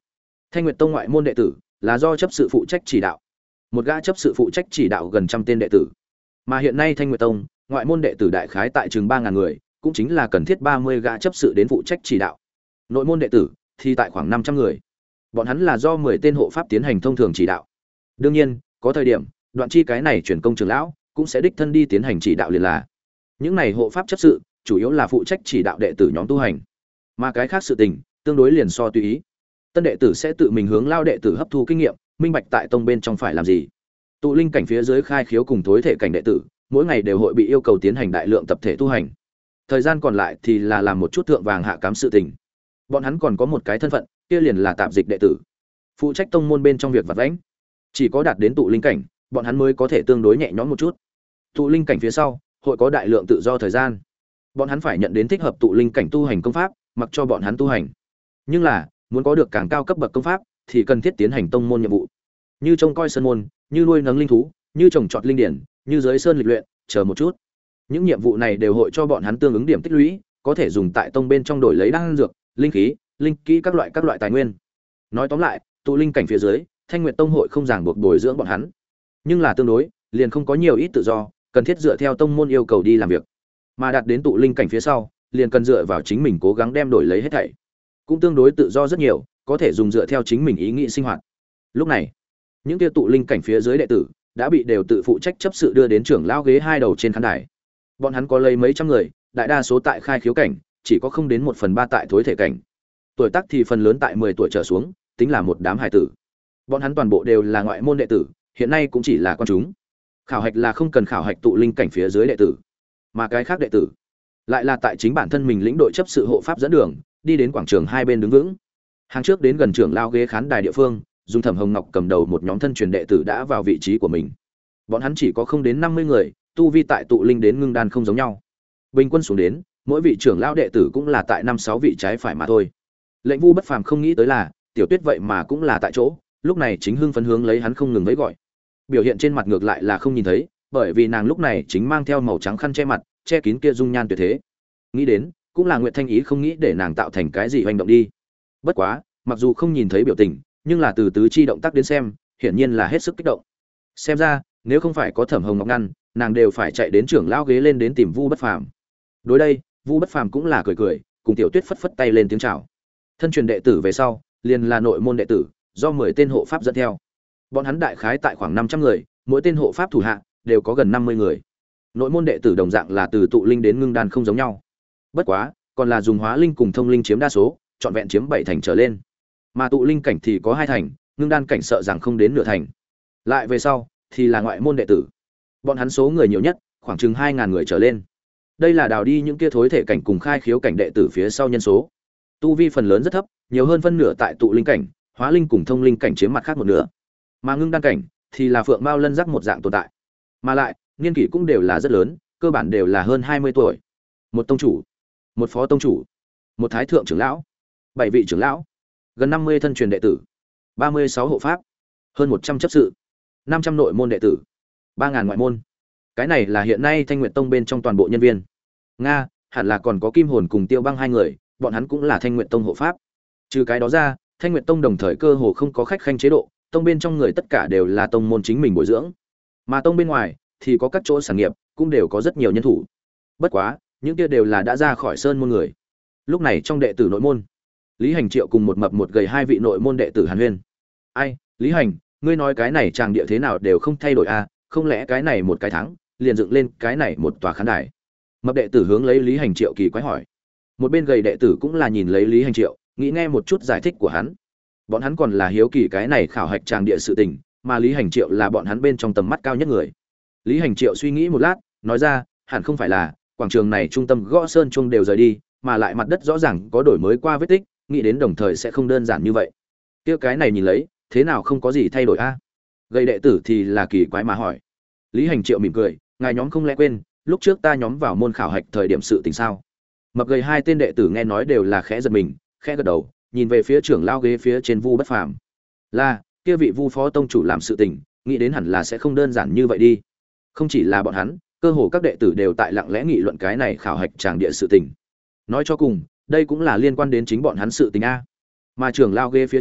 Thanh Nguyệt Tông ngoại môn đệ tử là do chấp sự phụ trách chỉ đạo. Một gã chấp sự phụ trách chỉ đạo gần trăm tên đệ tử. Mà hiện nay Thanh Nguyệt Tông, ngoại môn đệ tử đại khái tại chừng ba ngàn người, cũng chính là cần thiết ba mươi gã chấp sự đến phụ trách chỉ đạo. Nội môn đệ tử thì tại khoảng năm trăm người. Bọn hắn là do mười tên hộ pháp tiến hành thông thường chỉ đạo. Đương nhiên, có thời điểm, Đoạn Chi cái này chuyển công trưởng lão cũng sẽ đích thân đi tiến hành chỉ đạo liền là. Những này hộ pháp chấp sự, chủ yếu là phụ trách chỉ đạo đệ tử nhóm tu hành. Mà cái khác sự tình, tương đối liền so tùy ý. Tân đệ tử sẽ tự mình hướng lao đệ tử hấp thu kinh nghiệm, minh bạch tại tông bên trong phải làm gì. Tụ linh cảnh phía dưới khai khiếu cùng thối thể cảnh đệ tử, mỗi ngày đều hội bị yêu cầu tiến hành đại lượng tập thể tu hành. Thời gian còn lại thì là làm một chút thượng vàng hạ cám sự tình. Bọn hắn còn có một cái thân phận, kia liền là tạp dịch đệ tử, phụ trách tông môn bên trong việc vặt vãnh. Chỉ có đạt đến tụ linh cảnh, bọn hắn mới có thể tương đối nhẹ nhõm một chút. Tụ linh cảnh phía sau, hội có đại lượng tự do thời gian. Bọn hắn phải nhận đến thích hợp tụ linh cảnh tu hành công pháp, mặc cho bọn hắn tu hành. Nhưng là, muốn có được càng cao cấp bậc công pháp, thì cần thiết tiến hành tông môn nhiệm vụ. Như trông coi sơn môn, như nuôi nấng linh thú, như trồng trọt linh điển, như dưới sơn lịch luyện, chờ một chút. Những nhiệm vụ này đều hội cho bọn hắn tương ứng điểm tích lũy, có thể dùng tại tông bên trong đổi lấy đan dược, linh khí, linh kỹ các loại các loại tài nguyên. Nói tóm lại, tụ linh cảnh phía dưới, Thanh Nguyệt Tông hội không ràng buộc bồi dưỡng bọn hắn, nhưng là tương đối, liền không có nhiều ít tự do, cần thiết dựa theo tông môn yêu cầu đi làm việc. Mà đạt đến tụ linh cảnh phía sau, liền cần dựa vào chính mình cố gắng đem đổi lấy hết thảy. Cũng tương đối tự do rất nhiều, có thể dùng dựa theo chính mình ý nghĩ sinh hoạt. Lúc này, những kia tụ linh cảnh phía dưới đệ tử đã bị đều tự phụ trách chấp sự đưa đến trưởng lão ghế hai đầu trên khán đài. Bọn hắn có lấy mấy trăm người, đại đa số tại khai khiếu cảnh, chỉ có không đến một phần ba tại thối thể cảnh. Tuổi tác thì phần lớn tại mười tuổi trở xuống, tính là một đám hải tử. Bọn hắn toàn bộ đều là ngoại môn đệ tử, hiện nay cũng chỉ là quan chúng. Khảo hạch là không cần khảo hạch tụ linh cảnh phía dưới đệ tử, mà cái khác đệ tử lại là tại chính bản thân mình lĩnh đội chấp sự hộ pháp dẫn đường, đi đến quảng trường hai bên đứng vững. Hàng trước đến gần trưởng lao ghế khán đài địa phương, dùng Thẩm Hồng Ngọc cầm đầu một nhóm thân truyền đệ tử đã vào vị trí của mình. Bọn hắn chỉ có không đến năm mươi người, tu vi tại tụ linh đến ngưng đan không giống nhau. Bình quân xuống đến, mỗi vị trưởng lão đệ tử cũng là tại năm sáu vị trái phải mà thôi. Lệnh Vu Bất Phàm không nghĩ tới là, Tiểu Tuyết vậy mà cũng là tại chỗ, lúc này chính hưng phấn hướng lấy hắn không ngừng vẫy gọi. Biểu hiện trên mặt ngược lại là không nhìn thấy, bởi vì nàng lúc này chính mang theo màu trắng khăn che mặt, che kín kia dung nhan tuyệt thế. Nghĩ đến, cũng là Nguyệt Thanh Ý không nghĩ để nàng tạo thành cái gì hành động đi. Bất quá, mặc dù không nhìn thấy biểu tình, nhưng là từ tứ chi động tác đến xem, hiển nhiên là hết sức kích động. Xem ra, nếu không phải có Thẩm Hồng Ngọc ngăn, nàng đều phải chạy đến trưởng lão ghế lên đến tìm Vu Bất Phàm. Đối đây, Vu Bất Phàm cũng là cười cười, cùng Tiểu Tuyết phất phất tay lên tiếng chào. Thân truyền đệ tử về sau, liền là nội môn đệ tử, do mười tên hộ pháp dẫn theo. Bọn hắn đại khái tại khoảng năm trăm người, mỗi tên hộ pháp thủ hạ đều có gần năm mươi người. Nội môn đệ tử đồng dạng là từ tụ linh đến ngưng đan không giống nhau. Bất quá, còn là dùng hóa linh cùng thông linh chiếm đa số, trọn vẹn chiếm bảy thành trở lên. Mà tụ linh cảnh thì có hai thành, ngưng đan cảnh sợ rằng không đến nửa thành. Lại về sau thì là ngoại môn đệ tử. Bọn hắn số người nhiều nhất, khoảng chừng hai ngàn người trở lên. Đây là đào đi những kia thối thể cảnh cùng khai khiếu cảnh đệ tử phía sau nhân số. Tu vi phần lớn rất thấp, nhiều hơn phân nửa tại tụ linh cảnh, hóa linh cùng thông linh cảnh chiếm mặt khác một nửa. Mà ngưng đan cảnh thì là phượng mao lân giác một dạng tồn tại. Mà lại, niên kỷ cũng đều là rất lớn, cơ bản đều là hơn hai mươi tuổi. Một tông chủ, một phó tông chủ, một thái thượng trưởng lão, bảy vị trưởng lão, gần năm mươi thân truyền đệ tử, ba mươi sáu hộ pháp, hơn một trăm chấp sự, năm trăm nội môn đệ tử, ba ngàn ngoại môn. Cái này là hiện nay Thanh Nguyệt Tông bên trong toàn bộ nhân viên. Nga, hẳn là còn có Kim Hồn cùng Tiêu Băng hai người, bọn hắn cũng là Thanh Nguyệt Tông hộ pháp. Trừ cái đó ra, Thanh Nguyệt Tông đồng thời cơ hồ không có khách khanh chế độ, tông bên trong người tất cả đều là tông môn chính mình bồi dưỡng. Mà tông bên ngoài thì có các chỗ sản nghiệp, cũng đều có rất nhiều nhân thủ. Bất quá, những kia đều là đã ra khỏi sơn môn người. Lúc này trong đệ tử nội môn, Lý Hành Triệu cùng một mập một gầy hai vị nội môn đệ tử Hàn Huyên. Ai, Lý Hành, ngươi nói cái này tràng địa thế nào đều không thay đổi à, không lẽ cái này một cái thắng, liền dựng lên cái này một tòa khán đài. Mập đệ tử hướng lấy Lý Hành Triệu kỳ quái hỏi. Một bên gầy đệ tử cũng là nhìn lấy Lý Hành Triệu, nghĩ nghe một chút giải thích của hắn. Bọn hắn còn là hiếu kỳ cái này khảo hạch tràng địa sự tình, mà Lý Hành Triệu là bọn hắn bên trong tầm mắt cao nhất người. Lý Hành Triệu suy nghĩ một lát, nói ra, hẳn không phải là quảng trường này trung tâm gõ sơn chuông đều rời đi, mà lại mặt đất rõ ràng có đổi mới qua vết tích, nghĩ đến đồng thời sẽ không đơn giản như vậy. Kia cái này nhìn lấy, thế nào không có gì thay đổi a? À? Gầy đệ tử thì là kỳ quái mà hỏi. Lý Hành Triệu mỉm cười, ngài nhóm không lẽ quên, lúc trước ta nhóm vào môn khảo hạch thời điểm sự tình sao? Mập gầy hai tên đệ tử nghe nói đều là khẽ giật mình, khẽ gật đầu, nhìn về phía trưởng lao ghế phía trên Vu Bất Phàm. Là, kia vị Vu phó tông chủ làm sự tình, nghĩ đến hẳn là sẽ không đơn giản như vậy đi. Không chỉ là bọn hắn, cơ hồ các đệ tử đều tại lặng lẽ nghị luận cái này khảo hạch tràng địa sự tình. Nói cho cùng, đây cũng là liên quan đến chính bọn hắn sự tình a. Mà trưởng lao ghế phía trên,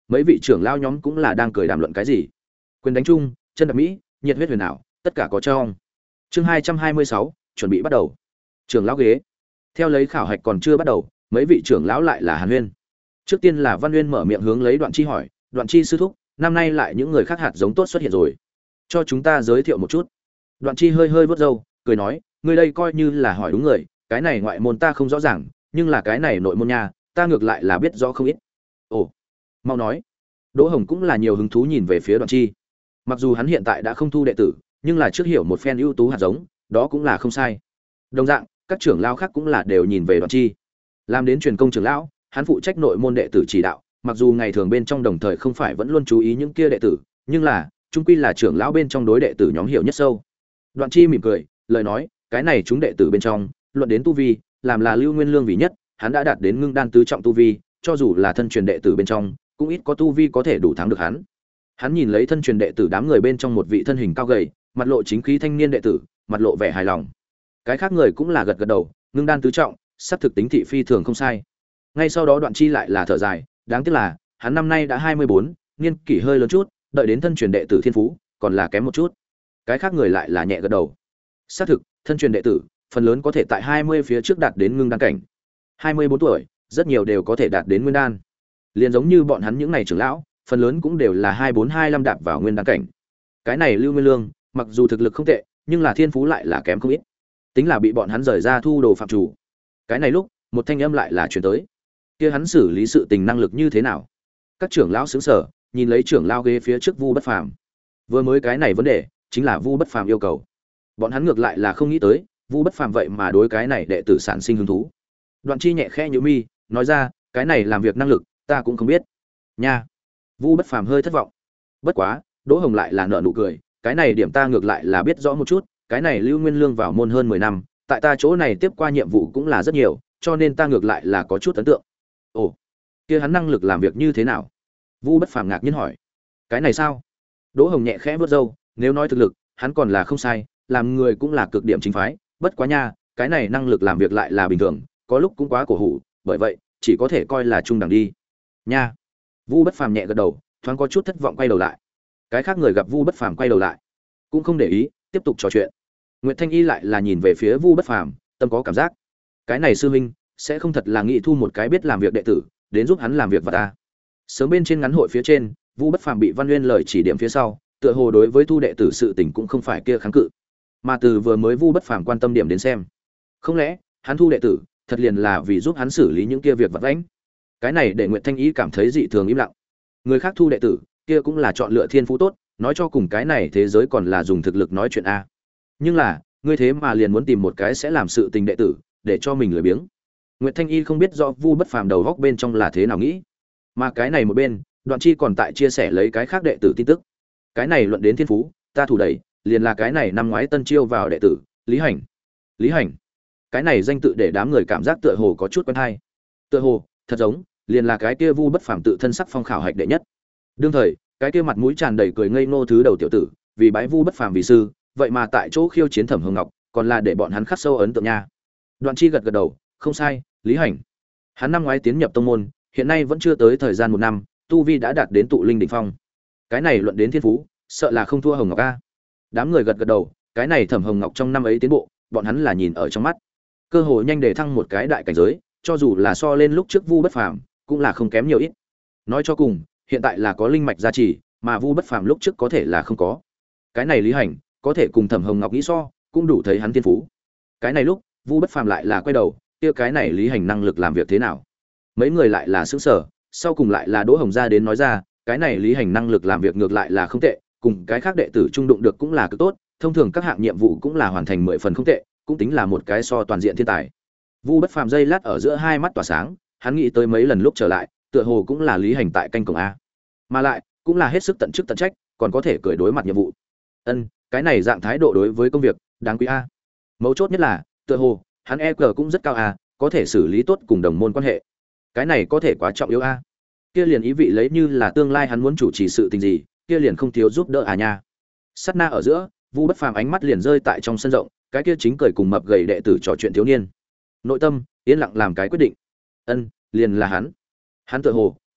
mấy vị trưởng lao nhóm cũng là đang cười đàm luận cái gì. Quyền đánh chung, chân đạp mỹ, nhiệt huyết huyền ảo, tất cả có trong. Chương hai trăm hai mươi sáu, chuẩn bị bắt đầu. Trưởng lão ghế. Theo lấy khảo hạch còn chưa bắt đầu, mấy vị trưởng lão lại là Hàn Huyên. Trước tiên là Văn Nguyên mở miệng hướng lấy Đoạn Chi hỏi, "Đoạn Chi sư thúc, năm nay lại những người khác hạt giống tốt xuất hiện rồi, cho chúng ta giới thiệu một chút." Đoạn Chi hơi hơi vuốt râu, cười nói, "Ngươi đây coi như là hỏi đúng người, cái này ngoại môn ta không rõ ràng, nhưng là cái này nội môn nha, ta ngược lại là biết rõ không ít." "Ồ, mau nói." Đỗ Hồng cũng là nhiều hứng thú nhìn về phía Đoạn Chi. Mặc dù hắn hiện tại đã không thu đệ tử, nhưng là trước hiểu một phen ưu tú hạt giống, đó cũng là không sai. Đồng dạng, các trưởng lão khác cũng là đều nhìn về Đoạn Chi. Làm đến truyền công trưởng lão, hắn phụ trách nội môn đệ tử chỉ đạo, mặc dù ngày thường bên trong đồng thời không phải vẫn luôn chú ý những kia đệ tử, nhưng là trung quy là trưởng lão bên trong đối đệ tử nhóm hiểu nhất sâu. Đoạn Chi mỉm cười, lời nói, cái này chúng đệ tử bên trong, luận đến tu vi, làm là Lưu Nguyên Lương vì nhất, hắn đã đạt đến ngưng đan tứ trọng tu vi, cho dù là thân truyền đệ tử bên trong, cũng ít có tu vi có thể đủ thắng được hắn. Hắn nhìn lấy thân truyền đệ tử đám người bên trong một vị thân hình cao gầy, mặt lộ chính khí thanh niên đệ tử, mặt lộ vẻ hài lòng. Cái khác người cũng là gật gật đầu, ngưng đan tứ trọng, sắp thực tính thị phi thường không sai. Ngay sau đó Đoạn Chi lại là thở dài, đáng tiếc là hắn năm nay đã hai mươi bốn, niên kỷ hơi lớn chút, đợi đến thân truyền đệ tử thiên phú, còn là kém một chút. Cái khác người lại là nhẹ gật đầu. Xác thực, thân truyền đệ tử, phần lớn có thể tại hai mươi phía trước đạt đến ngưng đan cảnh. hai mươi bốn tuổi, rất nhiều đều có thể đạt đến nguyên đan. Liền giống như bọn hắn những này trưởng lão, phần lớn cũng đều là hai bốn hai lăm đạp vào nguyên đan cảnh. Cái này Lưu Nguyên Lương, mặc dù thực lực không tệ, nhưng là thiên phú lại là kém không ít. Tính là bị bọn hắn rời ra thu đồ phạm chủ. Cái này lúc, một thanh âm lại là truyền tới. Kia hắn xử lý sự tình năng lực như thế nào? Các trưởng lão sững sờ, nhìn lấy trưởng lão ghế phía trước Vu Bất Phàm. Vừa mới cái này vấn đề, chính là Vu Bất Phàm yêu cầu. Bọn hắn ngược lại là không nghĩ tới, Vu Bất Phàm vậy mà đối cái này đệ tử sản sinh hứng thú. Đoạn Chi nhẹ khẽ nhíu mi, nói ra, cái này làm việc năng lực, ta cũng không biết. Nha. Vu Bất Phàm hơi thất vọng. Bất quá, Đỗ Hồng lại là nở nụ cười, cái này điểm ta ngược lại là biết rõ một chút, cái này Lưu Nguyên Lương vào môn hơn mười năm, tại ta chỗ này tiếp qua nhiệm vụ cũng là rất nhiều, cho nên ta ngược lại là có chút ấn tượng. Ồ, kia hắn năng lực làm việc như thế nào? Vu Bất Phàm ngạc nhiên hỏi. Cái này sao? Đỗ Hồng nhẹ khẽ vuốt râu, nếu nói thực lực, hắn còn là không sai, làm người cũng là cực điểm chính phái, bất quá nha, cái này năng lực làm việc lại là bình thường, có lúc cũng quá cổ hủ, bởi vậy, chỉ có thể coi là trung đẳng đi. Nha. Vu Bất Phàm nhẹ gật đầu, thoáng có chút thất vọng quay đầu lại. Cái khác người gặp Vu Bất Phàm quay đầu lại, cũng không để ý, tiếp tục trò chuyện. Nguyệt Thanh Y lại là nhìn về phía Vu Bất Phàm, tâm có cảm giác, cái này sư huynh sẽ không thật là nghĩ thu một cái biết làm việc đệ tử, đến giúp hắn làm việc và ta. Sớm bên trên ngắn hội phía trên, Vu Bất Phàm bị Văn Nguyên lời chỉ điểm phía sau, tựa hồ đối với thu đệ tử sự tình cũng không phải kia kháng cự, mà từ vừa mới Vu Bất Phàm quan tâm điểm đến xem, không lẽ hắn thu đệ tử thật liền là vì giúp hắn xử lý những kia việc vặt vãnh? Cái này để Nguyệt Thanh Y cảm thấy dị thường im lặng. Người khác thu đệ tử, kia cũng là chọn lựa thiên phú tốt, nói cho cùng cái này thế giới còn là dùng thực lực nói chuyện a. Nhưng là, ngươi thế mà liền muốn tìm một cái sẽ làm sự tình đệ tử, để cho mình lười biếng. Nguyệt Thanh Y không biết rõ Vu Bất Phàm đầu góc bên trong là thế nào nghĩ, mà cái này một bên, Đoạn Chi còn tại chia sẻ lấy cái khác đệ tử tin tức. Cái này luận đến thiên phú, ta thủ đẩy, liền là cái này năm ngoái tân chiêu vào đệ tử, Lý Hành. Lý Hành. Cái này danh tự để đám người cảm giác tựa hồ có chút quen hay. Tựa hồ, thật giống, liền là cái kia Vu Bất Phàm tự thân sắc phong khảo hạch đệ nhất. Đương thời, cái kia mặt mũi tràn đầy cười ngây ngô thứ đầu tiểu tử, vì bái Vu Bất Phàm vì sư, vậy mà tại chỗ khiêu chiến Thẩm Hồng Ngọc, còn là để bọn hắn khắc sâu ấn tượng nha. Đoạn Chi gật gật đầu, không sai, Lý Hành. Hắn năm ngoái tiến nhập tông môn, hiện nay vẫn chưa tới thời gian một năm, tu vi đã đạt đến tụ linh đỉnh phong. Cái này luận đến thiên phú, sợ là không thua Hồng Ngọc a. Đám người gật gật đầu, cái này Thẩm Hồng Ngọc trong năm ấy tiến bộ, bọn hắn là nhìn ở trong mắt. Cơ hội nhanh để thăng một cái đại cảnh giới, cho dù là so lên lúc trước Vu Bất Phàm, cũng là không kém nhiều ít. Nói cho cùng, hiện tại là có linh mạch gia trì, mà Vu Bất Phàm lúc trước có thể là không có. Cái này Lý Hành, có thể cùng Thẩm Hồng Ngọc nghĩ so, cũng đủ thấy hắn thiên phú. Cái này lúc, Vu Bất Phàm lại là quay đầu, kia cái này Lý Hành năng lực làm việc thế nào? Mấy người lại là sững sờ, sau cùng lại là Đỗ Hồng ra đến nói ra, cái này Lý Hành năng lực làm việc ngược lại là không tệ, cùng cái khác đệ tử trung đụng được cũng là cực tốt, thông thường các hạng nhiệm vụ cũng là hoàn thành mười phần không tệ, cũng tính là một cái so toàn diện thiên tài. Vu Bất Phàm giây lát ở giữa hai mắt tỏa sáng, hắn nghĩ tới mấy lần lúc trở lại, tựa hồ cũng là Lý Hành tại canh cổng a, mà lại cũng là hết sức tận chức tận trách, còn có thể cười đối mặt nhiệm vụ. Ân, cái này dạng thái độ đối với công việc, đáng quý a. Mấu chốt nhất là, tựa hồ hắn e cờ cũng rất cao a, có thể xử lý tốt cùng đồng môn quan hệ. Cái này có thể quá trọng yếu a. Kia liền ý vị lấy như là tương lai hắn muốn chủ trì sự tình gì, kia liền không thiếu giúp đỡ à nha. Sát na ở giữa, Vu Bất Phàm ánh mắt liền rơi tại trong sân rộng, cái kia chính cười cùng mập gầy đệ tử trò chuyện thiếu niên. Nội tâm yên lặng làm cái quyết định. Ân, liền là hắn. Hắn tựa hồ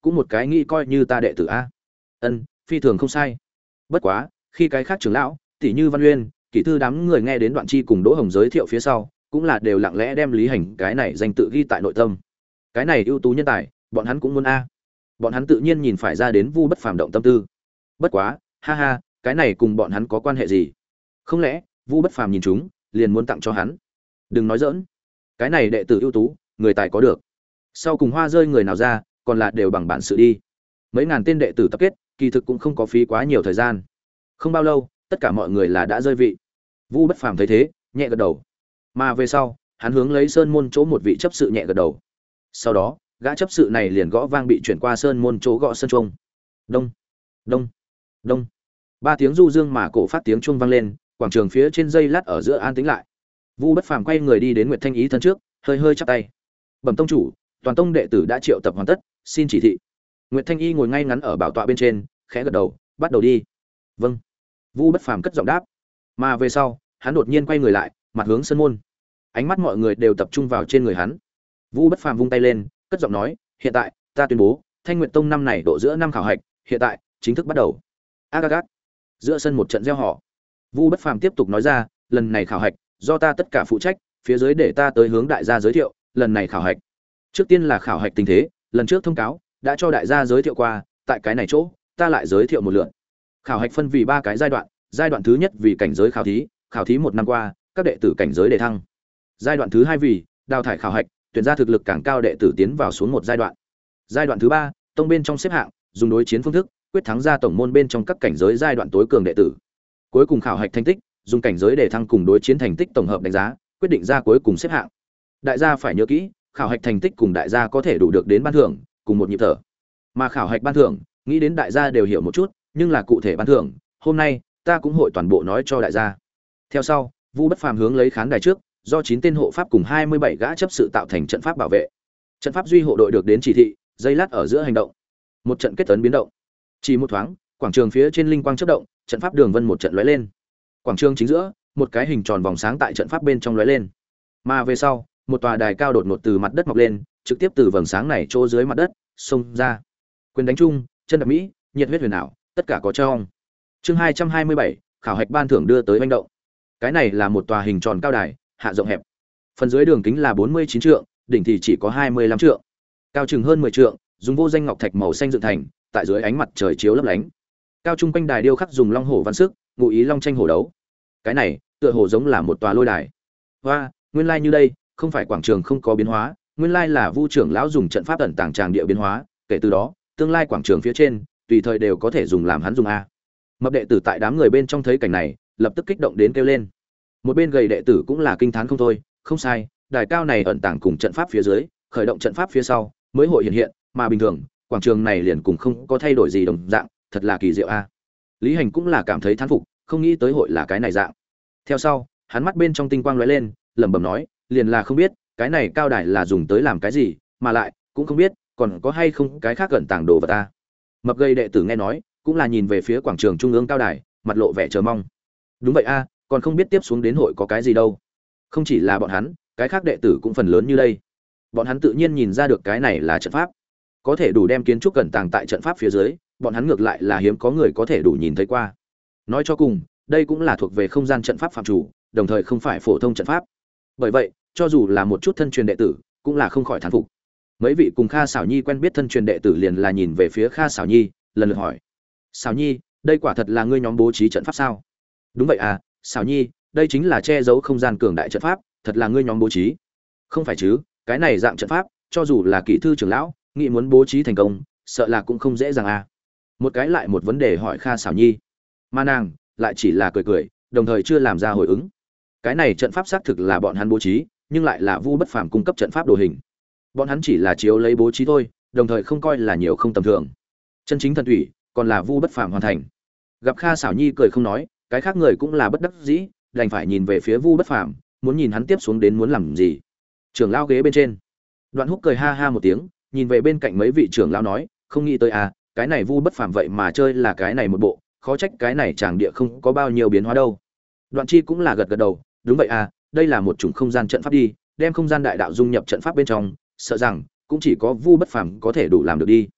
cũng một cái nghĩ coi như ta đệ tử a. Ân, phi thường không sai. Bất quá, khi cái khác trưởng lão, tỷ như Văn Uyên, kỹ thư đám người nghe đến Đoạn Chi cùng Đỗ Hồng giới thiệu phía sau, cũng là đều lặng lẽ đem Lý Hành cái này danh tự ghi tại nội tâm. Cái này ưu tú nhân tài, bọn hắn cũng muốn a. Bọn hắn tự nhiên nhìn phải ra đến Vu Bất Phàm động tâm tư. Bất quá, ha ha, cái này cùng bọn hắn có quan hệ gì? Không lẽ Vu Bất Phàm nhìn chúng, liền muốn tặng cho hắn? Đừng nói giỡn. Cái này đệ tử ưu tú, người tài có được. Sau cùng hoa rơi người nào ra, còn là đều bằng bản sự đi. Mấy ngàn tên đệ tử tập kết, kỳ thực cũng không có phí quá nhiều thời gian. Không bao lâu, tất cả mọi người là đã rơi vị. Vu Bất Phàm thấy thế, nhẹ gật đầu. Mà về sau, hắn hướng lấy sơn môn chỗ một vị chấp sự nhẹ gật đầu. Sau đó, gã chấp sự này liền gõ vang bị chuyển qua sơn môn chỗ gõ sân chuông. Đông, đông, đông. Ba tiếng du dương mà cổ phát tiếng chuông vang lên, quảng trường phía trên dây lát ở giữa an tĩnh lại. Vu Bất Phàm quay người đi đến Nguyệt Thanh Ý thân trước, hơi hơi chắp tay. Bẩm tông chủ, toàn tông đệ tử đã triệu tập hoàn tất, xin chỉ thị. Nguyệt Thanh Y ngồi ngay ngắn ở bảo tọa bên trên, khẽ gật đầu, bắt đầu đi. Vâng. Vu Bất Phàm cất giọng đáp. Mà về sau, hắn đột nhiên quay người lại, mặt hướng sân môn. Ánh mắt mọi người đều tập trung vào trên người hắn. Vu Bất Phàm vung tay lên, cất giọng nói, hiện tại, ta tuyên bố, Thanh Nguyệt Tông năm này độ giữa năm khảo hạch, hiện tại, chính thức bắt đầu. Agagat. Giữa sân một trận reo hò. Vu Bất Phàm tiếp tục nói ra, lần này khảo hạch, do ta tất cả phụ trách, phía dưới để ta tới hướng đại gia giới thiệu, lần này khảo hạch. Trước tiên là khảo hạch tình thế, lần trước thông cáo đã cho đại gia giới thiệu qua, tại cái này chỗ, ta lại giới thiệu một lượt. Khảo hạch phân vì ba cái giai đoạn, giai đoạn thứ nhất vì cảnh giới khảo thí, khảo thí một năm qua, các đệ tử cảnh giới đề thăng. Giai đoạn thứ hai vì đào thải khảo hạch, tuyển ra thực lực càng cao đệ tử tiến vào xuống một giai đoạn. Giai đoạn thứ ba, tông bên trong xếp hạng, dùng đối chiến phương thức, quyết thắng ra tổng môn bên trong các cảnh giới giai đoạn tối cường đệ tử. Cuối cùng khảo hạch thành tích, dùng cảnh giới đề thăng cùng đối chiến thành tích tổng hợp đánh giá, quyết định ra cuối cùng xếp hạng. Đại gia phải nhớ kỹ, khảo hạch thành tích cùng đại gia có thể đủ được đến ban thưởng, cùng một nhịp thở. Mà khảo hạch ban thưởng, nghĩ đến đại gia đều hiểu một chút, nhưng là cụ thể ban thưởng, hôm nay ta cũng hội toàn bộ nói cho đại gia. Theo sau, Vu Bất Phàm hướng lấy khán đài trước, do chín tên hộ pháp cùng hai mươi bảy gã chấp sự tạo thành trận pháp bảo vệ. Trận pháp duy hộ đội được đến chỉ thị, giây lát ở giữa hành động. Một trận kết tấn biến động. Chỉ một thoáng, quảng trường phía trên linh quang chớp động, trận pháp đường vân một trận lóe lên. Quảng trường chính giữa, một cái hình tròn vòng sáng tại trận pháp bên trong lóe lên. Mà về sau, một tòa đài cao đột ngột từ mặt đất mọc lên, trực tiếp từ vầng sáng này chỗ dưới mặt đất xông ra. Quyền đánh chung, chân đạp mỹ, nhiệt huyết huyền ảo, tất cả có trong. Chương hai trăm hai mươi bảy, khảo hạch ban thưởng đưa tới manh động. Cái này là một tòa hình tròn cao đài, hạ rộng hẹp. Phần dưới đường kính là bốn mươi chín trượng, đỉnh thì chỉ có hai mươi lăm trượng. Cao chừng hơn mười trượng, dùng vô danh ngọc thạch màu xanh dựng thành, tại dưới ánh mặt trời chiếu lấp lánh. Cao trung quanh đài điêu khắc dùng long hổ văn sức, ngụ ý long tranh hổ đấu. Cái này, tựa hồ giống là một tòa lôi đài. Hoa, nguyên lai như đây, không phải quảng trường không có biến hóa, nguyên lai là Vu trưởng lão dùng trận pháp ẩn tàng tràng địa biến hóa, kể từ đó, tương lai quảng trường phía trên, tùy thời đều có thể dùng làm hắn dùng a. Mập đệ tử tại đám người bên trong thấy cảnh này, lập tức kích động đến kêu lên. Một bên gầy đệ tử cũng là kinh thán không thôi, không sai, đài cao này ẩn tàng cùng trận pháp phía dưới, khởi động trận pháp phía sau, mới hội hiện hiện, mà bình thường, quảng trường này liền cùng không có thay đổi gì đồng dạng, thật là kỳ diệu a. Lý Hành cũng là cảm thấy thán phục, không nghĩ tới hội là cái này dạng. Theo sau, hắn mắt bên trong tinh quang lóe lên, lẩm bẩm nói, liền là không biết, cái này cao đài là dùng tới làm cái gì, mà lại cũng không biết, còn có hay không cái khác ẩn tàng đồ vật ta. Mập gầy đệ tử nghe nói, cũng là nhìn về phía quảng trường trung ương cao đài, mặt lộ vẻ chờ mong. Đúng vậy a, còn không biết tiếp xuống đến hội có cái gì đâu. Không chỉ là bọn hắn, cái khác đệ tử cũng phần lớn như đây. Bọn hắn tự nhiên nhìn ra được cái này là trận pháp, có thể đủ đem kiến trúc cẩn tàng tại trận pháp phía dưới, bọn hắn ngược lại là hiếm có người có thể đủ nhìn thấy qua. Nói cho cùng, đây cũng là thuộc về không gian trận pháp phạm chủ, đồng thời không phải phổ thông trận pháp. Bởi vậy, cho dù là một chút thân truyền đệ tử, cũng là không khỏi thán phục. Mấy vị cùng Kha Sảo Nhi quen biết thân truyền đệ tử liền là nhìn về phía Kha Sảo Nhi, lần lượt hỏi: "Sảo Nhi, đây quả thật là ngươi nhóm bố trí trận pháp sao?" "Đúng vậy à, Sảo Nhi, đây chính là che giấu không gian cường đại trận pháp, thật là ngươi nhóm bố trí." "Không phải chứ, cái này dạng trận pháp, cho dù là kỹ thư trưởng lão, nghĩ muốn bố trí thành công, sợ là cũng không dễ dàng à." Một cái lại một vấn đề hỏi Kha Sảo Nhi, mà nàng lại chỉ là cười cười, đồng thời chưa làm ra hồi ứng. Cái này trận pháp xác thực là bọn hắn bố trí, nhưng lại là Vu Bất Phàm cung cấp trận pháp đồ hình. Bọn hắn chỉ là chiếu lấy bố trí thôi, đồng thời không coi là nhiều không tầm thường. Chân chính thần thủy, còn là Vu Bất Phàm hoàn thành. Gặp Kha Sảo Nhi cười không nói, cái khác người cũng là bất đắc dĩ, đành phải nhìn về phía Vu Bất Phàm, muốn nhìn hắn tiếp xuống đến muốn làm gì. Trưởng lão ghế bên trên, Đoạn Húc cười ha ha một tiếng, nhìn về bên cạnh mấy vị trưởng lão nói, không nghĩ tới à, cái này Vu Bất Phàm vậy mà chơi là cái này một bộ, khó trách cái này chàng địa không có bao nhiêu biến hóa đâu. Đoạn Chi cũng là gật gật đầu, đúng vậy à, đây là một chủng không gian trận pháp đi, đem không gian đại đạo dung nhập trận pháp bên trong, sợ rằng cũng chỉ có Vu Bất Phàm có thể đủ làm được đi.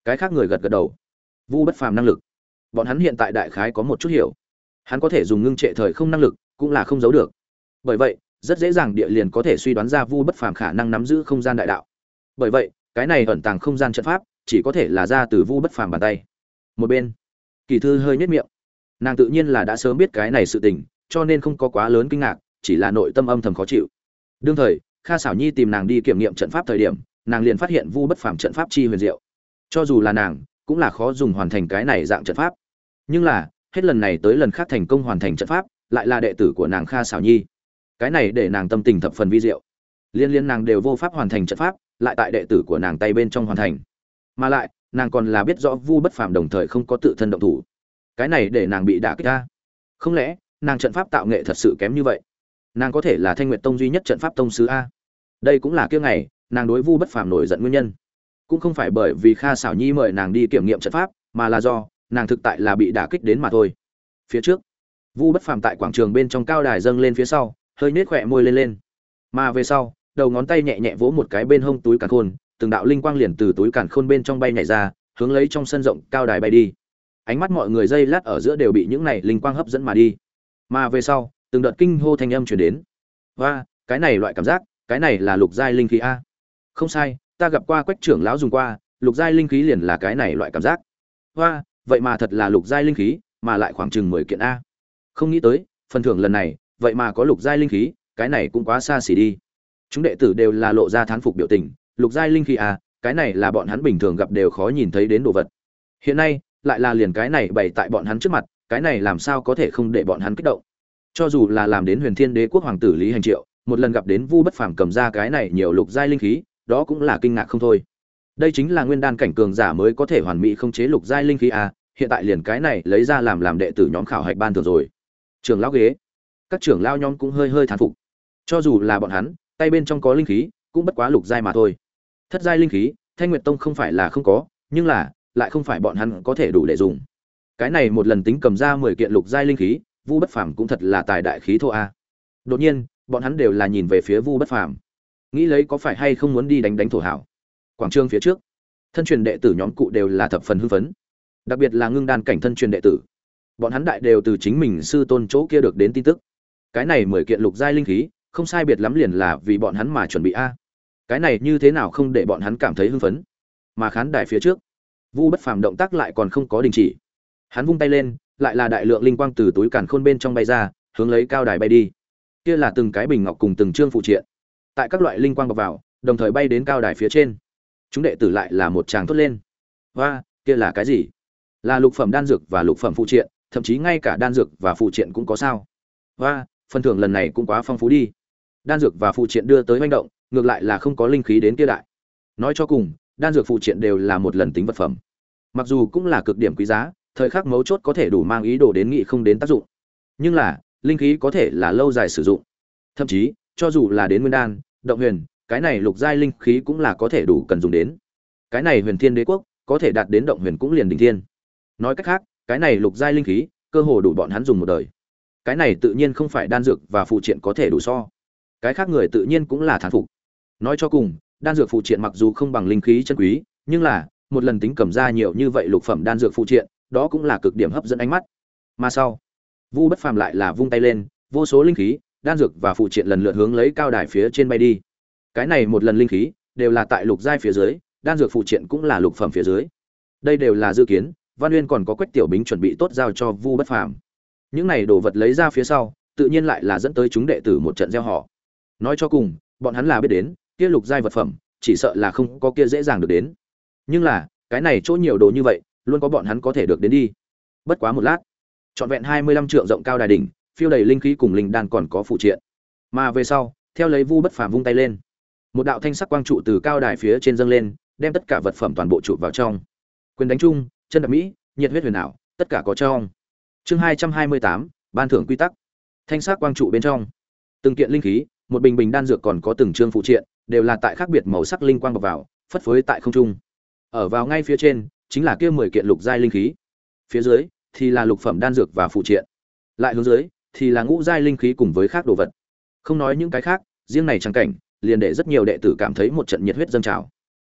Cái khác người gật gật đầu. Vu Bất Phàm năng lực, bọn hắn hiện tại đại khái có một chút hiểu. Hắn có thể dùng ngưng trệ thời không năng lực, cũng là không giấu được. Bởi vậy, rất dễ dàng địa liền có thể suy đoán ra Vu Bất Phàm khả năng nắm giữ không gian đại đạo. Bởi vậy, cái này ẩn tàng không gian trận pháp, chỉ có thể là ra từ Vu Bất Phàm bàn tay. Một bên, Kỳ Thư hơi nhếch miệng. Nàng tự nhiên là đã sớm biết cái này sự tình, cho nên không có quá lớn kinh ngạc, chỉ là nội tâm âm thầm khó chịu. Đương thời, Kha Sảo Nhi tìm nàng đi kiểm nghiệm trận pháp thời điểm, nàng liền phát hiện Vu Bất Phàm trận pháp chi huyền diệu. Cho dù là nàng, cũng là khó dùng hoàn thành cái này dạng trận pháp. Nhưng là, hết lần này tới lần khác thành công hoàn thành trận pháp, lại là đệ tử của nàng Kha Sảo Nhi. Cái này để nàng tâm tình thập phần vi diệu. Liên liên nàng đều vô pháp hoàn thành trận pháp, lại tại đệ tử của nàng tay bên trong hoàn thành. Mà lại, nàng còn là biết rõ Vu Bất Phàm đồng thời không có tự thân động thủ. Cái này để nàng bị đả kích ra. Không lẽ, nàng trận pháp tạo nghệ thật sự kém như vậy? Nàng có thể là Thanh Nguyệt Tông duy nhất trận pháp tông sứ a. Đây cũng là kiêng ngày, nàng đối Vu Bất Phàm nổi giận nguyên nhân. Cũng không phải bởi vì Kha Sảo Nhi mời nàng đi kiểm nghiệm trận pháp, mà là do nàng thực tại là bị đả kích đến mà thôi. Phía trước, Vu Bất Phàm tại quảng trường bên trong cao đài dâng lên phía sau, hơi nhếch khóe môi lên lên. Mà về sau, đầu ngón tay nhẹ nhẹ vỗ một cái bên hông túi càn khôn, từng đạo linh quang liền từ túi càn khôn bên trong bay nhảy ra, hướng lấy trong sân rộng cao đài bay đi. Ánh mắt mọi người giây lát ở giữa đều bị những này linh quang hấp dẫn mà đi. Mà về sau, từng đợt kinh hô thanh âm truyền đến. "Oa, cái này loại cảm giác, cái này là lục giai linh khí a." "Không sai, ta gặp qua Quách trưởng lão dùng qua, lục giai linh khí liền là cái này loại cảm giác." "Oa, vậy mà thật là lục giai linh khí, mà lại khoảng chừng mười kiện a." "Không nghĩ tới, phần thưởng lần này, vậy mà có lục giai linh khí, cái này cũng quá xa xỉ đi." Chúng đệ tử đều là lộ ra thán phục biểu tình, lục giai linh khí a, cái này là bọn hắn bình thường gặp đều khó nhìn thấy đến đồ vật. Hiện nay, lại là liền cái này bày tại bọn hắn trước mặt, cái này làm sao có thể không để bọn hắn kích động. Cho dù là làm đến Huyền Thiên Đế quốc hoàng tử Lý Hành Triệu, một lần gặp đến Vu Bất Phàm cầm ra cái này nhiều lục giai linh khí, đó cũng là kinh ngạc không thôi. Đây chính là nguyên đan cảnh cường giả mới có thể hoàn mỹ không chế lục giai linh khí a, hiện tại liền cái này lấy ra làm làm đệ tử nhóm khảo hạch ban thường rồi. Trưởng lão ghế, các trưởng lão nhóm cũng hơi hơi thán phục. Cho dù là bọn hắn, tay bên trong có linh khí, cũng bất quá lục giai mà thôi. Thất giai linh khí, Thanh Nguyệt Tông không phải là không có, nhưng là lại không phải bọn hắn có thể đủ để dùng. Cái này một lần tính cầm ra mười kiện lục giai linh khí, Vu Bất Phàm cũng thật là tài đại khí thô a. Đột nhiên, bọn hắn đều là nhìn về phía Vu Bất Phàm, nghĩ lấy có phải hay không muốn đi đánh đánh thổ hảo. Quảng trường phía trước, thân truyền đệ tử nhóm cụ đều là thập phần hưng phấn, đặc biệt là ngưng đan cảnh thân truyền đệ tử. Bọn hắn đại đều từ chính mình sư tôn chỗ kia được đến tin tức. Cái này mười kiện lục giai linh khí, không sai biệt lắm liền là vì bọn hắn mà chuẩn bị a. Cái này như thế nào không để bọn hắn cảm thấy hưng phấn? Mà khán đài phía trước, Vu Bất Phàm động tác lại còn không có đình chỉ. Hắn vung tay lên, lại là đại lượng linh quang từ túi càn khôn bên trong bay ra, hướng lấy cao đài bay đi. Kia là từng cái bình ngọc cùng từng trương phụ triện. Tại các loại linh quang bọc vào, đồng thời bay đến cao đài phía trên. Chúng đệ tử lại là một tràng thốt lên. "Oa, kia là cái gì? Là lục phẩm đan dược và lục phẩm phụ triện, thậm chí ngay cả đan dược và phụ triện cũng có sao? Oa, phần thưởng lần này cũng quá phong phú đi." Đan dược và phụ triện đưa tới hoành động, ngược lại là không có linh khí đến kia đại. Nói cho cùng, đan dược phụ triện đều là một lần tính vật phẩm. Mặc dù cũng là cực điểm quý giá, thời khắc mấu chốt có thể đủ mang ý đồ đến nghị không đến tác dụng. Nhưng là, linh khí có thể là lâu dài sử dụng. Thậm chí, cho dù là đến nguyên đan, động huyền, cái này lục giai linh khí cũng là có thể đủ cần dùng đến. Cái này Huyền Thiên Đế quốc, có thể đạt đến động huyền cũng liền đỉnh thiên. Nói cách khác, cái này lục giai linh khí, cơ hồ đủ bọn hắn dùng một đời. Cái này tự nhiên không phải đan dược và phụ triện có thể đủ so. Cái khác người tự nhiên cũng là thán phục. Nói cho cùng, đan dược phụ triện mặc dù không bằng linh khí chân quý, nhưng là một lần tính cầm ra nhiều như vậy lục phẩm đan dược phụ triện, đó cũng là cực điểm hấp dẫn ánh mắt. Mà sau, Vu Bất Phàm lại là vung tay lên, vô số linh khí, đan dược và phụ triện lần lượt hướng lấy cao đài phía trên bay đi. Cái này một lần linh khí đều là tại lục giai phía dưới, đan dược phụ triện cũng là lục phẩm phía dưới. Đây đều là dự kiến, Văn Uyên còn có Quách Tiểu Bính chuẩn bị tốt giao cho Vu Bất Phàm. Những này đồ vật lấy ra phía sau, tự nhiên lại là dẫn tới chúng đệ tử một trận gieo họ. Nói cho cùng, bọn hắn là biết đến, kia lục giai vật phẩm, chỉ sợ là không có kia dễ dàng được đến. Nhưng là, cái này chỗ nhiều đồ như vậy, luôn có bọn hắn có thể được đến đi. Bất quá một lát, trọn vẹn hai mươi lăm trượng rộng cao đài đỉnh, phiêu đầy linh khí cùng linh đan còn có phụ triện. Mà về sau, theo lấy Vu Bất Phàm vung tay lên, một đạo thanh sắc quang trụ từ cao đài phía trên dâng lên, đem tất cả vật phẩm toàn bộ trụ vào trong. Quyền đánh chung, chân đạp mỹ, nhiệt huyết huyền ảo, tất cả có trong. Chương hai trăm hai mươi tám, ban thưởng quy tắc. Thanh sắc quang trụ bên trong, từng kiện linh khí, một bình bình đan dược còn có từng chương phụ triện, đều là tại khác biệt màu sắc linh quang bọc vào, phất phới tại không trung. Ở vào ngay phía trên, chính là kia mười kiện lục giai linh khí. Phía dưới thì là lục phẩm đan dược và phụ triện. Lại hướng dưới thì là ngũ giai linh khí cùng với khác đồ vật. Không nói những cái khác, riêng này chẳng cảnh, liền để rất nhiều đệ tử cảm thấy một trận nhiệt huyết dâng trào.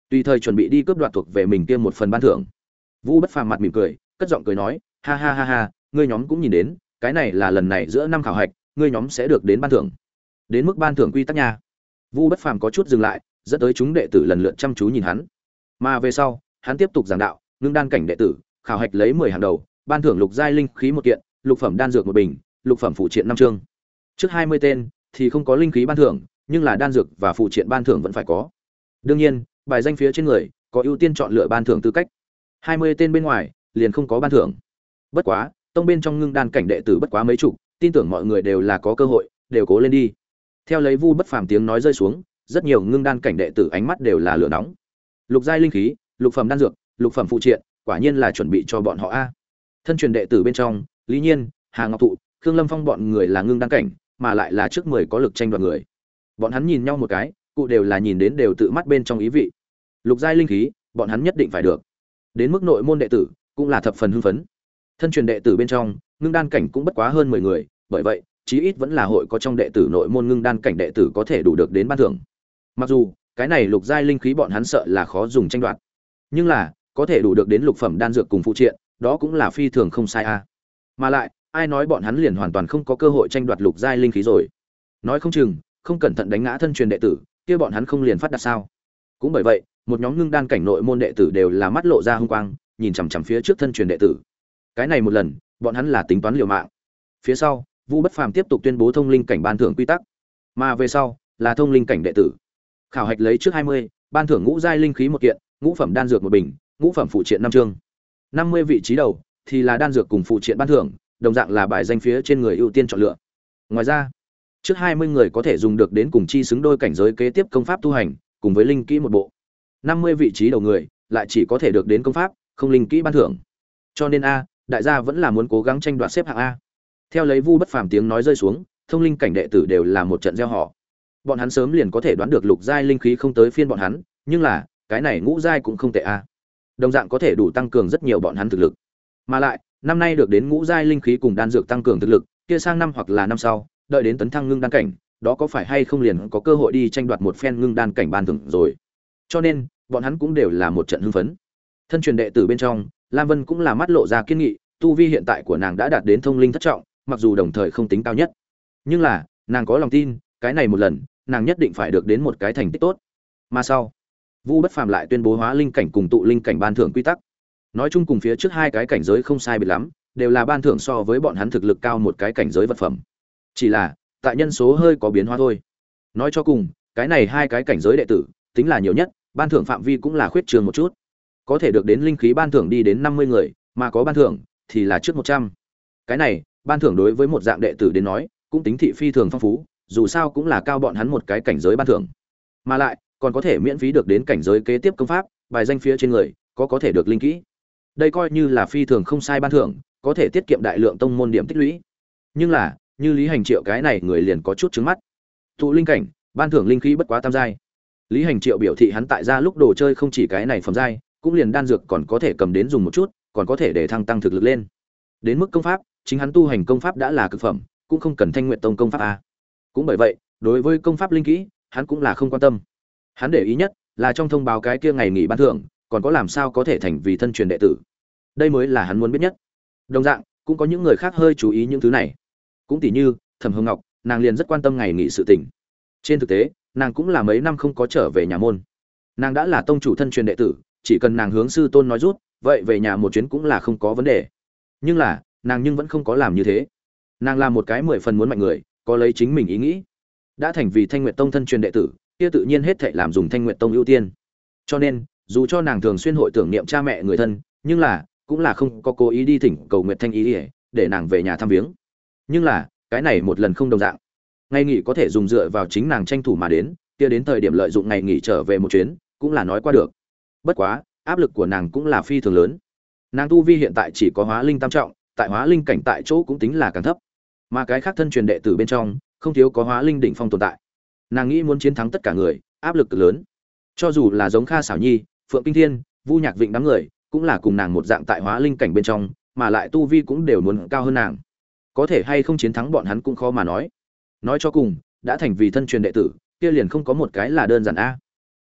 tùy thời chuẩn bị đi cướp đoạt thuộc về mình kia một phần ban thưởng. Vu Bất Phàm mặt mỉm cười, cất giọng cười nói, ha ha ha ha, ngươi nhóm cũng nhìn đến, cái này là lần này giữa năm khảo hạch, ngươi nhóm sẽ được đến ban thưởng. Đến mức ban thưởng quy tắc nha. Vu Bất Phàm có chút dừng lại, dẫn tới chúng đệ tử lần lượt chăm chú nhìn hắn. Mà về sau, hắn tiếp tục giảng đạo, ngưng đan cảnh đệ tử, khảo hạch lấy mười hàng đầu, ban thưởng lục giai linh khí một kiện, lục phẩm đan dược một bình, lục phẩm phụ triện năm chương. Trước hai mươi tên thì không có linh khí ban thưởng, nhưng là đan dược và phụ triện ban thưởng vẫn phải có. Đương nhiên, bài danh phía trên người có ưu tiên chọn lựa ban thưởng tư cách. hai mươi tên bên ngoài liền không có ban thưởng. Bất quá, tông bên trong ngưng đan cảnh đệ tử bất quá mấy chục, tin tưởng mọi người đều là có cơ hội, đều cố lên đi. Theo lấy Vu Bất Phàm tiếng nói rơi xuống, rất nhiều ngưng đan cảnh đệ tử ánh mắt đều là lửa nóng. Lục giai linh khí, lục phẩm đan dược, lục phẩm phụ triện, quả nhiên là chuẩn bị cho bọn họ a. Thân truyền đệ tử bên trong, Lý Nhiên, Hà Ngọc Thụ, Khương Lâm Phong bọn người là ngưng đan cảnh, mà lại là trước mười có lực tranh đoạt người. Bọn hắn nhìn nhau một cái, cụ đều là nhìn đến đều tự mắt bên trong ý vị. Lục giai linh khí, bọn hắn nhất định phải được. Đến mức nội môn đệ tử, cũng là thập phần hưng phấn. Thân truyền đệ tử bên trong, ngưng đan cảnh cũng bất quá hơn mười người, bởi vậy, chí ít vẫn là hội có trong đệ tử nội môn ngưng đan cảnh đệ tử có thể đủ được đến ban thưởng. Mặc dù, cái này lục giai linh khí bọn hắn sợ là khó dùng tranh đoạt, nhưng là, có thể đủ được đến lục phẩm đan dược cùng phụ triện, đó cũng là phi thường không sai a. Mà lại, ai nói bọn hắn liền hoàn toàn không có cơ hội tranh đoạt lục giai linh khí rồi? Nói không chừng, không cẩn thận đánh ngã thân truyền đệ tử, kia bọn hắn không liền phát đạt sao? Cũng bởi vậy, một nhóm ngưng đan cảnh nội môn đệ tử đều là mắt lộ ra hung quang, nhìn chằm chằm phía trước thân truyền đệ tử. Cái này một lần, bọn hắn là tính toán liều mạng. Phía sau, Vu Bất Phàm tiếp tục tuyên bố thông linh cảnh ban thưởng quy tắc, mà về sau là thông linh cảnh đệ tử. Khảo hạch lấy trước hai mươi, ban thưởng ngũ giai linh khí một kiện, ngũ phẩm đan dược một bình, ngũ phẩm phụ triện năm chương. năm mươi vị trí đầu thì là đan dược cùng phụ triện ban thưởng, đồng dạng là bài danh phía trên người ưu tiên chọn lựa. Ngoài ra, trước hai mươi người có thể dùng được đến cùng chi xứng đôi cảnh giới kế tiếp công pháp tu hành, cùng với linh kỹ một bộ. năm mươi vị trí đầu người lại chỉ có thể được đến công pháp, không linh kỹ ban thưởng. Cho nên a, đại gia vẫn là muốn cố gắng tranh đoạt xếp hạng a. Theo lấy Vu Bất Phàm tiếng nói rơi xuống, thông linh cảnh đệ tử đều là một trận gieo họ. Bọn hắn sớm liền có thể đoán được lục giai linh khí không tới phiên bọn hắn, nhưng là, cái này ngũ giai cũng không tệ a. Đồng dạng có thể đủ tăng cường rất nhiều bọn hắn thực lực. Mà lại, năm nay được đến ngũ giai linh khí cùng đan dược tăng cường thực lực, kia sang năm hoặc là năm sau, đợi đến tấn thăng ngưng đan cảnh, đó có phải hay không liền có cơ hội đi tranh đoạt một phen ngưng đan cảnh ban thưởng rồi. Cho nên, bọn hắn cũng đều là một trận hưng phấn. Thân truyền đệ tử bên trong, Lam Vân cũng là mắt lộ ra kiên nghị, tu vi hiện tại của nàng đã đạt đến thông linh thất trọng, mặc dù đồng thời không tính cao nhất, nhưng là, nàng có lòng tin, cái này một lần, nàng nhất định phải được đến một cái thành tích tốt. Mà sau, Vu Bất Phàm lại tuyên bố hóa linh cảnh cùng tụ linh cảnh ban thưởng quy tắc. Nói chung cùng phía trước hai cái cảnh giới không sai biệt lắm, đều là ban thưởng so với bọn hắn thực lực cao một cái cảnh giới vật phẩm. Chỉ là, tại nhân số hơi có biến hóa thôi. Nói cho cùng, cái này hai cái cảnh giới đệ tử, tính là nhiều nhất, ban thưởng phạm vi cũng là khuyết trường một chút. Có thể được đến linh khí ban thưởng đi đến năm mươi người, mà có ban thưởng thì là trước một trăm. Cái này, ban thưởng đối với một dạng đệ tử đến nói, cũng tính thị phi thường phong phú, dù sao cũng là cao bọn hắn một cái cảnh giới ban thưởng. Mà lại, còn có thể miễn phí được đến cảnh giới kế tiếp công pháp, bài danh phía trên người, có có thể được linh kỹ. Đây coi như là phi thường không sai ban thưởng, có thể tiết kiệm đại lượng tông môn điểm tích lũy. Nhưng là, như Lý Hành Triệu cái này người liền có chút trứng mắt. Tụ linh cảnh, ban thưởng linh khí bất quá tam giai. Lý Hành Triệu biểu thị hắn tại gia lúc đồ chơi không chỉ cái này phẩm giai, cũng liền đan dược còn có thể cầm đến dùng một chút, còn có thể để thăng tăng thực lực lên. Đến mức công pháp, chính hắn tu hành công pháp đã là cực phẩm, cũng không cần Thanh Nguyệt Tông công pháp a. Cũng bởi vậy, đối với công pháp linh kỹ, hắn cũng là không quan tâm. Hắn để ý nhất là trong thông báo cái kia ngày nghỉ ban thưởng, còn có làm sao có thể thành vì thân truyền đệ tử. Đây mới là hắn muốn biết nhất. Đồng dạng, cũng có những người khác hơi chú ý những thứ này. Cũng tỉ như Thẩm Hồng Ngọc, nàng liền rất quan tâm ngày nghỉ sự tình. Trên thực tế, nàng cũng là mấy năm không có trở về nhà môn. Nàng đã là tông chủ thân truyền đệ tử, chỉ cần nàng hướng sư tôn nói rút, vậy về nhà một chuyến cũng là không có vấn đề. Nhưng là, nàng nhưng vẫn không có làm như thế. Nàng là một cái mười phần muốn mạnh người, có lấy chính mình ý nghĩ. Đã thành vì Thanh Nguyệt Tông thân truyền đệ tử, kia tự nhiên hết thảy làm dùng Thanh Nguyệt Tông ưu tiên. Cho nên, dù cho nàng thường xuyên hội tưởng niệm cha mẹ người thân, nhưng là cũng là không có cố ý đi thỉnh cầu Nguyệt Thanh ý để, để nàng về nhà thăm viếng. Nhưng là, cái này một lần không đồng dạng. Ngày nghỉ có thể dùng dựa vào chính nàng tranh thủ mà đến, kia đến thời điểm lợi dụng ngày nghỉ trở về một chuyến, cũng là nói qua được. Bất quá, áp lực của nàng cũng là phi thường lớn. Nàng tu vi hiện tại chỉ có hóa linh tam trọng, tại hóa linh cảnh tại chỗ cũng tính là càng thấp. Mà cái khác thân truyền đệ tử bên trong, không thiếu có hóa linh đỉnh phong tồn tại. Nàng nghĩ muốn chiến thắng tất cả người, áp lực cực lớn. Cho dù là giống Kha Sảo Nhi, Phượng Kinh Thiên, Vu Nhạc Vịnh đám người, cũng là cùng nàng một dạng tại hóa linh cảnh bên trong, mà lại tu vi cũng đều muốn cao hơn nàng. Có thể hay không chiến thắng bọn hắn cũng khó mà nói. Nói cho cùng, đã thành vì thân truyền đệ tử, kia liền không có một cái là đơn giản a.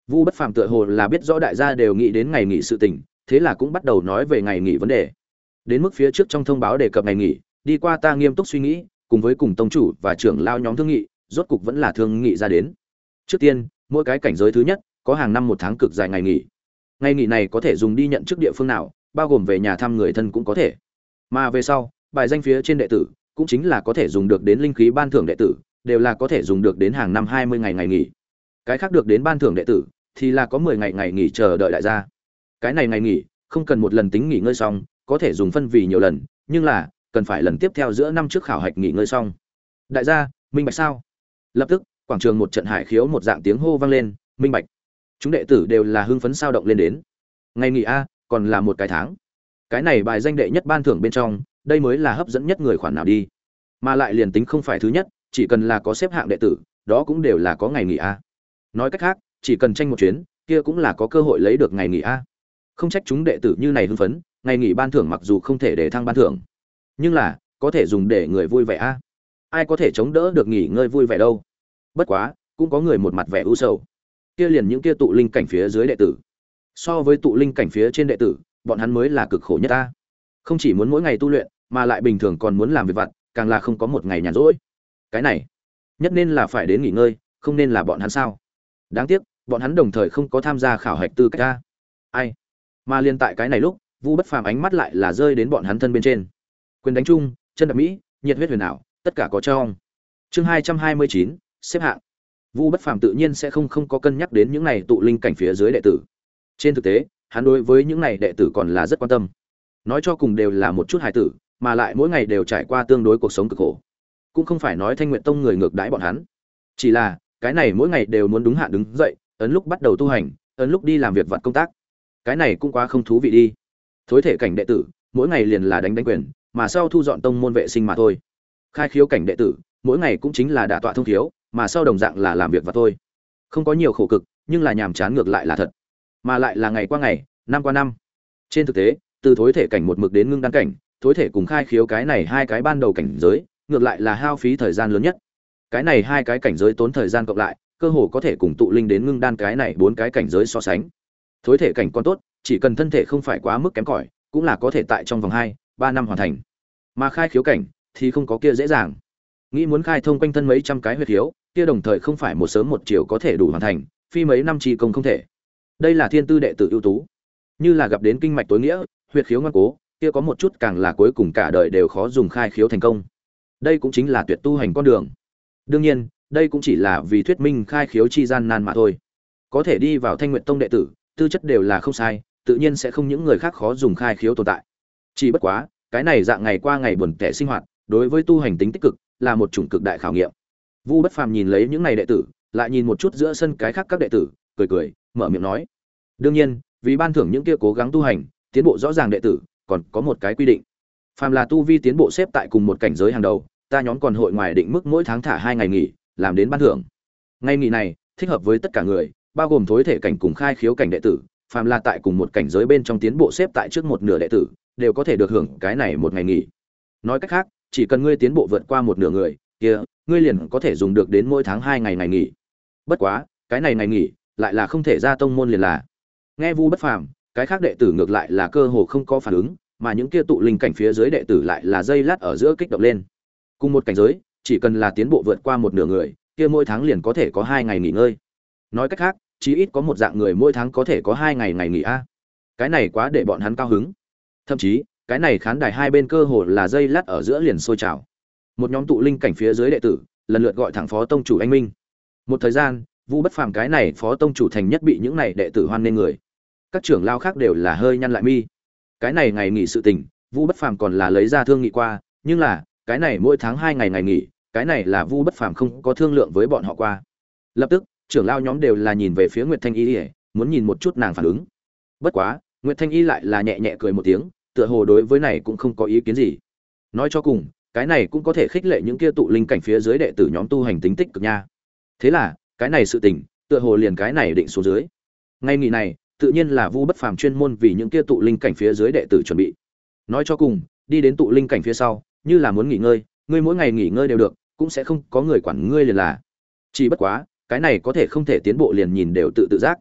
Vu Bất Phàm tựa hồ là biết rõ đại gia đều nghĩ đến ngày nghỉ sự tình, thế là cũng bắt đầu nói về ngày nghỉ vấn đề. Đến mức phía trước trong thông báo đề cập ngày nghỉ, đi qua ta nghiêm túc suy nghĩ, cùng với cùng tông chủ và trưởng lao nhóm thương nghị, rốt cục vẫn là thương nghị ra đến. Trước tiên, mỗi cái cảnh giới thứ nhất có hàng năm một tháng cực dài ngày nghỉ. Ngày nghỉ này có thể dùng đi nhận chức địa phương nào, bao gồm về nhà thăm người thân cũng có thể. Mà về sau, bài danh phía trên đệ tử, cũng chính là có thể dùng được đến linh khí ban thưởng đệ tử, đều là có thể dùng được đến hàng năm hai mươi ngày ngày nghỉ. Cái khác được đến ban thưởng đệ tử thì là có mười ngày ngày nghỉ chờ đợi đại gia. Cái này ngày nghỉ không cần một lần tính nghỉ ngơi xong, có thể dùng phân vì nhiều lần, nhưng là cần phải lần tiếp theo giữa năm trước khảo hạch nghỉ ngơi xong. Đại gia, minh bạch sao? Lập tức, quảng trường một trận hải khiếu một dạng tiếng hô vang lên, minh bạch. Chúng đệ tử đều là hưng phấn sao động lên đến. Ngày nghỉ a, còn là một cái tháng. Cái này bài danh đệ nhất ban thưởng bên trong, đây mới là hấp dẫn nhất người khoản nào đi. Mà lại liền tính không phải thứ nhất, chỉ cần là có xếp hạng đệ tử, đó cũng đều là có ngày nghỉ a. Nói cách khác, chỉ cần tranh một chuyến, kia cũng là có cơ hội lấy được ngày nghỉ a. Không trách chúng đệ tử như này hưng phấn, ngày nghỉ ban thưởng mặc dù không thể để thăng ban thưởng, nhưng là có thể dùng để người vui vẻ a. Ai có thể chống đỡ được nghỉ ngơi vui vẻ đâu. Bất quá, cũng có người một mặt vẻ u sầu. Kia liền những kia tụ linh cảnh phía dưới đệ tử. So với tụ linh cảnh phía trên đệ tử, bọn hắn mới là cực khổ nhất a. Không chỉ muốn mỗi ngày tu luyện, mà lại bình thường còn muốn làm việc vặt, càng là không có một ngày nhàn rỗi. Cái này, nhất nên là phải đến nghỉ ngơi, không nên là bọn hắn sao? Đáng tiếc, bọn hắn đồng thời không có tham gia khảo hạch tư cách a. Ai? Mà liên tại cái này lúc, Vu Bất Phàm ánh mắt lại là rơi đến bọn hắn thân bên trên. Quyền đánh chung, chân đạp mỹ, nhiệt huyết huyền ảo, tất cả có trong. Chương hai trăm hai mươi chín, xếp hạng. Vu Bất Phàm tự nhiên sẽ không không có cân nhắc đến những này tụ linh cảnh phía dưới đệ tử. Trên thực tế, hắn đối với những này đệ tử còn là rất quan tâm. Nói cho cùng đều là một chút hài tử, mà lại mỗi ngày đều trải qua tương đối cuộc sống cực khổ. Cũng không phải nói Thanh Nguyệt Tông người ngược đãi bọn hắn, chỉ là cái này mỗi ngày đều muốn đúng hạn đứng dậy, ấn lúc bắt đầu tu hành, ấn lúc đi làm việc vặt công tác. Cái này cũng quá không thú vị đi. Thối thể cảnh đệ tử, mỗi ngày liền là đánh đánh quyền, mà sau thu dọn tông môn vệ sinh mà thôi. Khai khiếu cảnh đệ tử, mỗi ngày cũng chính là đả tọa thông khiếu, mà sau đồng dạng là làm việc vặt thôi. Không có nhiều khổ cực, nhưng là nhàm chán ngược lại là thật. Mà lại là ngày qua ngày, năm qua năm. Trên thực tế, từ thối thể cảnh một mực đến ngưng đan cảnh, thối thể cùng khai khiếu cái này hai cái ban đầu cảnh giới, ngược lại là hao phí thời gian lớn nhất. Cái này hai cái cảnh giới tốn thời gian cộng lại, cơ hồ có thể cùng tụ linh đến ngưng đan cái này bốn cái cảnh giới so sánh. Thối thể cảnh còn tốt, chỉ cần thân thể không phải quá mức kém cỏi, cũng là có thể tại trong vòng hai, ba năm hoàn thành. Mà khai khiếu cảnh thì không có kia dễ dàng. Nghĩ muốn khai thông quanh thân mấy trăm cái huyết khiếu, kia đồng thời không phải một sớm một chiều có thể đủ hoàn thành, phi mấy năm chi công không thể. Đây là thiên tư đệ tử ưu tú. Như là gặp đến kinh mạch tối nghĩa, huyết khiếu ngoan cố, kia có một chút càng là cuối cùng cả đời đều khó dùng khai khiếu thành công. Đây cũng chính là tuyệt tu hành con đường. Đương nhiên, đây cũng chỉ là vì thuyết minh khai khiếu chi gian nan mà thôi. Có thể đi vào Thanh Nguyệt Tông đệ tử, tư chất đều là không sai, tự nhiên sẽ không những người khác khó dùng khai khiếu tồn tại. Chỉ bất quá, cái này dạng ngày qua ngày buồn tẻ sinh hoạt, đối với tu hành tính tích cực, là một chủng cực đại khảo nghiệm. Vu Bất Phàm nhìn lấy những này đệ tử, lại nhìn một chút giữa sân cái khác các đệ tử, cười cười, mở miệng nói: "Đương nhiên, vì ban thưởng những kia cố gắng tu hành, tiến bộ rõ ràng đệ tử, còn có một cái quy định. Phàm là tu vi tiến bộ xếp tại cùng một cảnh giới hàng đầu, ta nhóm còn hội ngoài định mức mỗi tháng thả hai ngày nghỉ, làm đến ban thưởng. Ngày nghỉ này, thích hợp với tất cả người, bao gồm thối thể cảnh cùng khai khiếu cảnh đệ tử, phàm là tại cùng một cảnh giới bên trong tiến bộ xếp tại trước một nửa đệ tử, đều có thể được hưởng cái này một ngày nghỉ. Nói cách khác, chỉ cần ngươi tiến bộ vượt qua một nửa người, kia, ngươi liền có thể dùng được đến mỗi tháng hai ngày ngày nghỉ. Bất quá, cái này ngày nghỉ lại là không thể ra tông môn liền là." Nghe Vu Bất Phàm, cái khác đệ tử ngược lại là cơ hồ không có phản ứng, mà những kia tụ linh cảnh phía dưới đệ tử lại là dây lát ở giữa kích động lên. Cùng một cảnh giới, chỉ cần là tiến bộ vượt qua một nửa người, kia mỗi tháng liền có thể có hai ngày nghỉ ngơi. Nói cách khác, chí ít có một dạng người mỗi tháng có thể có hai ngày ngày nghỉ a. Cái này quá để bọn hắn cao hứng. Thậm chí, cái này khán đài hai bên cơ hồ là dây lát ở giữa liền sôi trào. Một nhóm tụ linh cảnh phía dưới đệ tử, lần lượt gọi thẳng phó tông chủ anh minh. Một thời gian, Vu Bất Phàm cái này phó tông chủ thành nhất bị những này đệ tử hoan nghênh người. Các trưởng lao khác đều là hơi nhăn lại mi. Cái này ngày nghỉ sự tình, Vu Bất Phàm còn là lấy ra thương nghị qua, nhưng là, cái này mỗi tháng hai ngày ngày nghỉ, cái này là Vu Bất Phàm không có thương lượng với bọn họ qua. Lập tức, trưởng lao nhóm đều là nhìn về phía Nguyệt Thanh Y, muốn nhìn một chút nàng phản ứng. Bất quá, Nguyệt Thanh Y lại là nhẹ nhẹ cười một tiếng, tựa hồ đối với này cũng không có ý kiến gì. Nói cho cùng, cái này cũng có thể khích lệ những kia tụ linh cảnh phía dưới đệ tử nhóm tu hành tính tích cực nha. Thế là, cái này sự tình, tựa hồ liền cái này định xuống dưới. Ngay nghỉ này, tự nhiên là Vu Bất Phàm chuyên môn vì những kia tụ linh cảnh phía dưới đệ tử chuẩn bị. Nói cho cùng, đi đến tụ linh cảnh phía sau, như là muốn nghỉ ngơi, ngươi mỗi ngày nghỉ ngơi đều được, cũng sẽ không có người quản ngươi liền là. Chỉ bất quá, cái này có thể không thể tiến bộ liền nhìn đều tự tự giác.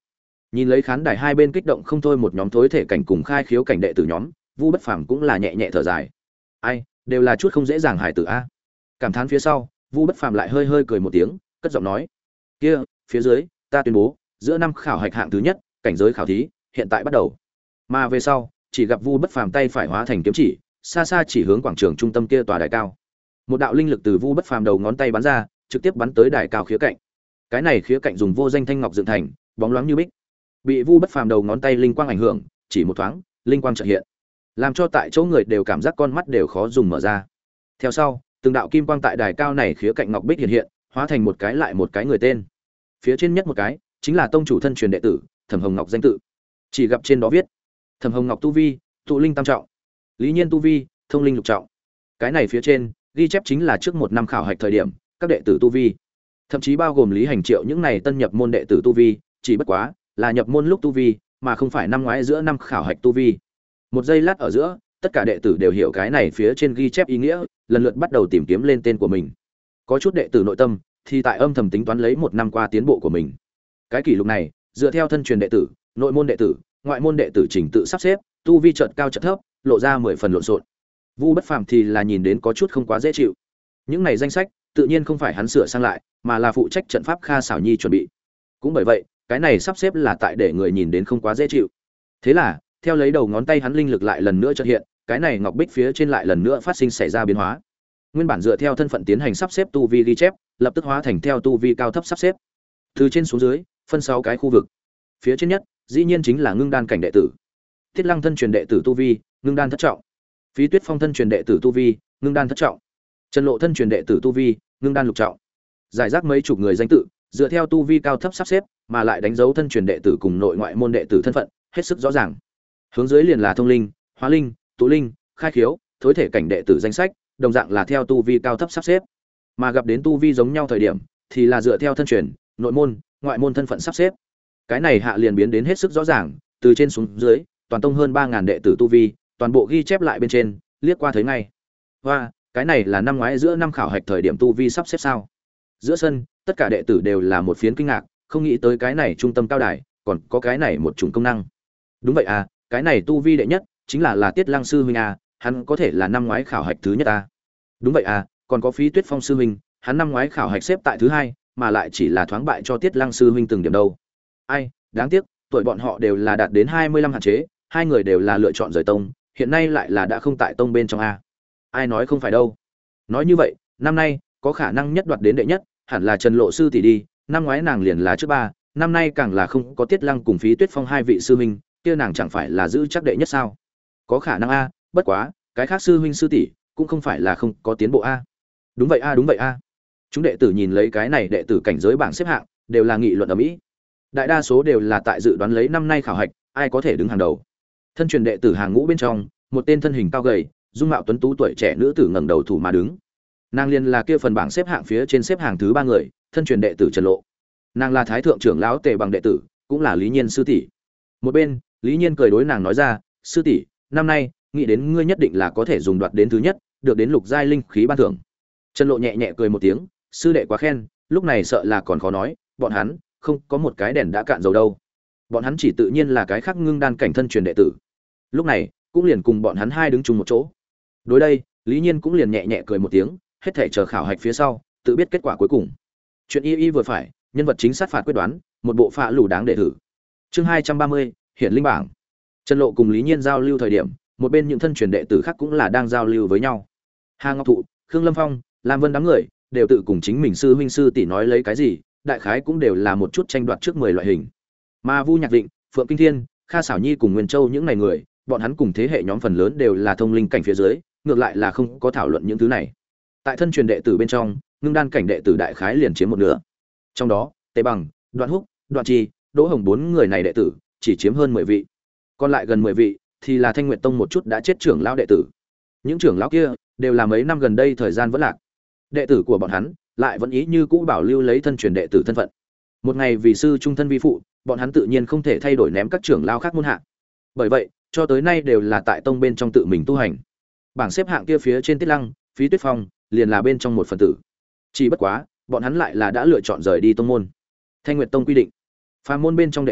Nhìn lấy khán đài hai bên kích động không thôi một nhóm thối thể cảnh cùng khai khiếu cảnh đệ tử nhóm, Vu Bất Phàm cũng là nhẹ nhẹ thở dài. Ai, đều là chút không dễ dàng hải tử a. Cảm thán phía sau, Vu Bất Phàm lại hơi hơi cười một tiếng, cất giọng nói: "Kia, phía dưới, ta tuyên bố, giữa năm khảo hạch hạng thứ nhất, cảnh giới khảo thí, hiện tại bắt đầu." Mà về sau, chỉ gặp Vu Bất Phàm tay phải hóa thành kiếm chỉ, xa xa chỉ hướng quảng trường trung tâm kia tòa đài cao. Một đạo linh lực từ Vu Bất Phàm đầu ngón tay bắn ra, trực tiếp bắn tới đài cao khía cạnh. Cái này khía cạnh dùng vô danh thanh ngọc dựng thành, bóng loáng như bích. Bị Vu Bất Phàm đầu ngón tay linh quang ảnh hưởng, chỉ một thoáng, linh quang chợt hiện, làm cho tại chỗ người đều cảm giác con mắt đều khó dùng mở ra. Theo sau, từng đạo kim quang tại đài cao này khía cạnh ngọc bích hiện hiện, hóa thành một cái lại một cái người tên. Phía trên nhất một cái, chính là tông chủ thân truyền đệ tử, Thẩm Hồng Ngọc danh tự. Chỉ gặp trên đó viết: Thẩm Hồng Ngọc tu vi, tụ linh tam trọng. Lý Nhiên tu vi, thông linh lục trọng. Cái này phía trên, ghi chép chính là trước một năm khảo hạch thời điểm, các đệ tử tu vi. Thậm chí bao gồm Lý Hành Triệu những này tân nhập môn đệ tử tu vi, chỉ bất quá là nhập môn lúc tu vi, mà không phải năm ngoái giữa năm khảo hạch tu vi. Một giây lát ở giữa, tất cả đệ tử đều hiểu cái này phía trên ghi chép ý nghĩa, lần lượt bắt đầu tìm kiếm lên tên của mình. Có chút đệ tử nội tâm thì tại âm thầm tính toán lấy một năm qua tiến bộ của mình. Cái kỷ lục này, dựa theo thân truyền đệ tử, nội môn đệ tử, ngoại môn đệ tử trình tự sắp xếp, tu vi chợt cao chợt thấp, lộ ra mười phần lộn xộn. Vu Bất Phàm thì là nhìn đến có chút không quá dễ chịu. Những này danh sách, tự nhiên không phải hắn sửa sang lại, mà là phụ trách trận pháp Kha Sảo Nhi chuẩn bị. Cũng bởi vậy, cái này sắp xếp là tại để người nhìn đến không quá dễ chịu. Thế là, theo lấy đầu ngón tay hắn linh lực lại lần nữa chợt hiện, cái này ngọc bích phía trên lại lần nữa phát sinh xảy ra biến hóa. Nguyên bản dựa theo thân phận tiến hành sắp xếp tu vi ghi chép, lập tức hóa thành theo tu vi cao thấp sắp xếp. Từ trên xuống dưới, phân sáu cái khu vực. Phía trên nhất, dĩ nhiên chính là ngưng đan cảnh đệ tử. Tiết Lăng thân truyền đệ tử tu vi, ngưng đan thất trọng. Phí Tuyết Phong thân truyền đệ tử tu vi, ngưng đan thất trọng. Trần Lộ thân truyền đệ tử tu vi, ngưng đan lục trọng. Giải rác mấy chục người danh tự, dựa theo tu vi cao thấp sắp xếp, mà lại đánh dấu thân truyền đệ tử cùng nội ngoại môn đệ tử thân phận, hết sức rõ ràng. Hướng dưới liền là thông linh, hóa linh, tụ linh, khai khiếu, thối thể cảnh đệ tử danh sách, đồng dạng là theo tu vi cao thấp sắp xếp. Mà gặp đến tu vi giống nhau thời điểm, thì là dựa theo thân truyền, nội môn, ngoại môn thân phận sắp xếp. Cái này hạ liền biến đến hết sức rõ ràng, từ trên xuống dưới, toàn tông hơn ba ngàn đệ tử tu vi, toàn bộ ghi chép lại bên trên, liếc qua thấy ngay. Hoa, cái này là năm ngoái giữa năm khảo hạch thời điểm tu vi sắp xếp sao? Giữa sân, tất cả đệ tử đều là một phiến kinh ngạc, không nghĩ tới cái này trung tâm cao đài, còn có cái này một chủng công năng. Đúng vậy à, cái này tu vi đệ nhất, chính là là Tiết Lăng sư huynh à, hắn có thể là năm ngoái khảo hạch thứ nhất à. Đúng vậy à, còn có Phí Tuyết Phong sư huynh, hắn năm ngoái khảo hạch xếp tại thứ hai, mà lại chỉ là thoáng bại cho Tiết Lăng sư huynh từng điểm đâu. Ai, đáng tiếc, tuổi bọn họ đều là đạt đến hai mươi lăm hạn chế, hai người đều là lựa chọn rời tông, hiện nay lại là đã không tại tông bên trong a. Ai nói không phải đâu. Nói như vậy, năm nay có khả năng nhất đoạt đến đệ nhất, hẳn là Trần Lộ sư tỷ đi, năm ngoái nàng liền là trước ba, năm nay càng là không có Tiết Lăng cùng Phí Tuyết Phong hai vị sư huynh, kia nàng chẳng phải là giữ chắc đệ nhất sao? Có khả năng a, bất quá, cái khác sư huynh sư tỷ cũng không phải là không có tiến bộ a. Đúng vậy a, đúng vậy a. Chúng đệ tử nhìn lấy cái này đệ tử cảnh giới bảng xếp hạng, đều là nghị luận ầm ĩ. Đại đa số đều là tại dự đoán lấy năm nay khảo hạch, ai có thể đứng hàng đầu. Thân truyền đệ tử hàng ngũ bên trong, một tên thân hình cao gầy, dung mạo tuấn tú tuổi trẻ nữ tử ngẩng đầu thủ mà đứng. Nàng liên là kia phần bảng xếp hạng phía trên xếp hàng thứ ba người, thân truyền đệ tử Trần Lộ. Nàng là thái thượng trưởng lão Tề Bằng đệ tử, cũng là Lý Nhiên sư tỷ. Một bên, Lý Nhiên cười đối nàng nói ra, "Sư tỷ, năm nay, nghĩ đến ngươi nhất định là có thể dùng đoạt đến thứ nhất, được đến lục giai linh khí ban thưởng." Trần Lộ nhẹ nhẹ cười một tiếng, "Sư đệ quá khen, lúc này sợ là còn khó nói, bọn hắn không có một cái đèn đã cạn dầu đâu. Bọn hắn chỉ tự nhiên là cái khác ngưng đan cảnh thân truyền đệ tử." Lúc này, cũng liền cùng bọn hắn hai đứng chung một chỗ. Đối đây, Lý Nhiên cũng liền nhẹ nhẹ cười một tiếng, hết thảy chờ khảo hạch phía sau, tự biết kết quả cuối cùng. Chuyện y y vừa phải, nhân vật chính sát phạt quyết đoán, một bộ phạ lù đáng để thử. Chương hai trăm ba mươi, Hiển linh bảng. Trần Lộ cùng Lý Nhiên giao lưu thời điểm, một bên những thân truyền đệ tử khác cũng là đang giao lưu với nhau. Hà Ngọc Thụ, Khương Lâm Phong, Lam Vân đám người, đều tự cùng chính mình sư huynh sư tỷ nói lấy cái gì, đại khái cũng đều là một chút tranh đoạt trước mười loại hình. Mà Vu Nhạc Vịnh, Phượng Kinh Thiên, Kha Sảo Nhi cùng Nguyên Châu những này người, bọn hắn cùng thế hệ nhóm phần lớn đều là thông linh cảnh phía dưới, ngược lại là không có thảo luận những thứ này. Tại thân truyền đệ tử bên trong, ngưng đan cảnh đệ tử đại khái liền chiếm một nửa. Trong đó, Tề Bằng, Đoạn Húc, Đoạn Trì, Đỗ Hồng bốn người này đệ tử chỉ chiếm hơn mười vị. Còn lại gần mười vị thì là Thanh Nguyệt Tông một chút đã chết trưởng lão đệ tử. Những trưởng lão kia đều là mấy năm gần đây thời gian vẫn lạc. Đệ tử của bọn hắn lại vẫn ý như cũ bảo lưu lấy thân truyền đệ tử thân phận. Một ngày vì sư trung thân vi phụ, bọn hắn tự nhiên không thể thay đổi ném các trưởng lão khác môn hạ. Bởi vậy, cho tới nay đều là tại tông bên trong tự mình tu hành. Bảng xếp hạng kia phía trên Tiết Lăng, Phí Tuyết Phong liền là bên trong một phần tử. Chỉ bất quá, bọn hắn lại là đã lựa chọn rời đi tông môn. Thanh Nguyệt Tông quy định, phàm môn bên trong đệ tử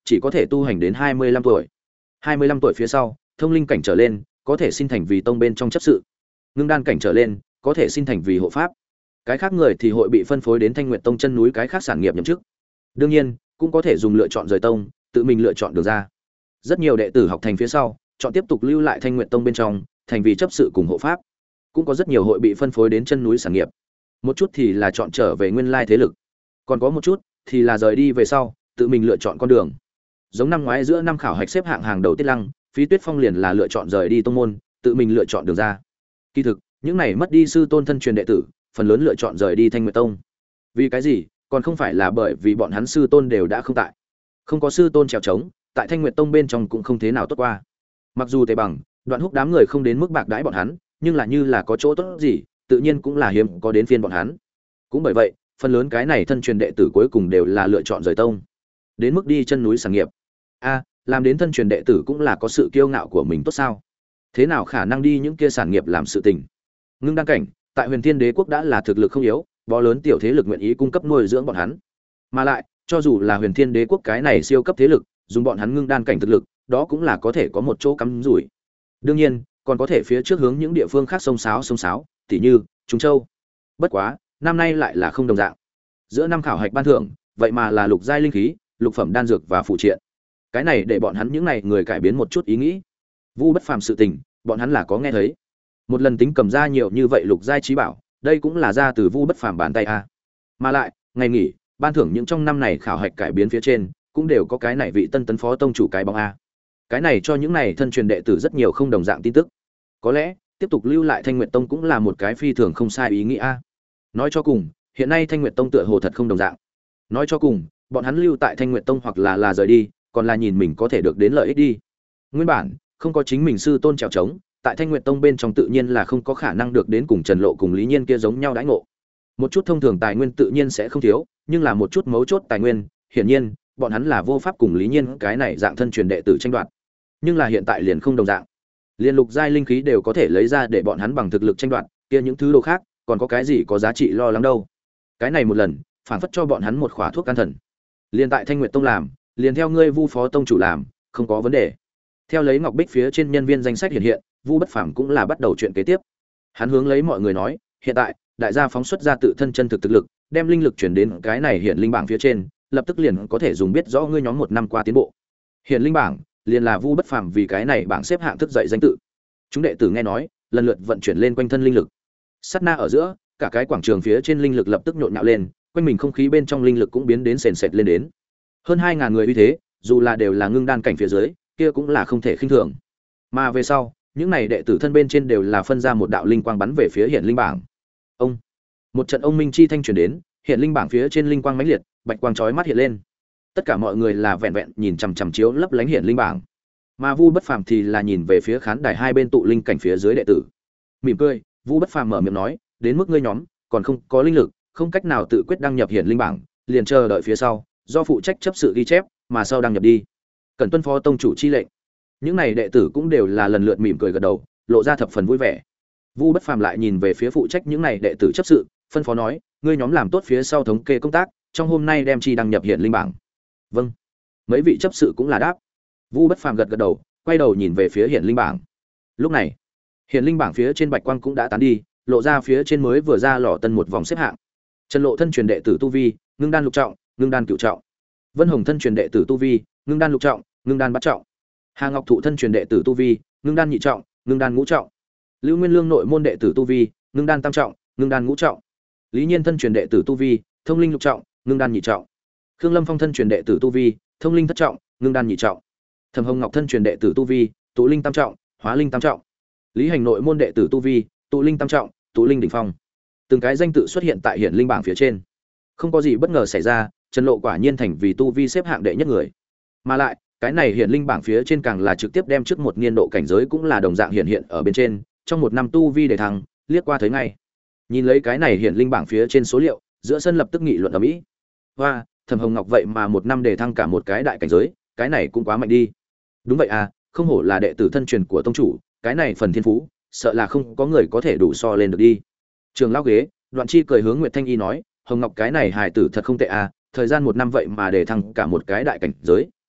chỉ có thể tu hành đến hai mươi lăm tuổi. hai mươi lăm tuổi phía sau, thông linh cảnh trở lên, có thể xin thành vì tông bên trong chấp sự. Ngưng đan cảnh trở lên, có thể xin thành vì hộ pháp. Cái khác người thì hội bị phân phối đến Thanh Nguyệt Tông chân núi cái khác sản nghiệp nhậm chức. Đương nhiên, cũng có thể dùng lựa chọn rời tông, tự mình lựa chọn đường ra. Rất nhiều đệ tử học thành phía sau, chọn tiếp tục lưu lại Thanh Nguyệt Tông bên trong, thành vì chấp sự cùng hộ pháp. Cũng có rất nhiều hội bị phân phối đến chân núi sản nghiệp. Một chút thì là chọn trở về nguyên lai thế lực, còn có một chút thì là rời đi về sau, tự mình lựa chọn con đường. Giống năm ngoái giữa năm khảo hạch xếp hạng hàng đầu Tiết Lăng, Phí Tuyết Phong liền là lựa chọn rời đi tông môn, tự mình lựa chọn đường ra. Kỳ thực, những này mất đi sư tôn thân truyền đệ tử, phần lớn lựa chọn rời đi Thanh Nguyệt Tông. Vì cái gì? Còn không phải là bởi vì bọn hắn sư tôn đều đã không tại. Không có sư tôn trèo trống, tại Thanh Nguyệt Tông bên trong cũng không thế nào tốt qua. Mặc dù Tề Bằng, Đoạn Húc đám người không đến mức bạc đãi bọn hắn, nhưng là như là có chỗ tốt gì, tự nhiên cũng là hiếm có đến phiên bọn hắn. Cũng bởi vậy, phần lớn cái này thân truyền đệ tử cuối cùng đều là lựa chọn rời tông, đến mức đi chân núi sản nghiệp. A, làm đến thân truyền đệ tử cũng là có sự kiêu ngạo của mình tốt sao? Thế nào khả năng đi những kia sản nghiệp làm sự tình? Ngưng đăng cảnh, tại Huyền Thiên Đế quốc đã là thực lực không yếu, bó lớn tiểu thế lực nguyện ý cung cấp nuôi dưỡng bọn hắn. Mà lại, cho dù là Huyền Thiên Đế quốc cái này siêu cấp thế lực, dùng bọn hắn ngưng đan cảnh thực lực, đó cũng là có thể có một chỗ cắm rủi. Đương nhiên, còn có thể phía trước hướng những địa phương khác sông sáo sông sáo, tỉ như Trung Châu. Bất quá, năm nay lại là không đồng dạng. Giữa năm khảo hạch ban thưởng, vậy mà là lục giai linh khí, lục phẩm đan dược và phụ triện. Cái này để bọn hắn những này người cải biến một chút ý nghĩ. Vu bất phàm sự tình, bọn hắn là có nghe thấy. Một lần tính cầm ra nhiều như vậy lục giai trí bảo, đây cũng là ra từ Vu bất phàm bàn tay a. Mà lại, ngày nghỉ, ban thưởng những trong năm này khảo hạch cải biến phía trên, cũng đều có cái này vị tân tấn phó tông chủ cái bóng a. Cái này cho những này thân truyền đệ tử rất nhiều không đồng dạng tin tức. Có lẽ, tiếp tục lưu lại Thanh Nguyệt Tông cũng là một cái phi thường không sai ý nghĩ a. Nói cho cùng, hiện nay Thanh Nguyệt Tông tựa hồ thật không đồng dạng. Nói cho cùng, bọn hắn lưu tại Thanh Nguyệt Tông hoặc là là rời đi, còn là nhìn mình có thể được đến lợi ích đi. Nguyên bản, không có chính mình sư tôn trèo trống, tại Thanh Nguyệt Tông bên trong tự nhiên là không có khả năng được đến cùng Trần Lộ cùng Lý Nhiên kia giống nhau đãi ngộ. Một chút thông thường tài nguyên tự nhiên sẽ không thiếu, nhưng là một chút mấu chốt tài nguyên, hiển nhiên, bọn hắn là vô pháp cùng Lý Nhiên cái này dạng thân truyền đệ tử tranh đoạt. Nhưng là hiện tại liền không đồng dạng. Liên lục giai linh khí đều có thể lấy ra để bọn hắn bằng thực lực tranh đoạt, kia những thứ đồ khác, còn có cái gì có giá trị lo lắng đâu. Cái này một lần, phản phất cho bọn hắn một khỏa thuốc can thần. Liên tại Thanh Nguyệt Tông làm, liền theo ngươi Vu phó tông chủ làm, không có vấn đề. Theo lấy ngọc bích phía trên nhân viên danh sách hiện hiện, Vu bất phàm cũng là bắt đầu chuyện kế tiếp. Hắn hướng lấy mọi người nói, hiện tại, đại gia phóng xuất ra tự thân chân thực thực lực, đem linh lực chuyển đến cái này hiện linh bảng phía trên, lập tức liền có thể dùng biết rõ ngươi nhóm một năm qua tiến bộ. Hiện linh bảng, liền là Vu bất phàm vì cái này bảng xếp hạng thức dậy danh tự. Chúng đệ tử nghe nói, lần lượt vận chuyển lên quanh thân linh lực. Sát na ở giữa, cả cái quảng trường phía trên linh lực lập tức nhộn nhạo lên, quanh mình không khí bên trong linh lực cũng biến đến sền sệt lên đến. Hơn hai ngàn người uy thế, dù là đều là ngưng đan cảnh phía dưới, kia cũng là không thể khinh thường. Mà về sau, những này đệ tử thân bên trên đều là phân ra một đạo linh quang bắn về phía hiện linh bảng. Ông, một trận ông minh chi thanh truyền đến, hiện linh bảng phía trên linh quang mãnh liệt, bạch quang chói mắt hiện lên. Tất cả mọi người là vẹn vẹn nhìn chằm chằm chiếu lấp lánh hiện linh bảng. Mà Vu bất phàm thì là nhìn về phía khán đài hai bên tụ linh cảnh phía dưới đệ tử. Mỉm cười, Vu bất phàm mở miệng nói, đến mức ngươi nhóm còn không có linh lực, không cách nào tự quyết đăng nhập hiện linh bảng, liền chờ đợi phía sau, do phụ trách chấp sự ghi chép, mà sau đăng nhập đi. Cần tuân phó tông chủ chi lệnh. Những này đệ tử cũng đều là lần lượt mỉm cười gật đầu, lộ ra thập phần vui vẻ. Vu bất phàm lại nhìn về phía phụ trách những này đệ tử chấp sự, phân phó nói, ngươi nhóm làm tốt phía sau thống kê công tác, trong hôm nay đem chi đăng nhập hiện linh bảng. Vâng. Mấy vị chấp sự cũng là đáp. Vu bất phàm gật gật đầu, quay đầu nhìn về phía hiện linh bảng. Lúc này, hiện linh bảng phía trên bạch quang cũng đã tán đi, lộ ra phía trên mới vừa ra lò tân một vòng xếp hạng. Trần Lộ thân truyền đệ tử tu vi, ngưng đan lục trọng, ngưng đan cửu trọng. Vân Hồng thân truyền đệ tử tu vi, ngưng đan lục trọng, ngưng đan bát trọng. Hà Ngọc Thụ thân truyền đệ tử tu vi, ngưng đan nhị trọng, ngưng đan ngũ trọng. Lưu Nguyên Lương nội môn đệ tử tu vi, ngưng đan tam trọng, ngưng đan ngũ trọng. Lý Nhiên thân truyền đệ tử tu vi, thông linh lục trọng, ngưng đan nhị trọng. Khương Lâm Phong thân truyền đệ tử tu vi, thông linh thất trọng, ngưng đan nhị trọng. Thẩm Hồng Ngọc thân truyền đệ tử tu vi, tụ linh tam trọng, hóa linh tam trọng. Lý Hành nội môn đệ tử tu vi, tụ linh tam trọng, tụ linh đỉnh phong. Từng cái danh tự xuất hiện tại hiện linh bảng phía trên. Không có gì bất ngờ xảy ra, Trần Lộ quả nhiên thành vì tu vi xếp hạng đệ nhất người. Mà lại, cái này hiện linh bảng phía trên càng là trực tiếp đem trước một niên độ cảnh giới cũng là đồng dạng hiện hiện ở bên trên, trong một năm tu vi để thăng, liếc qua thấy ngay. Nhìn lấy cái này hiện linh bảng phía trên số liệu, giữa sân lập tức nghị luận ở mỹ. Hoa, Thẩm Hồng Ngọc vậy mà một năm để thăng cả một cái đại cảnh giới, cái này cũng quá mạnh đi. Đúng vậy à, không hổ là đệ tử thân truyền của tông chủ, cái này phần thiên phú, sợ là không có người có thể đủ so lên được đi. Trường lão ghế, Đoạn Chi cười hướng Nguyệt Thanh Y nói, Hồng Ngọc cái này hài tử thật không tệ à, thời gian một năm vậy mà để thăng cả một cái đại cảnh giới,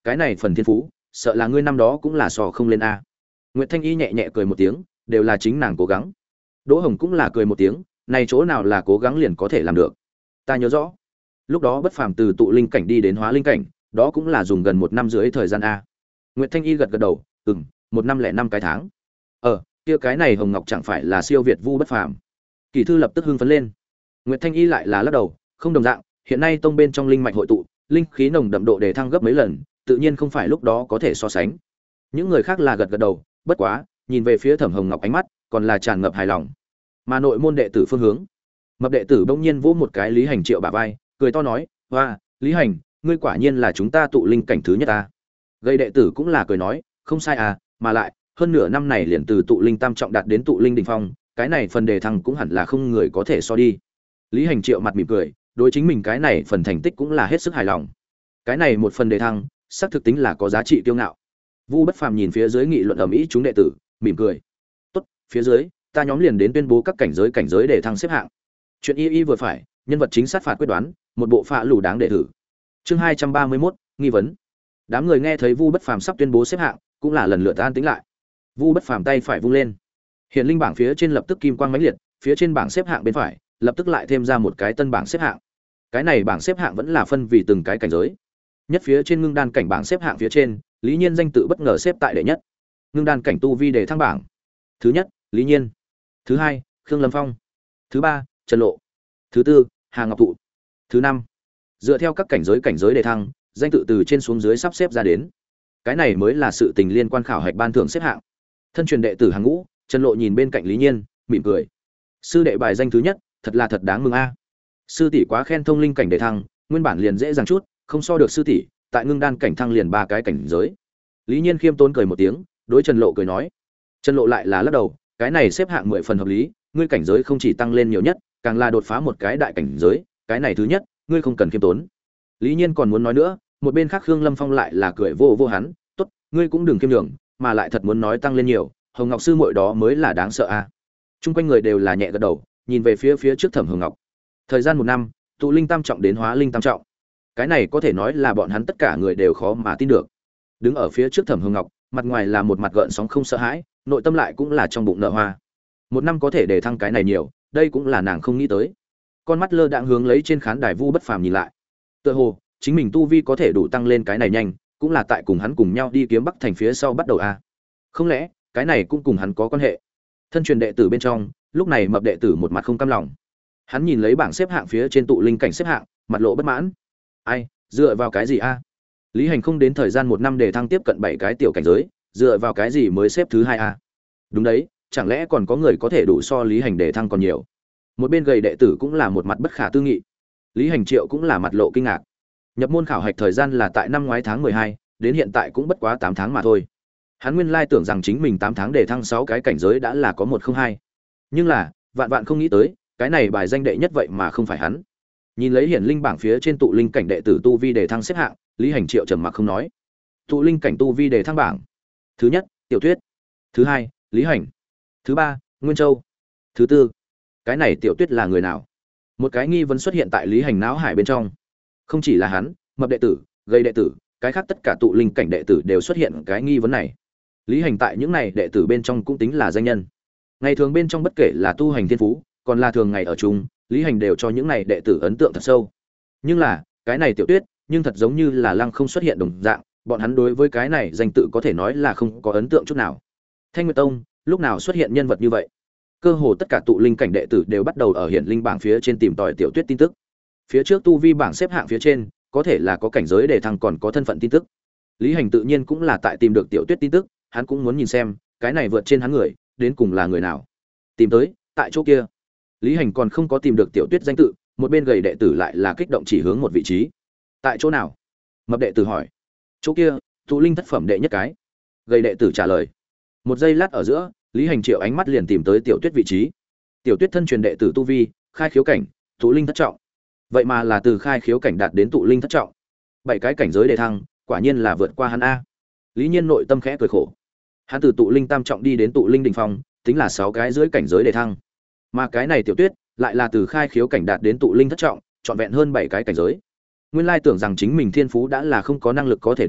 cái này phần thiên phú sợ là ngươi năm đó cũng là sò không lên a. Nguyệt Thanh Y nhẹ nhẹ cười một tiếng, đều là chính nàng cố gắng. Đỗ Hồng cũng là cười một tiếng, này chỗ nào là cố gắng liền có thể làm được. Ta nhớ rõ, lúc đó Bất Phàm từ tụ linh cảnh đi đến hóa linh cảnh, đó cũng là dùng gần một năm rưỡi thời gian a. Nguyệt Thanh Y gật gật đầu, ừm, một năm lẻ năm cái tháng. Ờ, kia cái này Hồng Ngọc chẳng phải là siêu việt Vu Bất Phàm. Kỳ thư lập tức hưng phấn lên. Nguyệt Thanh Y lại là lắc đầu, không đồng dạng, hiện nay tông bên trong linh mạch hội tụ, linh khí nồng đậm độ đề thăng gấp mấy lần, tự nhiên không phải lúc đó có thể so sánh. Những người khác là gật gật đầu, bất quá, nhìn về phía Thẩm Hồng Ngọc ánh mắt, còn là tràn ngập hài lòng. Mà nội môn đệ tử phương hướng, Mập đệ tử bỗng nhiên vỗ một cái Lý Hành Triệu bả vai, cười to nói, "Hoa, Lý Hành, ngươi quả nhiên là chúng ta tụ linh cảnh thứ nhất ta." Gây đệ tử cũng là cười nói, "Không sai à, mà lại, hơn nửa năm này liền từ tụ linh tam trọng đạt đến tụ linh đỉnh phong, cái này phần đề thăng cũng hẳn là không người có thể so đi." Lý Hành Triệu mặt mỉm cười, đối chính mình cái này phần thành tích cũng là hết sức hài lòng. Cái này một phần đề thăng, xác thực tính là có giá trị kiêu ngạo. Vu Bất Phàm nhìn phía dưới nghị luận ầm ĩ chúng đệ tử, mỉm cười. "Tốt, phía dưới, ta nhóm liền đến tuyên bố các cảnh giới cảnh giới đề thăng xếp hạng." Chuyện y y vừa phải, nhân vật chính sát phạt quyết đoán, một bộ phạ lù đáng để thử. Chương hai trăm ba mươi mốt, nghi vấn. Đám người nghe thấy Vu Bất Phàm sắp tuyên bố xếp hạng, cũng là lần lượt an tĩnh lại. Vu Bất Phàm tay phải vung lên, hiện linh bảng phía trên lập tức kim quang mãnh liệt, phía trên bảng xếp hạng bên phải, lập tức lại thêm ra một cái tân bảng xếp hạng. Cái này bảng xếp hạng vẫn là phân vì từng cái cảnh giới. Nhất phía trên ngưng đan cảnh bảng xếp hạng phía trên, Lý Nhiên danh tự bất ngờ xếp tại đệ nhất. Ngưng đan cảnh tu vi đề thăng bảng. Thứ nhất, Lý Nhiên. Thứ hai, Khương Lâm Phong. Thứ ba, Trần Lộ. Thứ tư, Hà Ngọc Thụ. Thứ năm, dựa theo các cảnh giới cảnh giới đề thăng, danh tự từ trên xuống dưới sắp xếp ra đến. Cái này mới là sự tình liên quan khảo hạch ban thưởng xếp hạng. Thân truyền đệ tử hàng ngũ, Trần Lộ nhìn bên cạnh Lý Nhiên, mỉm cười. Sư đệ bài danh thứ nhất, thật là thật đáng mừng a. Sư tỷ quá khen thông linh cảnh đề thăng, nguyên bản liền dễ dàng chút, không so được sư tỷ, tại ngưng đan cảnh thăng liền ba cái cảnh giới. Lý Nhiên khiêm tốn cười một tiếng, đối Trần Lộ cười nói. Trần Lộ lại là lắc đầu, cái này xếp hạng mười phần hợp lý, ngươi cảnh giới không chỉ tăng lên nhiều nhất, càng là đột phá một cái đại cảnh giới, cái này thứ nhất, ngươi không cần khiêm tốn. Lý Nhiên còn muốn nói nữa, một bên khác Khương Lâm Phong lại là cười vô vô hắn, tốt, ngươi cũng đừng khiêm nhường, mà lại thật muốn nói tăng lên nhiều, Hồng Ngọc sư muội đó mới là đáng sợ a. À. Trung quanh người đều là nhẹ gật đầu, nhìn về phía phía trước Thẩm Hồng Ngọc. Thời gian một năm, tụ linh tam trọng đến hóa linh tam trọng. Cái này có thể nói là bọn hắn tất cả người đều khó mà tin được. Đứng ở phía trước Thẩm Hồng Ngọc, mặt ngoài là một mặt gợn sóng không sợ hãi, nội tâm lại cũng là trong bụng nở hoa. Một năm có thể để thăng cái này nhiều, đây cũng là nàng không nghĩ tới. Con mắt lơ đãng hướng lấy trên khán đài Vu Bất Phàm nhìn lại. Tựa hồ, chính mình tu vi có thể đủ tăng lên cái này nhanh, cũng là tại cùng hắn cùng nhau đi kiếm Bắc thành phía sau bắt đầu a. À. Không lẽ, cái này cũng cùng hắn có quan hệ? Thân truyền đệ tử bên trong, lúc này Mập đệ tử một mặt không cam lòng. Hắn nhìn lấy bảng xếp hạng phía trên tụ linh cảnh xếp hạng, mặt lộ bất mãn. Ai, dựa vào cái gì a? À? Lý Hành không đến thời gian một năm để thăng tiếp cận bảy cái tiểu cảnh giới, dựa vào cái gì mới xếp thứ hai a? À? Đúng đấy, chẳng lẽ còn có người có thể đủ so Lý Hành để thăng còn nhiều? Một bên gầy đệ tử cũng là một mặt bất khả tư nghị. Lý Hành Triệu cũng là mặt lộ kinh ngạc. Nhập môn khảo hạch thời gian là tại năm ngoái tháng mười hai, đến hiện tại cũng bất quá tám tháng mà thôi. Hắn nguyên lai tưởng rằng chính mình tám tháng để thăng sáu cái cảnh giới đã là có một không hai. Nhưng là, vạn vạn không nghĩ tới, cái này bài danh đệ nhất vậy mà không phải hắn. Nhìn lấy hiển linh bảng phía trên tụ linh cảnh đệ tử tu vi để thăng xếp hạng, Lý Hành Triệu trầm mặc không nói. Tụ linh cảnh tu vi để thăng bảng. Thứ nhất, Tiểu Tuyết. Thứ hai, Lý Hành. Thứ ba, Nguyên Châu. Thứ tư, cái này Tiểu Tuyết là người nào? Một cái nghi vấn xuất hiện tại Lý Hành não hải bên trong. Không chỉ là hắn, Mập đệ tử, Gây đệ tử, cái khác tất cả tụ linh cảnh đệ tử đều xuất hiện cái nghi vấn này. Lý Hành tại những này đệ tử bên trong cũng tính là danh nhân. Ngày thường bên trong bất kể là tu hành thiên phú, còn là thường ngày ở chung, Lý Hành đều cho những này đệ tử ấn tượng thật sâu. Nhưng là, cái này Tiểu Tuyết, nhưng thật giống như là lăng không xuất hiện đồng dạng, bọn hắn đối với cái này danh tự có thể nói là không có ấn tượng chút nào. Thanh Nguyệt Tông, lúc nào xuất hiện nhân vật như vậy? Cơ hồ tất cả tụ linh cảnh đệ tử đều bắt đầu ở hiển linh bảng phía trên tìm tòi Tiểu Tuyết tin tức. Phía trước tu vi bảng xếp hạng phía trên, có thể là có cảnh giới để thăng còn có thân phận tin tức. Lý Hành tự nhiên cũng là tại tìm được Tiểu Tuyết tin tức, hắn cũng muốn nhìn xem, cái này vượt trên hắn người, đến cùng là người nào. Tìm tới, tại chỗ kia. Lý Hành còn không có tìm được Tiểu Tuyết danh tự, một bên gầy đệ tử lại là kích động chỉ hướng một vị trí. Tại chỗ nào? Mập đệ tử hỏi. Chỗ kia, tụ linh thất phẩm đệ nhất cái. Gầy đệ tử trả lời. Một giây lát ở giữa, Lý Hành Triệu ánh mắt liền tìm tới Tiểu Tuyết vị trí. Tiểu Tuyết thân truyền đệ tử tu vi, khai khiếu cảnh, tụ linh thất trọng. Vậy mà là từ khai khiếu cảnh đạt đến tụ linh thất trọng. Bảy cái cảnh giới đề thăng, quả nhiên là vượt qua hắn a. Lý Nhiên nội tâm khẽ cười khổ. Hắn từ tụ linh tam trọng đi đến tụ linh đỉnh phong, tính là sáu cái dưới cảnh giới đề thăng. Mà cái này Tiểu Tuyết, lại là từ khai khiếu cảnh đạt đến tụ linh thất trọng, trọn vẹn hơn bảy cái cảnh giới. Nguyên lai tưởng rằng chính mình thiên phú đã là không có năng lực có thể địch,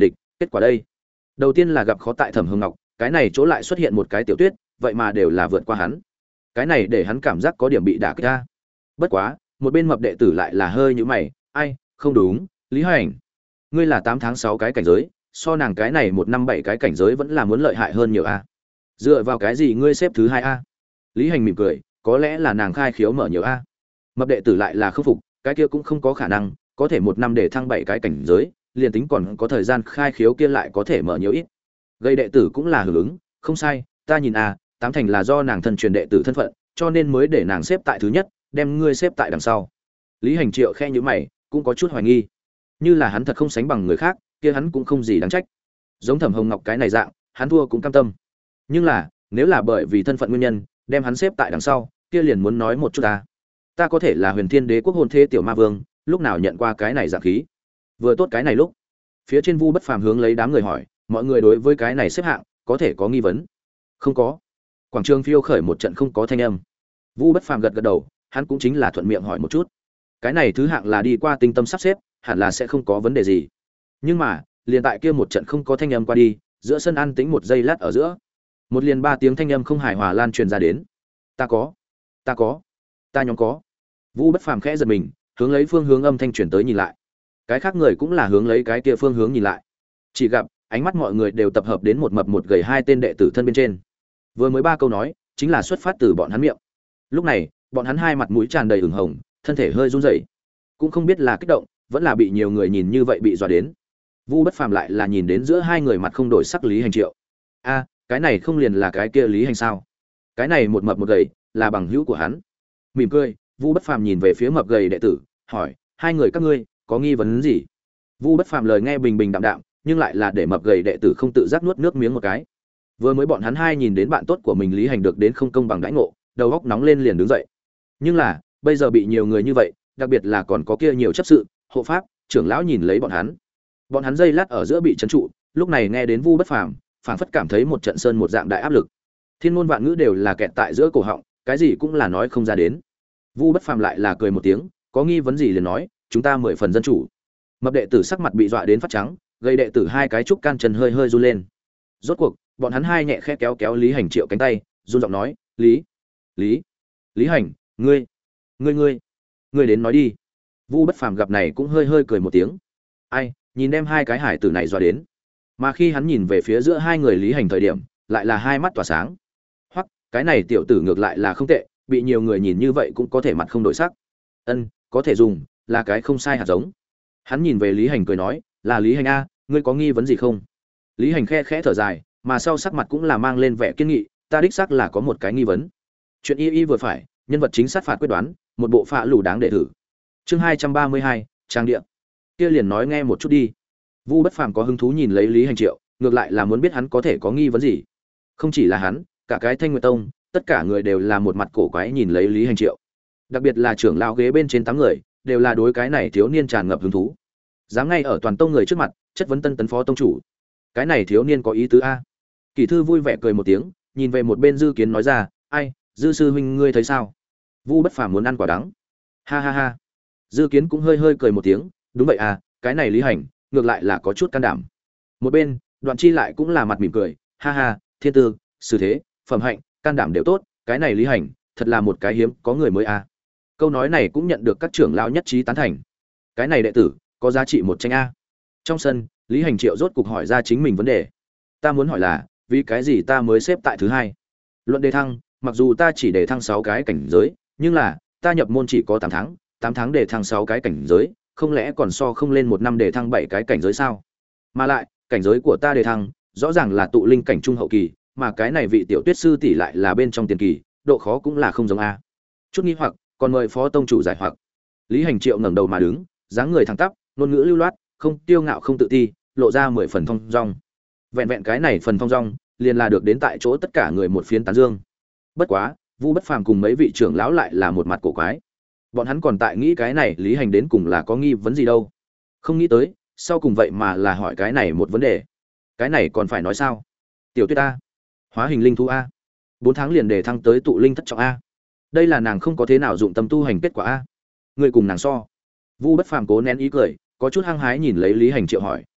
kết quả đây. Đầu tiên là gặp khó tại Thẩm Hồng Ngọc, cái này chỗ lại xuất hiện một cái Tiểu Tuyết, vậy mà đều là vượt qua hắn. Cái này để hắn cảm giác có điểm bị đả kích ra. Bất quá, một bên mập đệ tử lại là hơi nhíu mày, ai, không đúng, Lý Hoành, ngươi là tám tháng sáu cái cảnh giới, so nàng cái này một năm bảy cái cảnh giới vẫn là muốn lợi hại hơn nhiều a. Dựa vào cái gì ngươi xếp thứ hai a? Lý Hành mỉm cười, có lẽ là nàng khai khiếu mở nhiều a. Mập đệ tử lại là khâm phục, cái kia cũng không có khả năng, có thể một năm để thăng bảy cái cảnh giới, liền tính còn có thời gian khai khiếu kia lại có thể mở nhiều ít. Gây đệ tử cũng là hưởng ứng, không sai, ta nhìn a, tám thành là do nàng thân truyền đệ tử thân phận, cho nên mới để nàng xếp tại thứ nhất, đem ngươi xếp tại đằng sau. Lý Hành Triệu khe nhíu mày, cũng có chút hoài nghi. Như là hắn thật không sánh bằng người khác, kia hắn cũng không gì đáng trách. Giống Thẩm Hồng Ngọc cái này dạng, hắn thua cũng cam tâm. Nhưng là, nếu là bởi vì thân phận nguyên nhân, đem hắn xếp tại đằng sau, kia liền muốn nói một chút ta. Ta có thể là Huyền Thiên Đế quốc hôn thế tiểu ma vương, lúc nào nhận qua cái này dạng khí. Vừa tốt cái này lúc, phía trên Vu Bất Phàm hướng lấy đám người hỏi, mọi người đối với cái này xếp hạng, có thể có nghi vấn? Không có. Quảng trường phiêu khởi một trận không có thanh âm. Vu Bất Phàm gật gật đầu, hắn cũng chính là thuận miệng hỏi một chút. Cái này thứ hạng là đi qua tinh tâm sắp xếp, hẳn là sẽ không có vấn đề gì. Nhưng mà, liền tại kia một trận không có thanh âm qua đi, giữa sân an tĩnh một giây lát ở giữa, một liền ba tiếng thanh âm không hài hòa lan truyền ra đến. Ta có, ta có, ta nhóm có. Vu Bất Phàm khẽ giật mình, hướng lấy phương hướng âm thanh truyền tới nhìn lại. Cái khác người cũng là hướng lấy cái kia phương hướng nhìn lại. Chỉ gặp, ánh mắt mọi người đều tập hợp đến một mập một gầy hai tên đệ tử thân bên trên. Vừa mới ba câu nói, chính là xuất phát từ bọn hắn miệng. Lúc này, bọn hắn hai mặt mũi tràn đầy ửng hồng, thân thể hơi run rẩy, cũng không biết là kích động, vẫn là bị nhiều người nhìn như vậy bị dọa đến. Vu Bất Phàm lại là nhìn đến giữa hai người mặt không đổi sắc Lý Hành Triệu. A, cái này không liền là cái kia Lý Hành sao? Cái này một mập một gầy, là bằng hữu của hắn. Mỉm cười, Vu Bất Phàm nhìn về phía mập gầy đệ tử, hỏi, hai người các ngươi có nghi vấn gì? Vu Bất Phàm lời nghe bình bình đạm đạm, nhưng lại là để mập gầy đệ tử không tự giác nuốt nước miếng một cái. Vừa mới bọn hắn hai nhìn đến bạn tốt của mình Lý Hành được đến không công bằng đãi ngộ, đầu óc nóng lên liền đứng dậy. Nhưng là, bây giờ bị nhiều người như vậy, đặc biệt là còn có kia nhiều chấp sự, hộ pháp, trưởng lão nhìn lấy bọn hắn. Bọn hắn giây lát ở giữa bị trấn trụ, lúc này nghe đến Vu Bất Phàm, phảng phất cảm thấy một trận sơn một dạng đại áp lực. Thiên ngôn vạn ngữ đều là kẹt tại giữa cổ họng, cái gì cũng là nói không ra đến. Vu Bất Phàm lại là cười một tiếng, có nghi vấn gì liền nói, chúng ta mười phần dân chủ. Mập đệ tử sắc mặt bị dọa đến phát trắng, gây đệ tử hai cái trúc can chân hơi hơi run lên. Rốt cuộc, bọn hắn hai nhẹ khẽ kéo kéo Lý Hành Triệu cánh tay, run giọng nói, "Lý, Lý, Lý Hành, ngươi, ngươi ngươi, ngươi đến nói đi." Vu Bất Phàm gặp này cũng hơi hơi cười một tiếng. Ai, nhìn đem hai cái hải tử này dọa đến. Mà khi hắn nhìn về phía giữa hai người Lý Hành thời điểm, lại là hai mắt tỏa sáng. Hoặc, cái này tiểu tử ngược lại là không tệ, bị nhiều người nhìn như vậy cũng có thể mặt không đổi sắc. Ân, có thể dùng, là cái không sai hạt giống. Hắn nhìn về Lý Hành cười nói, "Là Lý Hành a, ngươi có nghi vấn gì không?" Lý Hành khe khẽ thở dài, mà sau sắc mặt cũng là mang lên vẻ kiên nghị, "Ta đích xác là có một cái nghi vấn. Chuyện y y vừa phải, nhân vật chính sát phạt quyết đoán, một bộ phạ lù đáng để thử." Chương hai trăm ba mươi hai, trang địa. Kia liền nói nghe một chút đi. Vu Bất Phàm có hứng thú nhìn lấy Lý Hành Triệu, ngược lại là muốn biết hắn có thể có nghi vấn gì. Không chỉ là hắn, cả cái Thanh Nguyệt Tông, tất cả người đều là một mặt cổ quái nhìn lấy Lý Hành Triệu. Đặc biệt là trưởng lão ghế bên trên tám người, đều là đối cái này thiếu niên tràn ngập hứng thú. Dám ngay ở toàn tông người trước mặt, chất vấn tân tấn phó tông chủ. Cái này thiếu niên có ý tứ a. Kỳ thư vui vẻ cười một tiếng, nhìn về một bên Dư Kiến nói ra, "Ai, Dư sư huynh ngươi thấy sao?" Vu Bất Phàm muốn ăn quả đắng. Ha ha ha. Dư Kiến cũng hơi hơi cười một tiếng, "Đúng vậy à, cái này Lý Hành, ngược lại là có chút can đảm." Một bên, Đoạn Chi lại cũng là mặt mỉm cười, "Ha ha, thiên tư, sự thế, phẩm hạnh, can đảm đều tốt, cái này Lý Hành, thật là một cái hiếm có người mới a." Câu nói này cũng nhận được các trưởng lão nhất trí tán thành. Cái này đệ tử, có giá trị một tranh a. Trong sân, Lý Hành Triệu rốt cục hỏi ra chính mình vấn đề. "Ta muốn hỏi là, vì cái gì ta mới xếp tại thứ hai? Luận đề thăng, mặc dù ta chỉ đề thăng sáu cái cảnh giới, nhưng là, ta nhập môn chỉ có tám tháng, tám tháng đề thăng sáu cái cảnh giới, không lẽ còn so không lên một năm đề thăng bảy cái cảnh giới sao? Mà lại, cảnh giới của ta đề thăng, rõ ràng là tụ linh cảnh trung hậu kỳ, mà cái này vị tiểu Tuyết sư tỷ lại là bên trong tiền kỳ, độ khó cũng là không giống a." Chút nghi hoặc, còn mời phó tông chủ giải hoặc. Lý Hành Triệu ngẩng đầu mà đứng, dáng người thẳng tắp, ngôn ngữ lưu loát, không tiêu ngạo không tự ti, lộ ra mười phần thong dong. Vẹn vẹn cái này phần thong dong, liền là được đến tại chỗ tất cả người một phiến tán dương. Bất quá, Vu Bất Phàm cùng mấy vị trưởng lão lại là một mặt cổ quái. Bọn hắn còn tại nghĩ cái này Lý Hành đến cùng là có nghi vấn gì đâu. Không nghĩ tới, sau cùng vậy mà là hỏi cái này một vấn đề. Cái này còn phải nói sao? Tiểu Tuyết a, hóa hình linh thú a, bốn tháng liền để thăng tới tụ linh thất trọng a. Đây là nàng không có thế nào dụng tâm tu hành kết quả a. Người cùng nàng so. Vu Bất Phàm cố nén ý cười, có chút hăng hái nhìn lấy Lý Hành Triệu hỏi,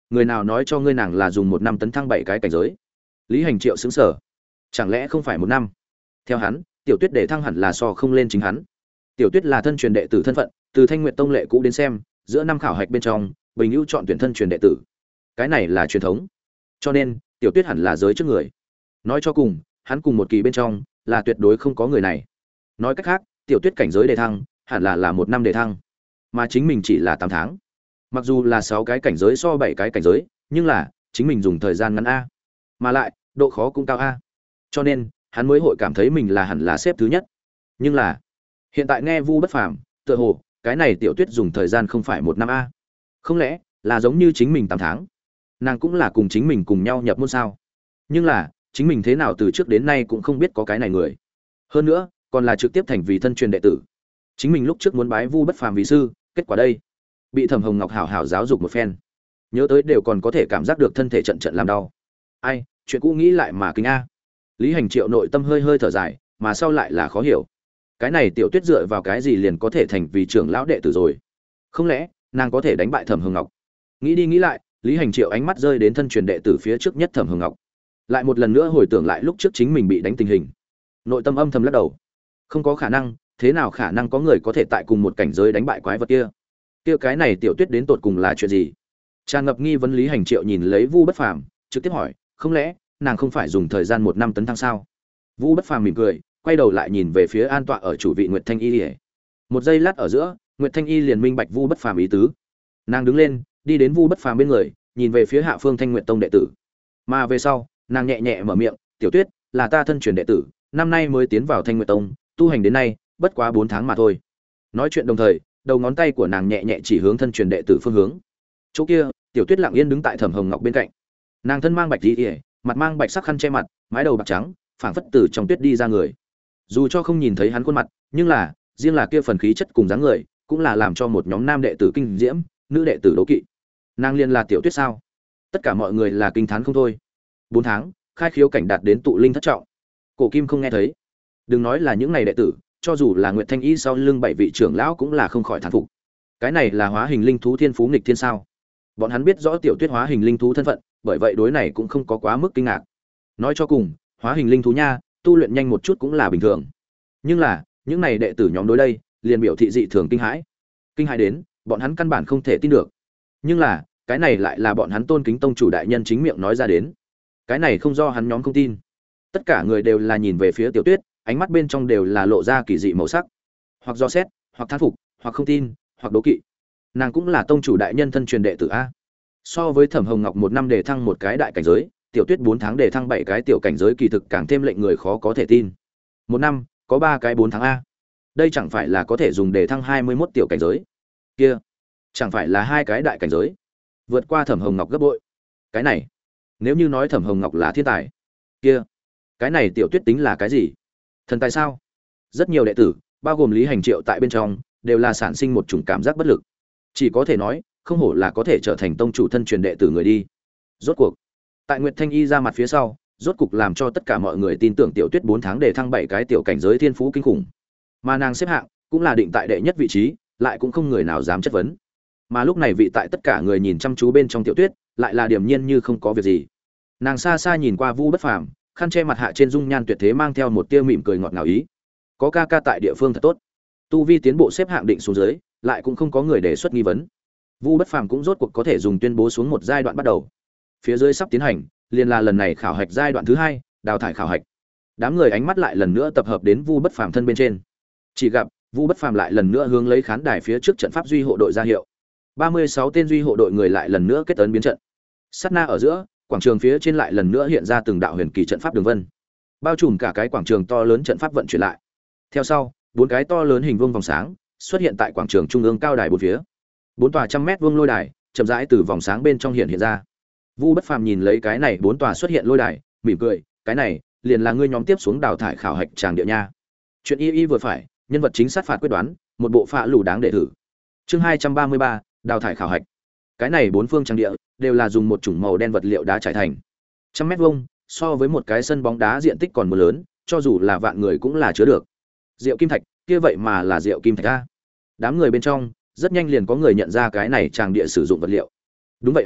người nào nói cho ngươi nàng là dùng một năm tấn thăng bảy cái cảnh giới? Lý Hành Triệu sững sờ. Chẳng lẽ không phải một năm? Theo hắn, Tiểu Tuyết để thăng hẳn là so không lên chính hắn. Tiểu Tuyết là thân truyền đệ tử thân phận, từ Thanh Nguyệt Tông lệ cũ đến xem, giữa năm khảo hạch bên trong, Bình Ưu chọn tuyển thân truyền đệ tử. Cái này là truyền thống. Cho nên, Tiểu Tuyết hẳn là giới trước người. Nói cho cùng, hắn cùng một kỳ bên trong, là tuyệt đối không có người này. Nói cách khác, Tiểu Tuyết cảnh giới đề thăng, hẳn là là một năm đề thăng, mà chính mình chỉ là tám tháng. Mặc dù là sáu cái cảnh giới so bảy cái cảnh giới, nhưng là chính mình dùng thời gian ngắn a, mà lại độ khó cũng cao a. Cho nên, hắn mới hội cảm thấy mình là hẳn là xếp thứ nhất. Nhưng là, hiện tại nghe Vu Bất Phàm, tựa hồ cái này Tiểu Tuyết dùng thời gian không phải một năm a. Không lẽ là giống như chính mình tám tháng? Nàng cũng là cùng chính mình cùng nhau nhập môn sao? Nhưng là, chính mình thế nào từ trước đến nay cũng không biết có cái này người. Hơn nữa, còn là trực tiếp thành vì thân truyền đệ tử. Chính mình lúc trước muốn bái Vu Bất Phàm vì sư, kết quả đây, bị Thẩm Hồng Ngọc hảo hảo giáo dục một phen. Nhớ tới đều còn có thể cảm giác được thân thể trận trận làm đau. Ai, chuyện cũ nghĩ lại mà kinh a. Lý Hành Triệu nội tâm hơi hơi thở dài, mà sau lại là khó hiểu. Cái này Tiểu Tuyết dựa vào cái gì liền có thể thành vì trưởng lão đệ tử rồi? Không lẽ nàng có thể đánh bại Thẩm Hồng Ngọc? Nghĩ đi nghĩ lại, Lý Hành Triệu ánh mắt rơi đến thân truyền đệ tử phía trước nhất Thẩm Hồng Ngọc. Lại một lần nữa hồi tưởng lại lúc trước chính mình bị đánh tình hình. Nội tâm âm thầm lắc đầu. Không có khả năng, thế nào khả năng có người có thể tại cùng một cảnh giới đánh bại quái vật kia? Kia cái này Tiểu Tuyết đến tột cùng là chuyện gì? Tràn ngập nghi vấn Lý Hành Triệu nhìn lấy Vu Bất Phàm, trực tiếp hỏi, không lẽ nàng không phải dùng thời gian một năm tấn thăng sao? Vu Bất Phàm mỉm cười, quay đầu lại nhìn về phía an tọa ở chủ vị Nguyệt Thanh Y. Một giây lát ở giữa, Nguyệt Thanh Y liền minh bạch Vu Bất Phàm ý tứ. Nàng đứng lên, đi đến Vu Bất Phàm bên người, nhìn về phía Hạ Phương Thanh Nguyệt Tông đệ tử. Mà về sau, nàng nhẹ nhẹ mở miệng, "Tiểu Tuyết, là ta thân truyền đệ tử, năm nay mới tiến vào Thanh Nguyệt Tông, tu hành đến nay, bất quá bốn tháng mà thôi." Nói chuyện đồng thời, đầu ngón tay của nàng nhẹ nhẹ chỉ hướng thân truyền đệ tử phương hướng. Chỗ kia, Tiểu Tuyết lặng yên đứng tại Thẩm Hồng Ngọc bên cạnh. Nàng thân mang bạch y, mặt mang bạch sắc khăn che mặt, mái đầu bạc trắng, phảng phất từ trong tuyết đi ra người. Dù cho không nhìn thấy hắn khuôn mặt, nhưng là, riêng là kia phần khí chất cùng dáng người, cũng là làm cho một nhóm nam đệ tử kinh diễm, nữ đệ tử đố kỵ. Nàng liên là Tiểu Tuyết sao? Tất cả mọi người là kinh thán không thôi. Bốn tháng, khai khiếu cảnh đạt đến tụ linh thất trọng. Cổ Kim không nghe thấy. Đừng nói là những này đệ tử, cho dù là Nguyệt Thanh Y sau lưng bảy vị trưởng lão cũng là không khỏi thán phục. Cái này là hóa hình linh thú thiên phú nghịch thiên sao? Bọn hắn biết rõ Tiểu Tuyết hóa hình linh thú thân phận, bởi vậy đối này cũng không có quá mức kinh ngạc. Nói cho cùng, hóa hình linh thú nha, tu luyện nhanh một chút cũng là bình thường. Nhưng là, những này đệ tử nhóm đối đây, liền biểu thị dị thường kinh hãi. Kinh hãi đến, bọn hắn căn bản không thể tin được. Nhưng là, cái này lại là bọn hắn tôn kính tông chủ đại nhân chính miệng nói ra đến. Cái này không do hắn nhóm không tin. Tất cả người đều là nhìn về phía Tiểu Tuyết, ánh mắt bên trong đều là lộ ra kỳ dị màu sắc. Hoặc do xét, hoặc thán phục, hoặc không tin, hoặc đố kỵ. Nàng cũng là tông chủ đại nhân thân truyền đệ tử a. So với Thẩm Hồng Ngọc một năm đề thăng một cái đại cảnh giới, Tiểu Tuyết bốn tháng đề thăng bảy cái tiểu cảnh giới kỳ thực càng thêm lệnh người khó có thể tin. Một năm, có ba cái bốn tháng a. Đây chẳng phải là có thể dùng đề thăng hai mươi mốt tiểu cảnh giới. Kia, chẳng phải là hai cái đại cảnh giới. Vượt qua Thẩm Hồng Ngọc gấp bội. Cái này, nếu như nói Thẩm Hồng Ngọc là thiên tài, kia, cái này Tiểu Tuyết tính là cái gì? Thần tài sao? Rất nhiều đệ tử, bao gồm Lý Hành Triệu tại bên trong, đều là sản sinh một chủng cảm giác bất lực. Chỉ có thể nói, không hổ là có thể trở thành tông chủ thân truyền đệ tử người đi. Rốt cuộc, tại Nguyệt Thanh Y ra mặt phía sau, rốt cục làm cho tất cả mọi người tin tưởng Tiểu Tuyết bốn tháng để thăng bảy cái tiểu cảnh giới thiên phú kinh khủng. Mà nàng xếp hạng cũng là định tại đệ nhất vị trí, lại cũng không người nào dám chất vấn. Mà lúc này vị tại tất cả người nhìn chăm chú bên trong Tiểu Tuyết, lại là điềm nhiên như không có việc gì. Nàng xa xa nhìn qua Vu Bất Phàm, khăn che mặt hạ trên dung nhan tuyệt thế mang theo một tia mỉm cười ngọt ngào ý. Có ca ca tại địa phương thật tốt. Tu vi tiến bộ xếp hạng định xuống dưới, lại cũng không có người đề xuất nghi vấn. Vu Bất Phàm cũng rốt cuộc có thể dùng tuyên bố xuống một giai đoạn bắt đầu. Phía dưới sắp tiến hành, liền là lần này khảo hạch giai đoạn thứ hai, đào thải khảo hạch. Đám người ánh mắt lại lần nữa tập hợp đến Vu Bất Phàm thân bên trên. Chỉ gặp Vu Bất Phàm lại lần nữa hướng lấy khán đài phía trước trận pháp duy hộ đội ra hiệu. ba mươi sáu tên duy hộ đội người lại lần nữa kết ấn biến trận. Sát na ở giữa, quảng trường phía trên lại lần nữa hiện ra từng đạo huyền kỳ trận pháp đường vân, bao trùm cả cái quảng trường to lớn trận pháp vận chuyển lại. Theo sau, bốn cái to lớn hình vuông vòng sáng xuất hiện tại quảng trường trung ương cao đài bốn phía. Bốn tòa trăm mét vuông lôi đài chậm rãi từ vòng sáng bên trong hiện hiện ra. Vu Bất Phàm nhìn lấy cái này bốn tòa xuất hiện lôi đài, mỉm cười, cái này liền là ngươi nhóm tiếp xuống đào thải khảo hạch tràng địa nha. Chuyện y y vừa phải, nhân vật chính sát phạt quyết đoán, một bộ phạ lù đáng để thử. Chương hai trăm ba mươi ba, đào thải khảo hạch. Cái này bốn phương tràng địa đều là dùng một chủng màu đen vật liệu đá trải thành. Trăm mét vuông, so với một cái sân bóng đá diện tích còn mưa lớn, cho dù là vạn người cũng là chứa được. Rượu kim thạch, kia vậy mà là rượu kim thạch a. Đám người bên trong, rất nhanh liền có người nhận ra cái này tràng địa sử dụng vật liệu. Đúng vậy à,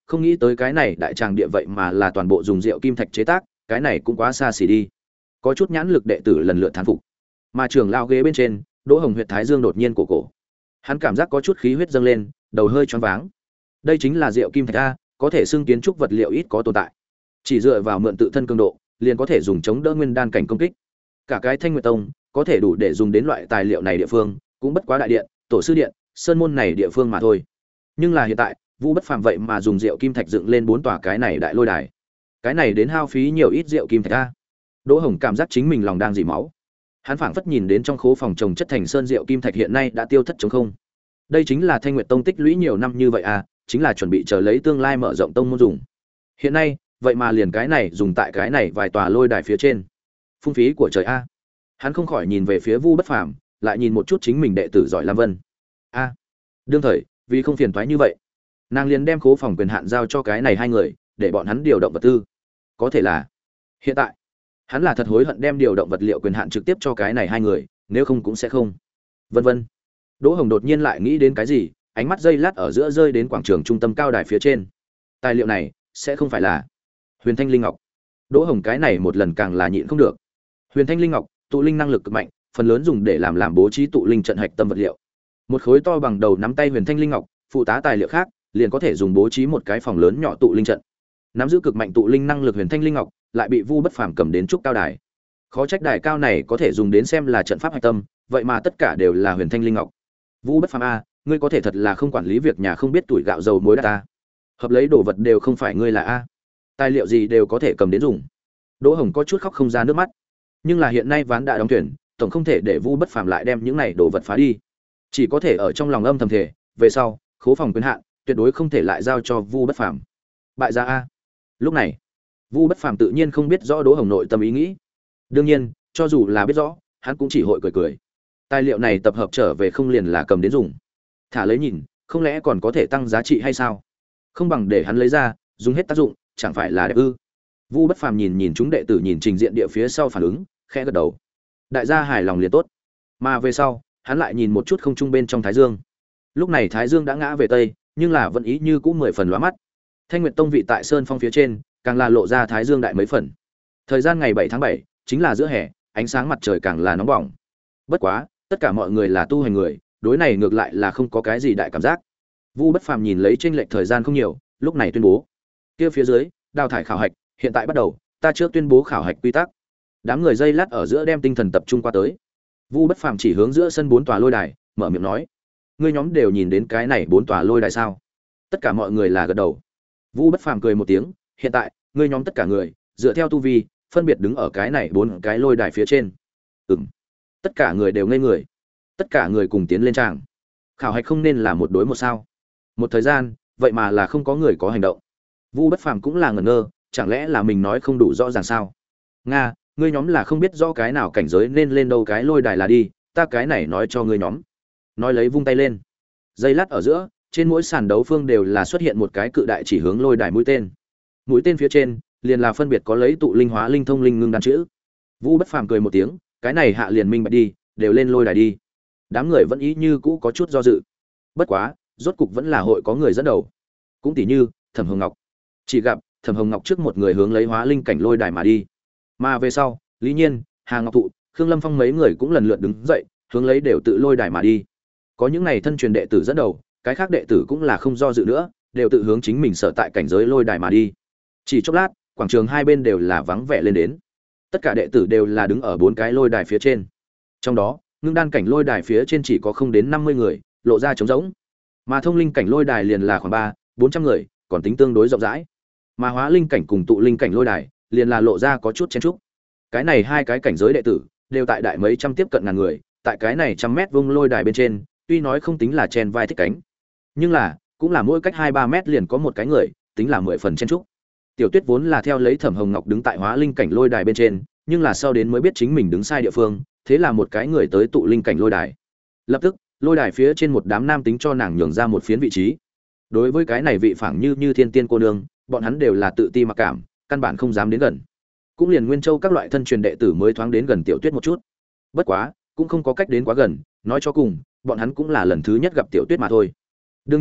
không nghĩ tới cái này đại tràng địa vậy mà là toàn bộ dùng rượu kim thạch chế tác, cái này cũng quá xa xỉ đi. Có chút nhãn lực đệ tử lần lượt thán phục. Mà trưởng lao ghế bên trên, Đỗ Hồng huyệt thái dương đột nhiên cổ cổ. Hắn cảm giác có chút khí huyết dâng lên, đầu hơi choáng váng. Đây chính là rượu kim thạch a, có thể xưng kiến trúc vật liệu ít có tồn tại. Chỉ dựa vào mượn tự thân cường độ, liền có thể dùng chống đỡ nguyên đan cảnh công kích. Cả cái Thanh Nguyệt Tông có thể đủ để dùng đến loại tài liệu này địa phương, cũng bất quá đại điện, tổ sư điện, sơn môn này địa phương mà thôi. Nhưng là hiện tại, Vu Bất Phàm vậy mà dùng rượu kim thạch dựng lên bốn tòa cái này đại lôi đài. Cái này đến hao phí nhiều ít rượu kim thạch a. Đỗ Hồng cảm giác chính mình lòng đang dỉ máu. Hắn phảng phất nhìn đến trong khố phòng trồng chất thành sơn rượu kim thạch hiện nay đã tiêu thất trống không. Đây chính là Thanh Nguyệt Tông tích lũy nhiều năm như vậy à, chính là chuẩn bị chờ lấy tương lai mở rộng tông môn dùng. Hiện nay, vậy mà liền cái này dùng tại cái này vài tòa lôi đài phía trên. Phung phí của trời a. Hắn không khỏi nhìn về phía Vu Bất Phàm, lại nhìn một chút chính mình đệ tử giỏi Lam Vân. A. Đương thời, vì không phiền toái như vậy, nàng liền đem khố phòng quyền hạn giao cho cái này hai người, để bọn hắn điều động vật tư. Có thể là hiện tại hắn là thật hối hận đem điều động vật liệu quyền hạn trực tiếp cho cái này hai người, nếu không cũng sẽ không. Vân vân. Đỗ Hồng đột nhiên lại nghĩ đến cái gì, ánh mắt dây lát ở giữa rơi đến quảng trường trung tâm cao đài phía trên. Tài liệu này sẽ không phải là Huyền Thanh Linh Ngọc. Đỗ Hồng cái này một lần càng là nhịn không được. Huyền Thanh Linh Ngọc, tụ linh năng lực cực mạnh, phần lớn dùng để làm làm bố trí tụ linh trận hạch tâm vật liệu. Một khối to bằng đầu nắm tay Huyền Thanh Linh Ngọc, phụ tá tài liệu khác, liền có thể dùng bố trí một cái phòng lớn nhỏ tụ linh trận. Nắm giữ cực mạnh tụ linh năng lực Huyền Thanh Linh Ngọc, lại bị Vu Bất Phàm cầm đến trúc cao đài. Khó trách đài cao này có thể dùng đến xem là trận pháp hạch tâm, vậy mà tất cả đều là Huyền Thanh Linh Ngọc. Vu Bất Phàm a, ngươi có thể thật là không quản lý việc nhà không biết tuổi gạo dầu muối ta. Hợp lấy đồ vật đều không phải ngươi là a. Tài liệu gì đều có thể cầm đến dùng. Đỗ Hồng có chút khóc không ra nước mắt. Nhưng là hiện nay ván đã đóng thuyền, tổng không thể để Vu Bất Phàm lại đem những này đồ vật phá đi. Chỉ có thể ở trong lòng âm thầm thể, về sau, khố phòng quyền hạn, tuyệt đối không thể lại giao cho Vu Bất Phàm. Bại gia a. Lúc này, Vu Bất Phàm tự nhiên không biết rõ Đỗ Hồng nội tâm ý nghĩ. Đương nhiên, cho dù là biết rõ, hắn cũng chỉ hội cười cười. Tài liệu này tập hợp trở về không liền là cầm đến dùng. Thả lấy nhìn, không lẽ còn có thể tăng giá trị hay sao? Không bằng để hắn lấy ra, dùng hết tác dụng, chẳng phải là đẹp ư? Vu Bất Phàm nhìn nhìn chúng đệ tử nhìn trình diện địa phía sau phản ứng, khẽ gật đầu. Đại gia hài lòng liền tốt. Mà về sau, hắn lại nhìn một chút không trung bên trong Thái Dương. Lúc này Thái Dương đã ngã về tây, nhưng là vẫn ý như cũ mười phần lóa mắt. Thanh Nguyệt Tông vị tại sơn phong phía trên, càng là lộ ra Thái Dương đại mấy phần. Thời gian ngày bảy tháng bảy, chính là giữa hè, ánh sáng mặt trời càng là nóng bỏng. Bất quá, tất cả mọi người là tu hành người, đối này ngược lại là không có cái gì đại cảm giác. Vu Bất Phàm nhìn lấy chênh lệch thời gian không nhiều, lúc này tuyên bố: "Kia phía dưới, đào thải khảo hạch, hiện tại bắt đầu, ta trước tuyên bố khảo hạch quy tắc." Đám người dây lát ở giữa đem tinh thần tập trung qua tới. Vu Bất Phàm chỉ hướng giữa sân bốn tòa lôi đài, mở miệng nói: "Ngươi nhóm đều nhìn đến cái này bốn tòa lôi đài sao?" Tất cả mọi người là gật đầu. Vu Bất Phàm cười một tiếng: "Hiện tại, ngươi nhóm tất cả người, dựa theo tu vi, phân biệt đứng ở cái này bốn cái lôi đài phía trên." Ừm. Tất cả người đều ngây người. Tất cả người cùng tiến lên tràng. Khảo hạch không nên là một đối một sao? Một thời gian, vậy mà là không có người có hành động. Vu Bất Phàm cũng là ngẩn ngơ, chẳng lẽ là mình nói không đủ rõ ràng sao? Nga, ngươi nhóm là không biết rõ cái nào cảnh giới nên lên đâu cái lôi đài là đi, ta cái này nói cho ngươi nhóm. Nói lấy vung tay lên. Giây lát ở giữa, trên mỗi sàn đấu phương đều là xuất hiện một cái cự đại chỉ hướng lôi đài mũi tên. Mũi tên phía trên, liền là phân biệt có lấy tụ linh hóa linh thông linh ngưng đan chữ. Vu Bất Phàm cười một tiếng, cái này hạ liền minh bạch đi, đều lên lôi đài đi. Đám người vẫn ý như cũ có chút do dự. Bất quá, rốt cục vẫn là hội có người dẫn đầu. Cũng tỉ như Thẩm Hồng Ngọc. Chỉ gặp Thẩm Hồng Ngọc trước một người hướng lấy hóa linh cảnh lôi đài mà đi. Mà về sau, Lý Nhiên, Hà Ngọc Thụ, Khương Lâm Phong mấy người cũng lần lượt đứng dậy, hướng lấy đều tự lôi đài mà đi. Có những này thân truyền đệ tử dẫn đầu, cái khác đệ tử cũng là không do dự nữa, đều tự hướng chính mình sở tại cảnh giới lôi đài mà đi. Chỉ chốc lát, quảng trường hai bên đều là vắng vẻ lên đến. Tất cả đệ tử đều là đứng ở bốn cái lôi đài phía trên. Trong đó, ngưng đan cảnh lôi đài phía trên chỉ có không đến năm mươi người, lộ ra trống rỗng. Mà thông linh cảnh lôi đài liền là khoảng ba, bốn trăm người, còn tính tương đối rộng rãi. Mà hóa linh cảnh cùng tụ linh cảnh lôi đài, liền là lộ ra có chút chen chúc. Cái này hai cái cảnh giới đệ tử, đều tại đại mấy trăm tiếp cận ngàn người, tại cái này trăm mét vuông lôi đài bên trên, tuy nói không tính là chen vai thích cánh, nhưng là cũng là mỗi cách hai ba mét liền có một cái người, tính là mười phần chen chúc. Tiểu Tuyết vốn là theo lấy Thẩm Hồng Ngọc đứng tại hóa linh cảnh lôi đài bên trên, nhưng là sau đến mới biết chính mình đứng sai địa phương, thế là một cái người tới tụ linh cảnh lôi đài. Lập tức, lôi đài phía trên một đám nam tính cho nàng nhường ra một phiến vị trí. Đối với cái này vị phảng như như thiên tiên cô nương, bọn hắn đều là tự ti mặc cảm, căn bản không dám đến gần. Cũng liền Nguyên Châu các loại thân truyền đệ tử mới thoáng đến gần Tiểu Tuyết một chút. Bất quá, cũng không có cách đến quá gần, nói cho cùng, bọn hắn cũng là lần thứ nhất gặp Tiểu Tuyết mà thôi. Đương nhiên,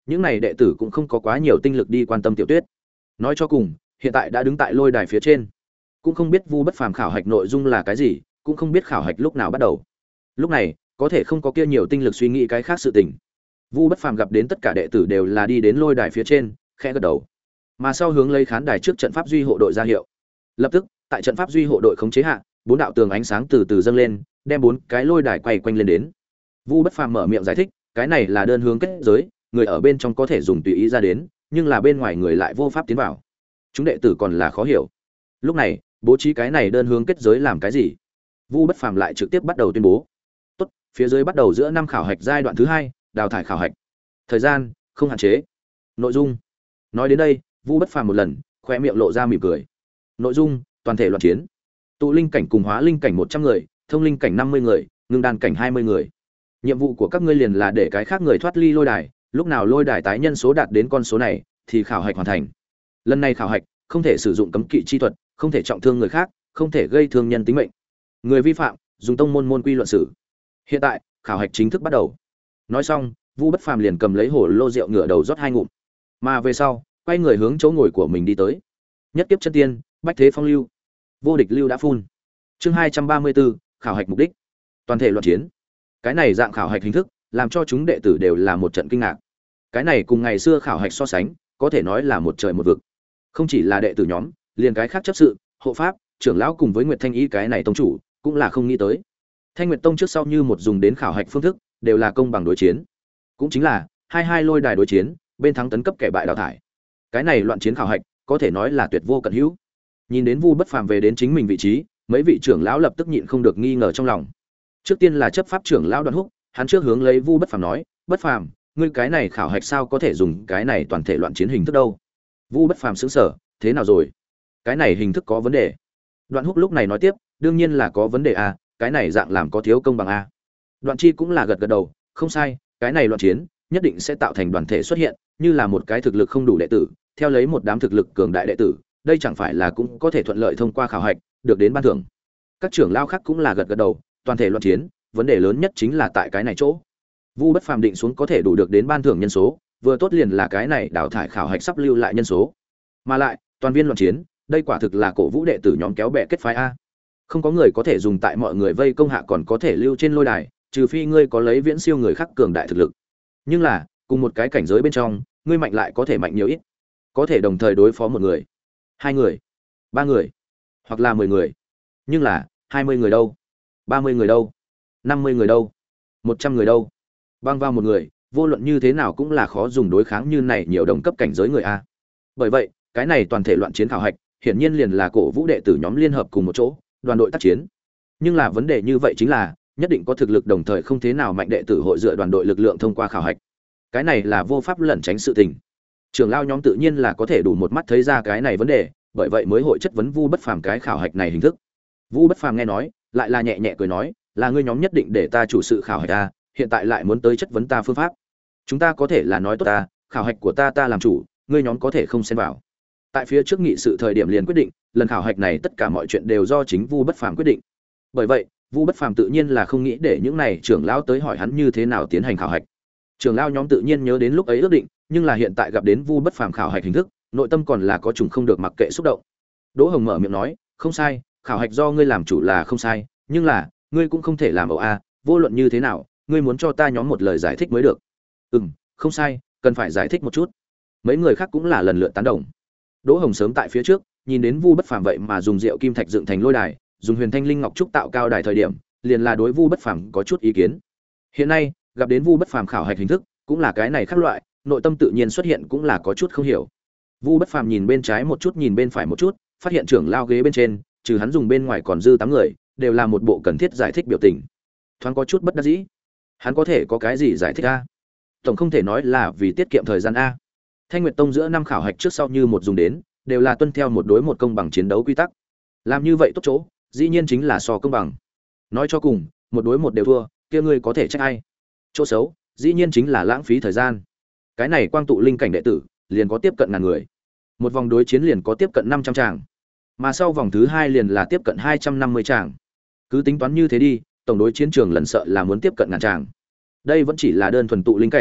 những này đệ tử cũng không có quá nhiều tinh lực đi quan tâm Tiểu Tuyết. Nói cho cùng, hiện tại đã đứng tại lôi đài phía trên, cũng không biết Vu Bất Phàm khảo hạch nội dung là cái gì, cũng không biết khảo hạch lúc nào bắt đầu. Lúc này, có thể không có kia nhiều tinh lực suy nghĩ cái khác sự tình. Vu Bất Phàm gặp đến tất cả đệ tử đều là đi đến lôi đài phía trên, khẽ gật đầu. Mà sau hướng lấy khán đài trước trận pháp duy hộ đội ra hiệu. Lập tức, tại trận pháp duy hộ đội khống chế hạ, bốn đạo tường ánh sáng từ từ dâng lên, đem bốn cái lôi đài quay quanh lên đến. Vu Bất Phàm mở miệng giải thích, cái này là đơn hướng kết giới, người ở bên trong có thể dùng tùy ý ra đến, nhưng là bên ngoài người lại vô pháp tiến vào. Chúng đệ tử còn là khó hiểu. Lúc này, bố trí cái này đơn hướng kết giới làm cái gì? Vu Bất Phàm lại trực tiếp bắt đầu tuyên bố. Tốt, phía dưới bắt đầu giữa năm khảo hạch giai đoạn thứ hai, đào thải khảo hạch. Thời gian không hạn chế. Nội dung. Nói đến đây, Vu Bất Phàm một lần, khóe miệng lộ ra mỉm cười. Nội dung, toàn thể loạn chiến. Tụ linh cảnh cùng hóa linh cảnh một trăm người, thông linh cảnh năm mươi người, ngưng đan cảnh hai mươi người. Nhiệm vụ của các ngươi liền là để cái khác người thoát ly lôi đài, lúc nào lôi đài tái nhân số đạt đến con số này thì khảo hạch hoàn thành. Lần này khảo hạch không thể sử dụng cấm kỵ chi thuật, không thể trọng thương người khác, không thể gây thương nhân tính mệnh. Người vi phạm, dùng tông môn môn quy luận xử. Hiện tại, khảo hạch chính thức bắt đầu. Nói xong, Vu Bất Phàm liền cầm lấy hồ lô rượu ngửa đầu rót hai ngụm. Mà về sau, quay người hướng chỗ ngồi của mình đi tới. Nhất kiếp chân tiên, bách thế phong lưu, vô địch lưu đã phun. Chương hai trăm ba mươi bốn, khảo hạch mục đích. Toàn thể loạn chiến. Cái này dạng khảo hạch hình thức, làm cho chúng đệ tử đều là một trận kinh ngạc. Cái này cùng ngày xưa khảo hạch so sánh, có thể nói là một trời một vực. Không chỉ là đệ tử nhóm, liền cái khác chấp sự, hộ pháp, trưởng lão cùng với Nguyệt Thanh Y cái này tông chủ, cũng là không nghĩ tới. Thanh Nguyệt Tông trước sau như một dùng đến khảo hạch phương thức, đều là công bằng đối chiến. Cũng chính là hai hai lôi đài đối chiến, bên thắng tấn cấp kẻ bại đào thải. Cái này loạn chiến khảo hạch, có thể nói là tuyệt vô cận hữu. Nhìn đến Vu Bất Phàm về đến chính mình vị trí, mấy vị trưởng lão lập tức nhịn không được nghi ngờ trong lòng. Trước tiên là chấp pháp trưởng lão Đoàn Húc, hắn trước hướng lấy Vu Bất Phàm nói, "Bất Phàm, ngươi cái này khảo hạch sao có thể dùng cái này toàn thể loạn chiến hình thức đâu?" Vu Bất Phàm sững sờ, "Thế nào rồi? Cái này hình thức có vấn đề?" Đoạn Húc lúc này nói tiếp, "Đương nhiên là có vấn đề a, cái này dạng làm có thiếu công bằng a." Đoạn Chi cũng là gật gật đầu, "Không sai, cái này loạn chiến nhất định sẽ tạo thành đoàn thể xuất hiện, như là một cái thực lực không đủ đệ tử, theo lấy một đám thực lực cường đại đệ tử, đây chẳng phải là cũng có thể thuận lợi thông qua khảo hạch, được đến ban thưởng." Các trưởng lão khác cũng là gật gật đầu, toàn thể loạn chiến, vấn đề lớn nhất chính là tại cái này chỗ. Vu Bất Phàm định xuống có thể đủ được đến ban thưởng nhân số, vừa tốt liền là cái này đào thải khảo hạch sắp lưu lại nhân số. Mà lại, toàn viên loạn chiến, đây quả thực là cổ vũ đệ tử nhóm kéo bè kết phái a. Không có người có thể dùng tại mọi người vây công hạ còn có thể lưu trên lôi đài, trừ phi ngươi có lấy viễn siêu người khác cường đại thực lực. Nhưng là, cùng một cái cảnh giới bên trong, ngươi mạnh lại có thể mạnh nhiều ít. Có thể đồng thời đối phó một người, hai người, ba người, hoặc là mười người. Nhưng là, hai mươi người đâu? ba mươi người đâu? năm mươi người đâu? một trăm người đâu? Băng vào một người, vô luận như thế nào cũng là khó dùng đối kháng như này nhiều đồng cấp cảnh giới người a. Bởi vậy, cái này toàn thể loạn chiến khảo hạch, hiển nhiên liền là cổ vũ đệ tử nhóm liên hợp cùng một chỗ, đoàn đội tác chiến. Nhưng là vấn đề như vậy chính là, nhất định có thực lực đồng thời không thế nào mạnh đệ tử hội dựa đoàn đội lực lượng thông qua khảo hạch. Cái này là vô pháp lẩn tránh sự tình. Trưởng lao nhóm tự nhiên là có thể đủ một mắt thấy ra cái này vấn đề, bởi vậy mới hội chất vấn Vu Bất Phàm cái khảo hạch này hình thức. Vu Bất Phàm nghe nói, lại là nhẹ nhẹ cười nói, là ngươi nhóm nhất định để ta chủ sự khảo hạch ta, hiện tại lại muốn tới chất vấn ta phương pháp. Chúng ta có thể là nói tốt ta, khảo hạch của ta ta làm chủ, ngươi nhóm có thể không xen vào. Tại phía trước nghị sự thời điểm liền quyết định, lần khảo hạch này tất cả mọi chuyện đều do chính Vu Bất Phàm quyết định. Bởi vậy, Vu Bất Phàm tự nhiên là không nghĩ để những này trưởng lão tới hỏi hắn như thế nào tiến hành khảo hạch. Trưởng lão nhóm tự nhiên nhớ đến lúc ấy ước định, nhưng là hiện tại gặp đến Vu Bất Phàm khảo hạch hình thức, nội tâm còn là có trùng không được mặc kệ xúc động. Đỗ Hồng mở miệng nói, "Không sai, khảo hạch do ngươi làm chủ là không sai, nhưng là, ngươi cũng không thể làm ẩu a, vô luận như thế nào, ngươi muốn cho ta nhóm một lời giải thích mới được." "Ừm, không sai, cần phải giải thích một chút." Mấy người khác cũng là lần lượt tán đồng. Đỗ Hồng sớm tại phía trước, nhìn đến Vu Bất Phàm vậy mà dùng rượu kim thạch dựng thành lôi đài, dùng huyền thanh linh ngọc trúc tạo cao đài thời điểm, liền là đối Vu Bất Phàm có chút ý kiến. Hiện nay, gặp đến Vu Bất Phàm khảo hạch hình thức, cũng là cái này khác loại, nội tâm tự nhiên xuất hiện cũng là có chút không hiểu. Vu Bất Phàm nhìn bên trái một chút nhìn bên phải một chút, phát hiện trưởng lao ghế bên trên, trừ hắn dùng bên ngoài còn dư tám người, đều là một bộ cần thiết giải thích biểu tình. Thoáng có chút bất đắc dĩ. Hắn có thể có cái gì giải thích a? Tổng không thể nói là vì tiết kiệm thời gian a. Thanh Nguyệt Tông giữa năm khảo hạch trước sau như một dùng đến, đều là tuân theo một đối một công bằng chiến đấu quy tắc. Làm như vậy tốt chỗ, dĩ nhiên chính là so công bằng. Nói cho cùng, một đối một đều thua, kia ngươi có thể trách ai? Chỗ xấu, dĩ nhiên chính là lãng phí thời gian. Cái này quang tụ linh cảnh đệ tử, liền có tiếp cận ngàn người. Một vòng đối chiến liền có tiếp cận năm trăm tràng. Mà sau vòng thứ hai liền là tiếp cận hai trăm năm mươi tràng. Cứ tính toán như thế đi, tổng đối chiến trường lần sợ là muốn tiếp cận ngàn tràng. Đây vẫn chỉ là đơn thuần tụ linh cảnh,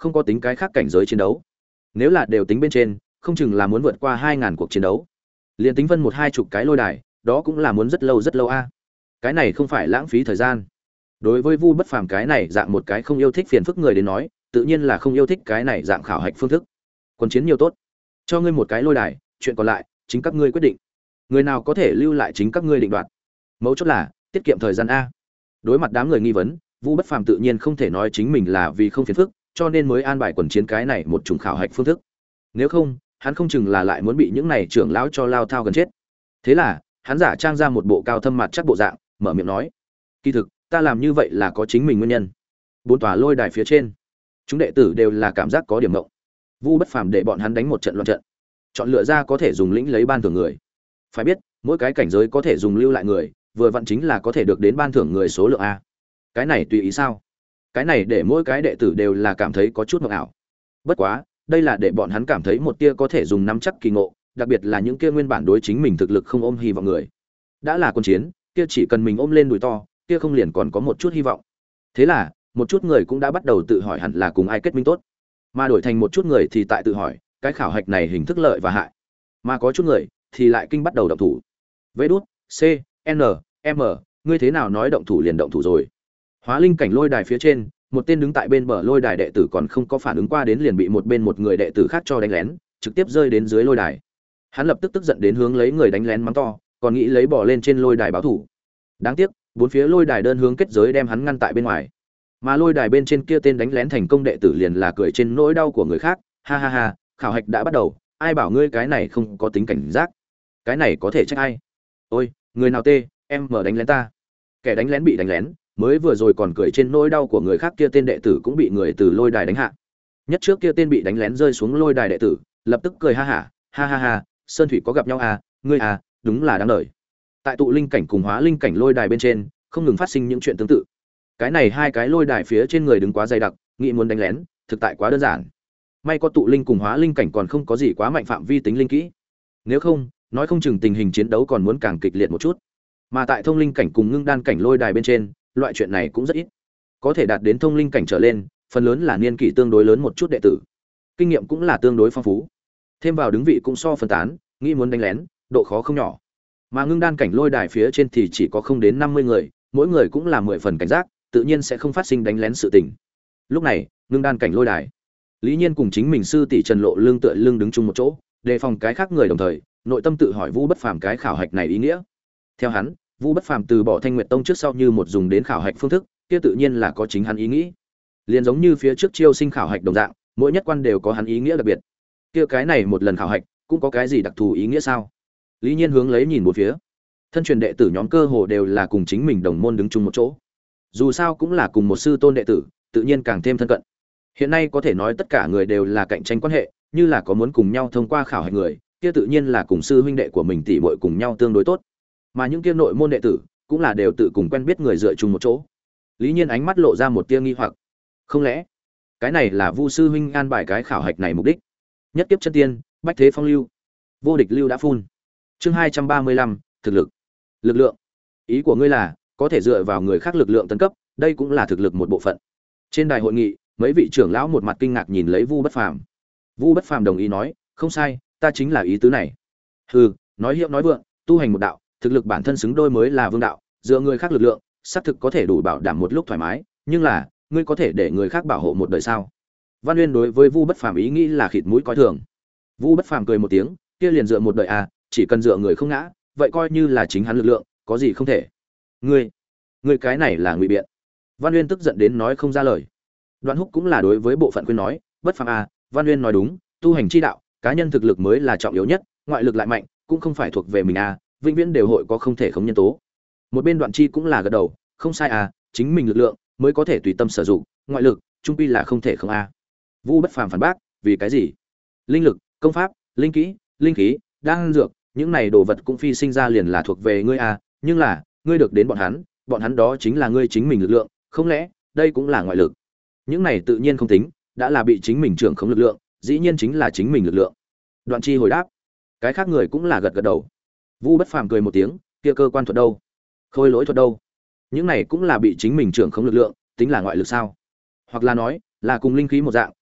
không có tính cái khác cảnh giới chiến đấu. Nếu là đều tính bên trên, không chừng là muốn vượt qua hai ngàn cuộc chiến đấu. Liên tính phân một hai chục cái lôi đài, đó cũng là muốn rất lâu rất lâu a. Cái này không phải lãng phí thời gian. Đối với Vu Bất Phàm cái này dạng một cái không yêu thích phiền phức người đến nói, tự nhiên là không yêu thích cái này dạng khảo hạch phương thức. Quân chiến nhiều tốt, cho ngươi một cái lôi đài, chuyện còn lại chính các ngươi quyết định. Người nào có thể lưu lại chính các ngươi định đoạt. Mấu chốt là tiết kiệm thời gian a. Đối mặt đám người nghi vấn, Vu Bất Phàm tự nhiên không thể nói chính mình là vì không phiền phức, cho nên mới an bài quần chiến cái này một chủng khảo hạch phương thức. Nếu không, hắn không chừng là lại muốn bị những này trưởng lão cho lao thao gần chết. Thế là, hắn giả trang ra một bộ cao thâm mặt chắc bộ dạng, mở miệng nói: "Kỳ thực, ta làm như vậy là có chính mình nguyên nhân." Bốn tòa lôi đài phía trên, chúng đệ tử đều là cảm giác có điểm ngộng. Vu Bất Phàm để bọn hắn đánh một trận loạn trận, chọn lựa ra có thể dùng lĩnh lấy ban thưởng người. Phải biết, mỗi cái cảnh giới có thể dùng lưu lại người, vừa vặn chính là có thể được đến ban thưởng người số lượng a. Cái này tùy ý sao? Cái này để mỗi cái đệ tử đều là cảm thấy có chút mộng ảo. Bất quá, đây là để bọn hắn cảm thấy một tia có thể dùng nắm chắc kỳ ngộ, đặc biệt là những kia nguyên bản đối chính mình thực lực không ôm hy vọng người. Đã là quân chiến, kia chỉ cần mình ôm lên đùi to, kia không liền còn có một chút hy vọng. Thế là, một chút người cũng đã bắt đầu tự hỏi hẳn là cùng ai kết minh tốt. Mà đổi thành một chút người thì tại tự hỏi, cái khảo hạch này hình thức lợi và hại. Mà có chút người thì lại kinh bắt đầu động thủ. Vế đút, C, N, M, ngươi thế nào nói động thủ liền động thủ rồi. Hóa linh cảnh lôi đài phía trên, một tên đứng tại bên bờ lôi đài đệ tử còn không có phản ứng qua đến liền bị một bên một người đệ tử khác cho đánh lén, trực tiếp rơi đến dưới lôi đài. Hắn lập tức tức giận đến hướng lấy người đánh lén mắng to, còn nghĩ lấy bỏ lên trên lôi đài báo thủ. Đáng tiếc, bốn phía lôi đài đơn hướng kết giới đem hắn ngăn tại bên ngoài. Mà lôi đài bên trên kia tên đánh lén thành công đệ tử liền là cười trên nỗi đau của người khác, ha ha ha, khảo hạch đã bắt đầu, ai bảo ngươi cái này không có tính cảnh giác. Cái này có thể trách ai? Ôi, người nào tê, em mở đánh lén ta. Kẻ đánh lén bị đánh lén, mới vừa rồi còn cười trên nỗi đau của người khác kia tên đệ tử cũng bị người từ lôi đài đánh hạ. Nhất trước kia tên bị đánh lén rơi xuống lôi đài đệ tử, lập tức cười ha hả, ha ha ha, sơn thủy có gặp nhau à, ngươi à, đúng là đáng đời. Tại tụ linh cảnh cùng hóa linh cảnh lôi đài bên trên, không ngừng phát sinh những chuyện tương tự. Cái này hai cái lôi đài phía trên người đứng quá dày đặc, nghĩ muốn đánh lén, thực tại quá đơn giản. May có tụ linh cùng hóa linh cảnh còn không có gì quá mạnh phạm vi tính linh kỹ. Nếu không, nói không chừng tình hình chiến đấu còn muốn càng kịch liệt một chút. Mà tại thông linh cảnh cùng ngưng đan cảnh lôi đài bên trên, loại chuyện này cũng rất ít. Có thể đạt đến thông linh cảnh trở lên, phần lớn là niên kỷ tương đối lớn một chút đệ tử. Kinh nghiệm cũng là tương đối phong phú. Thêm vào đứng vị cũng so phân tán, nghĩ muốn đánh lén, độ khó không nhỏ. Mà ngưng đan cảnh lôi đài phía trên thì chỉ có không đến năm mươi người, mỗi người cũng là mười phần cảnh giác, tự nhiên sẽ không phát sinh đánh lén sự tình. Lúc này, ngưng đan cảnh lôi đài, Lý Nhiên cùng chính mình sư tỷ Trần Lộ lưng tựa lưng đứng chung một chỗ, đề phòng cái khác người đồng thời, nội tâm tự hỏi Vu Bất Phàm cái khảo hạch này ý nghĩa. Theo hắn, Vu Bất Phàm từ bỏ Thanh Nguyệt Tông trước sau như một dùng đến khảo hạch phương thức, kia tự nhiên là có chính hắn ý nghĩ. Liền giống như phía trước chiêu sinh khảo hạch đồng dạng, mỗi nhất quan đều có hắn ý nghĩa đặc biệt. Kia cái này một lần khảo hạch, cũng có cái gì đặc thù ý nghĩa sao? Lý Nhiên hướng lấy nhìn một phía. Thân truyền đệ tử nhóm cơ hồ đều là cùng chính mình đồng môn đứng chung một chỗ. Dù sao cũng là cùng một sư tôn đệ tử, tự nhiên càng thêm thân cận. Hiện nay có thể nói tất cả người đều là cạnh tranh quan hệ, như là có muốn cùng nhau thông qua khảo hạch người, kia tự nhiên là cùng sư huynh đệ của mình tỷ muội cùng nhau tương đối tốt. Mà những kia nội môn đệ tử, cũng là đều tự cùng quen biết người dựa chung một chỗ. Lý Nhiên ánh mắt lộ ra một tia nghi hoặc. Không lẽ, cái này là Vu sư huynh an bài cái khảo hạch này mục đích? Nhất kiếp chân tiên, bách thế phong lưu, vô địch lưu đã phun. Chương hai trăm ba mươi lăm, thực lực. Lực lượng. Ý của ngươi là có thể dựa vào người khác lực lượng tấn cấp, đây cũng là thực lực một bộ phận. Trên đài hội nghị, mấy vị trưởng lão một mặt kinh ngạc nhìn lấy Vu Bất Phàm. Vu Bất Phàm đồng ý nói, không sai, ta chính là ý tứ này. Hừ, nói hiệu nói vượng, tu hành một đạo, thực lực bản thân xứng đôi mới là vương đạo, dựa người khác lực lượng, xác thực có thể đủ bảo đảm một lúc thoải mái, nhưng là, ngươi có thể để người khác bảo hộ một đời sao? Văn Uyên đối với Vu Bất Phàm ý nghĩ là khịt mũi coi thường. Vu Bất Phàm cười một tiếng, kia liền dựa một đời à, chỉ cần dựa người không ngã, vậy coi như là chính hắn lực lượng, có gì không thể. Ngươi, ngươi cái này là ngụy biện. Văn Uyên tức giận đến nói không ra lời. Đoạn Húc cũng là đối với bộ phận khuyên nói, Bất Phàm à, Văn Uyên nói đúng, tu hành chi đạo, cá nhân thực lực mới là trọng yếu nhất, ngoại lực lại mạnh, cũng không phải thuộc về mình à, vĩnh viễn đều hội có không thể khống nhân tố. Một bên Đoạn Chi cũng là gật đầu, không sai à, chính mình lực lượng mới có thể tùy tâm sử dụng, ngoại lực, chung quy là không thể không a. Vu Bất Phàm phản bác, vì cái gì? Linh lực, công pháp, linh kỹ, linh khí, đan dược, những này đồ vật cũng phi sinh ra liền là thuộc về ngươi a, nhưng là, ngươi được đến bọn hắn, bọn hắn đó chính là ngươi chính mình lực lượng, không lẽ đây cũng là ngoại lực? Những này tự nhiên không tính, đã là bị chính mình trưởng khống lực lượng, dĩ nhiên chính là chính mình lực lượng. Đoạn Chi hồi đáp, cái khác người cũng là gật gật đầu. Vu Bất Phàm cười một tiếng, kia cơ quan thuật đâu? Khôi lỗi thuật đâu? Những này cũng là bị chính mình trưởng khống lực lượng, tính là ngoại lực sao? Hoặc là nói, là cùng linh khí một dạng,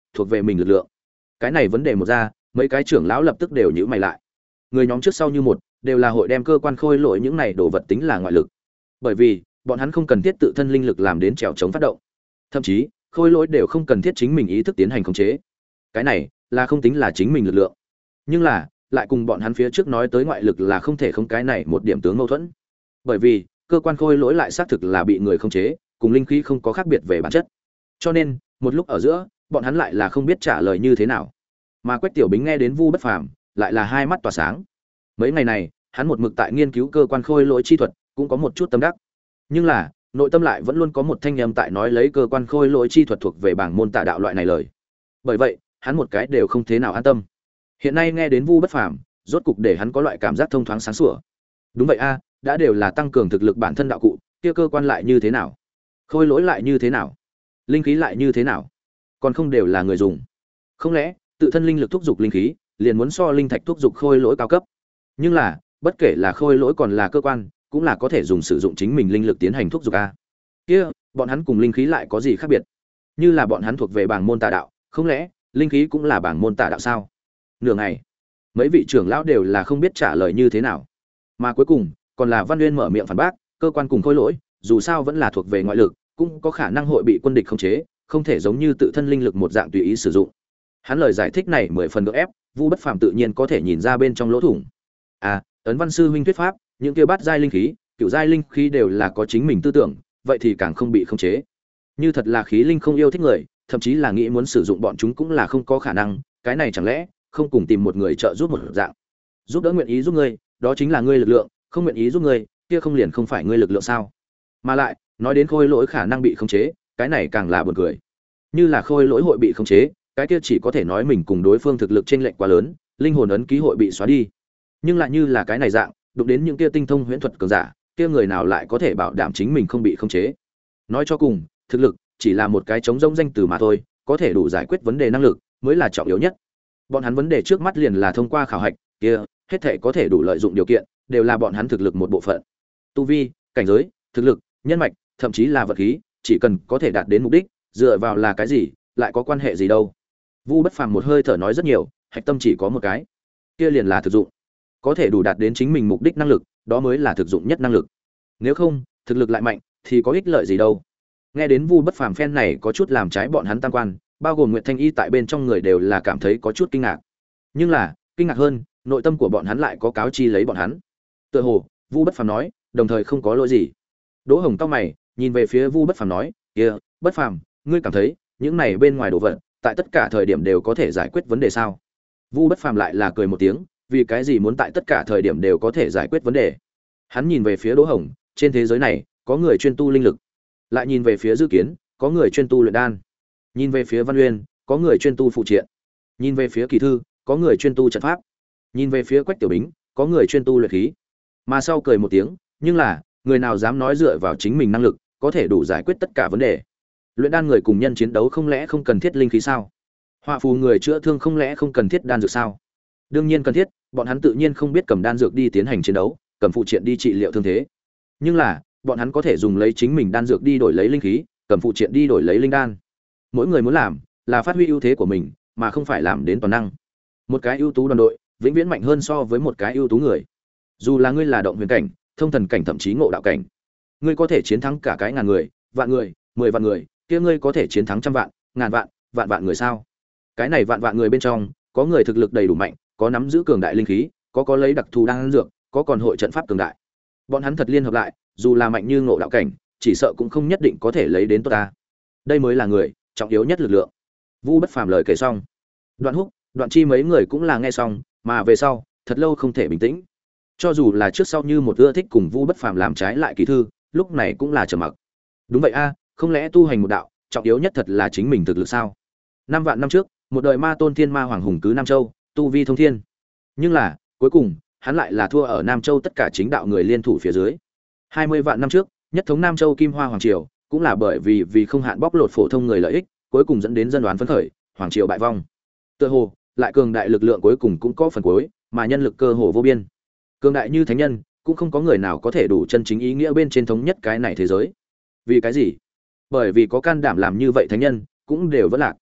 thuộc về mình lực lượng. Cái này vấn đề một ra, mấy cái trưởng lão lập tức đều nhíu mày lại. Người nhóm trước sau như một, đều là hội đem cơ quan khôi lỗi những này đồ vật tính là ngoại lực. Bởi vì, bọn hắn không cần thiết tự thân linh lực làm đến trèo chống phát động. Thậm chí, khôi lỗi đều không cần thiết chính mình ý thức tiến hành khống chế. Cái này là không tính là chính mình lực lượng. Nhưng là, lại cùng bọn hắn phía trước nói tới ngoại lực là không thể không cái này một điểm tướng mâu thuẫn. Bởi vì, cơ quan khôi lỗi lại xác thực là bị người khống chế, cùng linh khí không có khác biệt về bản chất. Cho nên, một lúc ở giữa, bọn hắn lại là không biết trả lời như thế nào. Mà Quách Tiểu Bính nghe đến Vu Bất Phàm, lại là hai mắt tỏa sáng. Mấy ngày này, hắn một mực tại nghiên cứu cơ quan khôi lỗi chi thuật, cũng có một chút tâm đắc. Nhưng là, nội tâm lại vẫn luôn có một thanh âm tại nói lấy cơ quan khôi lỗi chi thuật thuộc về bảng môn tà đạo loại này lời. Bởi vậy, hắn một cái đều không thế nào an tâm. Hiện nay nghe đến Vu Bất Phàm, rốt cục để hắn có loại cảm giác thông thoáng sáng sủa. Đúng vậy a, đã đều là tăng cường thực lực bản thân đạo cụ, kia cơ quan lại như thế nào? Khôi lỗi lại như thế nào? Linh khí lại như thế nào? Còn không đều là người dùng. Không lẽ, tự thân linh lực thúc giục linh khí, liền muốn so linh thạch thúc giục khôi lỗi cao cấp? Nhưng là, bất kể là khôi lỗi còn là cơ quan, cũng là có thể dùng sử dụng chính mình linh lực tiến hành thúc giục a. Kia, bọn hắn cùng linh khí lại có gì khác biệt? Như là bọn hắn thuộc về bảng môn tà đạo, không lẽ linh khí cũng là bảng môn tà đạo sao? Nửa ngày, mấy vị trưởng lão đều là không biết trả lời như thế nào. Mà cuối cùng, còn là Văn Nguyên mở miệng phản bác, cơ quan cùng khôi lỗi, dù sao vẫn là thuộc về ngoại lực, cũng có khả năng hội bị quân địch khống chế, không thể giống như tự thân linh lực một dạng tùy ý sử dụng. Hắn lời giải thích này mười phần gượng ép, Vu Bất Phàm tự nhiên có thể nhìn ra bên trong lỗ thủng. À, ấn Văn sư huynh thuyết pháp, những kia bát giai linh khí, cửu giai linh khí đều là có chính mình tư tưởng, vậy thì càng không bị khống chế. Như thật là khí linh không yêu thích người, thậm chí là nghĩ muốn sử dụng bọn chúng cũng là không có khả năng, cái này chẳng lẽ không cùng tìm một người trợ giúp một dạng. Giúp đỡ nguyện ý giúp ngươi, đó chính là ngươi lực lượng, không nguyện ý giúp ngươi, kia không liền không phải ngươi lực lượng sao? Mà lại, nói đến khôi lỗi khả năng bị khống chế, cái này càng là buồn cười. Như là khôi lỗi hội bị khống chế, cái kia chỉ có thể nói mình cùng đối phương thực lực chênh lệch quá lớn, linh hồn ấn ký hội bị xóa đi. Nhưng lại như là cái này dạng, đụng đến những kia tinh thông huyễn thuật cường giả, kia người nào lại có thể bảo đảm chính mình không bị khống chế? Nói cho cùng, thực lực chỉ là một cái trống rỗng danh từ mà thôi, có thể đủ giải quyết vấn đề năng lực mới là trọng yếu nhất. Bọn hắn vấn đề trước mắt liền là thông qua khảo hạch, kia hết thảy có thể đủ lợi dụng điều kiện, đều là bọn hắn thực lực một bộ phận. Tu vi, cảnh giới, thực lực, nhân mạch, thậm chí là vật khí, chỉ cần có thể đạt đến mục đích, dựa vào là cái gì, lại có quan hệ gì đâu. Vu Bất Phàm một hơi thở nói rất nhiều, hạch tâm chỉ có một cái, kia liền là thực dụng. Có thể đủ đạt đến chính mình mục đích năng lực, đó mới là thực dụng nhất năng lực. Nếu không, thực lực lại mạnh, thì có ích lợi gì đâu. Nghe đến Vu Bất Phàm phen này có chút làm trái bọn hắn tam quan, bao gồm Nguyệt Thanh Y tại bên trong người đều là cảm thấy có chút kinh ngạc. Nhưng là, kinh ngạc hơn, nội tâm của bọn hắn lại có cáo chi lấy bọn hắn. Tựa hồ, Vu Bất Phàm nói, đồng thời không có lỗi gì. Đỗ Hồng cau mày, nhìn về phía Vu Bất Phàm nói, "Kia, Bất Phàm, ngươi cảm thấy, những này bên ngoài đồ vật, tại tất cả thời điểm đều có thể giải quyết vấn đề sao?" Vu Bất Phàm lại là cười một tiếng, vì cái gì muốn tại tất cả thời điểm đều có thể giải quyết vấn đề? Hắn nhìn về phía Đỗ Hồng, trên thế giới này, có người chuyên tu linh lực. Lại nhìn về phía Dư Kiến, có người chuyên tu luyện đan. Nhìn về phía Văn Uyên, có người chuyên tu phụ triện. Nhìn về phía Kỳ Thư, có người chuyên tu trận pháp. Nhìn về phía Quách Tiểu Bính, có người chuyên tu luyện khí. Mà sau cười một tiếng, nhưng là, người nào dám nói dựa vào chính mình năng lực, có thể đủ giải quyết tất cả vấn đề? Luyện đan người cùng nhân chiến đấu không lẽ không cần thiết linh khí sao? Họa phù người chữa thương không lẽ không cần thiết đan dược sao? Đương nhiên cần thiết, bọn hắn tự nhiên không biết cầm đan dược đi tiến hành chiến đấu, cầm phụ triện đi trị liệu thương thế. Nhưng là, bọn hắn có thể dùng lấy chính mình đan dược đi đổi lấy linh khí, cầm phụ triện đi đổi lấy linh đan. Mỗi người muốn làm là phát huy ưu thế của mình, mà không phải làm đến toàn năng. Một cái ưu tú đoàn đội, vĩnh viễn mạnh hơn so với một cái ưu tú người. Dù là ngươi là động huyền cảnh, thông thần cảnh thậm chí ngộ đạo cảnh, ngươi có thể chiến thắng cả cái ngàn người, vạn người, mười vạn người, kia ngươi có thể chiến thắng trăm vạn, ngàn vạn, vạn vạn người sao? Cái này vạn vạn người bên trong, có người thực lực đầy đủ mạnh, có nắm giữ cường đại linh khí, có có lấy đặc thù đan dược, có còn hội trận pháp cường đại. Bọn hắn thật liên hợp lại, dù là mạnh như ngộ đạo cảnh, chỉ sợ cũng không nhất định có thể lấy đến tốt ta. Đây mới là người trọng yếu nhất lực lượng. Vu Bất Phàm lời kể xong, Đoạn Húc, Đoạn Chi mấy người cũng là nghe xong, mà về sau, thật lâu không thể bình tĩnh. Cho dù là trước sau như một ưa thích cùng Vu Bất Phàm làm trái lại Kỳ Thư, lúc này cũng là trầm mặc. Đúng vậy a, không lẽ tu hành một đạo, trọng yếu nhất thật là chính mình thực lực sao? Năm vạn năm trước, một đời ma tôn thiên ma hoàng hùng cứ Nam Châu, tu vi thông thiên. Nhưng là, cuối cùng, hắn lại là thua ở Nam Châu tất cả chính đạo người liên thủ phía dưới. Hai mươi vạn năm trước, nhất thống Nam Châu Kim Hoa hoàng triều, cũng là bởi vì vì không hạn bóc lột phổ thông người lợi ích, cuối cùng dẫn đến dân đoán phấn khởi, hoàng triều bại vong. Tựa hồ, lại cường đại lực lượng cuối cùng cũng có phần cuối, mà nhân lực cơ hồ vô biên. Cường đại như thánh nhân, cũng không có người nào có thể đủ chân chính ý nghĩa bên trên thống nhất cái này thế giới. Vì cái gì? Bởi vì có can đảm làm như vậy thánh nhân, cũng đều vẫn lạc.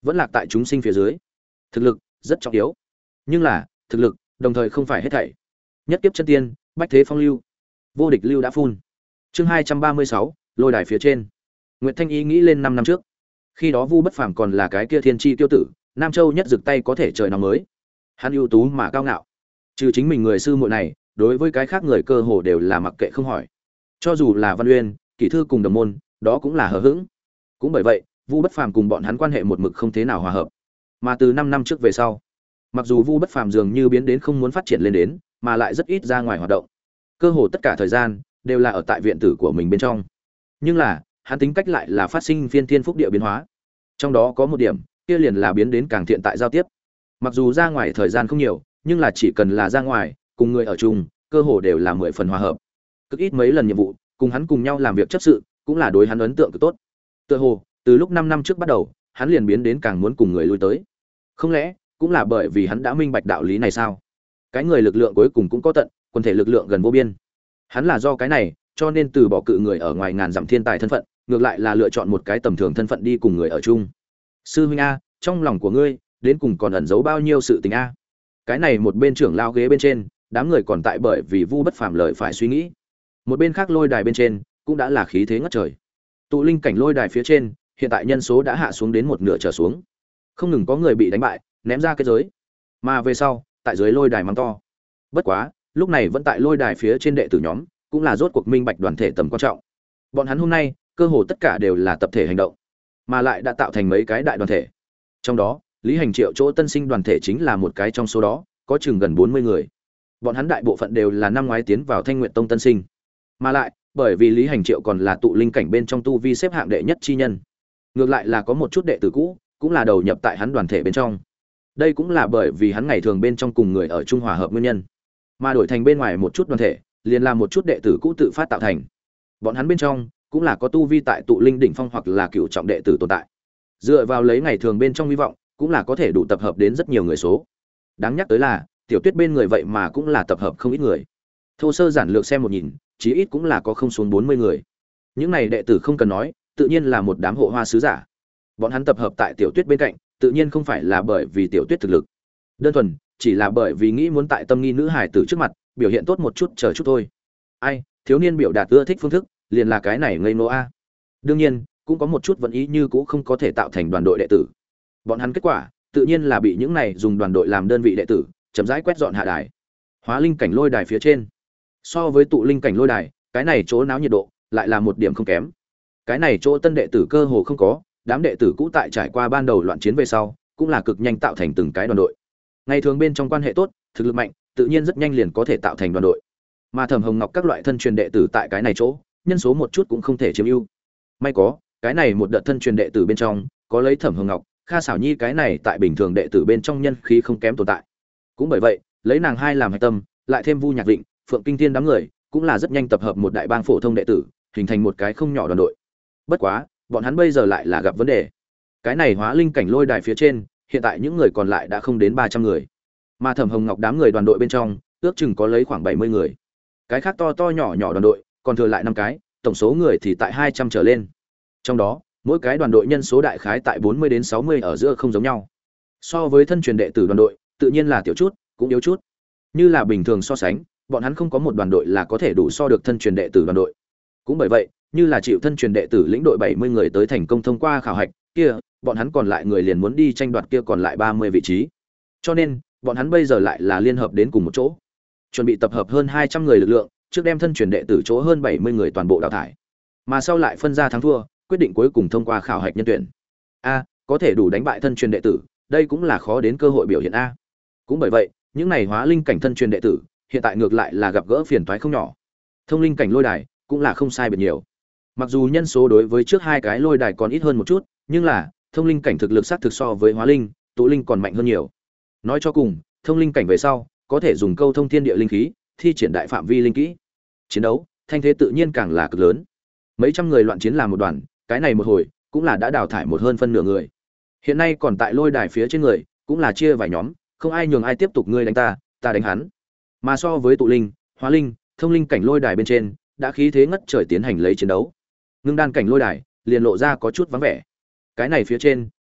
vẫn lạc tại chúng sinh phía dưới. Thực lực rất trọng yếu, nhưng là thực lực đồng thời không phải hết thảy. Nhất kiếp chân tiên, bách thế phong lưu, vô địch lưu đã phun. Chương hai trăm ba mươi sáu, lôi đài phía trên. Nguyệt Thanh Y nghĩ lên năm năm trước, khi đó Vu Bất Phàm còn là cái kia thiên chi tiêu tử, Nam Châu nhất dực tay có thể trời nóng mới. Hắn ưu tú mà cao ngạo, trừ chính mình người sư muội này, đối với cái khác người cơ hồ đều là mặc kệ không hỏi. Cho dù là Văn Uyên, Kỷ Thư cùng đồng môn, đó cũng là hờ hững. Cũng bởi vậy, Vu Bất Phàm cùng bọn hắn quan hệ một mực không thế nào hòa hợp. Mà từ năm năm trước về sau, mặc dù Vu Bất Phàm dường như biến đến không muốn phát triển lên đến, mà lại rất ít ra ngoài hoạt động. Cơ hồ tất cả thời gian đều là ở tại viện tử của mình bên trong. Nhưng là, hắn tính cách lại là phát sinh phiên thiên phúc địa biến hóa. Trong đó có một điểm, kia liền là biến đến càng thiện tại giao tiếp. Mặc dù ra ngoài thời gian không nhiều, nhưng là chỉ cần là ra ngoài, cùng người ở chung, cơ hồ đều là mười phần hòa hợp. Cực ít mấy lần nhiệm vụ, cùng hắn cùng nhau làm việc chấp sự, cũng là đối hắn ấn tượng cực tốt. Tựa hồ, từ lúc năm năm trước bắt đầu, hắn liền biến đến càng muốn cùng người lui tới. Không lẽ, cũng là bởi vì hắn đã minh bạch đạo lý này sao? Cái người lực lượng cuối cùng cũng có tận, quần thể lực lượng gần vô biên. Hắn là do cái này, cho nên từ bỏ cự người ở ngoài ngàn dặm thiên tài thân phận, ngược lại là lựa chọn một cái tầm thường thân phận đi cùng người ở chung. Sư huynh a, trong lòng của ngươi, đến cùng còn ẩn giấu bao nhiêu sự tình a? Cái này một bên trưởng lao ghế bên trên, đám người còn tại bởi vì Vu Bất Phàm lời phải suy nghĩ. Một bên khác lôi đài bên trên, cũng đã là khí thế ngất trời. Tụ linh cảnh lôi đài phía trên, hiện tại nhân số đã hạ xuống đến một nửa trở xuống. Không ngừng có người bị đánh bại, ném ra kết giới. Mà về sau, tại dưới lôi đài mắng to. Bất quá, lúc này vẫn tại lôi đài phía trên đệ tử nhóm, cũng là rốt cuộc minh bạch đoàn thể tầm quan trọng. Bọn hắn hôm nay, cơ hồ tất cả đều là tập thể hành động, mà lại đã tạo thành mấy cái đại đoàn thể. Trong đó, Lý Hành Triệu chỗ tân sinh đoàn thể chính là một cái trong số đó, có chừng gần bốn mươi người. Bọn hắn đại bộ phận đều là năm ngoái tiến vào Thanh Nguyệt Tông tân sinh. Mà lại, bởi vì Lý Hành Triệu còn là tụ linh cảnh bên trong tu vi xếp hạng đệ nhất chi nhân. Ngược lại là có một chút đệ tử cũ, cũng là đầu nhập tại hắn đoàn thể bên trong. Đây cũng là bởi vì hắn ngày thường bên trong cùng người ở Trung Hòa hợp nguyên nhân. Mà đổi thành bên ngoài một chút đoàn thể, liền là một chút đệ tử cũ tự phát tạo thành. Bọn hắn bên trong cũng là có tu vi tại tụ linh đỉnh phong hoặc là cửu trọng đệ tử tồn tại. Dựa vào lấy ngày thường bên trong hy vọng, cũng là có thể đủ tập hợp đến rất nhiều người số. Đáng nhắc tới là, Tiểu Tuyết bên người vậy mà cũng là tập hợp không ít người. Thô sơ giản lược xem một nhìn, chí ít cũng là có không xuống bốn mươi người. Những này đệ tử không cần nói, tự nhiên là một đám hộ hoa sứ giả. Bọn hắn tập hợp tại Tiểu Tuyết bên cạnh, tự nhiên không phải là bởi vì Tiểu Tuyết thực lực. Đơn thuần, chỉ là bởi vì nghĩ muốn tại tâm nghi nữ hải tử trước mặt, biểu hiện tốt một chút chờ chút thôi. Ai, thiếu niên biểu đạt ưa thích phương thức, liền là cái này ngây nô a. Đương nhiên, cũng có một chút vận ý như cũ không có thể tạo thành đoàn đội đệ tử. Bọn hắn kết quả, tự nhiên là bị những này dùng đoàn đội làm đơn vị đệ tử, chậm rãi quét dọn hạ đài. Hóa linh cảnh lôi đài phía trên, so với tụ linh cảnh lôi đài, cái này chỗ náo nhiệt độ lại là một điểm không kém. Cái này chỗ tân đệ tử cơ hồ không có, đám đệ tử cũ tại trải qua ban đầu loạn chiến về sau, cũng là cực nhanh tạo thành từng cái đoàn đội. Ngày thường bên trong quan hệ tốt, thực lực mạnh, tự nhiên rất nhanh liền có thể tạo thành đoàn đội. Mà Thẩm Hồng Ngọc các loại thân truyền đệ tử tại cái này chỗ, nhân số một chút cũng không thể chiếm ưu. May có, cái này một đợt thân truyền đệ tử bên trong, có lấy Thẩm Hồng Ngọc, Kha Sảo Nhi cái này tại bình thường đệ tử bên trong nhân khí không kém tồn tại. Cũng bởi vậy, lấy nàng hai làm hạch tâm, lại thêm Vu Nhạc Vịnh, Phượng Kinh Thiên đám người, cũng là rất nhanh tập hợp một đại bang phổ thông đệ tử, hình thành một cái không nhỏ đoàn đội. Bất quá, bọn hắn bây giờ lại là gặp vấn đề. Cái này hóa linh cảnh lôi đài phía trên, hiện tại những người còn lại đã không đến ba trăm người. Mà Thẩm Hồng Ngọc đám người đoàn đội bên trong, ước chừng có lấy khoảng bảy mươi người. Cái khác to to nhỏ nhỏ đoàn đội, còn thừa lại năm cái, tổng số người thì tại hai trăm trở lên. Trong đó, mỗi cái đoàn đội nhân số đại khái tại bốn mươi đến sáu mươi ở giữa không giống nhau. So với thân truyền đệ tử đoàn đội, tự nhiên là tiểu chút, cũng yếu chút. Như là bình thường so sánh, bọn hắn không có một đoàn đội là có thể đủ so được thân truyền đệ tử đoàn đội. Cũng bởi vậy, như là chịu thân truyền đệ tử lĩnh đội bảy mươi người tới thành công thông qua khảo hạch, kia, bọn hắn còn lại người liền muốn đi tranh đoạt kia còn lại ba mươi vị trí. Cho nên, bọn hắn bây giờ lại là liên hợp đến cùng một chỗ, chuẩn bị tập hợp hơn hai trăm người lực lượng, trước đem thân truyền đệ tử chỗ hơn bảy mươi người toàn bộ đào thải. Mà sau lại phân ra thắng thua, quyết định cuối cùng thông qua khảo hạch nhân tuyển. A, có thể đủ đánh bại thân truyền đệ tử, đây cũng là khó đến cơ hội biểu hiện a. Cũng bởi vậy, những này hóa linh cảnh thân truyền đệ tử, hiện tại ngược lại là gặp gỡ phiền toái không nhỏ. Thông linh cảnh lôi đài, cũng là không sai biệt nhiều. Mặc dù nhân số đối với trước hai cái lôi đài còn ít hơn một chút, nhưng là thông linh cảnh thực lực xác thực so với hóa linh, tụ linh còn mạnh hơn nhiều. Nói cho cùng, thông linh cảnh về sau, có thể dùng câu thông thiên địa linh khí, thi triển đại phạm vi linh kỹ. Chiến đấu, thanh thế tự nhiên càng là cực lớn. Mấy trăm người loạn chiến làm một đoàn, cái này một hồi, cũng là đã đào thải một hơn phân nửa người. Hiện nay còn tại lôi đài phía trên người, cũng là chia vài nhóm, không ai nhường ai tiếp tục ngươi đánh ta, ta đánh hắn. Mà so với tụ linh, hóa linh, thông linh cảnh lôi đài bên trên, đã khí thế ngất trời tiến hành lấy chiến đấu. Ngưng đan cảnh lôi đài, liền lộ ra có chút vắng vẻ. Cái này phía trên,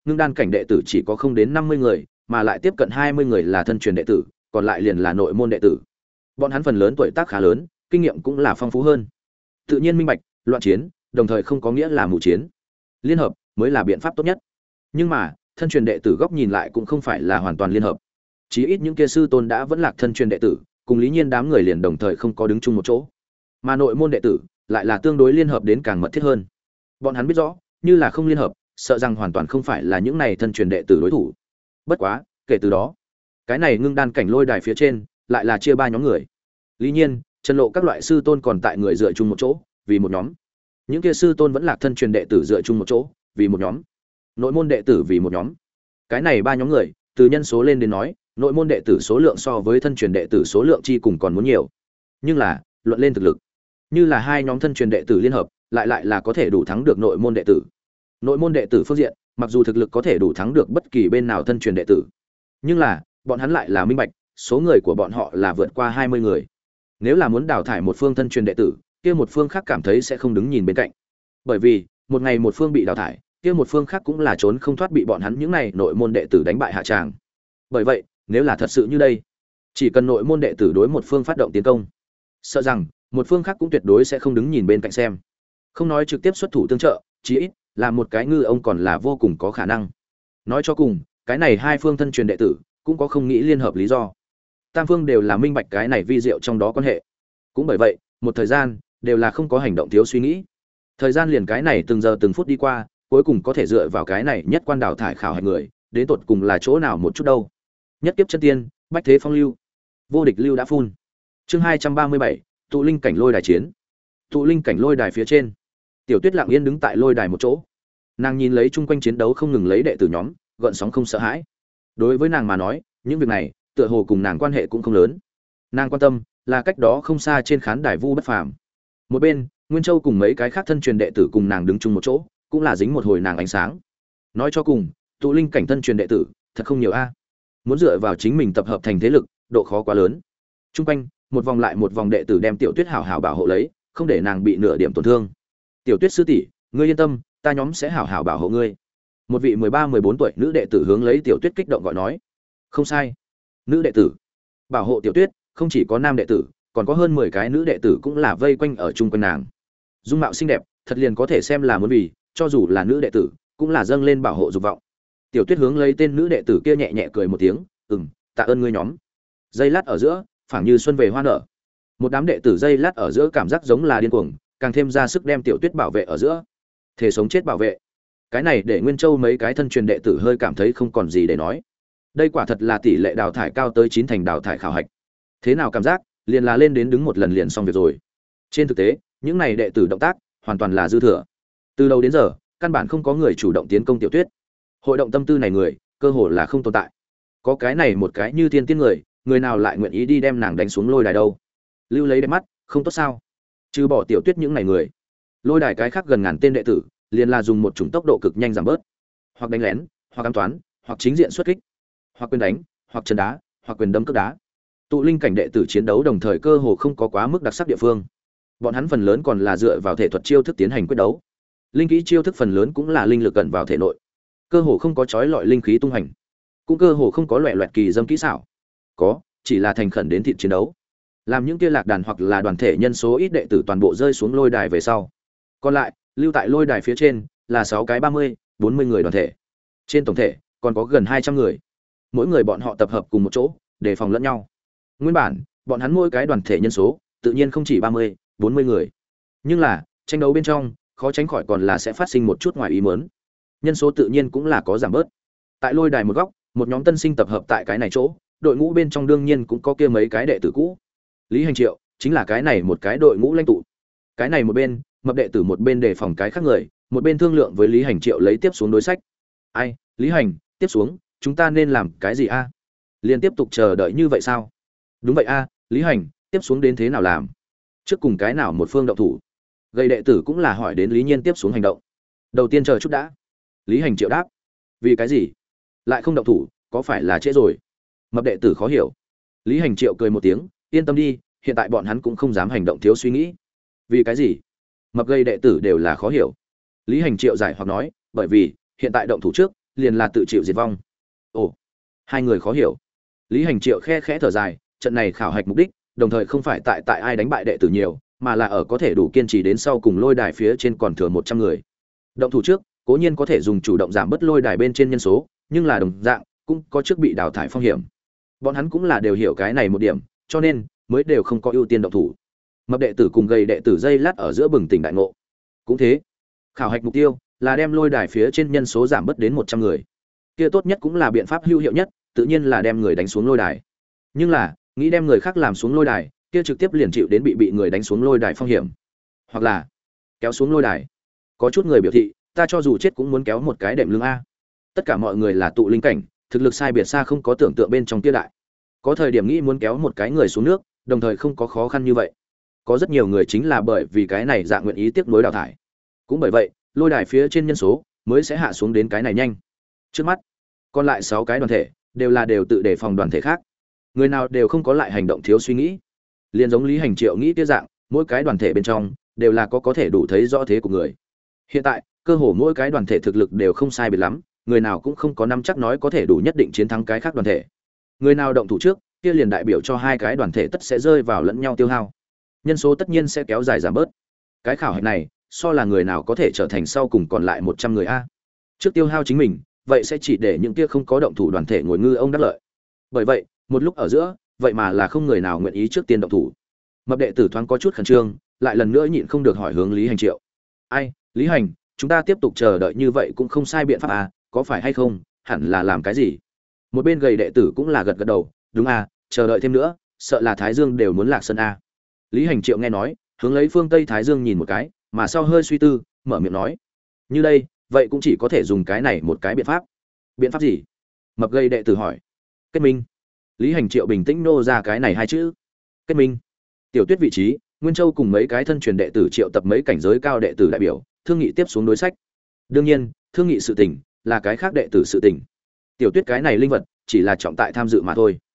ngưng đan cảnh đệ tử chỉ có không đến năm mươi người, mà lại tiếp cận hai mươi người là thân truyền đệ tử, còn lại liền là nội môn đệ tử. Bọn hắn phần lớn tuổi tác khá lớn, kinh nghiệm cũng là phong phú hơn. Tự nhiên minh bạch, loạn chiến, đồng thời không có nghĩa là mù chiến. Liên hợp mới là biện pháp tốt nhất. Nhưng mà, thân truyền đệ tử góc nhìn lại cũng không phải là hoàn toàn liên hợp. Chí ít những kia sư tôn đã vẫn lạc thân truyền đệ tử, cùng Lý Nhiên đám người liền đồng thời không có đứng chung một chỗ. Mà nội môn đệ tử lại là tương đối liên hợp đến càng mật thiết hơn. Bọn hắn biết rõ, như là không liên hợp, sợ rằng hoàn toàn không phải là những này thân truyền đệ tử đối thủ. Bất quá, kể từ đó, cái này ngưng đan cảnh lôi đài phía trên, lại là chia ba nhóm người. Lý Nhiên, Trần Lộ các loại sư tôn còn tại người dựa chung một chỗ, vì một nhóm. Những kia sư tôn vẫn là thân truyền đệ tử dựa chung một chỗ, vì một nhóm. Nội môn đệ tử vì một nhóm. Cái này ba nhóm người, từ nhân số lên đến nói, nội môn đệ tử số lượng so với thân truyền đệ tử số lượng chi cùng còn muốn nhiều. Nhưng là, luận lên thực lực, như là hai nhóm thân truyền đệ tử liên hợp, lại lại là có thể đủ thắng được nội môn đệ tử. Nội môn đệ tử phương diện, mặc dù thực lực có thể đủ thắng được bất kỳ bên nào thân truyền đệ tử, nhưng là, bọn hắn lại là minh bạch, số người của bọn họ là vượt qua hai mươi người. Nếu là muốn đào thải một phương thân truyền đệ tử, kia một phương khác cảm thấy sẽ không đứng nhìn bên cạnh. Bởi vì, một ngày một phương bị đào thải, kia một phương khác cũng là trốn không thoát bị bọn hắn những này nội môn đệ tử đánh bại hạ tràng. Bởi vậy, nếu là thật sự như đây, chỉ cần nội môn đệ tử đối một phương phát động tiến công, sợ rằng một phương khác cũng tuyệt đối sẽ không đứng nhìn bên cạnh xem. Không nói trực tiếp xuất thủ tương trợ, chí ít là một cái ngư ông còn là vô cùng có khả năng. Nói cho cùng, cái này hai phương thân truyền đệ tử cũng có không nghĩ liên hợp lý do. Tam phương đều là minh bạch cái này vi diệu trong đó quan hệ. Cũng bởi vậy, một thời gian đều là không có hành động thiếu suy nghĩ. Thời gian liền cái này từng giờ từng phút đi qua, cuối cùng có thể dựa vào cái này nhất quan đào thải khảo hạch người, đến tột cùng là chỗ nào một chút đâu. Nhất kiếp chân tiên, bách thế phong lưu, vô địch lưu đã phun. Chương hai trăm ba mươi bảy, tụ linh cảnh lôi đài chiến. Tụ linh cảnh lôi đài phía trên, Tiểu Tuyết lặng yên đứng tại lôi đài một chỗ. Nàng nhìn lấy chung quanh chiến đấu không ngừng lấy đệ tử nhóm, gợn sóng không sợ hãi. Đối với nàng mà nói, những việc này, tựa hồ cùng nàng quan hệ cũng không lớn. Nàng quan tâm là cách đó không xa trên khán đài Vu Bất Phàm. Một bên, Nguyên Châu cùng mấy cái khác thân truyền đệ tử cùng nàng đứng chung một chỗ, cũng là dính một hồi nàng ánh sáng. Nói cho cùng, tụ linh cảnh thân truyền đệ tử, thật không nhiều a. Muốn dựa vào chính mình tập hợp thành thế lực, độ khó quá lớn. Trung quanh, một vòng lại một vòng đệ tử đem Tiểu Tuyết hảo hảo bảo hộ lấy, không để nàng bị nửa điểm tổn thương. Tiểu Tuyết sư tỷ, ngươi yên tâm, ta nhóm sẽ hảo hảo bảo hộ ngươi. Một vị mười ba mười bốn tuổi nữ đệ tử hướng lấy Tiểu Tuyết kích động gọi nói. Không sai. Nữ đệ tử bảo hộ Tiểu Tuyết, không chỉ có nam đệ tử, còn có hơn mười cái nữ đệ tử cũng là vây quanh ở chung quanh nàng. Dung mạo xinh đẹp, thật liền có thể xem là muốn vì, cho dù là nữ đệ tử, cũng là dâng lên bảo hộ dục vọng. Tiểu Tuyết hướng lấy tên nữ đệ tử kia nhẹ nhẹ cười một tiếng, "Ừm, tạ ơn ngươi nhóm." Giây lát ở giữa, phảng như xuân về hoa nở. Một đám đệ tử giây lát ở giữa cảm giác giống là điên cuồng, càng thêm ra sức đem Tiểu Tuyết bảo vệ ở giữa. Thể sống chết bảo vệ. Cái này để Nguyên Châu mấy cái thân truyền đệ tử hơi cảm thấy không còn gì để nói. Đây quả thật là tỷ lệ đào thải cao tới chín thành đào thải khảo hạch. Thế nào cảm giác, liền là lên đến đứng một lần liền xong việc rồi. Trên thực tế, những này đệ tử động tác hoàn toàn là dư thừa. Từ đầu đến giờ, căn bản không có người chủ động tiến công Tiểu Tuyết. Hội động tâm tư này người, cơ hồ là không tồn tại. Có cái này một cái như thiên tiên người, người nào lại nguyện ý đi đem nàng đánh xuống lôi đài đâu? Lưu lấy đẹp mắt, không tốt sao? Trừ bỏ Tiểu Tuyết những này người, lôi đài cái khác gần ngàn tên đệ tử, liền là dùng một chủng tốc độ cực nhanh giảm bớt, hoặc đánh lén, hoặc ám toán, hoặc chính diện xuất kích, hoặc quyền đánh, hoặc chân đá, hoặc quyền đấm cước đá. Tụ linh cảnh đệ tử chiến đấu đồng thời cơ hồ không có quá mức đặc sắc địa phương. Bọn hắn phần lớn còn là dựa vào thể thuật chiêu thức tiến hành quyết đấu. Linh kỹ chiêu thức phần lớn cũng là linh lực gần vào thể nội, cơ hồ không có chói lọi linh khí tung hành, cũng cơ hồ không có loẻ loẹt kỳ dâm kỹ xảo, có chỉ là thành khẩn đến thịt chiến đấu. Làm những kia lạc đàn hoặc là đoàn thể nhân số ít đệ tử toàn bộ rơi xuống lôi đài về sau, còn lại lưu tại lôi đài phía trên là sáu cái ba mươi, bốn mươi người đoàn thể. Trên tổng thể còn có gần hai trăm người, mỗi người bọn họ tập hợp cùng một chỗ đề phòng lẫn nhau. Nguyên bản bọn hắn mỗi cái đoàn thể nhân số tự nhiên không chỉ ba mươi, bốn mươi người, nhưng là tranh đấu bên trong khó tránh khỏi còn là sẽ phát sinh một chút ngoài ý muốn, nhân số tự nhiên cũng là có giảm bớt. Tại lôi đài một góc, một nhóm tân sinh tập hợp tại cái này chỗ, đội ngũ bên trong đương nhiên cũng có kia mấy cái đệ tử cũ. Lý Hành Triệu chính là cái này một cái đội ngũ lãnh tụ. Cái này một bên, mập đệ tử một bên đề phòng cái khác người, một bên thương lượng với Lý Hành Triệu lấy tiếp xuống đối sách. Ai, Lý Hành, tiếp xuống, chúng ta nên làm cái gì a? À? Liên tiếp tục chờ đợi như vậy sao? Đúng vậy a, à, Lý Hành, tiếp xuống đến thế nào làm? Trước cùng cái nào một phương động thủ? Gây đệ tử cũng là hỏi đến Lý Nhiên tiếp xuống hành động. Đầu tiên chờ chút đã. Lý Hành Triệu đáp. Vì cái gì? Lại không động thủ, có phải là trễ rồi? Mập đệ tử khó hiểu. Lý Hành Triệu cười một tiếng, yên tâm đi, hiện tại bọn hắn cũng không dám hành động thiếu suy nghĩ. Vì cái gì? Mập gây đệ tử đều là khó hiểu. Lý Hành Triệu giải hoặc nói, bởi vì hiện tại động thủ trước liền là tự chịu diệt vong. Ồ, hai người khó hiểu. Lý Hành Triệu khe khẽ thở dài, trận này khảo hạch mục đích, đồng thời không phải tại tại ai đánh bại đệ tử nhiều, mà là ở có thể đủ kiên trì đến sau cùng lôi đài phía trên còn thừa một trăm người. Động thủ trước, cố nhiên có thể dùng chủ động giảm bớt lôi đài bên trên nhân số, nhưng là đồng dạng cũng có trước bị đào thải phong hiểm. Bọn hắn cũng là đều hiểu cái này một điểm, cho nên mới đều không có ưu tiên động thủ. Mập đệ tử cùng gầy đệ tử dây lát ở giữa bừng tỉnh đại ngộ. Cũng thế, khảo hạch mục tiêu là đem lôi đài phía trên nhân số giảm bớt đến một trăm người. Kia tốt nhất cũng là biện pháp hữu hiệu nhất, tự nhiên là đem người đánh xuống lôi đài. Nhưng là, nghĩ đem người khác làm xuống lôi đài, kia trực tiếp liền chịu đến bị bị người đánh xuống lôi đài phong hiểm. Hoặc là kéo xuống lôi đài. Có chút người biểu thị, ta cho dù chết cũng muốn kéo một cái đệm lưng a. Tất cả mọi người là tụ linh cảnh, thực lực sai biệt xa không có tưởng tượng bên trong kia đại. Có thời điểm nghĩ muốn kéo một cái người xuống nước, đồng thời không có khó khăn như vậy. Có rất nhiều người chính là bởi vì cái này dạng nguyện ý tiếp nối đào thải. Cũng bởi vậy, lôi đài phía trên nhân số mới sẽ hạ xuống đến cái này nhanh. Trước mắt, còn lại sáu cái đoàn thể đều là đều tự đề phòng đoàn thể khác. Người nào đều không có lại hành động thiếu suy nghĩ. Liên giống Lý Hành Triệu nghĩ kia dạng, mỗi cái đoàn thể bên trong đều là có có thể đủ thấy rõ thế của người. Hiện tại, cơ hồ mỗi cái đoàn thể thực lực đều không sai biệt lắm, người nào cũng không có nắm chắc nói có thể đủ nhất định chiến thắng cái khác đoàn thể. Người nào động thủ trước, kia liền đại biểu cho hai cái đoàn thể tất sẽ rơi vào lẫn nhau tiêu hao. Nhân số tất nhiên sẽ kéo dài giảm bớt. Cái khảo hạch này, so là người nào có thể trở thành sau cùng còn lại một trăm người a. Trước tiêu hao chính mình, vậy sẽ chỉ để những kia không có động thủ đoàn thể ngồi ngư ông đắc lợi. Bởi vậy, một lúc ở giữa, vậy mà là không người nào nguyện ý trước tiên động thủ. Mập đệ tử thoáng có chút khẩn trương, lại lần nữa nhịn không được hỏi hướng Lý Hành Triệu. "Ai, Lý Hành, chúng ta tiếp tục chờ đợi như vậy cũng không sai biện pháp à, có phải hay không, hẳn là làm cái gì?" Một bên gầy đệ tử cũng là gật gật đầu, "Đúng à, chờ đợi thêm nữa, sợ là Thái Dương đều muốn lạc sân a." Lý Hành Triệu nghe nói, hướng lấy phương Tây Thái Dương nhìn một cái, mà sau hơi suy tư, mở miệng nói: "Như đây, vậy cũng chỉ có thể dùng cái này một cái biện pháp." "Biện pháp gì?" Mập gầy đệ tử hỏi. "Kết minh." Lý Hành Triệu bình tĩnh nô ra cái này hai chữ. Kết minh. Tiểu Tuyết vị trí, Nguyên Châu cùng mấy cái thân truyền đệ tử triệu tập mấy cảnh giới cao đệ tử đại biểu, thương nghị tiếp xuống đối sách. Đương nhiên, thương nghị sự tình là cái khác đệ tử sự tình. Tiểu Tuyết cái này linh vật, chỉ là trọng tại tham dự mà thôi.